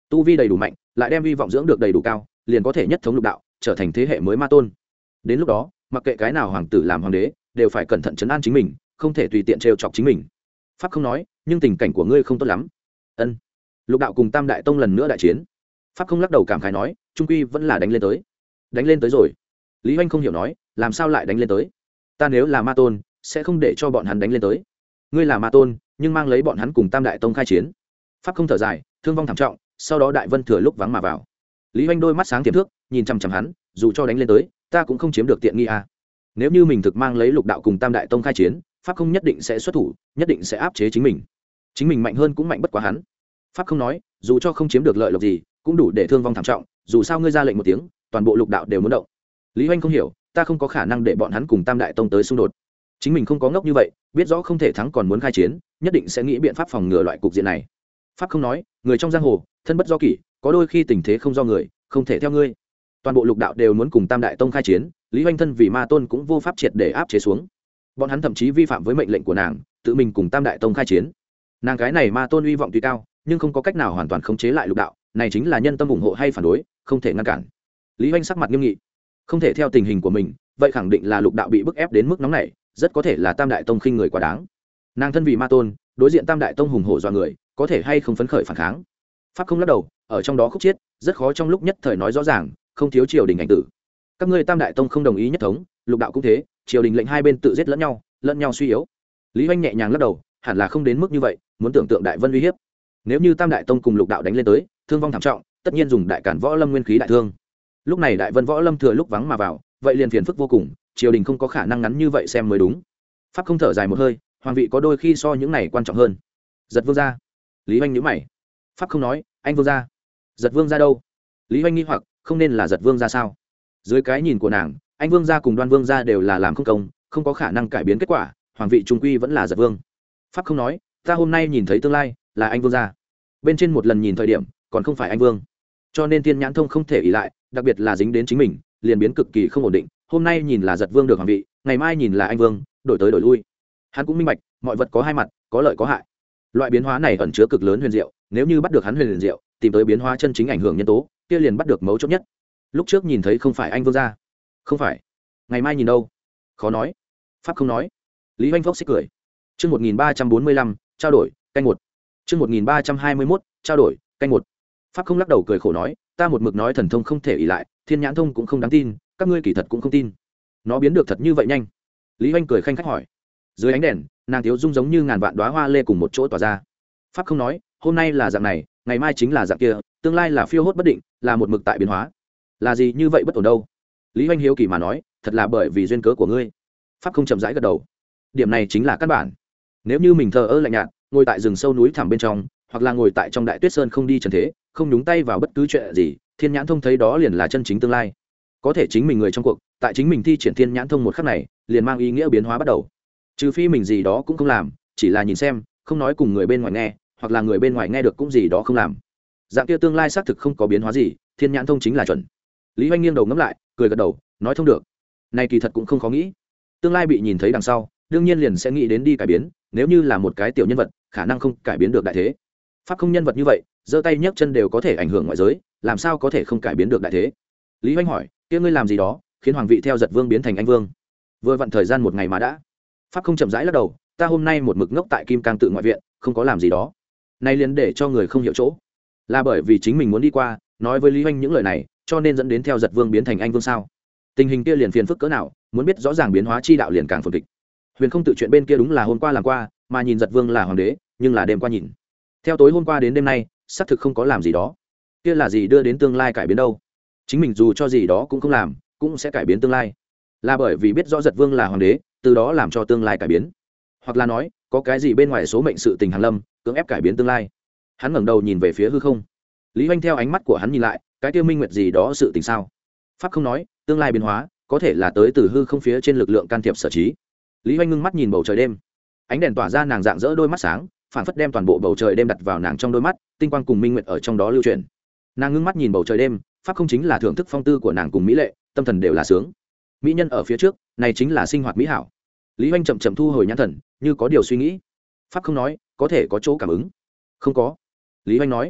tu vi đầy đủ mạnh lại đem vi vọng dưỡng được đầy đủ cao liền có thể nhất thống lục đạo trở thành thế hệ mới ma tôn. Đến lúc đó mặc kệ cái nào hoàng tử làm hoàng đế đều phải cẩn thận chấn an chính mình, không thể tùy tiện trêu chọc chính mình. Pháp không nói, nhưng tình cảnh của ngươi không tốt lắm. Ân. Lục đạo cùng Tam Đại Tông lần nữa đại chiến. Pháp không lắc đầu cảm khái nói, trung quy vẫn là đánh lên tới. Đánh lên tới rồi. Lý Hoành không hiểu nói, làm sao lại đánh lên tới? Ta nếu là ma tôn, sẽ không để cho bọn hắn đánh lên tới. Ngươi là ma tôn, nhưng mang lấy bọn hắn cùng Tam Đại Tông khai chiến. Pháp không thở dài, thương vong thảm trọng, sau đó Đại Vân thừa lúc vắng mà vào. Lý Hoành đôi mắt sáng tiềm thước, nhìn chằm chằm hắn, dù cho đánh lên tới, ta cũng không chiếm được tiện nghi à. Nếu như mình thực mang lấy lục đạo cùng Tam Đại Tông khai chiến, Pháp không nhất định sẽ xuất thủ, nhất định sẽ áp chế chính mình. Chính mình mạnh hơn cũng mạnh bất quá hắn. Pháp không nói, dù cho không chiếm được lợi lộc gì, cũng đủ để thương vong thảm trọng, dù sao ngươi ra lệnh một tiếng, toàn bộ lục đạo đều muốn động. Lý Hoành không hiểu, ta không có khả năng để bọn hắn cùng Tam Đại Tông tới xung đột. Chính mình không có ngốc như vậy, biết rõ không thể thắng còn muốn khai chiến, nhất định sẽ nghĩ biện pháp phòng ngừa loại cục diện này. Pháp không nói, người trong giang hồ, thân bất do kỷ, có đôi khi tình thế không do người, không thể theo ngươi. Toàn bộ lục đạo đều muốn cùng Tam Đại Tông khai chiến, Lý Hoành thân vì ma tôn cũng vô pháp triệt để áp chế xuống. Bọn hắn thậm chí vi phạm với mệnh lệnh của nàng, tự mình cùng Tam Đại Tông khai chiến. Nàng cái này ma tôn uy vọng tuy cao, nhưng không có cách nào hoàn toàn khống chế lại lục đạo, này chính là nhân tâm ủng hộ hay phản đối, không thể ngăn cản. Lý Hoành sắc mặt nghiêm nghị, không thể theo tình hình của mình, vậy khẳng định là lục đạo bị bức ép đến mức nóng này, rất có thể là Tam Đại Tông khinh người quá đáng. Nàng thân vì ma tôn, đối diện Tam Đại Tông hùng hổ dọa người, có thể hay không phấn khởi phản kháng. Pháp không lắc đầu, ở trong đó khúc chiết, rất khó trong lúc nhất thời nói rõ ràng, không thiếu triều đình ảnh tử. Các ngươi Tam Đại Tông không đồng ý nhất thống, lục đạo cũng thế, triều đình lệnh hai bên tự giết lẫn nhau, lẫn nhau suy yếu. Lý Hoành nhẹ nhàng lắc đầu, hẳn là không đến mức như vậy, muốn tưởng tượng Đại Vân uy hiếp. Nếu như Tam Đại Tông cùng lục đạo đánh lên tới, thương vong thảm trọng, tất nhiên dùng đại cản võ lâm nguyên khí đại thương. Lúc này Đại Vân võ lâm thừa lúc vắng mà vào, vậy liền phiền phức vô cùng, triều đình không có khả năng ngắn như vậy xem mới đúng. Pháp không thở dài một hơi, hoàng vị có đôi khi so những này quan trọng hơn. Giật vương gia. Lý Hoành nhíu mày. Pháp không nói, anh vương gia. Giật vương gia đâu? Lý Hoành nghi hoặc, không nên là giật vương gia sao? Dưới cái nhìn của nàng, anh vương gia cùng đoan vương gia đều là làm không công, không có khả năng cải biến kết quả, hoàng vị trung quy vẫn là giật vương. Pháp không nói, ta hôm nay nhìn thấy tương lai là anh vương gia. Bên trên một lần nhìn thời điểm, còn không phải anh vương. Cho nên Thiên Nhãn Thông không thể ỷ lại, đặc biệt là dính đến chính mình, liền biến cực kỳ không ổn định. Hôm nay nhìn là giật vương được hoàng vị, ngày mai nhìn là anh vương, đổi tới đổi lui. Hắn cũng minh bạch, mọi vật có hai mặt, có lợi có hại. Loại biến hóa này ẩn chứa cực lớn huyền diệu, nếu như bắt được hắn huyền diệu, tìm tới biến hóa chân chính ảnh hưởng nhân tố, kia liền bắt được mấu chốt nhất. Lúc trước nhìn thấy không phải anh vương gia, không phải. Ngày mai nhìn đâu? Khó nói. Pháp không nói. Lý Hoành phốc xích cười. Chương một nghìn ba trăm bốn mươi lăm, trao đổi, canh một. Chương một nghìn ba trăm hai mươi mốt, trao đổi, canh một. Pháp không lắc đầu cười khổ nói, ta một mực nói thần thông không thể ỷ lại, Thiên Nhãn Thông cũng không đáng tin, các ngươi kỳ thật cũng không tin. Nó biến được thật như vậy nhanh? Lý Hoành cười khanh khách hỏi. Dưới ánh đèn, nàng thiếu dung giống như ngàn vạn đóa hoa lê cùng một chỗ tỏa ra. Pháp không nói, hôm nay là dạng này, ngày mai chính là dạng kia, tương lai là phiêu hốt bất định, là một mực tại biến hóa. Là gì như vậy bất ổn đâu? Lý Hoành hiếu kỳ mà nói, thật là bởi vì duyên cớ của ngươi. Pháp không chậm rãi gật đầu. Điểm này chính là căn bản. Nếu như mình thờ ơ lạnh nhạt, ngồi tại rừng sâu núi thẳm bên trong, hoặc là ngồi tại trong đại tuyết sơn không đi trần thế, không nhúng tay vào bất cứ chuyện gì, Thiên Nhãn Thông thấy đó liền là chân chính tương lai. Có thể chính mình người trong cuộc, tại chính mình thi triển Thiên Nhãn Thông một khắc này, liền mang ý nghĩa biến hóa bắt đầu. Trừ phi mình gì đó cũng không làm, chỉ là nhìn xem, không nói cùng người bên ngoài nghe, hoặc là người bên ngoài nghe được cũng gì đó không làm. Dạng kia tương lai xác thực không có biến hóa gì, Thiên Nhãn Thông chính là chuẩn. Lý Hoành nghiêng đầu ngẫm lại, cười gật đầu, nói thông được. Này kỳ thật cũng không khó nghĩ. Tương lai bị nhìn thấy đằng sau, đương nhiên liền sẽ nghĩ đến đi cải biến, nếu như là một cái tiểu nhân vật, khả năng không cải biến được đại thế. Pháp không nhân vật như vậy, giơ tay nhấc chân đều có thể ảnh hưởng ngoại giới, làm sao có thể không cải biến được đại thế? Lý Hoành hỏi, kia ngươi làm gì đó, khiến hoàng vị theo giật vương biến thành anh vương? Vừa vặn thời gian một ngày mà đã. Pháp không chậm rãi lắc đầu, ta hôm nay một mực ngốc tại Kim Cang tự ngoại viện, không có làm gì đó. Nay liền để cho người không hiểu chỗ. Là bởi vì chính mình muốn đi qua, nói với Lý Hoành những lời này, cho nên dẫn đến theo giật vương biến thành anh vương sao? Tình hình kia liền phiền phức cỡ nào, muốn biết rõ ràng biến hóa chi đạo liền càng phồn kịch. Huyền không tự chuyện bên kia đúng là hôm qua làm qua, mà nhìn giật vương là hoàng đế, nhưng là đêm qua nhìn. Theo tối hôm qua đến đêm nay, xác thực không có làm gì đó. Kia là gì đưa đến tương lai cải biến đâu? Chính mình dù cho gì đó cũng không làm, cũng sẽ cải biến tương lai. Là bởi vì biết rõ giật vương là hoàng đế, từ đó làm cho tương lai cải biến. Hoặc là nói, có cái gì bên ngoài số mệnh sự tình hàn lâm, cưỡng ép cải biến tương lai. Hắn ngẩng đầu nhìn về phía hư không. Lý Hoành theo ánh mắt của hắn nhìn lại, cái kia minh nguyệt gì đó sự tình sao? Pháp không nói, tương lai biến hóa, có thể là tới từ hư không phía trên lực lượng can thiệp sở trí. Lý Hoành ngưng mắt nhìn bầu trời đêm, ánh đèn tỏa ra nàng dạng dỡ đôi mắt sáng, phản phất đem toàn bộ bầu trời đêm đặt vào nàng trong đôi mắt, tinh quang cùng minh nguyệt ở trong đó lưu chuyển. Nàng ngưng mắt nhìn bầu trời đêm, pháp không chính là thưởng thức phong tư của nàng cùng mỹ lệ, tâm thần đều là sướng. Mỹ nhân ở phía trước, này chính là sinh hoạt mỹ hảo. Lý Hoành chậm chậm thu hồi nhãn thần, như có điều suy nghĩ. Pháp không nói, có thể có chỗ cảm ứng. Không có. Lý Hoành nói,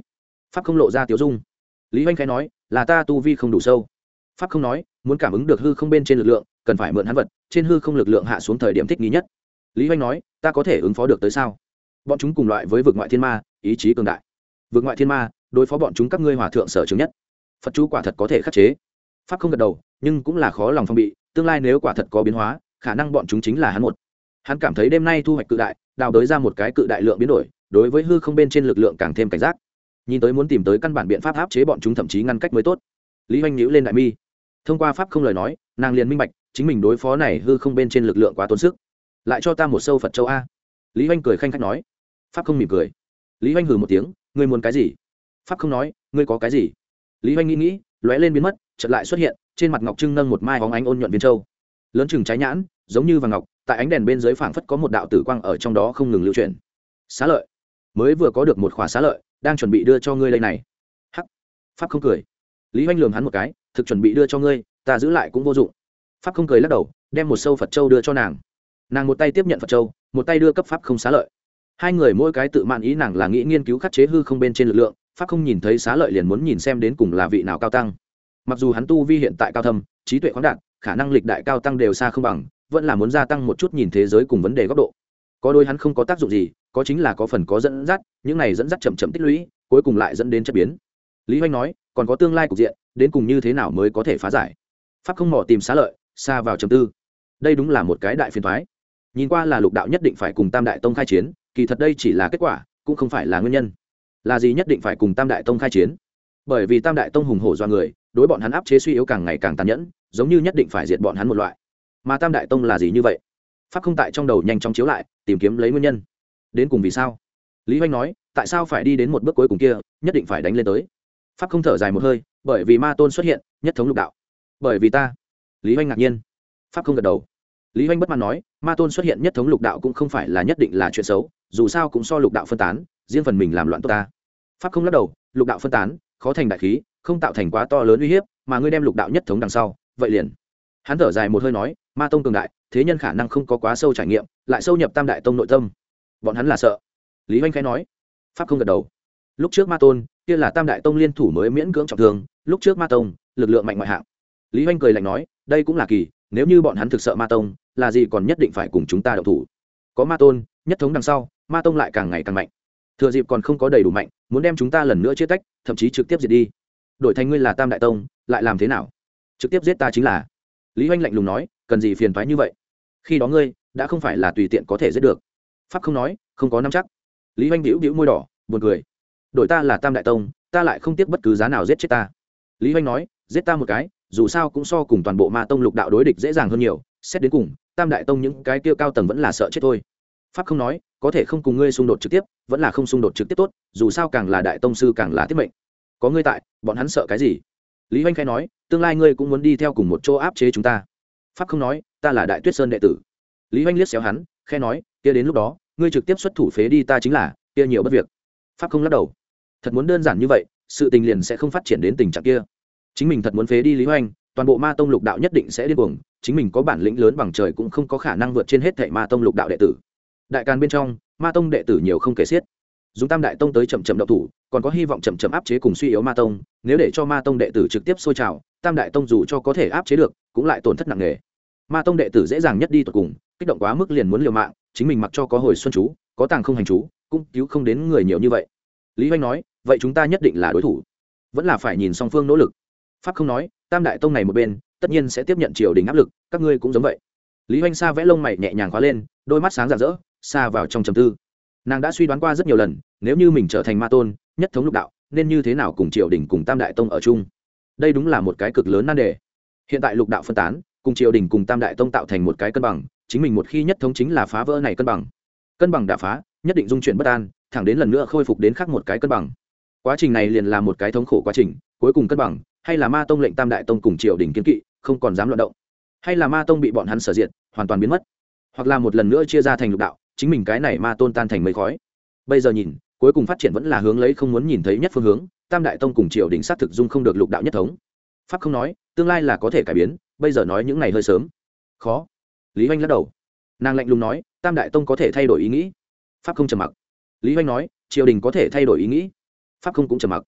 pháp không lộ ra tiểu dung. Lý Hoành khẽ nói, là ta tu vi không đủ sâu. Pháp không nói, muốn cảm ứng được hư không bên trên lực lượng cần phải mượn hắn vật trên hư không lực lượng hạ xuống thời điểm thích nghi nhất. Lý Hoành nói, ta có thể ứng phó được tới sao? Bọn chúng cùng loại với vực ngoại thiên ma, ý chí cường đại. Vực ngoại thiên ma, đối phó bọn chúng các ngươi hòa thượng sở trường nhất. Phật chú quả thật có thể khắc chế. Pháp không gật đầu, nhưng cũng là khó lòng phòng bị, tương lai nếu quả thật có biến hóa, khả năng bọn chúng chính là hắn một. Hắn cảm thấy đêm nay thu hoạch cự đại, đào đới ra một cái cự đại lượng biến đổi, đối với hư không bên trên lực lượng càng thêm cảnh giác. Nhìn tới muốn tìm tới căn bản biện pháp áp chế bọn chúng, thậm chí ngăn cách mới tốt. Lý Hoành nhíu lên đại mi. Thông qua pháp không lời nói, nàng liền minh bạch, chính mình đối phó này hư không bên trên lực lượng quá tốn sức. Lại cho ta một sâu Phật châu a. Lý Hoành cười khanh khách nói. Pháp không mỉm cười. Lý Hoành hừ một tiếng, ngươi muốn cái gì? Pháp không nói, ngươi có cái gì? Lý Hoành nghĩ nghĩ, lóe lên biến mất, chợt lại xuất hiện, trên mặt ngọc trưng nâng một mai bóng ánh ôn nhuận viên châu, lớn chừng trái nhãn, giống như vàng ngọc, tại ánh đèn bên dưới phảng phất có một đạo tử quang ở trong đó không ngừng lưu chuyển. Xá lợi, mới vừa có được một khỏa xá lợi, đang chuẩn bị đưa cho ngươi đây này. Hắc. Pháp không cười. Lý Hoành lườm hắn một cái, thực chuẩn bị đưa cho ngươi, ta giữ lại cũng vô dụng. Pháp không cười lắc đầu, đem một sâu Phật châu đưa cho nàng. Nàng một tay tiếp nhận Phật châu, một tay đưa cấp pháp không xá lợi. Hai người mỗi cái tự mạn ý, nàng là nghĩ nghiên cứu khắc chế hư không bên trên lực lượng, pháp không nhìn thấy xá lợi liền muốn nhìn xem đến cùng là vị nào cao tăng. Mặc dù hắn tu vi hiện tại cao thâm, trí tuệ khoáng đạt, khả năng lịch đại cao tăng đều xa không bằng, vẫn là muốn gia tăng một chút nhìn thế giới cùng vấn đề góc độ. Có đôi hắn không có tác dụng gì, có chính là có phần có dẫn dắt, những này dẫn dắt chậm chậm tích lũy, cuối cùng lại dẫn đến chất biến. Lý Hoành nói, còn có tương lai cục diện, đến cùng như thế nào mới có thể phá giải. Pháp không mò tìm xá lợi, xa vào trầm tư. Đây đúng là một cái đại phiền toái. Nhìn qua là lục đạo nhất định phải cùng Tam Đại Tông khai chiến, kỳ thật đây chỉ là kết quả, cũng không phải là nguyên nhân. Là gì nhất định phải cùng Tam Đại Tông khai chiến? Bởi vì Tam Đại Tông hùng hổ do người, đối bọn hắn áp chế suy yếu càng ngày càng tàn nhẫn, giống như nhất định phải diệt bọn hắn một loại. Mà Tam Đại Tông là gì như vậy? Pháp không tại trong đầu nhanh chóng chiếu lại, tìm kiếm lấy nguyên nhân. Đến cùng vì sao? Lý Hoành nói, tại sao phải đi đến một bước cuối cùng kia, nhất định phải đánh lên tới. Pháp không thở dài một hơi, bởi vì ma tôn xuất hiện, nhất thống lục đạo. Bởi vì ta. Lý Hoành ngạc nhiên. Pháp không gật đầu. Lý Hoành bất mãn nói, ma tôn xuất hiện nhất thống lục đạo cũng không phải là nhất định là chuyện xấu, dù sao cũng so lục đạo phân tán, riêng phần mình làm loạn tốt ta. Pháp không lắc đầu, lục đạo phân tán, khó thành đại khí, không tạo thành quá to lớn uy hiếp, mà ngươi đem lục đạo nhất thống đằng sau, vậy liền. Hắn thở dài một hơi nói, ma tông cường đại, thế nhân khả năng không có quá sâu trải nghiệm, lại sâu nhập Tam Đại Tông nội tâm, bọn hắn là sợ. Lý Hoành khẽ nói. Pháp không gật đầu. Lúc trước ma tôn, kia là Tam Đại Tông liên thủ mới miễn cưỡng trọng thương, lúc trước ma tông, lực lượng mạnh ngoại hạng. Lý Hoành cười lạnh nói, đây cũng là kỳ, nếu như bọn hắn thực sợ ma tông, là gì còn nhất định phải cùng chúng ta động thủ. Có ma tôn nhất thống đằng sau, ma tông lại càng ngày càng mạnh, thừa dịp còn không có đầy đủ mạnh, muốn đem chúng ta lần nữa chia tách, thậm chí trực tiếp diệt đi. Đổi thành ngươi là Tam Đại Tông, lại làm thế nào? Trực tiếp giết ta chính là. Lý Hoành lạnh lùng nói, cần gì phiền toái như vậy? Khi đó ngươi đã không phải là tùy tiện có thể giết được. Pháp không nói, không có nắm chắc. Lý Hoành bĩu bĩu môi đỏ, buồn cười. Đổi ta là Tam Đại Tông, ta lại không tiếc bất cứ giá nào giết chết ta. Lý Hoành nói, giết ta một cái, dù sao cũng so cùng toàn bộ ma tông lục đạo đối địch dễ dàng hơn nhiều, xét đến cùng Tam Đại Tông những cái kia cao tầng vẫn là sợ chết thôi. Pháp không nói, có thể không cùng ngươi xung đột trực tiếp, vẫn là không xung đột trực tiếp tốt, dù sao càng là đại tông sư càng là tiết mệnh. Có ngươi tại, bọn hắn sợ cái gì? Lý Hoành khẽ nói, tương lai ngươi cũng muốn đi theo cùng một chỗ áp chế chúng ta. Pháp không nói, ta là Đại Tuyết Sơn đệ tử. Lý Hoành liếc xéo hắn, khẽ nói, kia đến lúc đó ngươi trực tiếp xuất thủ phế đi ta chính là, kia nhiều bất việc. Pháp không lắc đầu. Thật muốn đơn giản như vậy, sự tình liền sẽ không phát triển đến tình trạng kia. Chính mình thật muốn phế đi Lý Hoành, toàn bộ ma tông lục đạo nhất định sẽ điên cuồng, chính mình có bản lĩnh lớn bằng trời cũng không có khả năng vượt trên hết thảy ma tông lục đạo đệ tử. Đại Càn bên trong, ma tông đệ tử nhiều không kể xiết. Dùng Tam Đại Tông tới chậm chậm động thủ, còn có hy vọng chậm chậm áp chế cùng suy yếu ma tông, nếu để cho ma tông đệ tử trực tiếp sôi trào, Tam Đại Tông dù cho có thể áp chế được, cũng lại tổn thất nặng nề. Ma tông đệ tử dễ dàng nhất đi tụt cùng, kích động quá mức liền muốn liều mạng, chính mình mặc cho có hồi xuân chú, có tàng không hành chú, cũng cứu không đến người nhiều như vậy. Lý Hoành nói, vậy chúng ta nhất định là đối thủ, vẫn là phải nhìn song phương nỗ lực. Pháp không nói, Tam Đại Tông này một bên, tất nhiên sẽ tiếp nhận triều đình áp lực, các ngươi cũng giống vậy. Lý Hoành xa vẽ lông mày nhẹ nhàng khóa lên, đôi mắt sáng rạng rỡ, xa vào trong trầm tư. Nàng đã suy đoán qua rất nhiều lần, nếu như mình trở thành ma tôn, nhất thống lục đạo, nên như thế nào cùng triều đình cùng Tam Đại Tông ở chung. Đây đúng là một cái cực lớn nan đề. Hiện tại lục đạo phân tán, cùng triều đình cùng Tam Đại Tông tạo thành một cái cân bằng, chính mình một khi nhất thống chính là phá vỡ này cân bằng. Cân bằng đã phá, nhất định dung chuyển bất an, thẳng đến lần nữa khôi phục đến khác một cái cân bằng. Quá trình này liền là một cái thống khổ quá trình, cuối cùng cân bằng, hay là ma tông lệnh Tam Đại Tông cùng triều đình kiên kỵ, không còn dám loạn động, hay là ma tông bị bọn hắn sở diệt, hoàn toàn biến mất, hoặc là một lần nữa chia ra thành lục đạo, chính mình cái này ma tôn tan thành mây khói. Bây giờ nhìn, cuối cùng phát triển vẫn là hướng lấy không muốn nhìn thấy nhất phương hướng, Tam Đại Tông cùng triều đình xác thực dung không được lục đạo nhất thống. Pháp không nói, tương lai là có thể cải biến, bây giờ nói những này hơi sớm. Khó. Lý Hoành lắc đầu. Nàng lạnh lùng nói, Tam Đại Tông có thể thay đổi ý nghĩ. Pháp không trầm mặc. Lý Hoành nói, triều đình có thể thay đổi ý nghĩ. Pháp không cũng trầm mặc.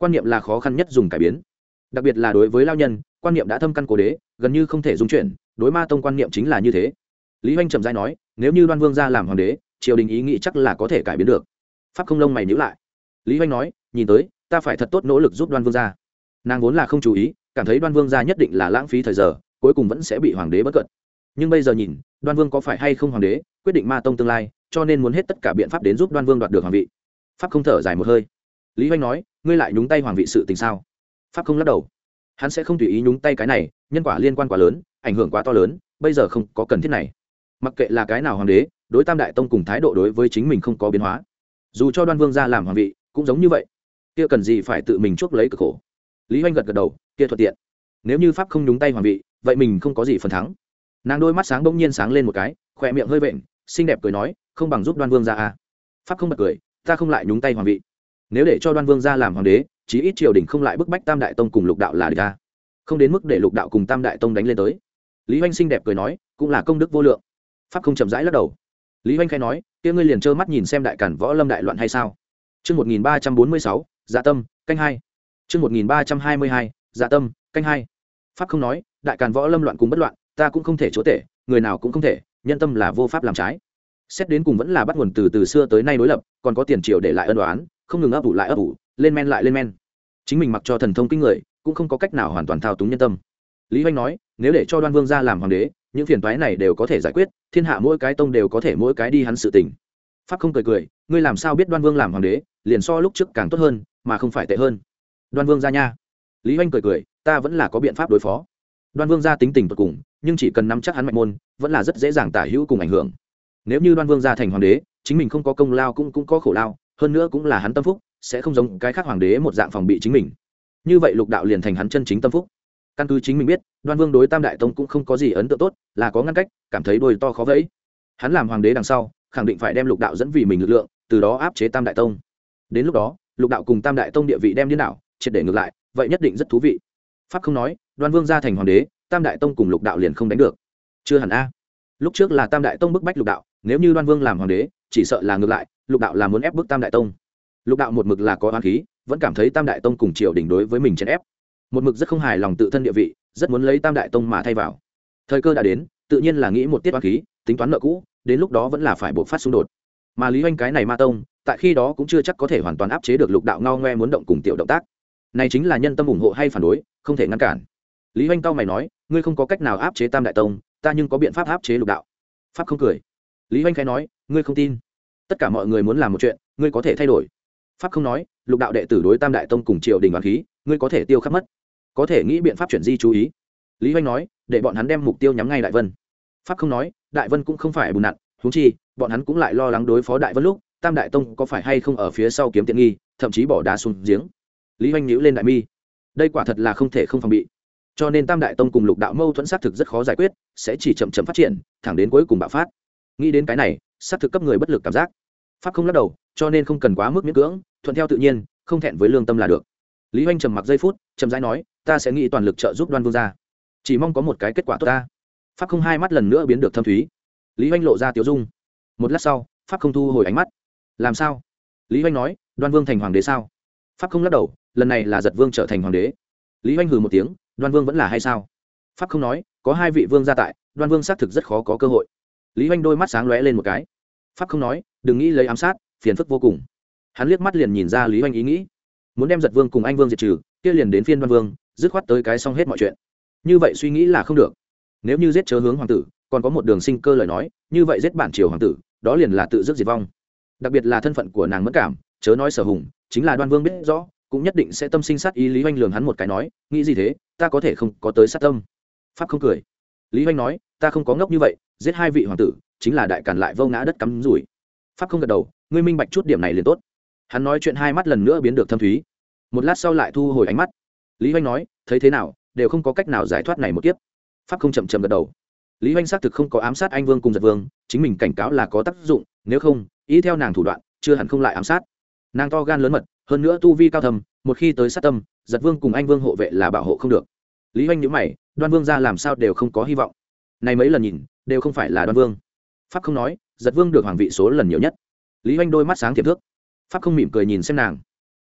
quan niệm là khó khăn nhất dùng cải biến, đặc biệt là đối với lao nhân, quan niệm đã thâm căn cố đế, gần như không thể dung chuyển. Đối ma tông quan niệm chính là như thế. Lý Hoành trầm rãi nói, nếu như Đoan Vương gia làm hoàng đế, triều đình ý nghĩ chắc là có thể cải biến được. Pháp không lông mày nhíu lại. Lý Hoành nói, nhìn tới ta phải thật tốt nỗ lực giúp Đoan Vương gia. Nàng vốn là không chú ý, cảm thấy Đoan Vương gia nhất định là lãng phí thời giờ, cuối cùng vẫn sẽ bị hoàng đế bất cận. Nhưng bây giờ nhìn, Đoan Vương có phải hay không hoàng đế, quyết định ma tông tương lai, cho nên muốn hết tất cả biện pháp đến giúp Đoan Vương đoạt được hoàng vị. Pháp không thở dài một hơi. Lý Hoành nói, ngươi lại nhúng tay hoàng vị sự tình sao? Pháp không lắc đầu. Hắn sẽ không tùy ý nhúng tay cái này, nhân quả liên quan quá lớn, ảnh hưởng quá to lớn, bây giờ không có cần thiết này. Mặc kệ là cái nào hoàng đế, đối Tam Đại Tông cùng thái độ đối với chính mình không có biến hóa. Dù cho Đoan Vương gia làm hoàng vị, cũng giống như vậy. Kia cần gì phải tự mình chuốc lấy cực khổ. Lý Hoành gật gật đầu, kia thuận tiện. Nếu như Pháp không nhúng tay hoàng vị, vậy mình không có gì phần thắng. Nàng đôi mắt sáng bỗng nhiên sáng lên một cái, khỏe miệng hơi vện, xinh đẹp cười nói, không bằng giúp Đoan Vương gia à. Pháp không bật cười, ta không lại nhúng tay hoàng vị. Nếu để cho Đoan Vương gia làm hoàng đế, chí ít triều đình không lại bức bách Tam Đại Tông cùng Lục Đạo là địch ta, không đến mức để Lục Đạo cùng Tam Đại Tông đánh lên tới. Lý Hoành xinh đẹp cười nói, cũng là công đức vô lượng. Pháp không chậm rãi lắc đầu. Lý Hoành khai nói, kia ngươi liền trơ mắt nhìn xem đại cản võ lâm đại loạn hay sao? Chương một nghìn ba trăm bốn mươi sáu, Dạ Tâm, canh hai. Chương một nghìn ba trăm hai mươi hai, Dạ Tâm, canh hai. Pháp không nói, đại càn võ lâm loạn cùng bất loạn, ta cũng không thể chúa tể, người nào cũng không thể, nhân tâm là vô pháp làm trái. Xét đến cùng vẫn là bắt nguồn từ từ xưa tới nay đối lập, còn có tiền triều để lại ân oán, không ngừng ấp ủ lại ấp ủ, lên men lại lên men. Chính mình mặc cho thần thông kinh người, cũng không có cách nào hoàn toàn thao túng nhân tâm. Lý Hoành nói, nếu để cho Đoan Vương gia làm hoàng đế, những phiền toái này đều có thể giải quyết, thiên hạ mỗi cái tông đều có thể mỗi cái đi hắn sự tình. Pháp không cười cười, ngươi làm sao biết Đoan Vương làm hoàng đế, liền so lúc trước càng tốt hơn, mà không phải tệ hơn. Đoan Vương gia nha. Lý Hoành cười cười, ta vẫn là có biện pháp đối phó. Đoan Vương gia tính tình tuyệt cùng, nhưng chỉ cần nắm chắc hắn mạch môn, vẫn là rất dễ dàng tả hữu cùng ảnh hưởng. Nếu như Đoan Vương gia thành hoàng đế, chính mình không có công lao cũng cũng có khổ lao, hơn nữa cũng là hắn tâm phúc, sẽ không giống cái khác hoàng đế một dạng phòng bị chính mình. Như vậy Lục Đạo liền thành hắn chân chính tâm phúc. Căn cứ chính mình biết, Đoan Vương đối Tam Đại Tông cũng không có gì ấn tượng tốt, là có ngăn cách, cảm thấy đôi to khó vẫy. Hắn làm hoàng đế đằng sau, khẳng định phải đem Lục Đạo dẫn vì mình lực lượng, từ đó áp chế Tam Đại Tông. Đến lúc đó, Lục Đạo cùng Tam Đại Tông địa vị đem điên đảo, triệt để ngược lại, vậy nhất định rất thú vị. Pháp không nói, Đoan Vương gia thành hoàng đế, Tam Đại Tông cùng Lục Đạo liền không đánh được. Chưa hẳn a. Lúc trước là Tam Đại Tông bức bách Lục Đạo, nếu như Đoan Vương làm hoàng đế, chỉ sợ là ngược lại, Lục Đạo là muốn ép bức Tam Đại Tông. Lục Đạo một mực là có oán khí, vẫn cảm thấy Tam Đại Tông cùng triều đình đối với mình chèn ép, một mực rất không hài lòng tự thân địa vị, rất muốn lấy Tam Đại Tông mà thay vào. Thời cơ đã đến, tự nhiên là nghĩ một tiết oán khí, tính toán nợ cũ, đến lúc đó vẫn là phải buộc phát xung đột. Mà Lý Hoành cái này ma tông, tại khi đó cũng chưa chắc có thể hoàn toàn áp chế được Lục Đạo ngao ngoe muốn động cùng tiểu động tác. Này chính là nhân tâm ủng hộ hay phản đối, không thể ngăn cản. Lý Hoành cao mày nói, ngươi không có cách nào áp chế Tam Đại Tông, ta nhưng có biện pháp áp chế Lục Đạo. Pháp không cười. Lý Hoành khẽ nói, ngươi không tin. Tất cả mọi người muốn làm một chuyện, ngươi có thể thay đổi. Pháp không nói, Lục Đạo đệ tử đối Tam Đại Tông cùng triều đình oán khí, ngươi có thể tiêu khắc mất, có thể nghĩ biện pháp chuyển di chú ý. Lý Hoành nói, để bọn hắn đem mục tiêu nhắm ngay Đại Vân. Pháp không nói, Đại Vân cũng không phải bùn nặn, huống chi bọn hắn cũng lại lo lắng đối phó Đại Vân lúc Tam Đại Tông có phải hay không ở phía sau kiếm tiện nghi, thậm chí bỏ đá xuống giếng. Lý Hoành nhíu lên đại mi, đây quả thật là không thể không phòng bị, cho nên Tam Đại Tông cùng Lục Đạo mâu thuẫn xác thực rất khó giải quyết, sẽ chỉ chậm chậm phát triển, thẳng đến cuối cùng bạo phát. Nghĩ đến cái này, xác thực cấp người bất lực cảm giác. Pháp không lắc đầu, cho nên không cần quá mức miễn cưỡng, thuận theo tự nhiên, không thẹn với lương tâm là được. Lý Hoành trầm mặc giây phút, chậm rãi nói, ta sẽ nghĩ toàn lực trợ giúp Đoan Vương gia, chỉ mong có một cái kết quả tốt ta. Pháp không hai mắt lần nữa biến được thâm thúy. Lý Hoành lộ ra tiếu dung. Một lát sau, Pháp không thu hồi ánh mắt. Làm sao? Lý Hoành nói, Đoan Vương thành hoàng đế sao? Pháp không lắc đầu, lần này là Giật Vương trở thành hoàng đế. Lý Hoành hừ một tiếng, Đoan Vương vẫn là hay sao? Pháp không nói, có hai vị vương gia tại, Đoan Vương xác thực rất khó có cơ hội. Lý Hoành đôi mắt sáng lóe lên một cái. Pháp không nói, đừng nghĩ lấy ám sát, phiền phức vô cùng. Hắn liếc mắt liền nhìn ra Lý Hoành ý nghĩ, muốn đem Giật Vương cùng Anh Vương diệt trừ, kia liền đến phiên Đoan Vương, dứt khoát tới cái xong hết mọi chuyện. Như vậy suy nghĩ là không được. Nếu như giết chớ hướng hoàng tử, còn có một đường sinh cơ lời nói, như vậy giết bản triều hoàng tử, đó liền là tự dứt diệt vong. Đặc biệt là thân phận của nàng mẫn cảm, chớ nói Sở Hùng, chính là Đoan Vương biết rõ, cũng nhất định sẽ tâm sinh sát ý. Lý Hoành lườm hắn một cái nói, nghĩ gì thế, ta có thể không có tới sát tâm. Pháp không cười. Lý Hoành nói, ta không có ngốc như vậy, giết hai vị hoàng tử, chính là đại càn lại vô ngã đất cắm rủi. Pháp không gật đầu, ngươi minh bạch chút điểm này liền tốt. Hắn nói chuyện hai mắt lần nữa biến được thâm thúy. Một lát sau lại thu hồi ánh mắt. Lý Hoành nói, thấy thế nào, đều không có cách nào giải thoát này một kiếp. Pháp không chậm chậm gật đầu. Lý Hoành xác thực không có ám sát Anh Vương cùng Giật Vương, chính mình cảnh cáo là có tác dụng, nếu không, ý theo nàng thủ đoạn, chưa hẳn không lại ám sát. Nàng to gan lớn mật, hơn nữa tu vi cao thầm, một khi tới sát tâm, Giật Vương cùng Anh Vương hộ vệ là bảo hộ không được. Lý Hoành nhíu mày, Đoan Vương gia làm sao đều không có hy vọng. Này mấy lần nhìn, đều không phải là Đoan Vương. Pháp không nói, Giật Vương được hoàng vị số lần nhiều nhất. Lý Hoành đôi mắt sáng tiềm thước. Pháp không mỉm cười nhìn xem nàng.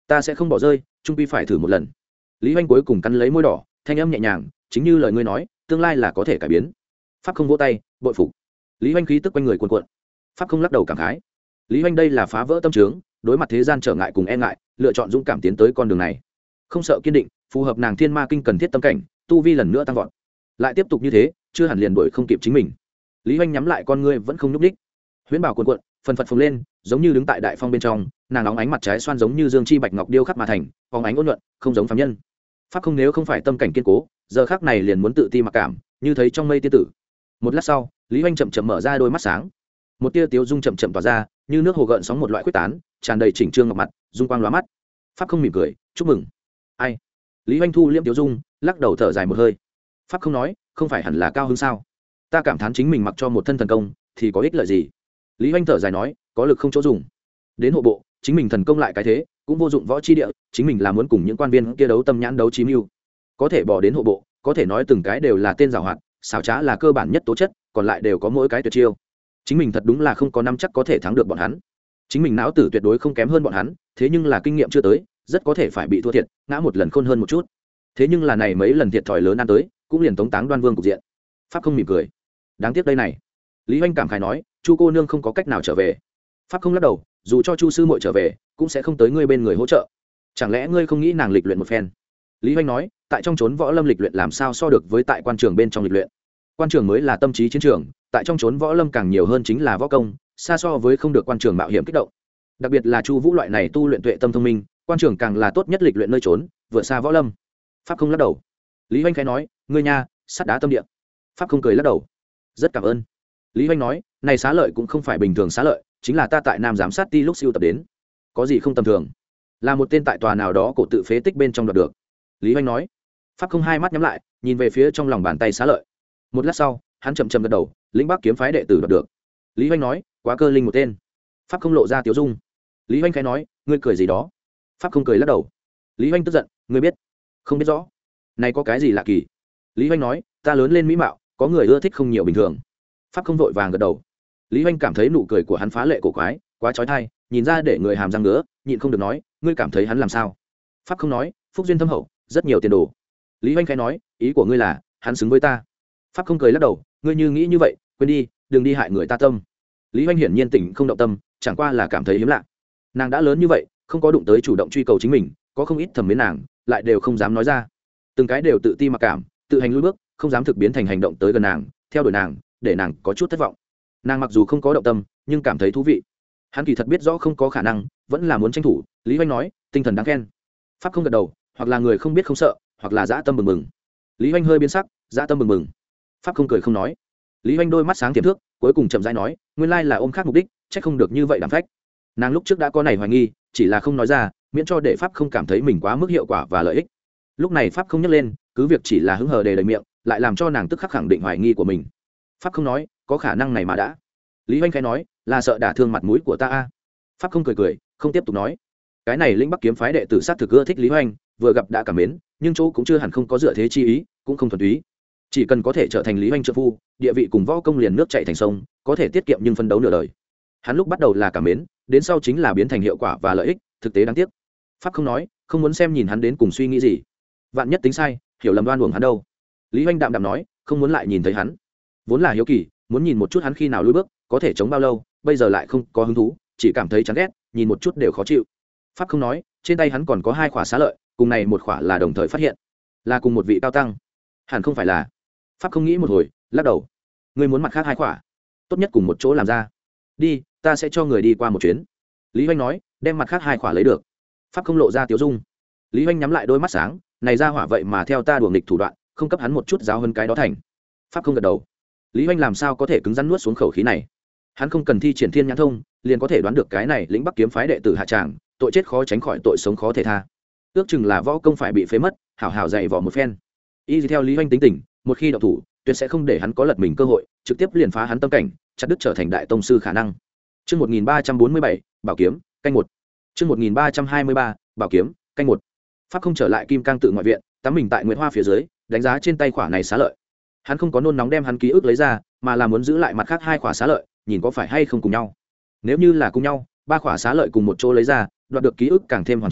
ta sẽ không bỏ rơi, trung quy phải thử một lần. Lý Hoành cuối cùng cắn lấy môi đỏ, thanh âm nhẹ nhàng, chính như lời ngươi nói, tương lai là có thể cải biến. Pháp không vỗ tay, bội phục. Lý Hoành khí tức quanh người cuồn cuộn. Pháp không lắc đầu cảm khái. Lý Hoành đây là phá vỡ tâm trướng, đối mặt thế gian trở ngại cùng e ngại, lựa chọn dũng cảm tiến tới con đường này. Không sợ kiên định, phù hợp nàng thiên ma kinh cần thiết tâm cảnh, tu vi lần nữa tăng vọt. Lại tiếp tục như thế, chưa hẳn liền đuổi không kịp chính mình. Lý Hoành nhắm lại con ngươi vẫn không nhúc nhích. Huyễn bảo cuồn cuộn, phần phật phồng lên, giống như đứng tại đại phong bên trong, nàng óng ánh mặt trái xoan giống như dương chi bạch ngọc điêu khắc mà thành, phóng ánh ôn nhuận, không giống phàm nhân. Pháp không nếu không phải tâm cảnh kiên cố, giờ khắc này liền muốn tự ti mặc cảm, như thấy trong mây tiên tử. Một lát sau, Lý Hoành chậm chậm mở ra đôi mắt sáng, một tia tiếu dung chậm chậm tỏa ra, như nước hồ gợn sóng một loại quyết tán, tràn đầy chỉnh trương ngọc mặt, dung quang lóa mắt. Pháp không mỉm cười, chúc mừng. Ai? Lý Hoành thu liễm tiếu dung, lắc đầu thở dài một hơi. Pháp không nói, không phải hẳn là cao hứng sao? Ta cảm thán chính mình mặc cho một thân thần công, thì có ích lợi gì? Lý Hoành thở dài nói, có lực không chỗ dùng. Đến hộ bộ, chính mình thần công lại cái thế, cũng vô dụng võ chi địa, chính mình là muốn cùng những quan viên kia đấu tâm nhãn đấu chí mưu. Có thể bỏ đến hộ bộ, có thể nói từng cái đều là tên giàu hoạt, xảo trá là cơ bản nhất tố chất, còn lại đều có mỗi cái tuyệt chiêu. Chính mình thật đúng là không có nắm chắc có thể thắng được bọn hắn. Chính mình não tử tuyệt đối không kém hơn bọn hắn, thế nhưng là kinh nghiệm chưa tới, rất có thể phải bị thua thiệt, ngã một lần khôn hơn một chút. Thế nhưng là này mấy lần thiệt thòi lớn ăn tới, cũng liền tống táng Đoan Vương cục diện. Pháp không mỉm cười, đáng tiếc đây này. Lý Hoành cảm khái nói, Chu cô nương không có cách nào trở về. Pháp không lắc đầu, dù cho Chu sư muội trở về, cũng sẽ không tới ngươi bên người hỗ trợ. Chẳng lẽ ngươi không nghĩ nàng lịch luyện một phen? Lý Hoành nói, tại trong chốn võ lâm lịch luyện làm sao so được với tại quan trường bên trong lịch luyện. Quan trường mới là tâm trí chiến trường, tại trong chốn võ lâm càng nhiều hơn chính là võ công, xa so với không được quan trường mạo hiểm kích động. Đặc biệt là Chu Vũ loại này tu luyện tuệ tâm thông minh, quan trường càng là tốt nhất lịch luyện nơi trốn, vượt xa võ lâm. Pháp không lắc đầu. Lý Hoành khẽ nói, ngươi nha, sắt đá tâm địa. Pháp không cười lắc đầu, rất cảm ơn. Lý Hoành nói, này xá lợi cũng không phải bình thường xá lợi, chính là ta tại Nam giám sát ti lúc siêu tập đến, có gì không tầm thường, là một tên tại tòa nào đó cổ tự phế tích bên trong đoạt được. Lý Hoành nói. Pháp không hai mắt nhắm lại, nhìn về phía trong lòng bàn tay xá lợi. Một lát sau, hắn chậm chậm gật đầu, lĩnh Bắc kiếm phái đệ tử đoạt được. Lý Hoành nói, quá cơ linh một tên. Pháp không lộ ra tiếu dung. Lý Hoành khẽ nói, ngươi cười gì đó? Pháp không cười lắc đầu. Lý Hoành tức giận, ngươi biết? Không biết rõ. Này có cái gì lạ kỳ? Lý Hoành nói, ta lớn lên mỹ mạo, có người ưa thích không nhiều bình thường. Pháp không vội vàng gật đầu. Lý Hoành cảm thấy nụ cười của hắn phá lệ cổ quái, quá chói tai, nhìn ra để người hàm răng ngứa, nhịn không được nói, ngươi cảm thấy hắn làm sao? Pháp không nói, phúc duyên thâm hậu, rất nhiều tiền đồ. Lý Hoành khẽ nói, ý của ngươi là hắn xứng với ta? Pháp không cười lắc đầu, ngươi như nghĩ như vậy, quên đi, đừng đi hại người ta tâm. Lý Hoành hiển nhiên tỉnh không động tâm, chẳng qua là cảm thấy hiếm lạ. Nàng đã lớn như vậy, không có đụng tới chủ động truy cầu chính mình, có không ít thầm mến nàng, lại đều không dám nói ra. Từng cái đều tự ti mặc cảm, tự hành lùi bước, không dám thực biến thành hành động tới gần nàng, theo đuổi nàng, để nàng có chút thất vọng. Nàng mặc dù không có động tâm, nhưng cảm thấy thú vị. Hắn kỳ thật biết rõ không có khả năng, vẫn là muốn tranh thủ. Lý Hoành nói, tinh thần đáng khen. Pháp không gật đầu, hoặc là người không biết không sợ, hoặc là dã tâm bừng bừng. Lý Hoành hơi biến sắc, dã tâm bừng bừng. Pháp không cười không nói. Lý Hoành đôi mắt sáng tiềm thước, cuối cùng chậm rãi nói, nguyên lai là ôm khác mục đích, chắc không được như vậy đảm phách. Nàng lúc trước đã có này hoài nghi, chỉ là không nói ra, miễn cho để Pháp không cảm thấy mình quá mức hiệu quả và lợi ích. Lúc này Pháp không nhắc lên, cứ việc chỉ là hứng hờ đề đầy miệng, lại làm cho nàng tức khắc khẳng định hoài nghi của mình. Pháp không nói, có khả năng này mà đã. Lý Hoành khẽ nói, là sợ đả thương mặt mũi của ta a. Pháp không cười cười, không tiếp tục nói. Cái này lĩnh Bắc kiếm phái đệ tử sát thực ưa thích Lý Hoành, vừa gặp đã cảm mến, nhưng chỗ cũng chưa hẳn không có dựa thế chi ý, cũng không thuần túy. Chỉ cần có thể trở thành Lý Hoành trợ phu, địa vị cùng võ công liền nước chảy thành sông, có thể tiết kiệm nhưng phân đấu nửa đời. Hắn lúc bắt đầu là cảm mến, đến sau chính là biến thành hiệu quả và lợi ích, thực tế đáng tiếc. Pháp không nói, không muốn xem nhìn hắn đến cùng suy nghĩ gì. Vạn nhất tính sai, hiểu lầm đoan uổng hắn đâu. Lý Hoành đạm đạm nói, không muốn lại nhìn thấy hắn. Vốn là hiếu kỳ, muốn nhìn một chút hắn khi nào lùi bước, có thể chống bao lâu, bây giờ lại không có hứng thú, chỉ cảm thấy chán ghét, nhìn một chút đều khó chịu. Pháp không nói, trên tay hắn còn có hai khỏa xá lợi, cùng này một khỏa là đồng thời phát hiện, là cùng một vị cao tăng. Hẳn không phải là. Pháp không nghĩ một hồi, lắc đầu. Ngươi muốn mặt khác hai khỏa, tốt nhất cùng một chỗ làm ra. Đi, ta sẽ cho người đi qua một chuyến. Lý Hoành nói, đem mặt khác hai khỏa lấy được. Pháp không lộ ra tiếu dung. Lý Hoành nhắm lại đôi mắt sáng, này ra hỏa vậy mà theo ta đùa nghịch thủ đoạn, không cấp hắn một chút giáo hơn cái đó thành. Pháp không gật đầu. Lý Hoành làm sao có thể cứng rắn nuốt xuống khẩu khí này? Hắn không cần thi triển thiên nhãn thông, liền có thể đoán được cái này lĩnh Bắc kiếm phái đệ tử hạ tràng, tội chết khó tránh khỏi tội sống khó thể tha. Ước chừng là võ công phải bị phế mất, hảo hảo dạy võ một phen. Y theo Lý Hoành tính tình, một khi động thủ, tuyệt sẽ không để hắn có lật mình cơ hội, trực tiếp liền phá hắn tâm cảnh, chặt đứt trở thành đại tông sư khả năng. Chương một nghìn ba trăm bốn mươi bảy, Bảo kiếm, canh một. Chương một nghìn ba trăm hai mươi ba, Bảo kiếm, canh một. Pháp không trở lại Kim Cang tự ngoại viện, tắm mình tại Nguyệt Hoa phía dưới, đánh giá trên tay khỏa này xá lợi. Hắn không có nôn nóng đem hắn ký ức lấy ra, mà là muốn giữ lại mặt khác hai khỏa xá lợi, nhìn có phải hay không cùng nhau. Nếu như là cùng nhau, ba khỏa xá lợi cùng một chỗ lấy ra, đoạt được ký ức càng thêm hoàn chỉnh,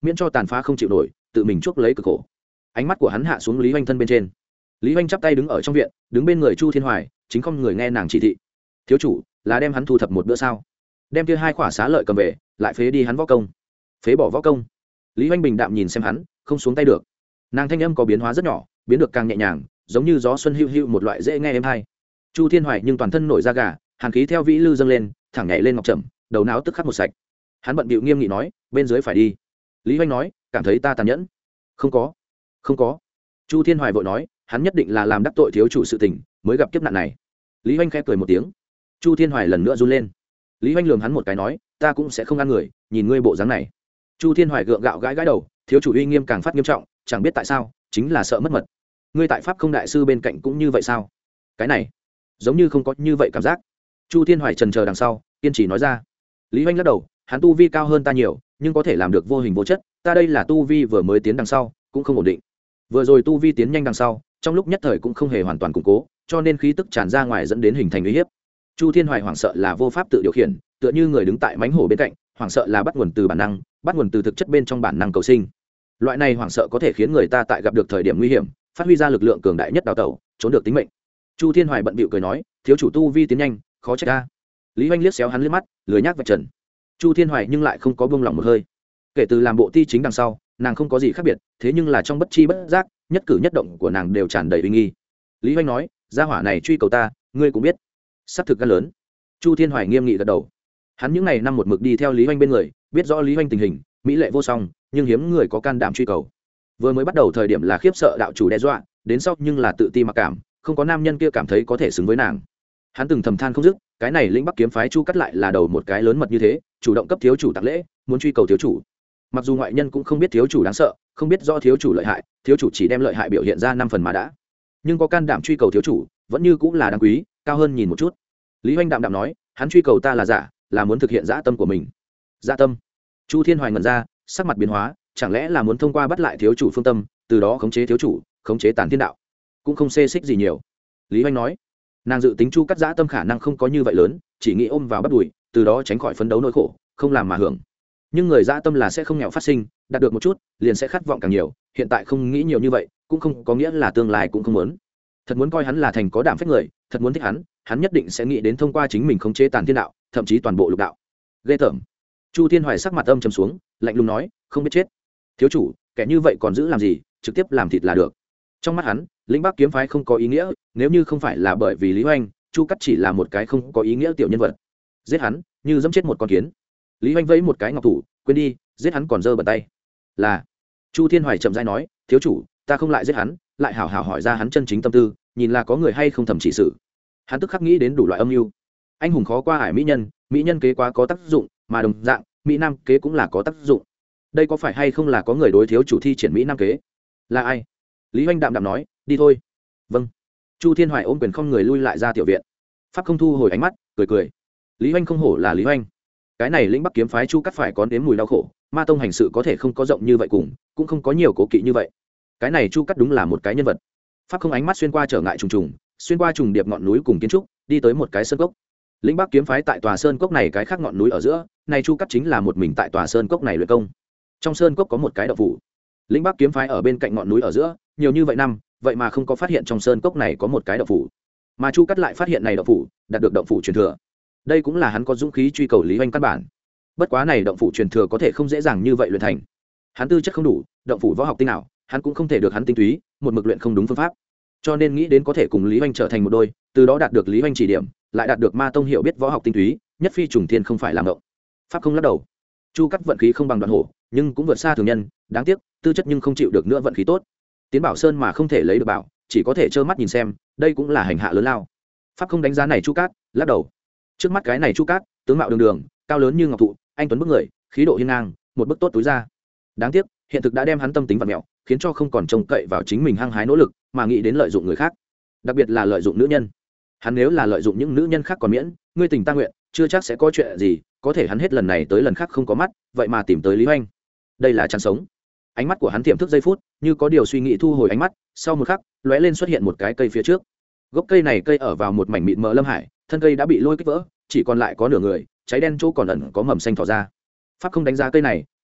miễn cho tàn phá không chịu nổi tự mình chuốc lấy cực khổ. Ánh mắt của hắn hạ xuống Lý Hoành thân bên trên. Lý Hoành chắp tay đứng ở trong viện, đứng bên người Chu Thiên Hoài, chính không người nghe nàng chỉ thị. Thiếu chủ là đem hắn thu thập một bữa sao? Đem kia hai khỏa xá lợi cầm về, lại phế đi hắn võ công. Phế bỏ võ công? Lý Hoành bình đạm nhìn xem hắn, không xuống tay được. Nàng thanh âm có biến hóa rất nhỏ, biến được càng nhẹ nhàng, giống như gió xuân hữu hữu một loại dễ nghe êm hay. Chu Thiên Hoài nhưng toàn thân nổi da gà, hàn khí theo vĩ lư dâng lên, thẳng nhảy lên ngọc trầm, đầu não tức khắc một sạch. Hắn bận bịu nghiêm nghị nói, bên dưới phải đi. Lý Hoành nói, cảm thấy ta tàn nhẫn? Không có, không có. Chu Thiên Hoài vội nói, hắn nhất định là làm đắc tội thiếu chủ sự tình, mới gặp kiếp nạn này. Lý Hoành khẽ cười một tiếng. Chu Thiên Hoài lần nữa run lên. Lý Hoành lườm hắn một cái nói, ta cũng sẽ không ăn người, nhìn ngươi bộ dáng này. Chu Thiên Hoài gượng gạo gãi gãi đầu, thiếu chủ uy nghiêm càng phát nghiêm trọng, chẳng biết tại sao, chính là sợ mất mật. Ngươi tại Pháp Không đại sư bên cạnh cũng như vậy sao? Cái này, giống như không có như vậy cảm giác. Chu Thiên Hoài trần chờ đằng sau, kiên trì nói ra. Lý Hoành lắc đầu, hắn tu vi cao hơn ta nhiều, nhưng có thể làm được vô hình vô chất, ta đây là tu vi vừa mới tiến đằng sau, cũng không ổn định. Vừa rồi tu vi tiến nhanh đằng sau, trong lúc nhất thời cũng không hề hoàn toàn củng cố, cho nên khí tức tràn ra ngoài dẫn đến hình thành uy hiếp. Chu Thiên Hoài hoảng sợ là vô pháp tự điều khiển, tựa như người đứng tại mánh hổ bên cạnh, hoảng sợ là bắt nguồn từ bản năng, bắt nguồn từ thực chất bên trong bản năng cầu sinh. Loại này hoảng sợ có thể khiến người ta tại gặp được thời điểm nguy hiểm, phát huy ra lực lượng cường đại nhất đào tẩu, trốn được tính mệnh. Chu Thiên Hoài bận bịu cười nói, thiếu chủ tu vi tiến nhanh, khó trách ta. Lý Hoành liếc xéo hắn liếc mắt, lười nhác vạch trần. Chu Thiên Hoài nhưng lại không có buông lỏng một hơi. Kể từ làm bộ ti chính đằng sau, nàng không có gì khác biệt, thế nhưng là trong bất chi bất giác, nhất cử nhất động của nàng đều tràn đầy uy nghi. Lý Hoành nói, gia hỏa này truy cầu ta, ngươi cũng biết, sắp thực gan lớn. Chu Thiên Hoài nghiêm nghị gật đầu. Hắn những ngày năm một mực đi theo Lý Hoành bên người, biết rõ Lý Hoành tình hình, mỹ lệ vô song, nhưng hiếm người có can đảm truy cầu. Vừa mới bắt đầu thời điểm là khiếp sợ đạo chủ đe dọa, đến sau nhưng là tự ti mặc cảm, không có nam nhân kia cảm thấy có thể xứng với nàng. Hắn từng thầm than không dứt, cái này lĩnh Bắc kiếm phái Chu Cắt lại là đầu một cái lớn mật như thế, chủ động cấp thiếu chủ tặng lễ, muốn truy cầu thiếu chủ. Mặc dù ngoại nhân cũng không biết thiếu chủ đáng sợ, không biết rõ thiếu chủ lợi hại, thiếu chủ chỉ đem lợi hại biểu hiện ra năm phần mà đã, nhưng có can đảm truy cầu thiếu chủ, vẫn như cũng là đáng quý, cao hơn nhìn một chút. Lý Hoành đạm đạm nói, hắn truy cầu ta là giả, là muốn thực hiện dã tâm của mình. Dã tâm? Chu Thiên Hoài ngẩn ra, sắc mặt biến hóa, chẳng lẽ là muốn thông qua bắt lại thiếu chủ phương tâm, từ đó khống chế thiếu chủ, khống chế Tàn Thiên đạo? Cũng không xê xích gì nhiều. Lý Hoành nói, nàng dự tính Chu Cắt dã tâm khả năng không có như vậy lớn, chỉ nghĩ ôm vào bắt đùi, từ đó tránh khỏi phấn đấu nỗi khổ, không làm mà hưởng. Nhưng người dã tâm là sẽ không nghèo phát sinh, đạt được một chút liền sẽ khát vọng càng nhiều, hiện tại không nghĩ nhiều như vậy cũng không có nghĩa là tương lai cũng không muốn. Thật muốn coi hắn là thành có đảm phách người, thật muốn thích hắn, hắn nhất định sẽ nghĩ đến thông qua chính mình khống chế Tàn Thiên đạo, thậm chí toàn bộ lục đạo. Ghê tởm. Chu Thiên Hoài sắc mặt âm trầm xuống, lạnh lùng nói, không biết chết. Thiếu chủ, kẻ như vậy còn giữ làm gì, trực tiếp làm thịt là được. Trong mắt hắn, lĩnh Bắc kiếm phái không có ý nghĩa, nếu như không phải là bởi vì Lý Hoành, Chu Cắt chỉ là một cái không có ý nghĩa tiểu nhân vật. Giết hắn, như dẫm chết một con kiến. Lý Hoành vẫy một cái ngọc thủ, quên đi, giết hắn còn dơ bẩn tay. Là. Chu Thiên Hoài chậm rãi nói, thiếu chủ, ta không lại giết hắn, lại hảo hảo hỏi ra hắn chân chính tâm tư, nhìn là có người hay không thầm chỉ sự. Hắn tức khắc nghĩ đến đủ loại âm mưu. Anh hùng khó qua ải mỹ nhân, mỹ nhân kế quá có tác dụng, mà đồng dạng, mỹ nam kế cũng là có tác dụng. Đây có phải hay không là có người đối thiếu chủ thi triển mỹ nam kế? Là ai? Lý Hoành đạm đạm nói, đi thôi. Vâng. Chu Thiên Hoài ôm quyền không người lui lại ra tiểu viện. Pháp không thu hồi ánh mắt, cười cười. Lý Hoành không hổ là Lý Hoành. Cái này lĩnh Bắc kiếm phái Chu Cắt phải có nếm mùi đau khổ, ma tông hành sự có thể không có rộng như vậy cùng, cũng không có nhiều cố kỵ như vậy. Cái này Chu Cắt đúng là một cái nhân vật. Pháp không ánh mắt xuyên qua trở ngại trùng trùng, xuyên qua trùng điệp ngọn núi cùng kiến trúc, đi tới một cái sơn cốc. Lĩnh Bắc kiếm phái tại tòa sơn cốc này cái khác ngọn núi ở giữa, này Chu Cắt chính là một mình tại tòa sơn cốc này luyện công. Trong sơn cốc có một cái động phủ. Lĩnh Bắc kiếm phái ở bên cạnh ngọn núi ở giữa, nhiều như vậy năm, vậy mà không có phát hiện trong sơn cốc này có một cái động phủ. Mà Chu Cắt lại phát hiện này động phủ, đạt được động phủ truyền thừa. Đây cũng là hắn có dũng khí truy cầu Lý Hoành căn bản. Bất quá này động phủ truyền thừa có thể không dễ dàng như vậy luyện thành. Hắn tư chất không đủ, động phủ võ học tinh nào, hắn cũng không thể được hắn tinh túy, một mực luyện không đúng phương pháp. Cho nên nghĩ đến có thể cùng Lý Hoành trở thành một đôi, từ đó đạt được Lý Hoành chỉ điểm, lại đạt được ma tông hiểu biết võ học tinh túy, nhất phi trùng thiên không phải làm động. Pháp không lắc đầu. Chu Cắt vận khí không bằng Đoạn Hổ, nhưng cũng vượt xa thường nhân, đáng tiếc, tư chất nhưng không chịu được nữa vận khí tốt. Tiến Bảo Sơn mà không thể lấy được bảo, chỉ có thể trơ mắt nhìn xem, đây cũng là hành hạ lớn lao. Pháp không đánh giá này Chu Cát, lắc đầu. Trước mắt cái này Chu Cát, tướng mạo đường đường, cao lớn như ngọc thụ, anh tuấn bức người, khí độ hiên ngang, một bức tốt túi ra. Đáng tiếc, hiện thực đã đem hắn tâm tính vặn mẹo, khiến cho không còn trông cậy vào chính mình hăng hái nỗ lực, mà nghĩ đến lợi dụng người khác, đặc biệt là lợi dụng nữ nhân. Hắn nếu là lợi dụng những nữ nhân khác còn miễn, ngươi tình ta nguyện, chưa chắc sẽ có chuyện gì, có thể hắn hết lần này tới lần khác không có mắt, vậy mà tìm tới Lý Hoành. Đây là chăn sống. Ánh mắt của hắn tiềm thức giây phút, như có điều suy nghĩ thu hồi ánh mắt, sau một khắc, lóe lên xuất hiện một cái cây phía trước. Gốc cây này cây ở vào một mảnh mịn mờ lâm hải, thân cây đã bị lôi kích vỡ, chỉ còn lại có nửa người, cháy đen chỗ còn ẩn có mầm xanh thỏ ra. Pháp không đánh giá cây này,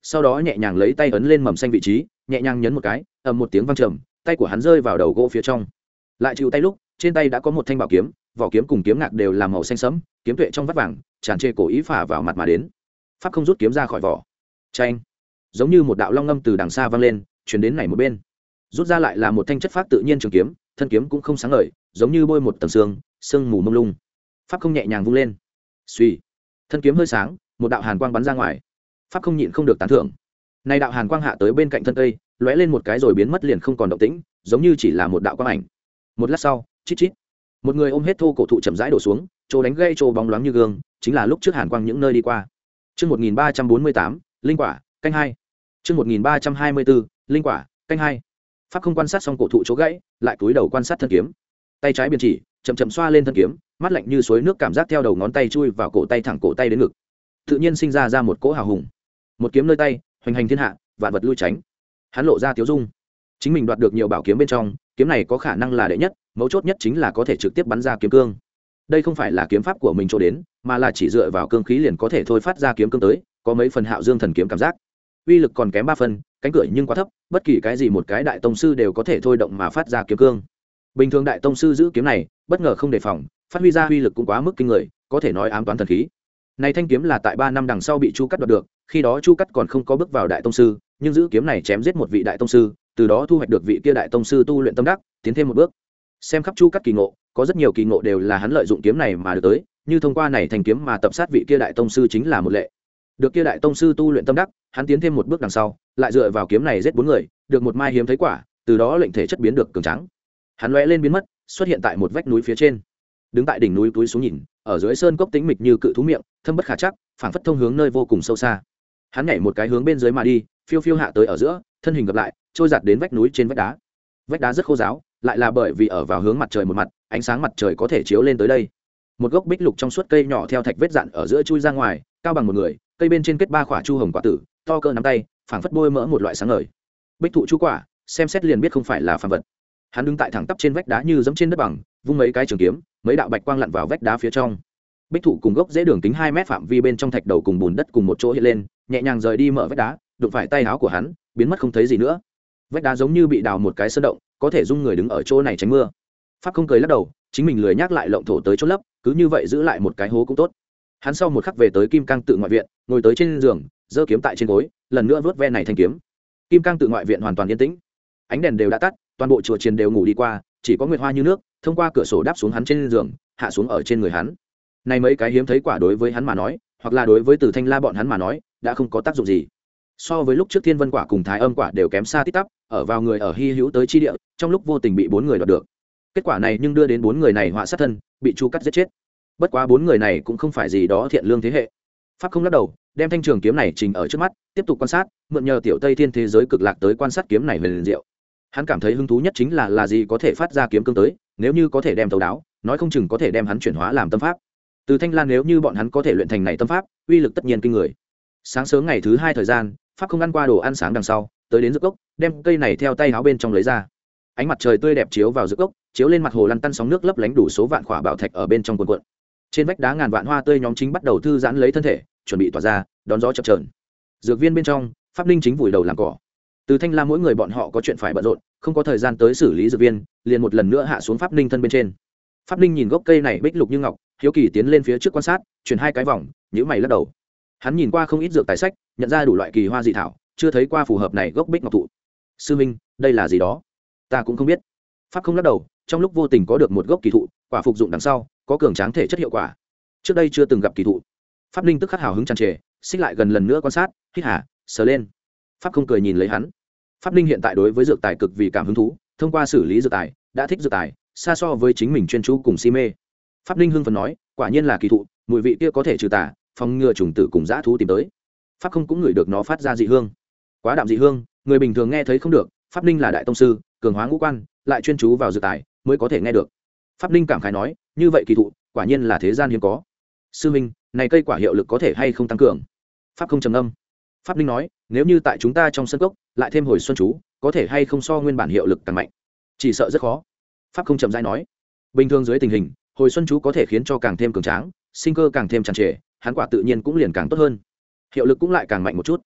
sau đó nhẹ nhàng lấy tay ấn lên mầm xanh vị trí, nhẹ nhàng nhấn một cái, ầm một tiếng vang trầm, tay của hắn rơi vào đầu gỗ phía trong. Lại chịu tay lúc, trên tay đã có một thanh bảo kiếm, vỏ kiếm cùng kiếm ngạc đều là màu xanh sẫm, kiếm tuệ trong vắt vàng, tràn trề cổ ý phả vào mặt mà đến. Pháp không rút kiếm ra khỏi vỏ. Chanh, giống như một đạo long ngâm từ đằng xa vang lên, truyền đến này một bên. Rút ra lại là một thanh chất phác tự nhiên trường kiếm, thân kiếm cũng không sáng ngời, giống như bôi một tầng sương, sương mù mông lung. Pháp không nhẹ nhàng vung lên. Xuy, thân kiếm hơi sáng, một đạo hàn quang bắn ra ngoài. Pháp không nhịn không được tán thưởng. Này đạo hàn quang hạ tới bên cạnh thân cây, lóe lên một cái rồi biến mất liền không còn động tĩnh, giống như chỉ là một đạo quang ảnh. Một lát sau, chít chít, một người ôm hết thô cổ thụ chậm rãi đổ xuống, chỗ đánh gây chỗ bóng loáng như gương, chính là lúc trước hàn quang những nơi đi qua. Chương một nghìn ba trăm bốn mươi tám, linh quả, canh hai. Chương một nghìn ba trăm hai mươi bốn, linh quả, canh hai. Pháp không quan sát xong cổ thụ chỗ gãy, lại cúi đầu quan sát thân kiếm. Tay trái biên chỉ, chậm chậm xoa lên thân kiếm, mắt lạnh như suối nước cảm giác theo đầu ngón tay chui vào cổ tay thẳng cổ tay đến ngực. Tự nhiên sinh ra ra một cỗ hào hùng. Một kiếm nơi tay, hoành hành thiên hạ, vạn vật lui tránh. Hắn lộ ra tiếu dung. Chính mình đoạt được nhiều bảo kiếm bên trong, kiếm này có khả năng là đệ nhất, mấu chốt nhất chính là có thể trực tiếp bắn ra kiếm cương. Đây không phải là kiếm pháp của mình chỗ đến, mà là chỉ dựa vào cương khí liền có thể thôi phát ra kiếm cương tới, có mấy phần Hạo Dương thần kiếm cảm giác. Uy lực còn kém ba phần, cánh cửa nhưng quá thấp, bất kỳ cái gì một cái đại tông sư đều có thể thôi động mà phát ra kiếm cương. Bình thường đại tông sư giữ kiếm này, bất ngờ không đề phòng, phát huy ra uy lực cũng quá mức kinh người, có thể nói ám toán thần khí. Này thanh kiếm là tại ba năm đằng sau bị Chu Cắt đoạt được, khi đó Chu Cắt còn không có bước vào đại tông sư, nhưng giữ kiếm này chém giết một vị đại tông sư, từ đó thu hoạch được vị kia đại tông sư tu luyện tâm đắc, tiến thêm một bước. Xem khắp Chu Cắt kỳ ngộ, có rất nhiều kỳ ngộ đều là hắn lợi dụng kiếm này mà được tới, như thông qua này thành kiếm mà tập sát vị kia đại tông sư chính là một lệ. Được kia đại tông sư tu luyện tâm đắc, hắn tiến thêm một bước đằng sau, lại dựa vào kiếm này giết bốn người, được một mai hiếm thấy quả, từ đó lệnh thể chất biến được cường tráng. Hắn lóe lên biến mất, xuất hiện tại một vách núi phía trên. Đứng tại đỉnh núi túi xuống nhìn, ở dưới sơn cốc tĩnh mịch như cự thú miệng, thâm bất khả chắc, phảng phất thông hướng nơi vô cùng sâu xa. Hắn nhảy một cái hướng bên dưới mà đi, phiêu phiêu hạ tới ở giữa, thân hình gặp lại, trôi giạt đến vách núi trên vách đá. Vách đá rất khô ráo, lại là bởi vì ở vào hướng mặt trời một mặt, ánh sáng mặt trời có thể chiếu lên tới đây. Một gốc bích lục trong suốt cây nhỏ theo thạch vết dạn ở giữa chui ra ngoài, cao bằng một người, cây bên trên kết ba quả chu hồng quả tử, to cỡ nắm tay, phảng phất bôi mỡ một loại sáng ngời. Bích thụ chu quả, xem xét liền biết không phải là phàm vật. Hắn đứng tại thẳng tắp trên vách đá như dẫm trên đất bằng, vung mấy cái trường kiếm, mấy đạo bạch quang lặn vào vách đá phía trong. Bích thụ cùng gốc dễ đường kính hai mét phạm vi bên trong thạch đầu cùng bùn đất cùng một chỗ hiện lên, nhẹ nhàng rời đi mở vách đá, đụng phải tay áo của hắn, biến mất không thấy gì nữa. Vách đá giống như bị đào một cái sơn động, có thể dung người đứng ở chỗ này tránh mưa. Pháp không cười lắc đầu, chính mình lười nhắc lại lộng thổ tới chốt lấp, cứ như vậy giữ lại một cái hố cũng tốt. Hắn sau một khắc về tới Kim Cang tự ngoại viện, ngồi tới trên giường, giơ kiếm tại trên gối, lần nữa vớt ve này thanh kiếm. Kim Cang tự ngoại viện hoàn toàn yên tĩnh, ánh đèn đều đã tắt, toàn bộ chùa chiền đều ngủ đi qua, chỉ có nguyệt hoa như nước thông qua cửa sổ đáp xuống hắn trên giường, hạ xuống ở trên người hắn. Này mấy cái hiếm thấy quả đối với hắn mà nói, hoặc là đối với Từ Thanh La bọn hắn mà nói, đã không có tác dụng gì. So với lúc trước Thiên Vân quả cùng Thái Âm quả đều kém xa tít tắp, ở vào người ở hy hữu tới chi địa, trong lúc vô tình bị bốn người đoạt được. Kết quả này nhưng đưa đến bốn người này họa sát thân, bị Chu Cắt giết chết. Bất quá bốn người này cũng không phải gì đó thiện lương thế hệ. Pháp không lắc đầu, đem thanh trường kiếm này trình ở trước mắt, tiếp tục quan sát, mượn nhờ tiểu Tây Thiên thế giới cực lạc tới quan sát kiếm này về liền diệu. Hắn cảm thấy hứng thú nhất chính là là gì có thể phát ra kiếm cương tới, nếu như có thể đem thấu đáo, nói không chừng có thể đem hắn chuyển hóa làm tâm pháp. Từ Thanh Lan nếu như bọn hắn có thể luyện thành này tâm pháp, uy lực tất nhiên kinh người. Sáng sớm ngày thứ hai thời gian, Pháp không ăn qua đồ ăn sáng đằng sau, tới đến dược cốc, đem cây này theo tay áo bên trong lấy ra. Ánh mặt trời tươi đẹp chiếu vào dược cốc, chiếu lên mặt hồ lăn tăn sóng nước lấp lánh đủ số vạn khỏa bảo thạch ở bên trong cuộn cuộn. Trên vách đá ngàn vạn hoa tươi nhóm chính bắt đầu thư giãn lấy thân thể, chuẩn bị tỏa ra, đón gió chập chờn. Dược viên bên trong, Pháp Ninh chính vùi đầu làm cỏ. Từ Thanh La mỗi người bọn họ có chuyện phải bận rộn, không có thời gian tới xử lý dược viên, liền một lần nữa hạ xuống Pháp Ninh thân bên trên. Pháp Ninh nhìn gốc cây này bích lục như ngọc, hiếu kỳ tiến lên phía trước quan sát, chuyển hai cái vòng, nhíu mày lắc đầu. Hắn nhìn qua không ít dược tài sách, nhận ra đủ loại kỳ hoa dị thảo, chưa thấy qua phù hợp này gốc bích ngọc thụ. Sư minh, đây là gì đó? Ta cũng không biết. Pháp không lắc đầu, trong lúc vô tình có được một gốc kỳ thụ, quả phục dụng đằng sau, có cường tráng thể chất hiệu quả. Trước đây chưa từng gặp kỳ thụ. Pháp Ninh tức khắc hào hứng tràn trề, xích lại gần lần nữa quan sát, hít hà, sờ lên. Pháp không cười nhìn lấy hắn. Pháp Ninh hiện tại đối với dược tài cực vì cảm hứng thú, thông qua xử lý dược tài, đã thích dược tài, xa so với chính mình chuyên chú cùng si mê. Pháp Ninh hưng phấn nói, quả nhiên là kỳ thụ, mùi vị kia có thể trừ tà, phòng ngừa trùng tử cùng dã thú tìm tới. Pháp không cũng ngửi được nó phát ra dị hương. Quá đạm dị hương, người bình thường nghe thấy không được, Pháp Ninh là đại tông sư, cường hóa ngũ quan, lại chuyên chú vào dược tài, mới có thể nghe được. Pháp Ninh cảm khái nói, như vậy kỳ thụ, quả nhiên là thế gian hiếm có. Sư minh, này cây quả hiệu lực có thể hay không tăng cường? Pháp không trầm âm. Pháp Ninh nói, nếu như tại chúng ta trong sân cốc lại thêm hồi xuân chú, có thể hay không so nguyên bản hiệu lực càng mạnh? Chỉ sợ rất khó. Pháp không trầm rãi nói, bình thường dưới tình hình, hồi xuân chú có thể khiến cho càng thêm cường tráng, sinh cơ càng thêm tràn trề, hắn quả tự nhiên cũng liền càng tốt hơn, hiệu lực cũng lại càng mạnh một chút.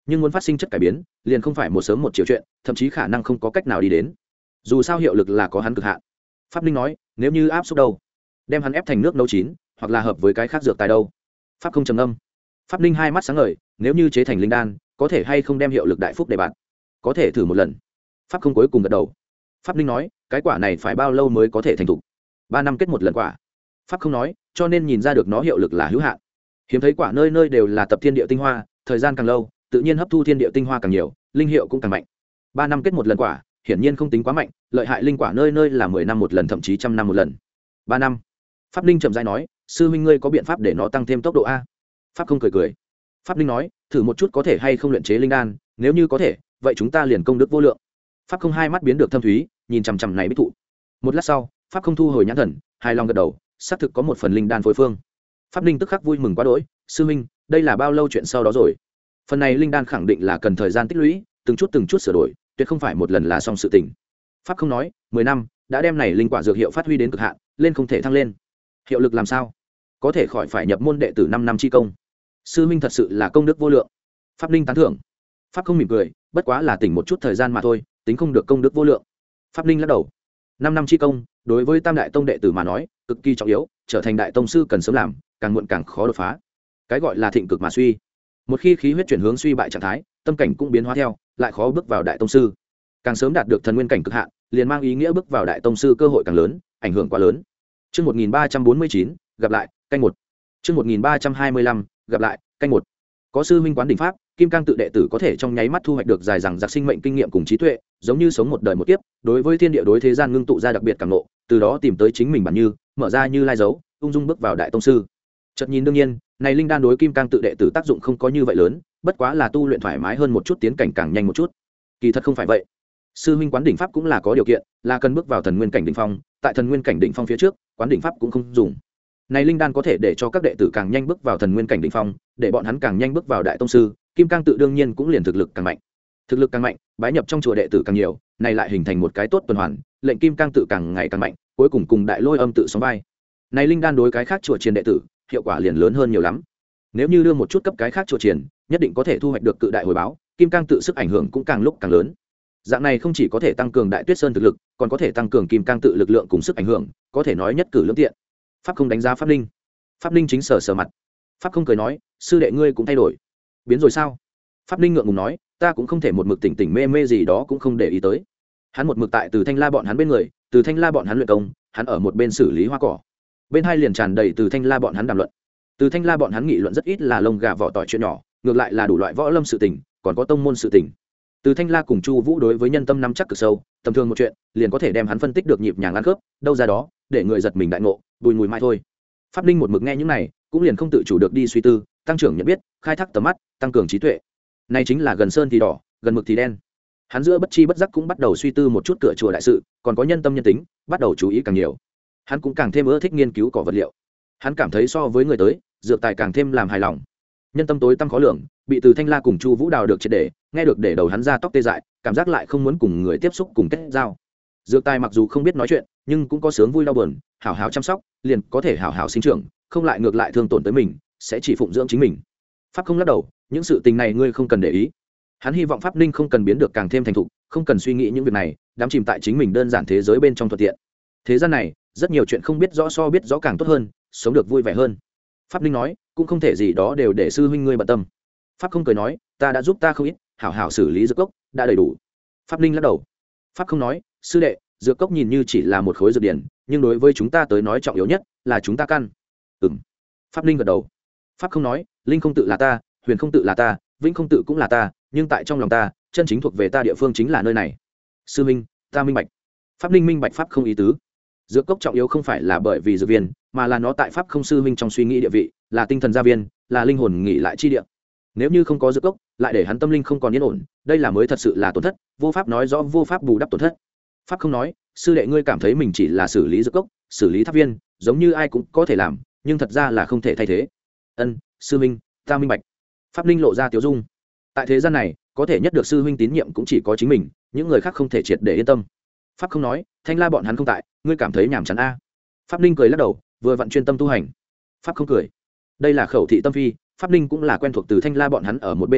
nhưng muốn phát sinh chất cải biến liền không phải một sớm một chiều chuyện, thậm chí khả năng không có cách nào đi đến. Dù sao hiệu lực là có hắn cực hạn. Pháp Ninh nói, nếu như áp xúc đâu, đem hắn ép thành nước nấu chín, hoặc là hợp với cái khác dược tài đâu. Pháp không trầm âm. Pháp Ninh hai mắt sáng ngời, nếu như chế thành linh đan có thể hay không đem hiệu lực đại phúc để bạn, có thể thử một lần. Pháp không cuối cùng gật đầu. Pháp Ninh nói, cái quả này phải bao lâu mới có thể thành thục? Ba năm kết một lần quả. Pháp không nói, cho nên nhìn ra được nó hiệu lực là hữu hạn. Hiếm thấy quả nơi nơi đều là tập thiên địa tinh hoa, thời gian càng lâu tự nhiên hấp thu thiên địa tinh hoa càng nhiều, linh hiệu cũng càng mạnh. Ba năm kết một lần quả hiển nhiên không tính quá mạnh, lợi hại linh quả nơi nơi là mười năm một lần, thậm chí trăm năm một lần. Ba năm. Pháp Ninh chậm rãi nói, sư huynh ngươi có biện pháp để nó tăng thêm tốc độ a? Pháp không cười cười. Pháp Ninh nói, thử một chút có thể hay không luyện chế linh đan, nếu như có thể vậy chúng ta liền công đức vô lượng. Pháp không hai mắt biến được thâm thúy, nhìn chằm chằm này bích thụ. Một lát sau Pháp không thu hồi nhãn thần, hài lòng gật đầu, xác thực có một phần linh đan phối phương. Pháp Ninh tức khắc vui mừng quá đỗi, sư huynh đây là bao lâu chuyện sau đó rồi? Phần này linh đan khẳng định là cần thời gian tích lũy, từng chút từng chút sửa đổi, tuyệt không phải một lần là xong sự tình. Pháp không nói, mười năm đã đem này linh quả dược hiệu phát huy đến cực hạn, lên không thể thăng lên. Hiệu lực làm sao? Có thể khỏi phải nhập môn đệ tử năm năm chi công. Sư huynh thật sự là công đức vô lượng. Pháp Ninh tán thưởng. Pháp không mỉm cười, bất quá là tỉnh một chút thời gian mà thôi, tính không được công đức vô lượng. Pháp Ninh lắc đầu. Năm năm chi công đối với tam đại tông đệ tử mà nói cực kỳ trọng yếu, trở thành đại tông sư cần sớm làm, càng muộn càng khó đột phá. Cái gọi là thịnh cực mà suy, một khi khí huyết chuyển hướng suy bại trạng thái, tâm cảnh cũng biến hóa theo, lại khó bước vào đại tông sư. Càng sớm đạt được thần nguyên cảnh cực hạn, liền mang ý nghĩa bước vào đại tông sư cơ hội càng lớn, ảnh hưởng quá lớn. Chương một nghìn ba trăm bốn mươi chín, gặp lại, canh một. Chương một nghìn ba trăm hai mươi lăm, gặp lại, canh một. Có sư huynh quán đỉnh pháp, kim cang tự đệ tử có thể trong nháy mắt thu hoạch được dài dằng dặc sinh mệnh kinh nghiệm cùng trí tuệ, giống như sống một đời một kiếp, đối với thiên địa đối thế gian ngưng tụ ra đặc biệt cảm ngộ, từ đó tìm tới chính mình bản như, mở ra như lai dấu, ung dung bước vào đại tông sư. Chợt nhìn đương nhiên, này linh đan đối kim cang tự đệ tử tác dụng không có như vậy lớn, bất quá là tu luyện thoải mái hơn một chút, tiến cảnh càng nhanh một chút. Kỳ thật không phải vậy. Sư huynh quán đỉnh pháp cũng là có điều kiện, là cần bước vào thần nguyên cảnh đỉnh phong, tại thần nguyên cảnh đỉnh phong phía trước, quán đỉnh pháp cũng không dùng. Này linh đan có thể để cho các đệ tử càng nhanh bước vào thần nguyên cảnh đỉnh phong, để bọn hắn càng nhanh bước vào đại tông sư, kim cang tự đương nhiên cũng liền thực lực càng mạnh. Thực lực càng mạnh, bái nhập trong chùa đệ tử càng nhiều, này lại hình thành một cái tốt tuần hoàn, lệnh kim cang tự càng ngày càng mạnh, cuối cùng cùng đại lôi âm tự sóng vai. Này linh đan đối cái khác chùa triền đệ tử, hiệu quả liền lớn hơn nhiều lắm. Nếu như đưa một chút cấp cái khác chùa triền, nhất định có thể thu hoạch được cự đại hồi báo, kim cang tự sức ảnh hưởng cũng càng lúc càng lớn. Dạng này không chỉ có thể tăng cường đại tuyết sơn thực lực, còn có thể tăng cường kim cang tự lực lượng cùng sức ảnh hưởng, có thể nói nhất cử lưỡng tiện. Pháp không đánh giá Pháp Ninh. Pháp Ninh chính sở sở mặt. Pháp không cười nói, sư đệ ngươi cũng thay đổi, biến rồi sao? Pháp Ninh ngượng ngùng nói, ta cũng không thể một mực tỉnh tỉnh mê mê gì đó cũng không để ý tới. Hắn một mực tại Từ Thanh La bọn hắn bên người, Từ Thanh La bọn hắn luyện công, hắn ở một bên xử lý hoa cỏ. Bên hai liền tràn đầy Từ Thanh La bọn hắn đàm luận. Từ Thanh La bọn hắn nghị luận rất ít là lông gà vỏ tỏi chuyện nhỏ, ngược lại là đủ loại võ lâm sự tình, còn có tông môn sự tình. Từ Thanh La cùng Chu Vũ đối với nhân tâm nắm chắc cực sâu, tầm thường một chuyện, liền có thể đem hắn phân tích được nhịp nhàng ăn khớp, đâu ra đó, để người giật mình đại ngộ, bùi mùi mai thôi. Pháp Ninh một mực nghe những này, cũng liền không tự chủ được đi suy tư, tăng trưởng nhận biết, khai thác tầm mắt, tăng cường trí tuệ. Này chính là gần sơn thì đỏ, gần mực thì đen. Hắn giữa bất chi bất giác cũng bắt đầu suy tư một chút cửa chùa đại sự, còn có nhân tâm nhân tính, bắt đầu chú ý càng nhiều. Hắn cũng càng thêm ưa thích nghiên cứu cỏ vật liệu. Hắn cảm thấy so với người tới, dược tài càng thêm làm hài lòng. Nhân tâm tối tăm khó lường, bị Từ Thanh La cùng Chu Vũ đào được triệt để, nghe được để đầu hắn ra tóc tê dại, cảm giác lại không muốn cùng người tiếp xúc cùng kết giao. Dược tài mặc dù không biết nói chuyện, nhưng cũng có sướng vui đau buồn, hảo hảo chăm sóc, liền có thể hảo hảo sinh trưởng, không lại ngược lại thương tổn tới mình, sẽ chỉ phụng dưỡng chính mình. Pháp không lắc đầu, những sự tình này ngươi không cần để ý. Hắn hy vọng Pháp Ninh không cần biến được càng thêm thành thục, không cần suy nghĩ những việc này, đắm chìm tại chính mình đơn giản thế giới bên trong thuận tiện. Thế gian này, rất nhiều chuyện không biết rõ so biết rõ càng tốt hơn, sống được vui vẻ hơn. Pháp Ninh nói, cũng không thể gì đó đều để sư huynh ngươi bận tâm. Pháp không cười nói, ta đã giúp ta không ít, hảo hảo xử lý dược cốc, đã đầy đủ. Pháp Ninh lắc đầu. Pháp không nói, sư đệ, dược cốc nhìn như chỉ là một khối dược điển, nhưng đối với chúng ta tới nói trọng yếu nhất là chúng ta căn. Ừm. Pháp Ninh gật đầu. Pháp không nói, linh không tự là ta, huyền không tự là ta, vĩnh không tự cũng là ta, nhưng tại trong lòng ta, chân chính thuộc về ta địa phương chính là nơi này. Sư minh, ta minh bạch. Pháp Ninh minh bạch pháp không ý tứ. Dược cốc trọng yếu không phải là bởi vì dược viên, mà là nó tại pháp không sư minh trong suy nghĩ địa vị, là tinh thần gia viên, là linh hồn nghỉ lại chi địa. Nếu như không có dược cốc, lại để hắn tâm linh không còn yên ổn, đây là mới thật sự là tổn thất, vô pháp nói rõ vô pháp bù đắp tổn thất. Pháp không nói, sư đệ ngươi cảm thấy mình chỉ là xử lý dược cốc, xử lý tháp viên, giống như ai cũng có thể làm, nhưng thật ra là không thể thay thế. Ân, sư minh, ta minh bạch. Pháp Linh lộ ra tiếu dung. Tại thế gian này, có thể nhất được sư huynh tín nhiệm cũng chỉ có chính mình, những người khác không thể triệt để yên tâm. Pháp không nói, Thanh La bọn hắn không tại, ngươi cảm thấy nhàm chán a? Pháp Linh cười lắc đầu, vừa vặn chuyên tâm tu hành. Pháp không cười. Đây là khẩu thị tâm phi, Pháp Linh cũng là quen thuộc từ Thanh La bọn hắn ở một bên ở Mỹ,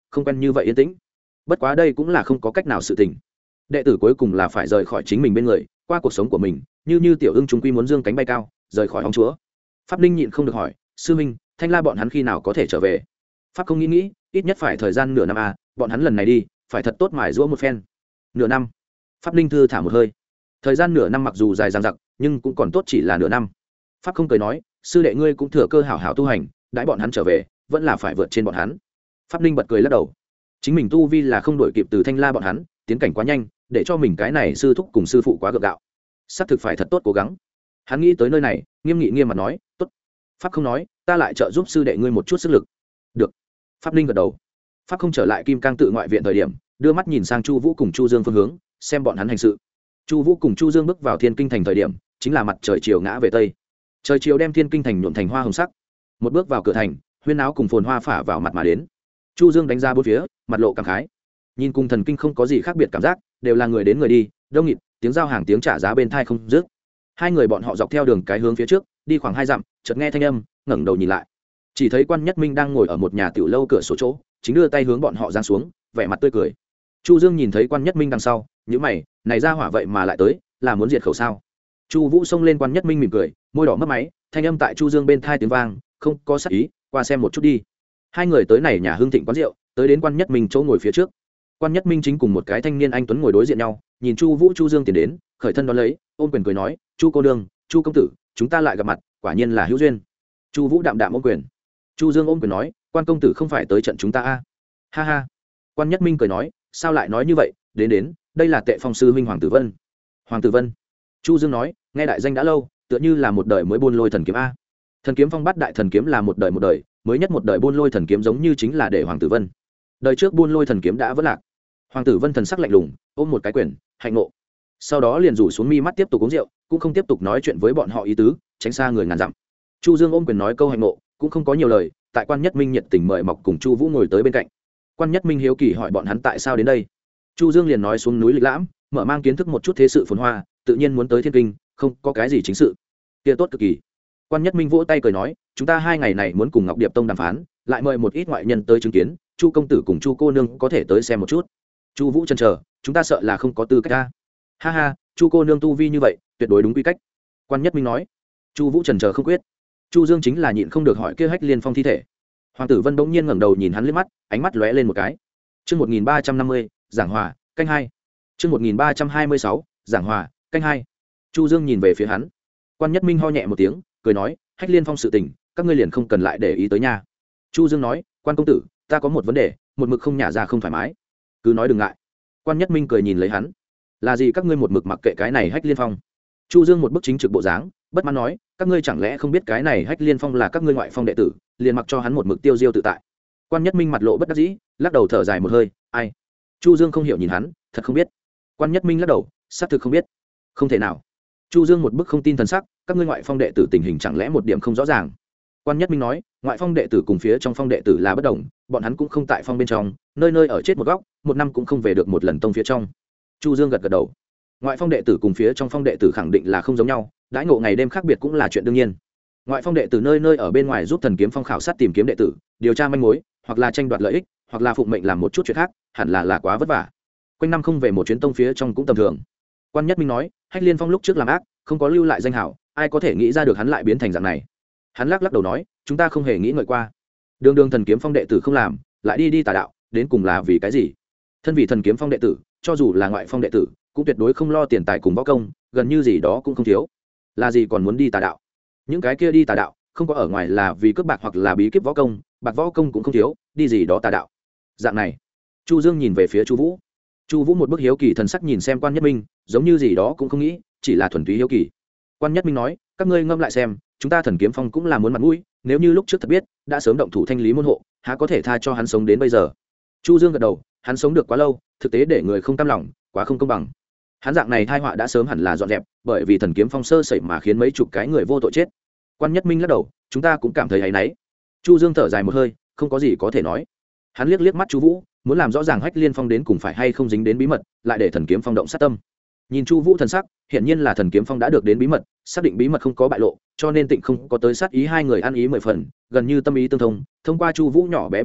không quen như vậy yên tĩnh. Bất quá đây cũng là không có cách nào sự tình. Đệ tử cuối cùng là phải rời khỏi chính mình bên người, qua cuộc sống của mình, như như tiểu ưng chúng quy muốn dương cánh bay cao, rời khỏi hóng chúa. Pháp Ninh nhịn không được hỏi, sư minh, Thanh La bọn hắn khi nào có thể trở về? Pháp không nghĩ nghĩ, ít nhất phải thời gian nửa năm à, bọn hắn lần này đi, phải thật tốt mài giũa một phen. Nửa năm. Pháp Ninh thư thả một hơi. Thời gian nửa năm mặc dù dài dằng dặc, nhưng cũng còn tốt chỉ là nửa năm. Pháp không cười nói, sư đệ ngươi cũng thừa cơ hảo hảo tu hành, đãi bọn hắn trở về, vẫn là phải vượt trên bọn hắn. Pháp Ninh bật cười lắc đầu. Chính mình tu vi là không đổi kịp từ Thanh La bọn hắn, tiến cảnh quá nhanh, để cho mình cái này sư thúc cùng sư phụ quá gượng gạo. Sắp thực phải thật tốt cố gắng. Hắn nghĩ tới nơi này, nghiêm nghị nghiêm mặt nói, tốt. Pháp không nói, ta lại trợ giúp sư đệ ngươi một chút sức lực. Được. Pháp Ninh gật đầu. Pháp không trở lại Kim Cang tự ngoại viện thời điểm, đưa mắt nhìn sang Chu Vũ cùng Chu Dương phương hướng, xem bọn hắn hành sự. Chu Vũ cùng Chu Dương bước vào Thiên Kinh thành thời điểm, chính là mặt trời chiều ngã về tây. Trời chiều đem Thiên Kinh thành nhuộm thành hoa hồng sắc. Một bước vào cửa thành, huyên áo cùng phồn hoa phả vào mặt mà đến. Chu Dương đánh ra bốn phía, mặt lộ cảm khái. Nhìn cùng thần kinh không có gì khác biệt cảm giác, đều là người đến người đi, đông nghịt, tiếng giao hàng tiếng trả giá bên tai không dứt. Hai người bọn họ dọc theo đường cái hướng phía trước, đi khoảng hai dặm, chợt nghe thanh âm, ngẩng đầu nhìn lại. Chỉ thấy Quan Nhất Minh đang ngồi ở một nhà tiểu lâu cửa sổ chỗ, chính đưa tay hướng bọn họ giáng xuống, vẻ mặt tươi cười. Chu Dương nhìn thấy Quan Nhất Minh đằng sau, nhíu mày, này ra hỏa vậy mà lại tới, là muốn diệt khẩu sao? Chu Vũ xông lên Quan Nhất Minh mỉm cười, môi đỏ mấp máy, thanh âm tại Chu Dương bên tai tiếng vang, không có sát ý, qua xem một chút đi. Hai người tới này nhà Hưng Thịnh quán rượu, tới đến Quan Nhất Minh chỗ ngồi phía trước. Quan Nhất Minh chính cùng một cái thanh niên anh tuấn ngồi đối diện nhau, nhìn Chu Vũ Chu Dương tiến đến, khởi thân đón lấy, ôm quyền cười nói, "Chu cô nương, Chu công tử, chúng ta lại gặp mặt, quả nhiên là hữu duyên." Chu Vũ đạm đạm ôm quyền. Chu Dương ôm quyền nói, "Quan công tử không phải tới trận chúng ta a?" Ha ha. Quan Nhất Minh cười nói, "Sao lại nói như vậy, đến đến, đây là Tệ Phong sư huynh Hoàng Tử Vân." Hoàng Tử Vân. Chu Dương nói, nghe đại danh đã lâu, tựa như là một đời mới buôn lôi thần kiếm a. Thần kiếm phong bát đại thần kiếm là một đời một đời, mới nhất một đời buôn lôi thần kiếm giống như chính là để Hoàng Tử Vân. Đời trước buôn lôi thần kiếm đã vỡ lạc. Hoàng Tử Vân thần sắc lạnh lùng, ôm một cái quyền, hạnh nộ. Sau đó liền rủ xuống mi mắt tiếp tục uống rượu, cũng không tiếp tục nói chuyện với bọn họ ý tứ, tránh xa người ngàn dặm. Chu Dương ôm quyền nói câu hạnh nộ, cũng không có nhiều lời, tại Quan Nhất Minh nhiệt tình mời mọc cùng Chu Vũ ngồi tới bên cạnh. Quan Nhất Minh hiếu kỳ hỏi bọn hắn tại sao đến đây. Chu Dương liền nói xuống núi lịch lãm, mở mang kiến thức một chút thế sự phồn hoa, tự nhiên muốn tới Thiên Kinh, không có cái gì chính sự. Kia tốt cực kỳ. Quan Nhất Minh vỗ tay cười nói, chúng ta hai ngày này muốn cùng Ngọc Điệp Tông đàm phán, lại mời một ít ngoại nhân tới chứng kiến, Chu công tử cùng Chu cô nương có thể tới xem một chút. Chu Vũ chần chờ, chúng ta sợ là không có tư cách a. Ha ha, Chu cô nương tu vi như vậy, tuyệt đối đúng quy cách. Quan Nhất Minh nói. Chu Vũ chần chờ không quyết. Chu Dương chính là nhịn không được hỏi kia Hách Liên Phong thi thể. Hoàng Tử Vân bỗng nhiên ngẩng đầu nhìn hắn liếc mắt, ánh mắt lóe lên một cái. Chương một nghìn ba trăm năm mươi, giảng hòa, canh hai. Chương một nghìn ba trăm hai mươi sáu, giảng hòa, canh hai. Chu Dương nhìn về phía hắn. Quan Nhất Minh ho nhẹ một tiếng, cười nói, Hách Liên Phong sự tình, các ngươi liền không cần lại để ý tới nha. Chu Dương nói, Quan công tử, ta có một vấn đề, một mực không nhả ra không thoải mái. Cứ nói đừng ngại. Quan Nhất Minh cười nhìn lấy hắn. Là gì các ngươi một mực mặc kệ cái này Hách Liên Phong? Chu Dương một bức chính trực bộ dáng, bất mãn nói, các ngươi chẳng lẽ không biết cái này Hách Liên Phong là các ngươi ngoại phong đệ tử, liền mặc cho hắn một mực tiêu diêu tự tại. Quan Nhất Minh mặt lộ bất đắc dĩ, lắc đầu thở dài một hơi, ai? Chu Dương không hiểu nhìn hắn, thật không biết. Quan Nhất Minh lắc đầu, xác thực không biết. Không thể nào. Chu Dương một bức không tin thần sắc, các ngươi ngoại phong đệ tử tình hình chẳng lẽ một điểm không rõ ràng? Quan Nhất Minh nói, ngoại phong đệ tử cùng phía trong phong đệ tử là bất đồng, bọn hắn cũng không tại phong bên trong, nơi nơi ở chết một góc, một năm cũng không về được một lần tông phía trong. Chu Dương gật gật đầu. Ngoại phong đệ tử cùng phía trong phong đệ tử khẳng định là không giống nhau, đãi ngộ ngày đêm khác biệt cũng là chuyện đương nhiên. Ngoại phong đệ tử nơi nơi ở bên ngoài giúp thần kiếm phong khảo sát tìm kiếm đệ tử, điều tra manh mối, hoặc là tranh đoạt lợi ích, hoặc là phụng mệnh làm một chút chuyện khác, hẳn là là quá vất vả. Quanh năm không về một chuyến tông phía trong cũng tầm thường. Quan Nhất Minh nói, Hách Liên Phong lúc trước làm ác, không có lưu lại danh hảo, ai có thể nghĩ ra được hắn lại biến thành dạng này. Hắn lắc lắc đầu nói, chúng ta không hề nghĩ ngợi qua. Đường đường thần kiếm phong đệ tử không làm, lại đi đi tà đạo, đến cùng là vì cái gì? Thân vì thần kiếm phong đệ tử, cho dù là ngoại phong đệ tử, cũng tuyệt đối không lo tiền tài cùng võ công, gần như gì đó cũng không thiếu. Là gì còn muốn đi tà đạo? Những cái kia đi tà đạo, không có ở ngoài là vì cướp bạc hoặc là bí kíp võ công, bạc võ công cũng không thiếu, đi gì đó tà đạo. Dạng này. Chu Dương nhìn về phía Chu Vũ. Chu Vũ một bức hiếu kỳ thần sắc nhìn xem Quan Nhất Minh, giống như gì đó cũng không nghĩ, chỉ là thuần túy hiếu kỳ. Quan Nhất Minh nói, các ngươi ngâm lại xem, chúng ta thần kiếm phong cũng là muốn mặt mũi, nếu như lúc trước thật biết, đã sớm động thủ thanh lý môn hộ, há có thể tha cho hắn sống đến bây giờ. Chu Dương gật đầu, hắn sống được quá lâu, thực tế để người không cam lòng, quá không công bằng. Hắn dạng này tai họa đã sớm hẳn là dọn dẹp, bởi vì thần kiếm phong sơ sẩy mà khiến mấy chục cái người vô tội chết. Quan Nhất Minh lắc đầu, chúng ta cũng cảm thấy áy náy. Chu Dương thở dài một hơi, không có gì có thể nói. Hắn liếc liếc mắt Chu Vũ, muốn làm rõ ràng Hách Liên Phong đến cùng phải hay không dính đến bí mật, lại để thần kiếm phong động sát tâm. Nhìn Chu Vũ thần sắc, hiển nhiên là thần kiếm phong đã được đến bí mật, xác định bí mật không có bại lộ, cho nên Tịnh không có tới sát ý hai người ăn ý mười phần, gần như tâm ý tương thông, thông qua Chu Vũ nhỏ bé biểu lộ,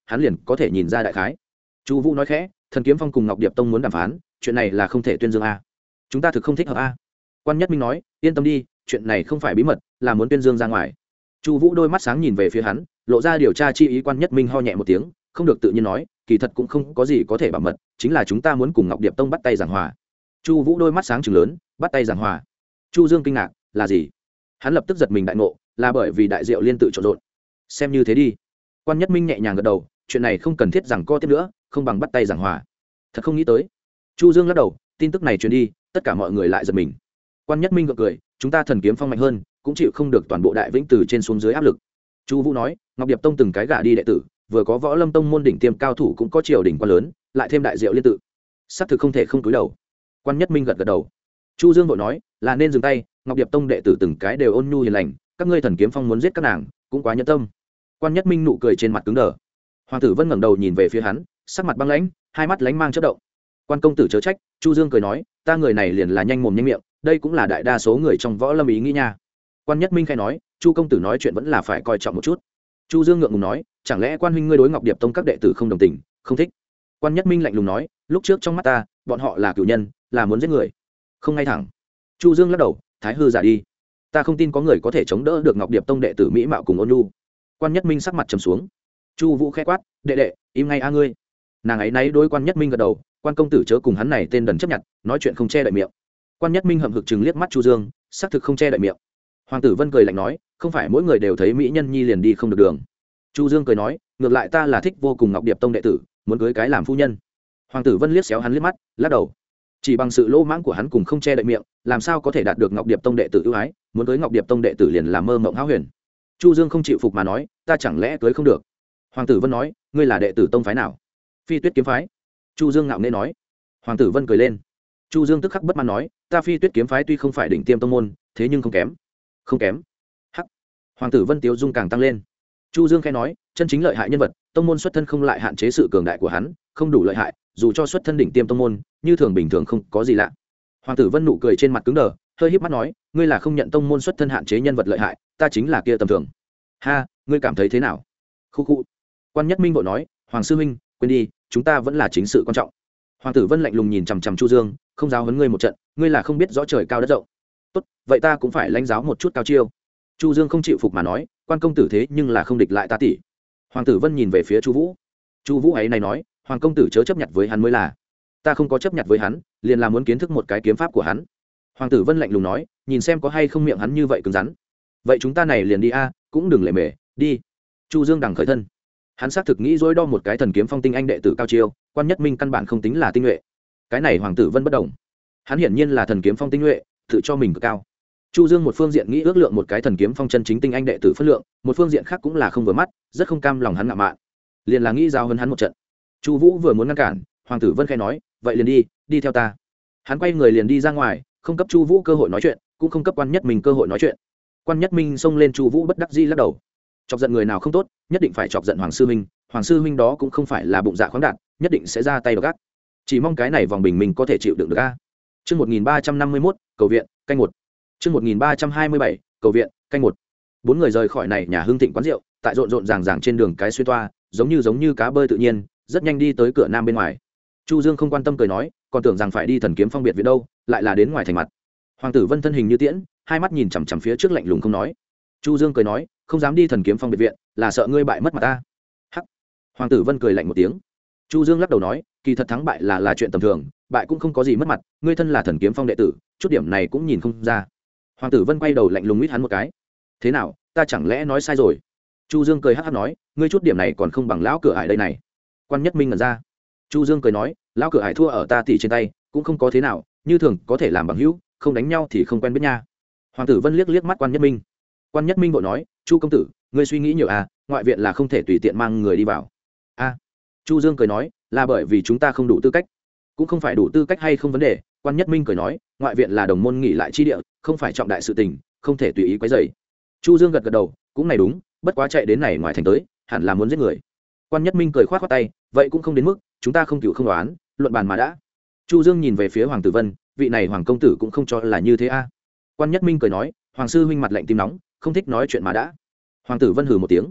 hắn liền có thể nhìn ra đại khái. Chu Vũ nói khẽ, thần kiếm phong cùng Ngọc Điệp tông muốn đàm phán, chuyện này là không thể tuyên dương a. Chúng ta thực không thích hợp a. Quan Nhất Minh nói, yên tâm đi, chuyện này không phải bí mật, là muốn tuyên dương ra ngoài. Chu Vũ đôi mắt sáng nhìn về phía hắn, lộ ra điều tra chi ý. Quan Nhất Minh ho nhẹ một tiếng, không được tự nhiên nói, kỳ thật cũng không có gì có thể bảo mật, chính là chúng ta muốn cùng Ngọc Điệp tông bắt tay giảng hòa. Chu Vũ đôi mắt sáng trừng lớn, bắt tay giảng hòa. Chu Dương kinh ngạc, là gì? Hắn lập tức giật mình đại ngộ, là bởi vì đại diệu liên tự trộn rộn. Xem như thế đi. Quan Nhất Minh nhẹ nhàng gật đầu, chuyện này không cần thiết giằng co tiếp nữa, không bằng bắt tay giảng hòa. Thật không nghĩ tới. Chu Dương lắc đầu, tin tức này truyền đi, tất cả mọi người lại giật mình. Quan Nhất Minh gượng cười, chúng ta thần kiếm phong mạnh hơn, cũng chịu không được toàn bộ đại vĩnh từ trên xuống dưới áp lực. Chu Vũ nói, Ngọc Điệp tông từng cái gả đi đệ tử, vừa có Võ Lâm tông môn đỉnh tiêm cao thủ, cũng có triều đỉnh quá lớn, lại thêm đại diệu liên tự, xác thực không thể không cúi đầu. Quan Nhất Minh gật gật đầu. Chu Dương vội nói, là nên dừng tay, Ngọc Điệp tông đệ tử từng cái đều ôn nhu hiền lành, các ngươi thần kiếm phong muốn giết các nàng, cũng quá nhẫn tâm. Quan Nhất Minh nụ cười trên mặt cứng đờ. Hoàng tử Vân ngẩng đầu nhìn về phía hắn, sắc mặt băng lãnh, hai mắt lánh mang chớp động. Quan công tử chớ trách. Chu Dương cười nói, ta người này liền là nhanh mồm nhanh miệng, đây cũng là đại đa số người trong Võ Lâm ý nghĩ nha. Quan Nhất Minh khai nói, Chu công tử nói chuyện vẫn là phải coi trọng một chút. Chu Dương ngượng ngùng nói, chẳng lẽ Quan huynh ngươi đối Ngọc Điệp tông các đệ tử không đồng tình, không thích? Quan Nhất Minh lạnh lùng nói, lúc trước trong mắt ta, bọn họ là cửu nhân, là muốn giết người, không ngay thẳng. Chu Dương lắc đầu, thái hư giả đi, ta không tin có người có thể chống đỡ được Ngọc Điệp tông đệ tử mỹ mạo cùng ôn nhu. Quan Nhất Minh sắc mặt trầm xuống. Chu Vũ khẽ quát, đệ đệ, im ngay a ngươi. Nàng ấy nấy đối Quan Nhất Minh gật đầu, quan công tử chớ cùng hắn này tên đần chấp nhận, nói chuyện không che đậy miệng. Quan Nhất Minh hậm hực chừng liếc mắt Chu Dương, xác thực không che đậy miệng. Hoàng tử Vân cười lạnh nói, không phải mỗi người đều thấy mỹ nhân nhi liền đi không được đường. Chu Dương cười nói, ngược lại ta là thích vô cùng Ngọc Điệp tông đệ tử, muốn cưới cái làm phu nhân. Hoàng tử Vân liếc xéo hắn liếc mắt, lắc đầu. Chỉ bằng sự lỗ mãng của hắn cùng không che đậy miệng, làm sao có thể đạt được Ngọc Điệp tông đệ tử ưu ái, muốn cưới Ngọc Điệp tông đệ tử liền làm mơ mộng hão huyền. Chu Dương không chịu phục mà nói, ta chẳng lẽ cưới không được? Hoàng tử Vân nói, ngươi là đệ tử tông phái nào? Phi Tuyết kiếm phái. Chu Dương ngạo nghễ nói. Hoàng tử Vân cười lên. Chu Dương tức khắc bất mãn nói, ta Phi Tuyết kiếm phái tuy không phải đỉnh tiêm tông môn, thế nhưng không kém. Không kém. Hắc. Hoàng tử Vân tiếu dung càng tăng lên. Chu Dương khẽ nói, chân chính lợi hại nhân vật, tông môn xuất thân không lại hạn chế sự cường đại của hắn, không đủ lợi hại, dù cho xuất thân đỉnh tiêm tông môn, như thường bình thường không có gì lạ. Hoàng tử Vân nụ cười trên mặt cứng đờ, hơi híp mắt nói, ngươi là không nhận tông môn xuất thân hạn chế nhân vật lợi hại, ta chính là kia tầm thường. Ha, ngươi cảm thấy thế nào? Khu khu. Quan Nhất Minh vội nói, Hoàng sư huynh, quên đi, chúng ta vẫn là chính sự quan trọng. Hoàng tử Vân lạnh lùng nhìn chằm chằm Chu Dương, không giáo huấn ngươi một trận, ngươi là không biết rõ trời cao đất rộng. Tốt, vậy ta cũng phải lãnh giáo một chút cao chiêu. Chu Dương không chịu phục mà nói, quan công tử thế nhưng là không địch lại ta tỷ. Hoàng tử Vân nhìn về phía Chu Vũ. Chu Vũ ấy này nói, hoàng công tử chớ chấp nhận với hắn mới là. Ta không có chấp nhận với hắn, liền là muốn kiến thức một cái kiếm pháp của hắn. Hoàng tử Vân lạnh lùng nói, nhìn xem có hay không miệng hắn như vậy cứng rắn. Vậy chúng ta này liền đi a, cũng đừng lề mề, đi. Chu Dương đằng khởi thân. Hắn xác thực nghĩ dối đo một cái thần kiếm phong tinh anh đệ tử cao chiêu, Quan Nhất Minh căn bản không tính là tinh nhuệ. Cái này hoàng tử Vân bất đồng. Hắn hiển nhiên là thần kiếm phong tinh nhuệ, tự cho mình cực cao. Chu Dương một phương diện nghĩ ước lượng một cái thần kiếm phong chân chính tinh anh đệ tử phân lượng, một phương diện khác cũng là không vừa mắt, rất không cam lòng hắn ngạo mạn, liền là nghĩ giao hơn hắn một trận. Chu Vũ vừa muốn ngăn cản, hoàng tử Vân khẽ nói, vậy liền đi, đi theo ta. Hắn quay người liền đi ra ngoài, không cấp Chu Vũ cơ hội nói chuyện, cũng không cấp Quan Nhất Minh cơ hội nói chuyện. Quan Nhất Minh xông lên Chu Vũ bất đắc dĩ lắc đầu. Chọc giận người nào không tốt, nhất định phải chọc giận hoàng sư huynh, hoàng sư huynh đó cũng không phải là bụng dạ khoáng đạt, nhất định sẽ ra tay độc ác. Chỉ mong cái này vòng bình mình có thể chịu đựng được a. Chương một nghìn ba trăm năm mươi mốt, cầu viện, canh một. Chương một nghìn ba trăm hai mươi bảy, cầu viện, canh một. Bốn người rời khỏi này nhà hương thịnh quán rượu, tại rộn rộn ràng ràng trên đường cái xuyên toa, giống như giống như cá bơi tự nhiên, rất nhanh đi tới cửa nam bên ngoài. Chu Dương không quan tâm cười nói, còn tưởng rằng phải đi thần kiếm phong biệt viện đâu, lại là đến ngoài thành mặt. Hoàng tử Vân thân hình như tiễn, hai mắt nhìn chằm chằm phía trước lạnh lùng không nói. Chu Dương cười nói, không dám đi thần kiếm phong biệt viện, là sợ ngươi bại mất mặt ta. Hắc. Hoàng tử Vân cười lạnh một tiếng. Chu Dương lắc đầu nói, kỳ thật thắng bại là là chuyện tầm thường, bại cũng không có gì mất mặt, ngươi thân là thần kiếm phong đệ tử, chút điểm này cũng nhìn không ra. Hoàng tử Vân quay đầu lạnh lùng nguyết hắn một cái. Thế nào, ta chẳng lẽ nói sai rồi? Chu Dương cười hắc hắc nói, ngươi chút điểm này còn không bằng lão cửa ải đây này. Quan Nhất Minh ngẩn ra. Chu Dương cười nói, lão cửa ải thua ở ta tỷ trên tay, cũng không có thế nào, như thường có thể làm bằng hữu, không đánh nhau thì không quen biết nha. Hoàng tử Vân liếc liếc mắt Quan Nhất Minh. Quan Nhất Minh vội nói, Chu công tử, ngươi suy nghĩ nhiều à, ngoại viện là không thể tùy tiện mang người đi vào. A. Chu Dương cười nói, là bởi vì chúng ta không đủ tư cách. Cũng không phải đủ tư cách hay không vấn đề. Quan Nhất Minh cười nói, ngoại viện là đồng môn nghỉ lại chi địa, không phải trọng đại sự tình, không thể tùy ý quấy rầy. Chu Dương gật gật đầu, cũng này đúng, bất quá chạy đến này ngoài thành tới, hẳn là muốn giết người. Quan Nhất Minh cười khoát khoát tay, vậy cũng không đến mức, chúng ta không cựu không đoán, luận bàn mà đã. Chu Dương nhìn về phía Hoàng tử Vân, vị này hoàng công tử cũng không cho là như thế a. Quan Nhất Minh cười nói, hoàng sư huynh mặt lạnh tim nóng, không thích nói chuyện mà đã. Hoàng tử Vân hừ một tiếng.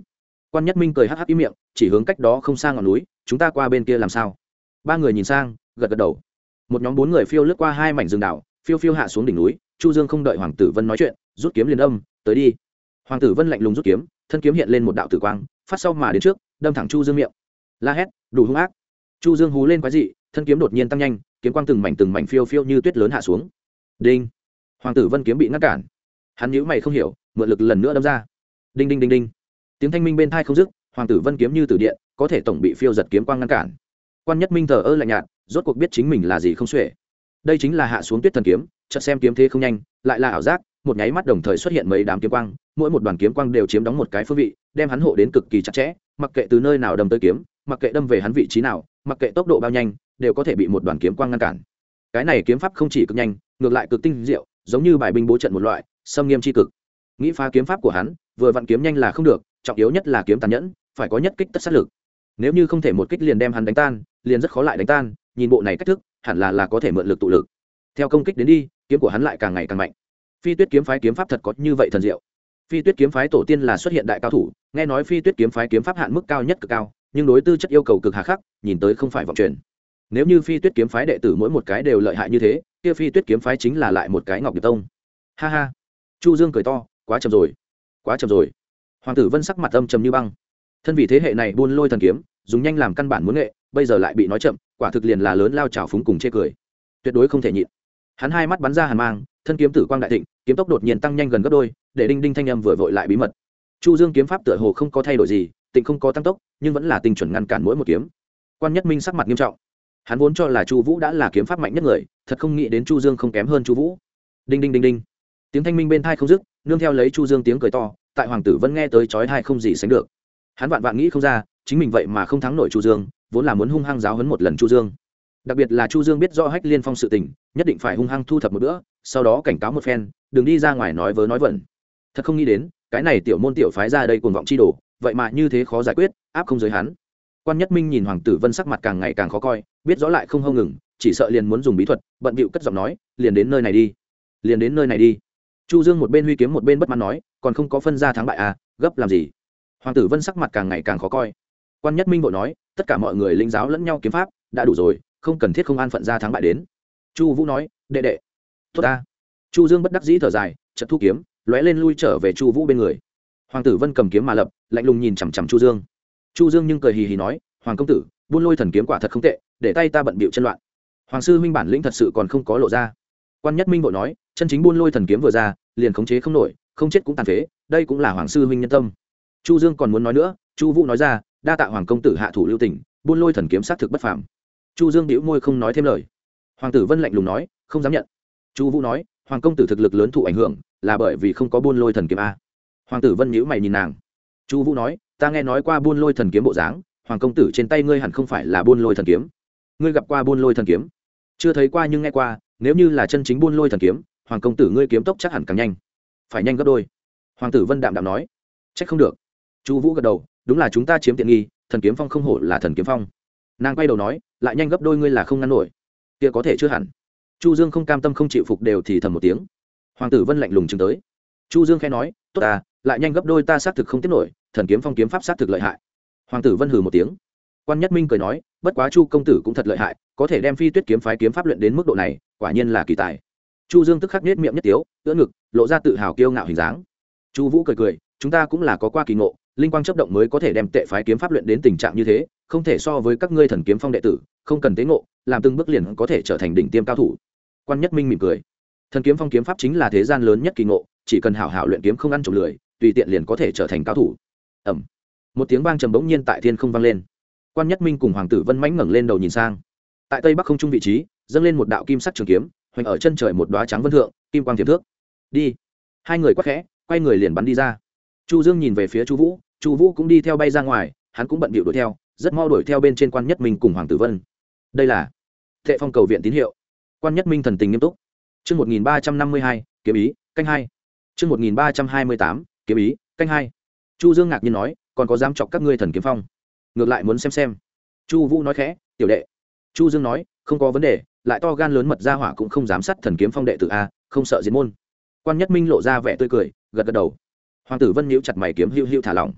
Quan Nhất Minh cười hắc hắc ý miệng, chỉ hướng cách đó không xa ngọn núi, chúng ta qua bên kia làm sao? Ba người nhìn sang, gật gật đầu. Một nhóm bốn người phiêu lướt qua hai mảnh rừng đảo, phiêu phiêu hạ xuống đỉnh núi. Chu Dương không đợi Hoàng Tử Vân nói chuyện, rút kiếm liền đâm, tới đi. Hoàng Tử Vân lạnh lùng rút kiếm, thân kiếm hiện lên một đạo tử quang, phát sau mà đến trước, đâm thẳng Chu Dương miệng. La hét, đủ hung ác. Chu Dương hú lên quái dị, thân kiếm đột nhiên tăng nhanh, kiếm quang từng mảnh từng mảnh phiêu phiêu như tuyết lớn hạ xuống. Đinh. Hoàng Tử Vân kiếm bị ngăn cản. Hắn nhíu mày không hiểu, mượn lực lần nữa đâm ra. Đinh đinh đinh đinh. Tiếng thanh minh bên tai không dứt, Hoàng Tử Vân kiếm như tử điện, có thể tổng bị phiêu giật kiếm quang ngăn cản. Quan Nhất Minh thờ ơ lạnh nhạt, rốt cuộc biết chính mình là gì không xuể. Đây chính là hạ xuống tuyết thần kiếm, chợt xem kiếm thế không nhanh, lại là ảo giác, một nháy mắt đồng thời xuất hiện mấy đám kiếm quang, mỗi một đoàn kiếm quang đều chiếm đóng một cái phương vị, đem hắn hộ đến cực kỳ chặt chẽ, mặc kệ từ nơi nào đâm tới kiếm, mặc kệ đâm về hắn vị trí nào, mặc kệ tốc độ bao nhanh, đều có thể bị một đoàn kiếm quang ngăn cản. Cái này kiếm pháp không chỉ cực nhanh, ngược lại cực tinh diệu, giống như bài binh bố trận một loại, xâm nghiêm chi cực. Nghĩ phá kiếm pháp của hắn, vừa vặn kiếm nhanh là không được, trọng yếu nhất là kiếm tàn nhẫn, phải có nhất kích tất sát lực. Nếu như không thể một kích liền đem hắn đánh tan, liền rất khó lại đánh tan, nhìn bộ này cách thức, hẳn là là có thể mượn lực tụ lực. Theo công kích đến đi, kiếm của hắn lại càng ngày càng mạnh. Phi Tuyết kiếm phái kiếm pháp thật có như vậy thần diệu. Phi Tuyết kiếm phái tổ tiên là xuất hiện đại cao thủ, nghe nói Phi Tuyết kiếm phái kiếm pháp hạn mức cao nhất cực cao, nhưng đối tư chất yêu cầu cực hà khắc, nhìn tới không phải vọng truyền. Nếu như Phi Tuyết kiếm phái đệ tử mỗi một cái đều lợi hại như thế, kia Phi Tuyết kiếm phái chính là lại một cái Ngọc Điệp Tông. Ha ha. Chu Dương cười to, quá chậm rồi, quá chậm rồi. Hoàng Tử Vân sắc mặt âm trầm như băng. Thân vị thế hệ này buôn lôi thần kiếm, dùng nhanh làm căn bản muốn nghệ, bây giờ lại bị nói chậm, quả thực liền là lớn lao trào phúng cùng chê cười. Tuyệt đối không thể nhịn. Hắn hai mắt bắn ra hàn mang, thân kiếm tử quang đại thịnh, kiếm tốc đột nhiên tăng nhanh gần gấp đôi, để đinh đinh thanh âm vừa vội lại bí mật. Chu Dương kiếm pháp tựa hồ không có thay đổi gì, tịnh không có tăng tốc, nhưng vẫn là tinh chuẩn ngăn cản mỗi một kiếm. Quan Nhất Minh sắc mặt nghiêm trọng. Hắn vốn cho là Chu Vũ đã là kiếm pháp mạnh nhất người, thật không nghĩ đến Chu Dương không kém hơn Chu Vũ. Đinh đinh đinh đinh. Tiếng thanh minh bên tai không dứt, nương theo lấy Chu Dương tiếng cười to, tại Hoàng Tử Vân nghe tới chói tai không gì sánh được. Hắn vạn vạn nghĩ không ra, chính mình vậy mà không thắng nổi Chu Dương, vốn là muốn hung hăng giáo huấn một lần Chu Dương. Đặc biệt là Chu Dương biết rõ Hách Liên Phong sự tình, nhất định phải hung hăng thu thập một bữa, sau đó cảnh cáo một phen, đừng đi ra ngoài nói vớ nói vẩn. Thật không nghĩ đến, cái này tiểu môn tiểu phái ra đây cuồng vọng chi đồ, vậy mà như thế khó giải quyết, áp không giới hắn. Quan Nhất Minh nhìn Hoàng Tử Vân sắc mặt càng ngày càng khó coi, biết rõ lại không hông ngừng, chỉ sợ liền muốn dùng bí thuật, bận bịu cất giọng nói, liền đến nơi này đi, liền đến nơi này đi. Chu Dương một bên huy kiếm một bên bất mãn nói, còn không có phân ra thắng bại à, gấp làm gì? Hoàng Tử Vân sắc mặt càng ngày càng khó coi. Quan Nhất Minh vội nói, tất cả mọi người lĩnh giáo lẫn nhau kiếm pháp, đã đủ rồi, không cần thiết không an phận ra thắng bại đến. Chu Vũ nói, đệ đệ, tốt ta. Chu Dương bất đắc dĩ thở dài, chợt thu kiếm, lóe lên lui trở về Chu Vũ bên người. Hoàng Tử Vân cầm kiếm mà lập, lạnh lùng nhìn chằm chằm Chu Dương. Chu Dương nhưng cười hì hì nói, hoàng công tử, buôn lôi thần kiếm quả thật không tệ, để tay ta bận bịu chân loạn. Hoàng sư huynh bản lĩnh thật sự còn không có lộ ra. Quan Nhất Minh vội nói, chân chính buôn lôi thần kiếm vừa ra, liền khống chế không nổi, không chết cũng tàn phế, đây cũng là hoàng sư huynh nhân tâm. Chu Dương còn muốn nói nữa, Chu Vũ nói ra, đa tạ hoàng công tử hạ thủ lưu tình, buôn lôi thần kiếm xác thực bất phàm. Chu Dương bĩu môi không nói thêm lời. Hoàng Tử Vân lạnh lùng nói, không dám nhận. Chu Vũ nói, hoàng công tử thực lực lớn thụ ảnh hưởng, là bởi vì không có buôn lôi thần kiếm a. Hoàng Tử Vân nhíu mày nhìn nàng. Chu Vũ nói, ta nghe nói qua buôn lôi thần kiếm bộ dáng, hoàng công tử trên tay ngươi hẳn không phải là buôn lôi thần kiếm. Ngươi gặp qua buôn lôi thần kiếm? Chưa thấy qua nhưng nghe qua, nếu như là chân chính buôn lôi thần kiếm, hoàng công tử ngươi kiếm tốc chắc hẳn càng nhanh, phải nhanh gấp đôi. Hoàng Tử Vân đạm đạm nói, trách không được. Chu Vũ gật đầu, đúng là chúng ta chiếm tiện nghi, thần kiếm phong không hổ là thần kiếm phong. Nàng quay đầu nói, lại nhanh gấp đôi ngươi là không ngăn nổi, kia có thể chưa hẳn. Chu Dương không cam tâm không chịu phục đều thì thầm một tiếng. Hoàng Tử Vân lạnh lùng chừng tới. Chu Dương khẽ nói, tốt à, lại nhanh gấp đôi ta xác thực không tiếp nổi, thần kiếm phong kiếm pháp xác thực lợi hại. Hoàng Tử Vân hừ một tiếng. Quan Nhất Minh cười nói, bất quá Chu công tử cũng thật lợi hại, có thể đem Phi Tuyết kiếm phái kiếm pháp luyện đến mức độ này, quả nhiên là kỳ tài. Chu Dương tức khắc nhếch miệng nhất tiếu, ưỡn ngực, lộ ra tự hào kiêu ngạo hình dáng. Chu Vũ cười cười, chúng ta cũng là có qua kỳ ngộ, linh quang chớp động mới có thể đem tệ phái kiếm pháp luyện đến tình trạng như thế, không thể so với các ngươi thần kiếm phong đệ tử, không cần tế ngộ, làm từng bước liền có thể trở thành đỉnh tiêm cao thủ. Quan Nhất Minh mỉm cười. Thần kiếm phong kiếm pháp chính là thế gian lớn nhất kỳ ngộ, chỉ cần hảo hảo luyện kiếm không ăn trộm lười, tùy tiện liền có thể trở thành cao thủ. Ầm. Một tiếng vang trầm bỗng nhiên tại thiên không vang lên. Quan Nhất Minh cùng Hoàng Tử Vân mãnh ngẩng lên đầu nhìn sang. Tại tây bắc không trung vị trí, dâng lên một đạo kim sắc trường kiếm, hoành ở chân trời một đóa trắng vân thượng, kim quang tiềm thước. Đi. Hai người quát khẽ, quay người liền bắn đi ra. Chu Dương nhìn về phía Chu Vũ, Chu Vũ cũng đi theo bay ra ngoài, hắn cũng bận bịu đuổi theo, rất mau đuổi theo bên trên Quan Nhất Minh cùng Hoàng Tử Vân. Đây là Thệ Phong cầu viện tín hiệu. Quan Nhất Minh thần tình nghiêm túc. Chương một nghìn ba trăm năm mươi hai, kiếm ý, canh hai. Chương một nghìn ba trăm hai mươi tám, kiếm ý, canh hai. Chu Dương ngạc nhiên nói, còn có dám chọc các ngươi thần kiếm phong? Ngược lại muốn xem xem. Chu Vũ nói khẽ, tiểu đệ. Chu Dương nói, không có vấn đề, lại to gan lớn mật ra hỏa cũng không dám sát thần kiếm phong đệ tử a, không sợ diệt môn. Quan Nhất Minh lộ ra vẻ tươi cười, gật gật đầu. Hoàng Tử Vân nhíu chặt mày kiếm hưu hưu thả lỏng.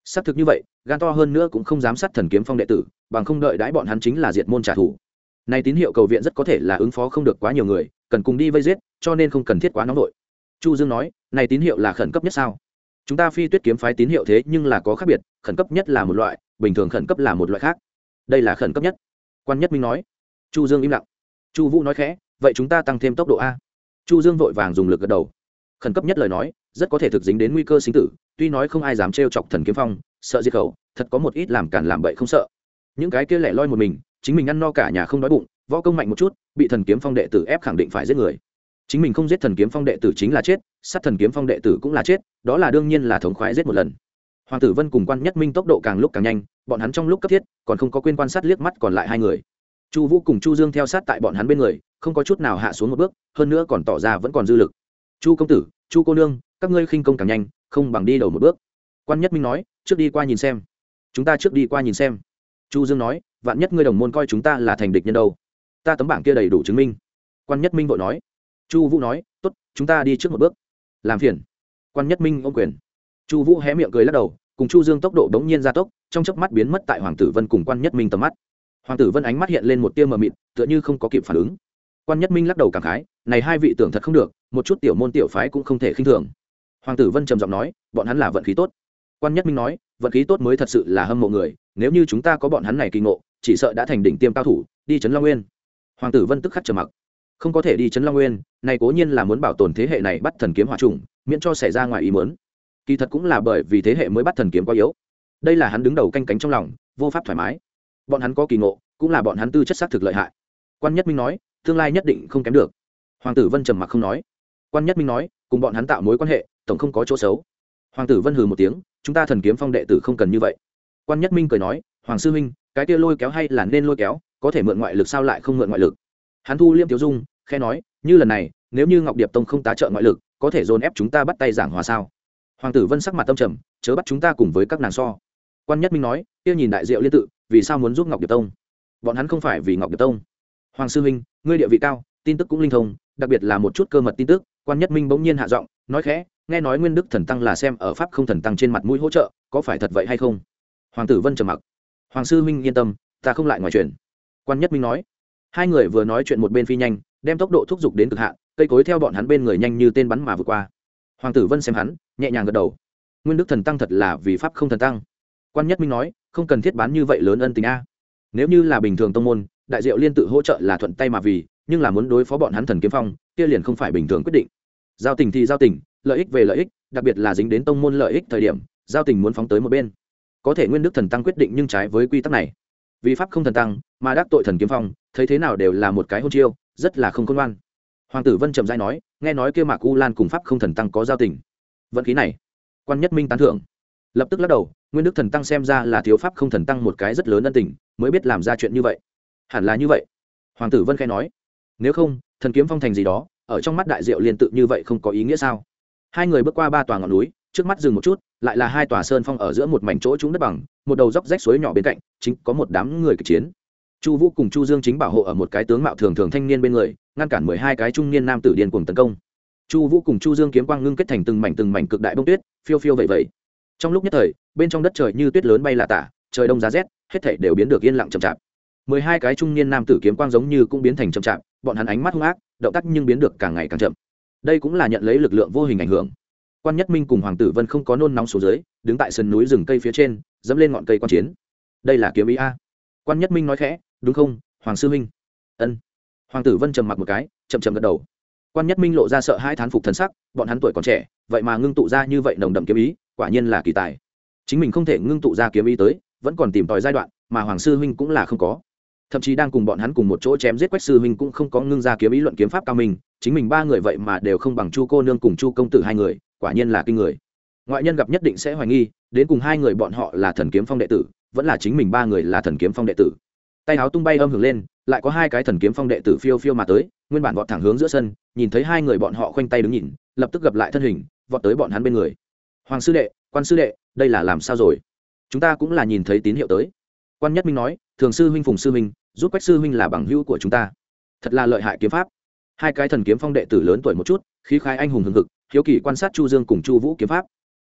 xác thực như vậy, gan to hơn nữa cũng không dám sát thần kiếm phong đệ tử, bằng không đợi đãi bọn hắn chính là diệt môn trả thù. Này tín hiệu cầu viện rất có thể là ứng phó không được quá nhiều người, cần cùng đi vây giết, cho nên không cần thiết quá nóng đội. Chu Dương nói, này tín hiệu là khẩn cấp nhất sao? Chúng ta Phi Tuyết kiếm phái tín hiệu thế nhưng là có khác biệt, khẩn cấp nhất là một loại, bình thường khẩn cấp là một loại khác. Đây là khẩn cấp nhất. Quan Nhất Minh nói. Chu Dương im lặng. Chu Vũ nói khẽ, vậy chúng ta tăng thêm tốc độ a. Chu Dương vội vàng dùng lực gật đầu. Khẩn cấp nhất lời nói, rất có thể thực dính đến nguy cơ sinh tử, tuy nói không ai dám trêu chọc thần kiếm phong, sợ diệt khẩu, thật có một ít làm cản làm bậy không sợ. Những cái kia lẻ loi một mình, chính mình ăn no cả nhà không đói bụng, võ công mạnh một chút, bị thần kiếm phong đệ tử ép khẳng định phải giết người. Chính mình không giết thần kiếm phong đệ tử chính là chết, sát thần kiếm phong đệ tử cũng là chết, đó là đương nhiên là thống khoái giết một lần. Hoàng Tử Vân cùng Quan Nhất Minh tốc độ càng lúc càng nhanh, bọn hắn trong lúc cấp thiết, còn không có quên quan sát liếc mắt còn lại hai người. Chu Vũ cùng Chu Dương theo sát tại bọn hắn bên người, không có chút nào hạ xuống một bước, hơn nữa còn tỏ ra vẫn còn dư lực. Chu công tử, Chu cô nương, các ngươi khinh công càng nhanh, không bằng đi đầu một bước. Quan Nhất Minh nói, trước đi qua nhìn xem. Chúng ta trước đi qua nhìn xem. Chu Dương nói, vạn nhất ngươi đồng môn coi chúng ta là thành địch nhân đâu? Ta tấm bảng kia đầy đủ chứng minh. Quan Nhất Minh vội nói. Chu Vũ nói, tốt, chúng ta đi trước một bước. Làm phiền. Quan Nhất Minh ôm quyền. Chu Vũ hé miệng cười lắc đầu, cùng Chu Dương tốc độ bỗng nhiên gia tốc, trong chớp mắt biến mất tại Hoàng Tử Vân cùng Quan Nhất Minh tầm mắt. Hoàng Tử Vân ánh mắt hiện lên một tia mờ mịt, tựa như không có kịp phản ứng. Quan Nhất Minh lắc đầu cảm khái, này hai vị tưởng thật không được, một chút tiểu môn tiểu phái cũng không thể khinh thường. Hoàng Tử Vân trầm giọng nói, bọn hắn là vận khí tốt. Quan Nhất Minh nói, vận khí tốt mới thật sự là hâm mộ người, nếu như chúng ta có bọn hắn này kỳ ngộ, chỉ sợ đã thành đỉnh tiêm cao thủ, đi trấn Long Nguyên. Hoàng Tử Vân tức khắc trầm mặc. Không có thể đi trấn Long Nguyên, này cố nhiên là muốn bảo tồn thế hệ này bắt thần kiếm hỏa trùng, miễn cho xảy ra ngoài ý muốn. Kỳ thật cũng là bởi vì thế hệ mới bắt thần kiếm quá yếu. Đây là hắn đứng đầu canh cánh trong lòng, vô pháp thoải mái. Bọn hắn có kỳ ngộ, cũng là bọn hắn tư chất xác thực lợi hại. Quan Nhất Minh nói, tương lai nhất định không kém được. Hoàng Tử Vân trầm mặc không nói. Quan Nhất Minh nói, cùng bọn hắn tạo mối quan hệ, tổng không có chỗ xấu. Hoàng Tử Vân hừ một tiếng, chúng ta thần kiếm phong đệ tử không cần như vậy. Quan Nhất Minh cười nói, Hoàng sư huynh, cái kia lôi kéo hay là nên lôi kéo, có thể mượn ngoại lực sao lại không mượn ngoại lực? Hắn thu liêm tiểu dung, khẽ nói, như lần này, nếu như Ngọc Điệp Tông không tá trợ ngoại lực, có thể dồn ép chúng ta bắt tay giảng hòa sao? Hoàng Tử Vân sắc mặt tâm trầm, chớ bắt chúng ta cùng với các nàng so. Quan Nhất Minh nói, kia nhìn đại diệu liên tự, vì sao muốn giúp Ngọc Điệp Tông? Bọn hắn không phải vì Ngọc Điệp Tông. Hoàng sư huynh, ngươi địa vị cao, tin tức cũng linh thông, đặc biệt là một chút cơ mật tin tức. Quan Nhất Minh bỗng nhiên hạ giọng, nói khẽ, nghe nói Nguyên Đức Thần Tăng là xem ở Pháp Không Thần Tăng trên mặt mũi hỗ trợ, có phải thật vậy hay không? Hoàng Tử Vân trầm mặc. Hoàng sư huynh yên tâm, ta không lại ngoài chuyện. Quan Nhất Minh nói. Hai người vừa nói chuyện một bên phi nhanh, đem tốc độ thúc giục đến cực hạn, cây cối theo bọn hắn bên người nhanh như tên bắn mà vượt qua. Hoàng Tử Vân xem hắn, nhẹ nhàng gật đầu. Nguyên Đức Thần Tăng thật là vì Pháp Không Thần Tăng. Quan Nhất Minh nói, không cần thiết bán như vậy lớn ân tình a. Nếu như là bình thường tông môn, đại diệu liên tự hỗ trợ là thuận tay mà vì, nhưng là muốn đối phó bọn hắn thần kiếm phong, kia liền không phải bình thường quyết định. Giao tình thì giao tình, lợi ích về lợi ích, đặc biệt là dính đến tông môn lợi ích thời điểm, giao tình muốn phóng tới một bên. Có thể Nguyên Đức Thần Tăng quyết định nhưng trái với quy tắc này. Vì Pháp Không Thần Tăng, mà đắc tội thần kiếm phong, thấy thế nào đều là một cái hôn chiêu, rất là không khôn ngoan. Hoàng Tử Vân trầm rãi nói, nghe nói kia Mạc U Lan cùng Pháp Không Thần Tăng có giao tình. Vận khí này, Quan Nhất Minh tán thưởng. Lập tức lắc đầu, Nguyên Đức Thần Tăng xem ra là thiếu Pháp Không Thần Tăng một cái rất lớn ân tình, mới biết làm ra chuyện như vậy. Hẳn là như vậy. Hoàng Tử Vân khẽ nói, nếu không, thần kiếm phong thành gì đó, ở trong mắt đại diệu liên tự như vậy không có ý nghĩa sao? Hai người bước qua ba tòa ngọn núi, trước mắt dừng một chút, lại là hai tòa sơn phong ở giữa một mảnh chỗ trũng đất bằng, một đầu dốc rách suối nhỏ bên cạnh, chính có một đám người kịch chiến. Chu Vũ cùng Chu Dương chính bảo hộ ở một cái tướng mạo thường thường thanh niên bên người, ngăn cản mười hai cái trung niên nam tử điên cuồng tấn công. Chu Vũ cùng Chu Dương kiếm quang ngưng kết thành từng mảnh từng mảnh cực đại bông tuyết, phiêu phiêu vậy vậy. Trong lúc nhất thời, bên trong đất trời như tuyết lớn bay là tả, trời đông giá rét, hết thảy đều biến được yên lặng chậm chạp. mười hai cái trung niên nam tử kiếm quang giống như cũng biến thành chậm chạp, bọn hắn ánh mắt hung ác, động tác nhưng biến được càng ngày càng chậm. Đây cũng là nhận lấy lực lượng vô hình ảnh hưởng. Quan Nhất Minh cùng Hoàng Tử Vân không có nôn nóng xuống dưới, đứng tại sườn núi rừng cây phía trên, dẫm lên ngọn cây quan chiến. Đây là kiếm ý a. Quan Nhất Minh nói khẽ, đúng không, Hoàng sư huynh? Ân. Hoàng Tử Vân trầm mặc một cái, chậm chậm gật đầu. Quan Nhất Minh lộ ra sợ hãi thán phục thần sắc, bọn hắn tuổi còn trẻ, vậy mà ngưng tụ ra như vậy nồng đậm kiếm ý, quả nhiên là kỳ tài. Chính mình không thể ngưng tụ ra kiếm ý tới, vẫn còn tìm tòi giai đoạn, mà Hoàng sư huynh cũng là không có. Thậm chí đang cùng bọn hắn cùng một chỗ chém giết Quách sư huynh cũng không có ngưng ra kiếm ý luận kiếm pháp cao minh, chính mình ba người vậy mà đều không bằng Chu cô nương cùng Chu công tử hai người, quả nhiên là kinh người. Ngoại nhân gặp nhất định sẽ hoài nghi, đến cùng hai người bọn họ là thần kiếm phong đệ tử, vẫn là chính mình ba người là thần kiếm phong đệ tử. Tay áo tung bay âm hưởng lên, lại có hai cái thần kiếm phong đệ tử phiêu phiêu mà tới, nguyên bản vọt thẳng hướng giữa sân, nhìn thấy hai người bọn họ khoanh tay đứng nhìn, lập tức gặp lại thân hình, vọt tới bọn hắn bên người. Hoàng sư đệ, Quan sư đệ, đây là làm sao rồi? Chúng ta cũng là nhìn thấy tín hiệu tới. Quan Nhất Minh nói, Thường sư huynh, Phùng sư huynh, giúp Quách sư huynh là bằng hữu của chúng ta, thật là lợi hại kiếm pháp. Hai cái thần kiếm phong đệ tử lớn tuổi một chút, khí khái anh hùng hừng hực, hiếu kỳ quan sát Chu Dương cùng Chu Vũ kiếm pháp.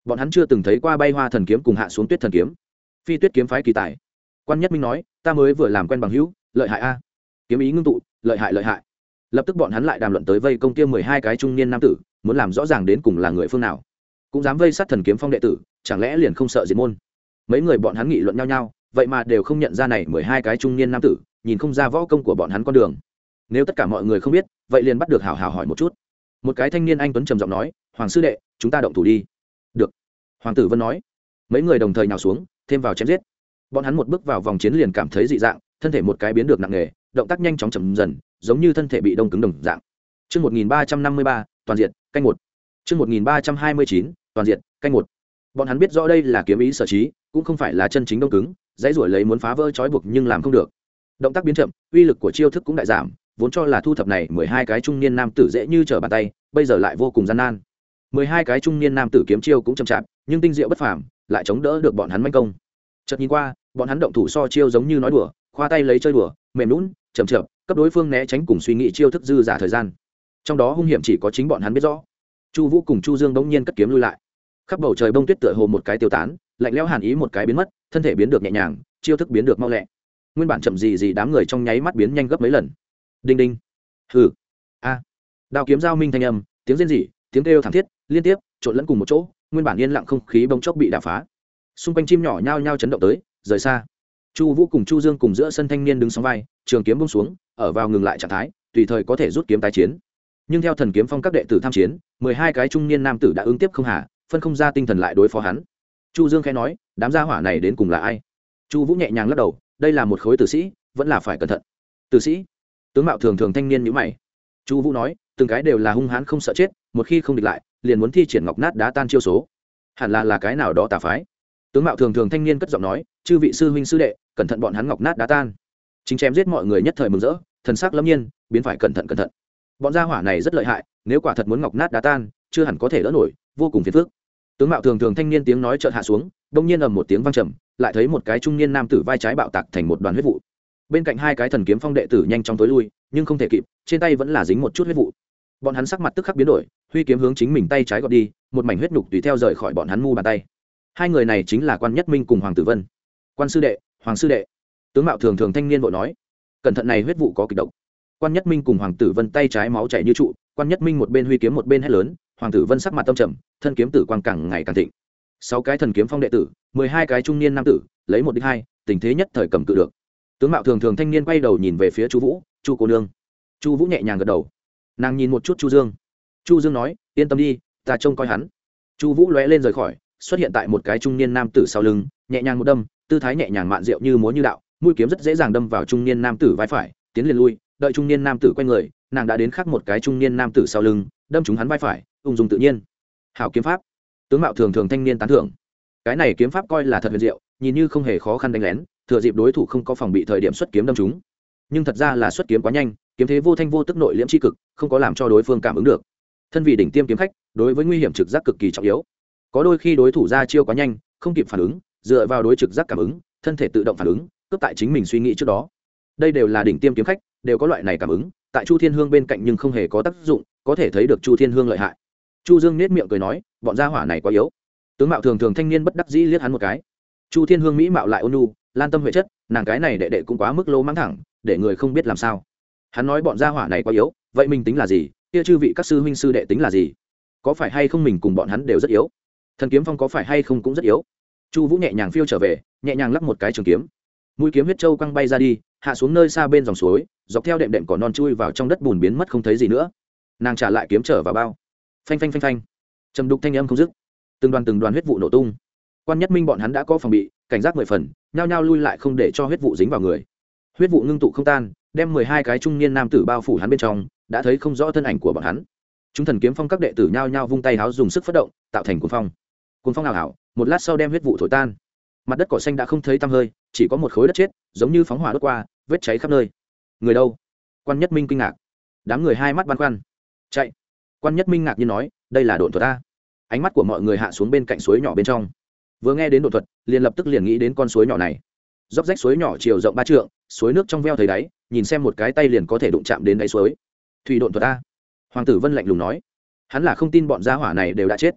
bọn hắn chưa từng thấy qua bay hoa thần kiếm cùng hạ xuống tuyết thần kiếm. Phi tuyết kiếm phái kỳ tài. Quan Nhất Minh nói, ta mới vừa làm quen bằng hữu, lợi hại a. Kiếm ý ngưng tụ, lợi hại lợi hại. Lập tức bọn hắn lại đàm luận tới vây công kia mười hai cái trung niên nam tử, muốn làm rõ ràng đến cùng là người phương nào, cũng dám vây sát thần kiếm phong đệ tử, chẳng lẽ liền không sợ diệt môn? Mấy người bọn hắn nghị luận nhau nhau, vậy mà đều không nhận ra này mười hai cái trung niên nam tử, nhìn không ra võ công của bọn hắn con đường. Nếu tất cả mọi người không biết, vậy liền bắt được hảo hảo hỏi một chút. Một cái thanh niên anh tuấn trầm giọng nói, hoàng sư đệ, chúng ta động thủ đi. Được. Hoàng tử Vân nói. Mấy người đồng thời nhào xuống, thêm vào chém giết. Bọn hắn một bước vào vòng chiến liền cảm thấy dị dạng, thân thể một cái biến được nặng nề, động tác nhanh chóng chậm dần, giống như thân thể bị đông cứng đồng dạng. Chương một nghìn ba trăm năm mươi ba, toàn diện, canh một. Chương một nghìn ba trăm hai mươi chín, toàn diện, canh một. Bọn hắn biết rõ đây là kiếm ý sở trí, cũng không phải là chân chính đông cứng, dãy rủi lấy muốn phá vỡ trói buộc nhưng làm không được. Động tác biến chậm, uy lực của chiêu thức cũng đại giảm, vốn cho là thu thập này mười hai cái trung niên nam tử dễ như trở bàn tay, bây giờ lại vô cùng gian nan. mười hai cái trung niên nam tử kiếm chiêu cũng chậm chạp, nhưng tinh diệu bất phàm, lại chống đỡ được bọn hắn manh công. Chợt nhìn qua, bọn hắn động thủ so chiêu giống như nói đùa, khoa tay lấy chơi đùa, mềm nhũn, chậm chậm, cấp đối phương né tránh cùng suy nghĩ chiêu thức dư giả thời gian. Trong đó hung hiểm chỉ có chính bọn hắn biết rõ. Chu Vũ cùng Chu Dương bỗng nhiên cất kiếm lui lại. Khắp bầu trời bông tuyết tựa hồ một cái tiêu tán, lạnh lẽo hàn ý một cái biến mất, thân thể biến được nhẹ nhàng, chiêu thức biến được mau lẹ. Nguyên bản chậm gì gì đám người trong nháy mắt biến nhanh gấp mấy lần. Đinh đinh. Hừ. A. À. Đao kiếm giao minh thanh âm, tiếng rên rỉ, tiếng kêu thảm thiết, liên tiếp trộn lẫn cùng một chỗ, nguyên bản yên lặng không khí bỗng chốc bị đả phá. Xung quanh chim nhỏ nhao nhao chấn động tới, rời xa. Chu Vũ cùng Chu Dương cùng giữa sân thanh niên đứng sóng vai, trường kiếm buông xuống, ở vào ngừng lại trạng thái, tùy thời có thể rút kiếm tái chiến. Nhưng theo thần kiếm phong các đệ tử tham chiến, mười hai cái trung niên nam tử đã ứng tiếp không hà, phân không ra tinh thần lại đối phó hắn. Chu Dương khẽ nói, đám gia hỏa này đến cùng là ai? Chu Vũ nhẹ nhàng lắc đầu, đây là một khối tử sĩ, vẫn là phải cẩn thận. Tử sĩ? Tướng mạo thường thường thanh niên nhíu mày. Chu Vũ nói, từng cái đều là hung hãn không sợ chết, một khi không địch lại, liền muốn thi triển ngọc nát đá tan chiêu số. Hẳn là là cái nào đó tà phái. Tướng mạo thường thường thanh niên cất giọng nói, chư vị sư huynh sư đệ, cẩn thận bọn hắn ngọc nát đá tan. Chính chém giết mọi người nhất thời mừng rỡ, thần sắc lâm nhiên, biến phải cẩn thận cẩn thận. Bọn gia hỏa này rất lợi hại, nếu quả thật muốn ngọc nát đá tan, chưa hẳn có thể đỡ nổi, vô cùng phiền phức. Tướng mạo thường thường thanh niên tiếng nói chợt hạ xuống, đông nhiên ầm một tiếng vang trầm, lại thấy một cái trung niên nam tử vai trái bạo tạc thành một đoàn huyết vụ. Bên cạnh hai cái thần kiếm phong đệ tử nhanh chóng tối lui, nhưng không thể kịp, trên tay vẫn là dính một chút huyết vụ. Bọn hắn sắc mặt tức khắc biến đổi, huy kiếm hướng chính mình tay trái gọt đi, một mảnh huyết nhục tùy theo rời khỏi bọn hắn mu bàn tay. Hai người này chính là Quan Nhất Minh cùng Hoàng Tử Vân. Quan sư đệ, Hoàng sư đệ. Tướng mạo thường thường thanh niên vội nói, cẩn thận này huyết vụ có kịch độc. Quan Nhất Minh cùng Hoàng Tử Vân tay trái máu chảy như trụ, Quan Nhất Minh một bên huy kiếm một bên hét lớn, Hoàng Tử Vân sắc mặt tâm trầm, thân kiếm tử quang càng ngày càng thịnh. Sáu cái thần kiếm phong đệ tử, mười hai cái trung niên nam tử, lấy một địch hai, tình thế nhất thời cầm cự được. Tướng mạo thường thường thanh niên quay đầu nhìn về phía Chu Vũ, Chu cô nương. Chu Vũ nhẹ nhàng gật đầu. Nàng nhìn một chút Chu Dương. Chu Dương nói, yên tâm đi, ta trông coi hắn. Chu Vũ lóe lên rời khỏi, xuất hiện tại một cái trung niên nam tử sau lưng, nhẹ nhàng một đâm, tư thái nhẹ nhàng mạn diệu như múa như đạo, mũi kiếm rất dễ dàng đâm vào trung niên nam tử vai phải, tiến liền lui, đợi trung niên nam tử quay người, nàng đã đến khác một cái trung niên nam tử sau lưng, đâm trúng hắn vai phải, ung dung tự nhiên. Hảo kiếm pháp. Tướng mạo thường thường thanh niên tán thưởng. Cái này kiếm pháp coi là thật huyền diệu, nhìn như không hề khó khăn đánh lén, thừa dịp đối thủ không có phòng bị thời điểm xuất kiếm đâm trúng. Nhưng thật ra là xuất kiếm quá nhanh, kiếm thế vô thanh vô tức nội liễm chi cực, không có làm cho đối phương cảm ứng được. Thân vì đỉnh tiêm kiếm khách, đối với nguy hiểm trực giác cực kỳ trọng yếu. Có đôi khi đối thủ ra chiêu quá nhanh, không kịp phản ứng, dựa vào đối trực giác cảm ứng, thân thể tự động phản ứng, cướp tại chính mình suy nghĩ trước đó. Đây đều là đỉnh tiêm kiếm khách, đều có loại này cảm ứng, tại Chu Thiên Hương bên cạnh nhưng không hề có tác dụng, có thể thấy được Chu Thiên Hương lợi hại. Chu Dương nét miệng cười nói, bọn gia hỏa này quá yếu. Tướng mạo thường thường thanh niên bất đắc dĩ liếc hắn một cái. Chu Thiên Hương mỹ mạo lại ôn nhu, lan tâm huệ chất, nàng cái này đệ đệ cũng quá mức lô mắng thẳng, để người không biết làm sao. Hắn nói bọn gia hỏa này quá yếu, vậy mình tính là gì? Kia chư vị các sư huynh sư đệ tính là gì? Có phải hay không mình cùng bọn hắn đều rất yếu? Thần kiếm phong có phải hay không cũng rất yếu? Chu Vũ nhẹ nhàng phiêu trở về, nhẹ nhàng lắc một cái trường kiếm. Mũi kiếm huyết châu quăng bay ra đi, hạ xuống nơi xa bên dòng suối, dọc theo đệm đệm cỏ non chui vào trong đất bùn biến mất không thấy gì nữa. Nàng trả lại kiếm trở vào bao. Phanh phanh phanh phanh. Trầm đục thanh âm không dứt. Từng đoàn từng đoàn huyết vụ nổ tung. Quan Nhất Minh bọn hắn đã có phòng bị, cảnh giác mười phần, nhao nhao lui lại không để cho huyết vụ dính vào người. Huyết vụ ngưng tụ không tan, đem mười hai cái trung niên nam tử bao phủ hắn bên trong, đã thấy không rõ thân ảnh của bọn hắn. Chúng thần kiếm phong các đệ tử nhao nhao vung tay háo dùng sức phát động, tạo thành cuồng phong. Cuồng phong ảo ảo, một lát sau đem huyết vụ thổi tan. Mặt đất cỏ xanh đã không thấy tăm hơi, chỉ có một khối đất chết, giống như phóng hỏa đốt qua, vết cháy khắp nơi. Người đâu? Quan Nhất Minh kinh ngạc. Đám người hai mắt băn khoăn. Chạy. Quan Nhất Minh ngạc nhiên nói, đây là độn thuật a. Ánh mắt của mọi người hạ xuống bên cạnh suối nhỏ bên trong. Vừa nghe đến độn thuật, liền lập tức liền nghĩ đến con suối nhỏ này. Dốc rách suối nhỏ chiều rộng ba trượng, suối nước trong veo thấy đáy, nhìn xem một cái tay liền có thể đụng chạm đến đáy suối. Thủy độn thuật a. Hoàng Tử Vân lạnh lùng nói, hắn là không tin bọn gia hỏa này đều đã chết.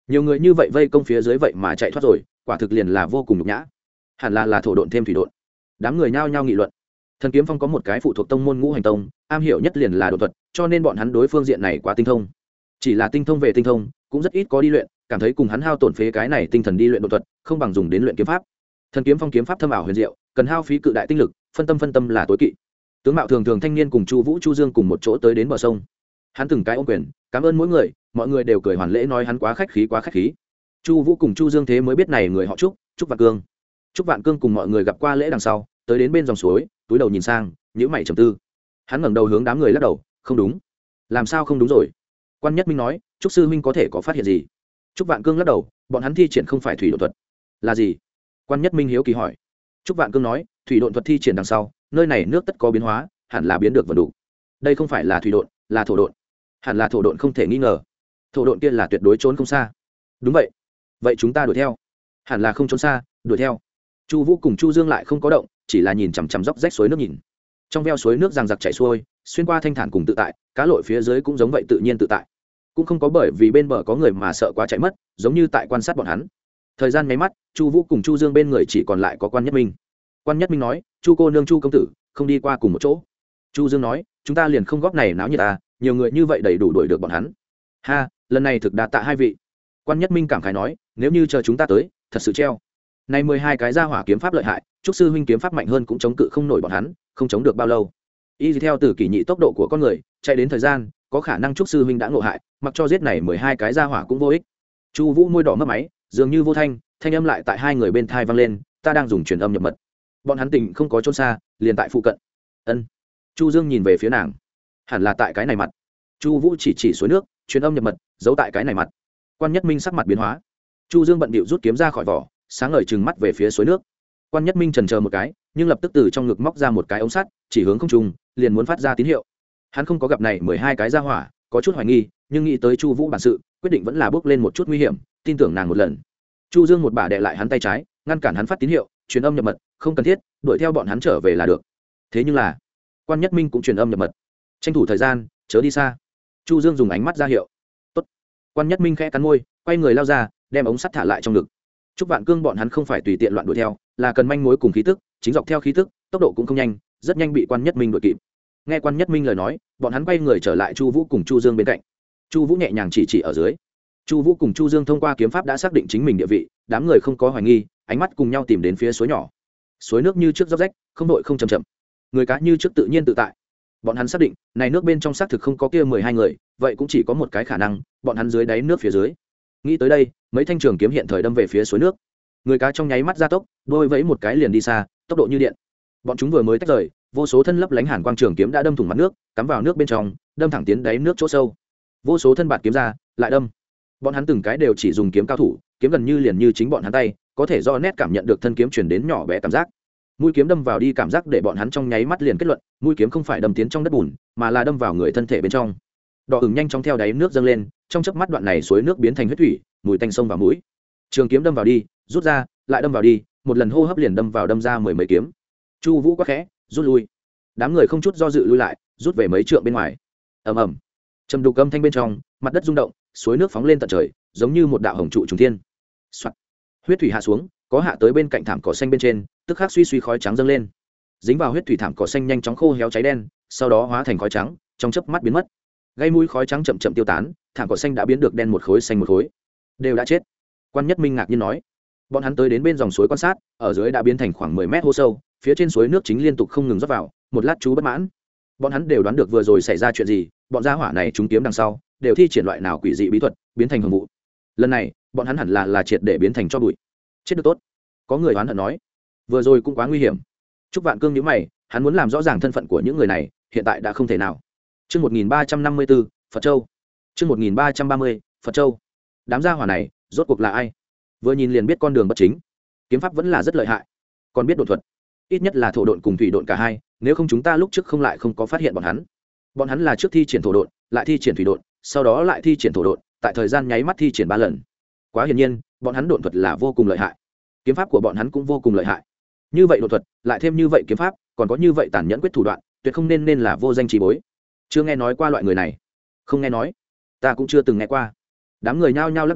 nhiều người như vậy vây công phía dưới vậy mà chạy thoát rồi, quả thực liền là vô cùng nhục nhã. Hẳn là là thổ độn thêm thủy độn. Đám người nhao nhao nghị luận. Thần kiếm phong có một cái phụ thuộc tông môn ngũ hành tông, am hiểu nhất liền là độn thuật, cho nên bọn hắn đối phương diện này quá tinh thông. Chỉ là tinh thông về tinh thông, cũng rất ít có đi luyện, cảm thấy cùng hắn hao tổn phế cái này tinh thần đi luyện độn thuật, không bằng dùng đến luyện kiếm pháp. Thần kiếm phong kiếm pháp thâm ảo huyền diệu, cần hao phí cự đại tinh lực, phân tâm phân tâm là tối kỵ. Tướng mạo thường thường thanh niên cùng Chu Vũ Chu Dương cùng một chỗ tới đến bờ sông. Hắn từng cái ôm quyền, cảm ơn mỗi người, mọi người đều cười hoàn lễ nói hắn quá khách khí quá khách khí. Chu Vũ cùng Chu Dương thế mới biết này người họ Trúc, Trúc Vạn Cương. Trúc Vạn Cương cùng mọi người gặp qua lễ đằng sau, tới đến bên dòng suối, túi đầu nhìn sang, nhíu mày trầm tư. Hắn ngẩng đầu hướng đám người lắc đầu, không đúng. Làm sao không đúng rồi? Quan Nhất Minh nói, Trúc sư huynh có thể có phát hiện gì? Trúc Vạn Cương lắc đầu, bọn hắn thi triển không phải thủy độn thuật. Là gì? Quan Nhất Minh hiếu kỳ hỏi. Trúc Vạn Cương nói, thủy độn thuật thi triển đằng sau, nơi này nước tất có biến hóa, hẳn là biến được vận đủ. Đây không phải là thủy độn, là thổ độn. Hẳn là thổ độn không thể nghi ngờ. Thổ độn kia là tuyệt đối trốn không xa. Đúng vậy. Vậy chúng ta đuổi theo. Hẳn là không trốn xa, đuổi theo. Chu Vũ cùng Chu Dương lại không có động, chỉ là nhìn chằm chằm dốc rách suối nước nhìn. Trong veo suối nước ràng giặc chảy xuôi, xuyên qua thanh thản cùng tự tại, cá lội phía dưới cũng giống vậy tự nhiên tự tại. Cũng không có bởi vì bên bờ có người mà sợ quá chạy mất, giống như tại quan sát bọn hắn. Thời gian nháy mắt, Chu Vũ cùng Chu Dương bên người chỉ còn lại có Quan Nhất Minh. Quan Nhất Minh nói, Chu cô nương Chu công tử, không đi qua cùng một chỗ. Chu Dương nói, chúng ta liền không góp này náo nhiệt à, nhiều người như vậy đầy đủ đuổi được bọn hắn. Ha, lần này thực đa tạ hai vị. Quan Nhất Minh cảm khái nói, nếu như chờ chúng ta tới, thật sự treo. Nay mười hai cái gia hỏa kiếm pháp lợi hại, Trúc sư huynh kiếm pháp mạnh hơn cũng chống cự không nổi bọn hắn, không chống được bao lâu. Y theo từ kỷ nhị tốc độ của con người, chạy đến thời gian, có khả năng Trúc sư huynh đã ngộ hại, mặc cho giết này mười hai cái gia hỏa cũng vô ích. Chu Vũ môi đỏ mất máy, dường như vô thanh, thanh âm lại tại hai người bên tai vang lên, ta đang dùng truyền âm nhập mật. Bọn hắn tỉnh không có trốn xa, liền tại phụ cận. Ân. Chu Dương nhìn về phía nàng, hẳn là tại cái này mặt. Chu Vũ chỉ chỉ suối nước, truyền âm nhập mật, giấu tại cái này mặt. Quan Nhất Minh sắc mặt biến hóa. Chu Dương bận bịu rút kiếm ra khỏi vỏ, sáng ngời trừng mắt về phía suối nước. Quan Nhất Minh chần chờ một cái, nhưng lập tức từ trong ngực móc ra một cái ống sắt, chỉ hướng không trung, liền muốn phát ra tín hiệu. Hắn không có gặp này mười hai cái gia hỏa, có chút hoài nghi, nhưng nghĩ tới Chu Vũ bản sự, quyết định vẫn là bước lên một chút nguy hiểm, tin tưởng nàng một lần. Chu Dương một bà đè lại hắn tay trái, ngăn cản hắn phát tín hiệu, truyền âm nhập mật, không cần thiết, đuổi theo bọn hắn trở về là được. Thế nhưng là, Quan Nhất Minh cũng truyền âm nhập mật, tranh thủ thời gian, chớ đi xa. Chu Dương dùng ánh mắt ra hiệu. Tốt. Quan Nhất Minh khẽ cắn môi, quay người lao ra, đem ống sắt thả lại trong ngực. Trúc Vạn Cương bọn hắn không phải tùy tiện loạn đuổi theo, là cần manh mối cùng khí tức, chính dọc theo khí tức, tốc độ cũng không nhanh, rất nhanh bị Quan Nhất Minh đuổi kịp. Nghe Quan Nhất Minh lời nói, bọn hắn quay người trở lại Chu Vũ cùng Chu Dương bên cạnh. Chu Vũ nhẹ nhàng chỉ chỉ ở dưới. Chu Vũ cùng Chu Dương thông qua kiếm pháp đã xác định chính mình địa vị, đám người không có hoài nghi, ánh mắt cùng nhau tìm đến phía suối nhỏ. Suối nước như trước róc rách, không đội không chậm chậm. Người cá như trước tự nhiên tự tại. Bọn hắn xác định, này nước bên trong xác thực không có kia mười hai người, vậy cũng chỉ có một cái khả năng, bọn hắn dưới đáy nước phía dưới. Nghĩ tới đây, mấy thanh trường kiếm hiện thời đâm về phía suối nước. Người cá trong nháy mắt gia tốc, đôi vẫy một cái liền đi xa, tốc độ như điện. Bọn chúng vừa mới tách rời, vô số thân lấp lánh hàn quang trường kiếm đã đâm thủng mặt nước, cắm vào nước bên trong, đâm thẳng tiến đáy nước chỗ sâu. Vô số thân bạt kiếm ra, lại đâm. Bọn hắn từng cái đều chỉ dùng kiếm cao thủ, kiếm gần như liền như chính bọn hắn tay, có thể do nét cảm nhận được thân kiếm truyền đến nhỏ bé cảm giác. Mũi kiếm đâm vào đi cảm giác để bọn hắn trong nháy mắt liền kết luận, mũi kiếm không phải đâm tiến trong đất bùn, mà là đâm vào người thân thể bên trong. Đỏ ửng nhanh chóng theo đáy nước dâng lên, trong chớp mắt đoạn này suối nước biến thành huyết thủy, mùi tanh sông vào mũi. Trường kiếm đâm vào đi, rút ra, lại đâm vào đi, một lần hô hấp liền đâm vào đâm ra mười mấy kiếm. Chu Vũ quá khẽ, rút lui. Đám người không chút do dự lui lại, rút về mấy trượng bên ngoài. Ầm ầm. Trầm đục âm thanh bên trong, mặt đất rung động, suối nước phóng lên tận trời, giống như một đạo hồng trụ trùng thiên. Soạt. Huyết thủy hạ xuống, có hạ tới bên cạnh thảm cỏ xanh bên trên, tức khắc suy suy khói trắng dâng lên. Dính vào huyết thủy thảm cỏ xanh nhanh chóng khô héo cháy đen, sau đó hóa thành khói trắng, trong chớp mắt biến mất. Gây mũi khói trắng chậm chậm tiêu tán, thảm cỏ xanh đã biến được đen một khối xanh một khối. Đều đã chết. Quan Nhất Minh ngạc nhiên nói. Bọn hắn tới đến bên dòng suối quan sát, ở dưới đã biến thành khoảng mười mét hố sâu, phía trên suối nước chính liên tục không ngừng rót vào, một lát chú bất mãn. Bọn hắn đều đoán được vừa rồi xảy ra chuyện gì, bọn gia hỏa này trúng kiếm đằng sau, đều thi triển loại nào quỷ dị bí thuật, biến thành hồng vụ. Lần này, bọn hắn hẳn là là triệt để biến thành cho bụi. Chết được tốt. Có người oán hận nói, vừa rồi cũng quá nguy hiểm. Trúc Vạn Cương nhíu mày, hắn muốn làm rõ ràng thân phận của những người này, hiện tại đã không thể nào. Chương một nghìn ba trăm năm mươi tư, Phật Châu. Chương một nghìn ba trăm ba mươi, Phật Châu. Đám gia hỏa này, rốt cuộc là ai? Vừa nhìn liền biết con đường bất chính. Kiếm pháp vẫn là rất lợi hại, còn biết độn thuật, ít nhất là thổ độn cùng thủy độn cả hai, nếu không chúng ta lúc trước không lại không có phát hiện bọn hắn. Bọn hắn là trước thi triển thổ độn, lại thi triển thủy độn, sau đó lại thi triển thổ độn, tại thời gian nháy mắt thi triển ba lần. Quá hiển nhiên, bọn hắn độn thuật là vô cùng lợi hại. Kiếm pháp của bọn hắn cũng vô cùng lợi hại. Như vậy độn thuật, lại thêm như vậy kiếm pháp, còn có như vậy tàn nhẫn quyết thủ đoạn, tuyệt không nên nên là vô danh trí bối. Chưa nghe nói qua loại người này. Không nghe nói, ta cũng chưa từng nghe qua. Đám người nhao nhao lắc đầu,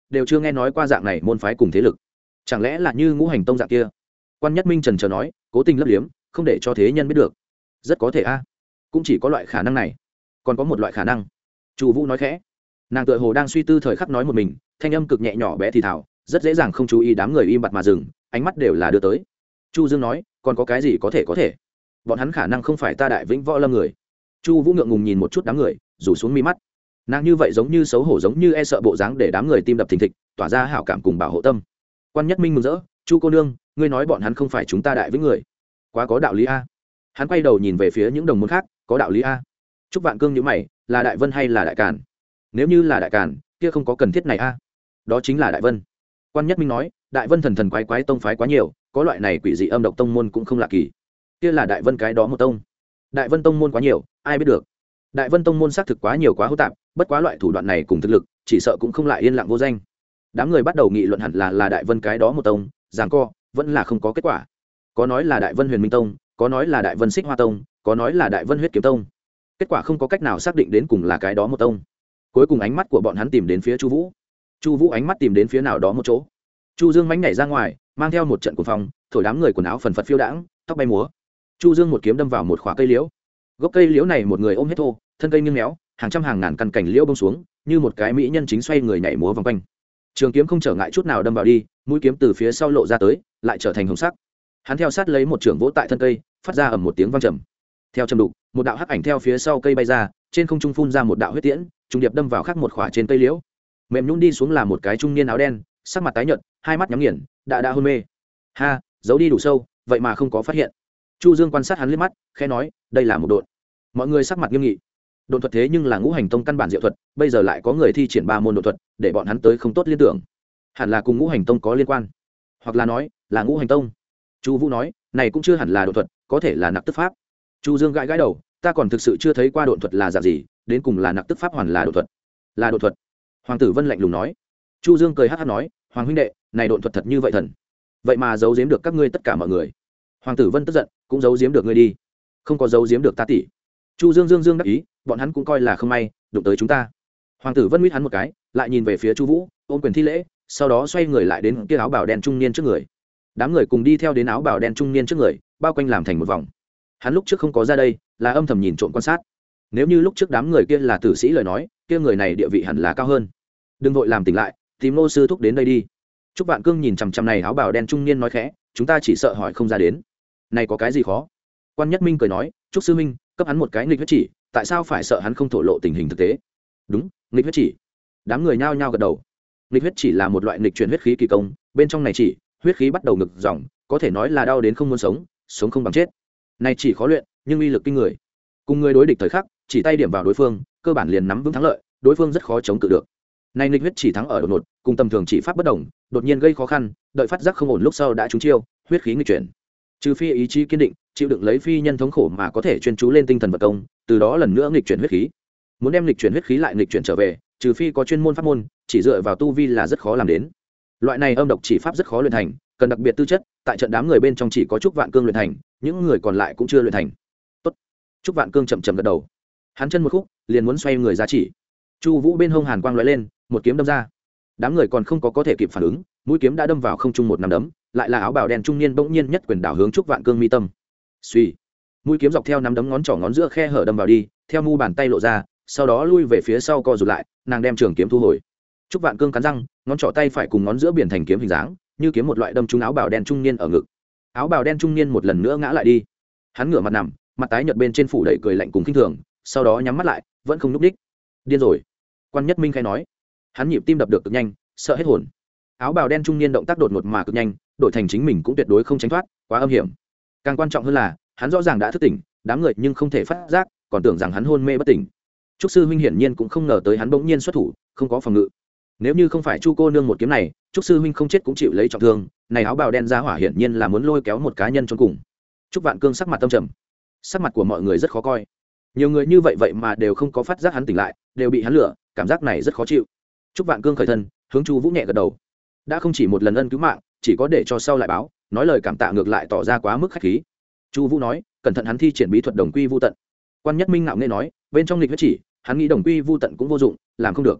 đều chưa nghe nói qua dạng này môn phái cùng thế lực, chẳng lẽ là như ngũ hành tông dạng kia? Quan Nhất Minh trần trờ nói, cố tình lấp liếm, không để cho thế nhân biết được. Rất có thể a, cũng chỉ có loại khả năng này. Còn có một loại khả năng. Chu Vũ nói khẽ. Nàng tựa hồ đang suy tư thời khắc nói một mình, thanh âm cực nhẹ nhỏ bé thì thào, rất dễ dàng không chú ý đám người im bặt mà dừng, ánh mắt đều là đưa tới. Chu Dương nói, còn có cái gì có thể có thể? Bọn hắn khả năng không phải ta Đại Vĩnh Võ Lâm người. Chu Vũ ngượng ngùng nhìn một chút đám người, rủ xuống mi mắt. Nàng như vậy giống như xấu hổ, giống như e sợ bộ dáng để đám người tim đập thình thịch, tỏa ra hảo cảm cùng bảo hộ tâm. Quan Nhất Minh mừng rỡ, Chu cô nương, ngươi nói bọn hắn không phải chúng ta Đại Vĩnh người, quá có đạo lý a. Hắn quay đầu nhìn về phía những đồng môn khác, có đạo lý a. Trúc Vạn Cương nhíu mày, là Đại Vân hay là Đại Càn? Nếu như là Đại Càn, kia không có cần thiết này a. Đó chính là Đại Vân. Quan Nhất Minh nói, Đại Vân thần thần quái quái tông phái quá nhiều, có loại này quỷ dị âm độc tông môn cũng không lạ kỳ. Kia là Đại Vân cái đó một tông. Đại Vân tông môn quá nhiều, ai biết được. Đại Vân tông môn xác thực quá nhiều quá hỗn tạp, bất quá loại thủ đoạn này cùng thực lực, chỉ sợ cũng không lại yên lặng vô danh. Đám người bắt đầu nghị luận hẳn là là Đại Vân cái đó một tông, giằng co, vẫn là không có kết quả. Có nói là Đại Vân Huyền Minh tông, có nói là Đại Vân Xích Hoa tông, có nói là Đại Vân Huyết Kiếm tông. Kết quả không có cách nào xác định đến cùng là cái đó một tông. Cuối cùng ánh mắt của bọn hắn tìm đến phía Chu Vũ. Chu Vũ ánh mắt tìm đến phía nào đó một chỗ. Chu Dương mánh nhảy ra ngoài, mang theo một trận cuồng phong, thổi đám người quần áo phần phật phiêu đãng, tóc bay múa. Chu Dương một kiếm đâm vào một khỏa cây liễu. Gốc cây liễu này một người ôm hết thô, thân cây nghiêng méo, hàng trăm hàng ngàn căn cảnh liễu bông xuống, như một cái mỹ nhân chính xoay người nhảy múa vòng quanh. Trường kiếm không trở ngại chút nào đâm vào đi, mũi kiếm từ phía sau lộ ra tới, lại trở thành hồng sắc. Hắn theo sát lấy một trường vỗ tại thân cây, phát ra ầm một tiếng vang trầm. Theo trầm đục, một đạo hắc ảnh theo phía sau cây bay ra, trên không trung phun ra một đạo huyết tiễn, trùng điệp đâm vào khắc một khỏa trên cây liễu. Mềm nhũn đi xuống là một cái trung niên áo đen, sắc mặt tái nhợt, hai mắt nhắm nghiền, đã đã hôn mê. Ha, giấu đi đủ sâu, vậy mà không có phát hiện. Chu Dương quan sát hắn liếc mắt, khẽ nói, đây là một độn. Mọi người sắc mặt nghiêm nghị. Độn thuật thế nhưng là ngũ hành tông căn bản diệu thuật, bây giờ lại có người thi triển ba môn độn thuật, để bọn hắn tới không tốt liên tưởng. Hẳn là cùng ngũ hành tông có liên quan, hoặc là nói là ngũ hành tông. Chu Vũ nói, này cũng chưa hẳn là độn thuật, có thể là nặc tức pháp. Chu Dương gãi gãi đầu, ta còn thực sự chưa thấy qua độn thuật là dạng gì, đến cùng là nặc tức pháp hoàn là độn thuật. Là độn thuật. Hoàng Tử Vân lạnh lùng nói. Chu Dương cười hắc hắc nói, Hoàng huynh đệ, này độn thuật thật như vậy thần, vậy mà giấu giếm được các ngươi tất cả mọi người. Hoàng Tử Vân tức giận, cũng giấu giếm được ngươi đi, không có giấu giếm được ta tỷ. Chu Dương Dương Dương đắc ý, bọn hắn cũng coi là không may đụng tới chúng ta. Hoàng Tử Vân mít hắn một cái, lại nhìn về phía Chu Vũ, ôm quyền thi lễ, sau đó xoay người lại đến kia áo bào đen trung niên trước người. Đám người cùng đi theo đến áo bào đen trung niên trước người, bao quanh làm thành một vòng. Hắn lúc trước không có ra đây, là âm thầm nhìn trộm quan sát. Nếu như lúc trước đám người kia là tử sĩ lời nói, kia người này địa vị hẳn là cao hơn. Đừng vội làm tỉnh lại, tìm Ngô sư thúc đến đây đi. Trúc Vạn Cương nhìn chằm chằm này áo bào đen trung niên nói khẽ, chúng ta chỉ sợ hỏi không ra đến. Này có cái gì khó? Quan Nhất Minh cười nói, Trúc sư minh, cấp hắn một cái nghịch huyết chỉ, tại sao phải sợ hắn không thổ lộ tình hình thực tế? Đúng, nghịch huyết chỉ. Đám người nhao nhao gật đầu. Nghịch huyết chỉ là một loại nghịch chuyển huyết khí kỳ công, bên trong này chỉ, huyết khí bắt đầu ngực dòng, có thể nói là đau đến không muốn sống, sống không bằng chết. Này chỉ khó luyện, nhưng uy lực kinh người. Cùng người đối địch thời khắc, chỉ tay điểm vào đối phương, cơ bản liền nắm vững thắng lợi, đối phương rất khó chống cự được. Này nghịch huyết chỉ thắng ở đột ngột, cùng tầm thường chỉ pháp bất đồng, đột nhiên gây khó khăn, đợi phát giác không ổn lúc sau đã trúng chiêu, huyết khí nghịch chuyển. Trừ phi ý chí kiên định, chịu đựng lấy phi nhân thống khổ mà có thể chuyên chú lên tinh thần vật công, từ đó lần nữa nghịch chuyển huyết khí. Muốn đem nghịch chuyển huyết khí lại nghịch chuyển trở về, trừ phi có chuyên môn pháp môn, chỉ dựa vào tu vi là rất khó làm đến. Loại này âm độc chỉ pháp rất khó luyện thành, cần đặc biệt tư chất, tại trận đám người bên trong chỉ có Trúc Vạn Cương luyện thành, những người còn lại cũng chưa luyện thành. Tốt. Trúc Vạn Cương chậm chậm gật đầu. Hắn chân một khúc, liền muốn xoay người ra chỉ. Chu Vũ bên hông hàn quang lóe lên, một kiếm đâm ra. Đám người còn không có có thể kịp phản ứng, mũi kiếm đã đâm vào không trung một nắm đấm, lại là áo bào đen trung niên bỗng nhiên nhất quyền đảo hướng Trúc Vạn Cương mi tâm. Suy, mũi kiếm dọc theo nắm đấm ngón trỏ ngón giữa khe hở đâm vào đi, theo mu bàn tay lộ ra, sau đó lui về phía sau co rụt lại, nàng đem trường kiếm thu hồi. Trúc Vạn Cương cắn răng, ngón trỏ tay phải cùng ngón giữa biển thành kiếm hình dáng, như kiếm một loại đâm trúng áo bào đen trung niên ở ngực. Áo bào đen trung niên một lần nữa ngã lại đi. Hắn ngửa mặt nằm, mặt tái nhợt bên trên phủ đầy cười lạnh cùng khinh thường, sau đó nhắm mắt lại, vẫn không nhúc đích. Điên rồi. Quan Nhất Minh khai nói. Hắn nhịp tim đập được cực nhanh, sợ hết hồn. Áo bào đen trung niên động tác đột ngột mà cực nhanh, đổi thành chính mình cũng tuyệt đối không tránh thoát, quá âm hiểm. Càng quan trọng hơn là, hắn rõ ràng đã thức tỉnh, đám người nhưng không thể phát giác, còn tưởng rằng hắn hôn mê bất tỉnh. Trúc sư huynh hiển nhiên cũng không ngờ tới hắn bỗng nhiên xuất thủ, không có phòng ngự. Nếu như không phải Chu cô nương một kiếm này, Trúc sư huynh không chết cũng chịu lấy trọng thương, này áo bào đen ra hỏa hiển nhiên là muốn lôi kéo một cá nhân trong cùng. Trúc Vạn Cương sắc mặt tâm trầm, sắc mặt của mọi người rất khó coi. Nhiều người như vậy vậy mà đều không có phát giác hắn tỉnh lại, đều bị hắn lừa, cảm giác này rất khó chịu. Trúc Vạn Cương khởi thân, hướng Chu Vũ nhẹ gật đầu. Đã không chỉ một lần ân cứu mạng, chỉ có để cho sau lại báo, nói lời cảm tạ ngược lại tỏ ra quá mức khách khí. Chu Vũ nói, cẩn thận hắn thi triển bí thuật đồng quy vu tận. Quan Nhất Minh ngạo nghễ nói, bên trong lịch huyết chỉ, hắn nghĩ đồng quy vu tận cũng vô dụng, làm không được.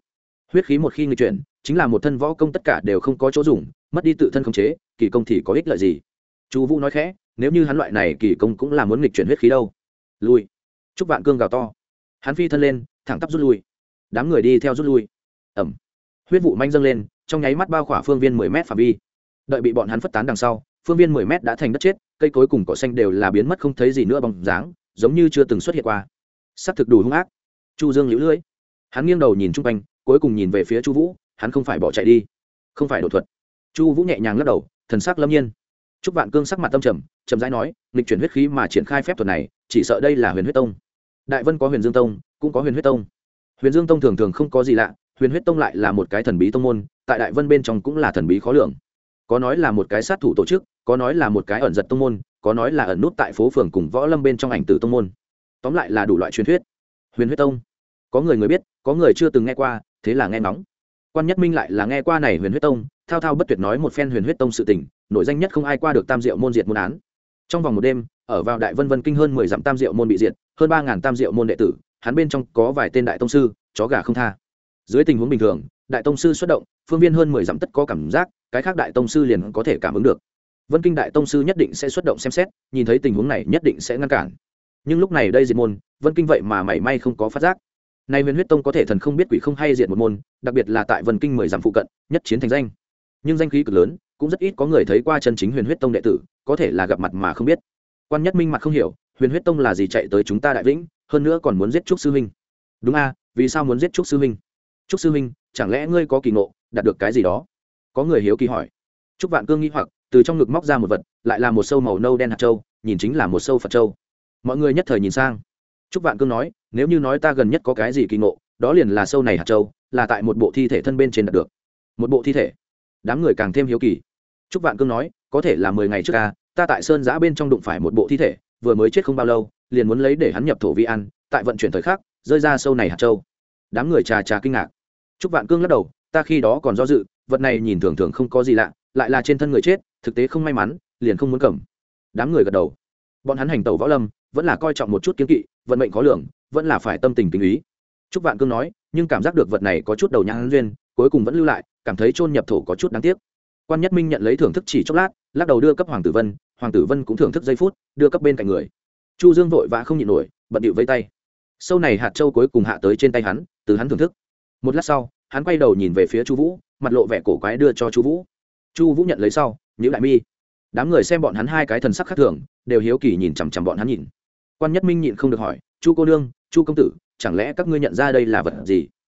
huyết khí một khi nghịch chuyển chính là một thân võ công tất cả đều không có chỗ dùng, mất đi tự thân khống chế, kỳ công thì có ích lợi gì? Chu Vũ nói khẽ, nếu như hắn loại này kỳ công cũng là muốn nghịch chuyển huyết khí đâu. Lui. Trúc Vạn Cương gào to. Hắn phi thân lên, thẳng tắp rút lui. Đám người đi theo rút lui. Ầm. Huyết vụ manh dâng lên, trong nháy mắt bao khỏa phương viên mười mét phạm vi. Đợi bị bọn hắn phất tán đằng sau, phương viên mười mét đã thành đất chết, cây cối cùng cỏ xanh đều là biến mất không thấy gì nữa bóng dáng, giống như chưa từng xuất hiện qua. Sắp thực đủ hung ác. Chu Dương liễu lưỡi. Hắn nghiêng đầu nhìn chung quanh, cuối cùng nhìn về phía Chu Vũ, hắn không phải bỏ chạy đi, không phải đột thuật. Chu Vũ nhẹ nhàng lắc đầu, thần sắc lâm nhiên. Trúc Vạn Cương sắc mặt tâm trầm, trầm rãi nói, nghịch chuyển huyết khí mà triển khai phép thuật này, chỉ sợ đây là Huyền Huyết Tông. Đại Vân có Huyền Dương Tông, cũng có Huyền Huyết Tông. Huyền Dương Tông thường thường không có gì lạ, Huyền Huyết Tông lại là một cái thần bí tông môn, tại Đại Vân bên trong cũng là thần bí khó lường. Có nói là một cái sát thủ tổ chức, có nói là một cái ẩn giật tông môn, có nói là ẩn nút tại phố phường cùng võ lâm bên trong ảnh tử tông môn. Tóm lại là đủ loại truyền thuyết. Huyền Huyết Tông, có người người biết, có người chưa từng nghe qua, thế là nghe ngóng. Quan Nhất Minh lại là nghe qua này Huyền Huyết Tông, thao thao bất tuyệt nói một phen Huyền Huyết Tông sự tình, nổi danh nhất không ai qua được Tam Diệu môn diệt môn án. Trong vòng một đêm, ở vào Đại Vân Vân Kinh hơn mười dặm Tam Diệu môn bị diệt, hơn ba ngàn Tam Diệu môn đệ tử, hắn bên trong có vài tên đại tông sư, chó gà không tha. Dưới tình huống bình thường, đại tông sư xuất động, phương viên hơn mười dặm tất có cảm giác, cái khác đại tông sư liền có thể cảm ứng được. Vân Kinh đại tông sư nhất định sẽ xuất động xem xét, nhìn thấy tình huống này nhất định sẽ ngăn cản. Nhưng lúc này đây diệt môn, Vân Kinh vậy mà mảy may không có phát giác. Nay Huyền Huyết Tông có thể thần không biết quỷ không hay diệt một môn, đặc biệt là tại Vân Kinh mười dặm phụ cận, nhất chiến thành danh. Nhưng danh khí cực lớn, cũng rất ít có người thấy qua chân chính Huyền Huyết Tông đệ tử, có thể là gặp mặt mà không biết. Quan Nhất Minh mặt không hiểu, Huyền Huyết Tông là gì chạy tới chúng ta Đại Vĩnh, hơn nữa còn muốn giết Trúc sư huynh. Đúng a, vì sao muốn giết Trúc sư huynh? Trúc sư huynh, chẳng lẽ ngươi có kỳ ngộ, đạt được cái gì đó? Có người hiếu kỳ hỏi. Trúc Vạn Cương nghi hoặc, từ trong ngực móc ra một vật, lại là một sâu màu nâu đen hạt châu, nhìn chính là một sâu Phật châu. Mọi người nhất thời nhìn sang. Trúc Vạn Cương nói, nếu như nói ta gần nhất có cái gì kỳ ngộ, đó liền là sâu này hạt châu, là tại một bộ thi thể thân bên trên đạt được. Một bộ thi thể? Đám người càng thêm hiếu kỳ. Trúc Vạn Cương nói, có thể là mười ngày trước a, ta tại sơn giã bên trong đụng phải một bộ thi thể, vừa mới chết không bao lâu, liền muốn lấy để hắn nhập thổ vi ăn, tại vận chuyển thời khắc, rơi ra sâu này hạt châu. Đám người trà trà kinh ngạc. Trúc Vạn Cương lắc đầu, ta khi đó còn do dự, vật này nhìn thường thường không có gì lạ, lại là trên thân người chết, thực tế không may mắn, liền không muốn cầm. Đám người gật đầu. Bọn hắn hành tẩu võ lâm, vẫn là coi trọng một chút kiêng kỵ, vận mệnh khó lường, vẫn là phải tâm tình kính ý. Trúc Vạn Cương nói, nhưng cảm giác được vật này có chút đầu nhang duyên, cuối cùng vẫn lưu lại, cảm thấy chôn nhập thổ có chút đáng tiếc. Quan Nhất Minh nhận lấy thưởng thức chỉ chốc lát, lắc đầu đưa cấp Hoàng Tử Vân, Hoàng Tử Vân cũng thưởng thức giây phút, đưa cấp bên cạnh người. Chu Dương vội vã không nhịn nổi, bận điệu vây tay. Sâu này hạt châu cuối cùng hạ tới trên tay hắn, từ hắn thưởng thức. Một lát sau, hắn quay đầu nhìn về phía Chu Vũ, mặt lộ vẻ cổ quái đưa cho Chu Vũ. Chu Vũ nhận lấy sau, nhíu lại mi. Đám người xem bọn hắn hai cái thần sắc khác thường, đều hiếu kỳ nhìn chằm chằm bọn hắn nhìn. Quan Nhất Minh nhịn không được hỏi, "Chu cô nương, Chu công tử, chẳng lẽ các ngươi nhận ra đây là vật gì?"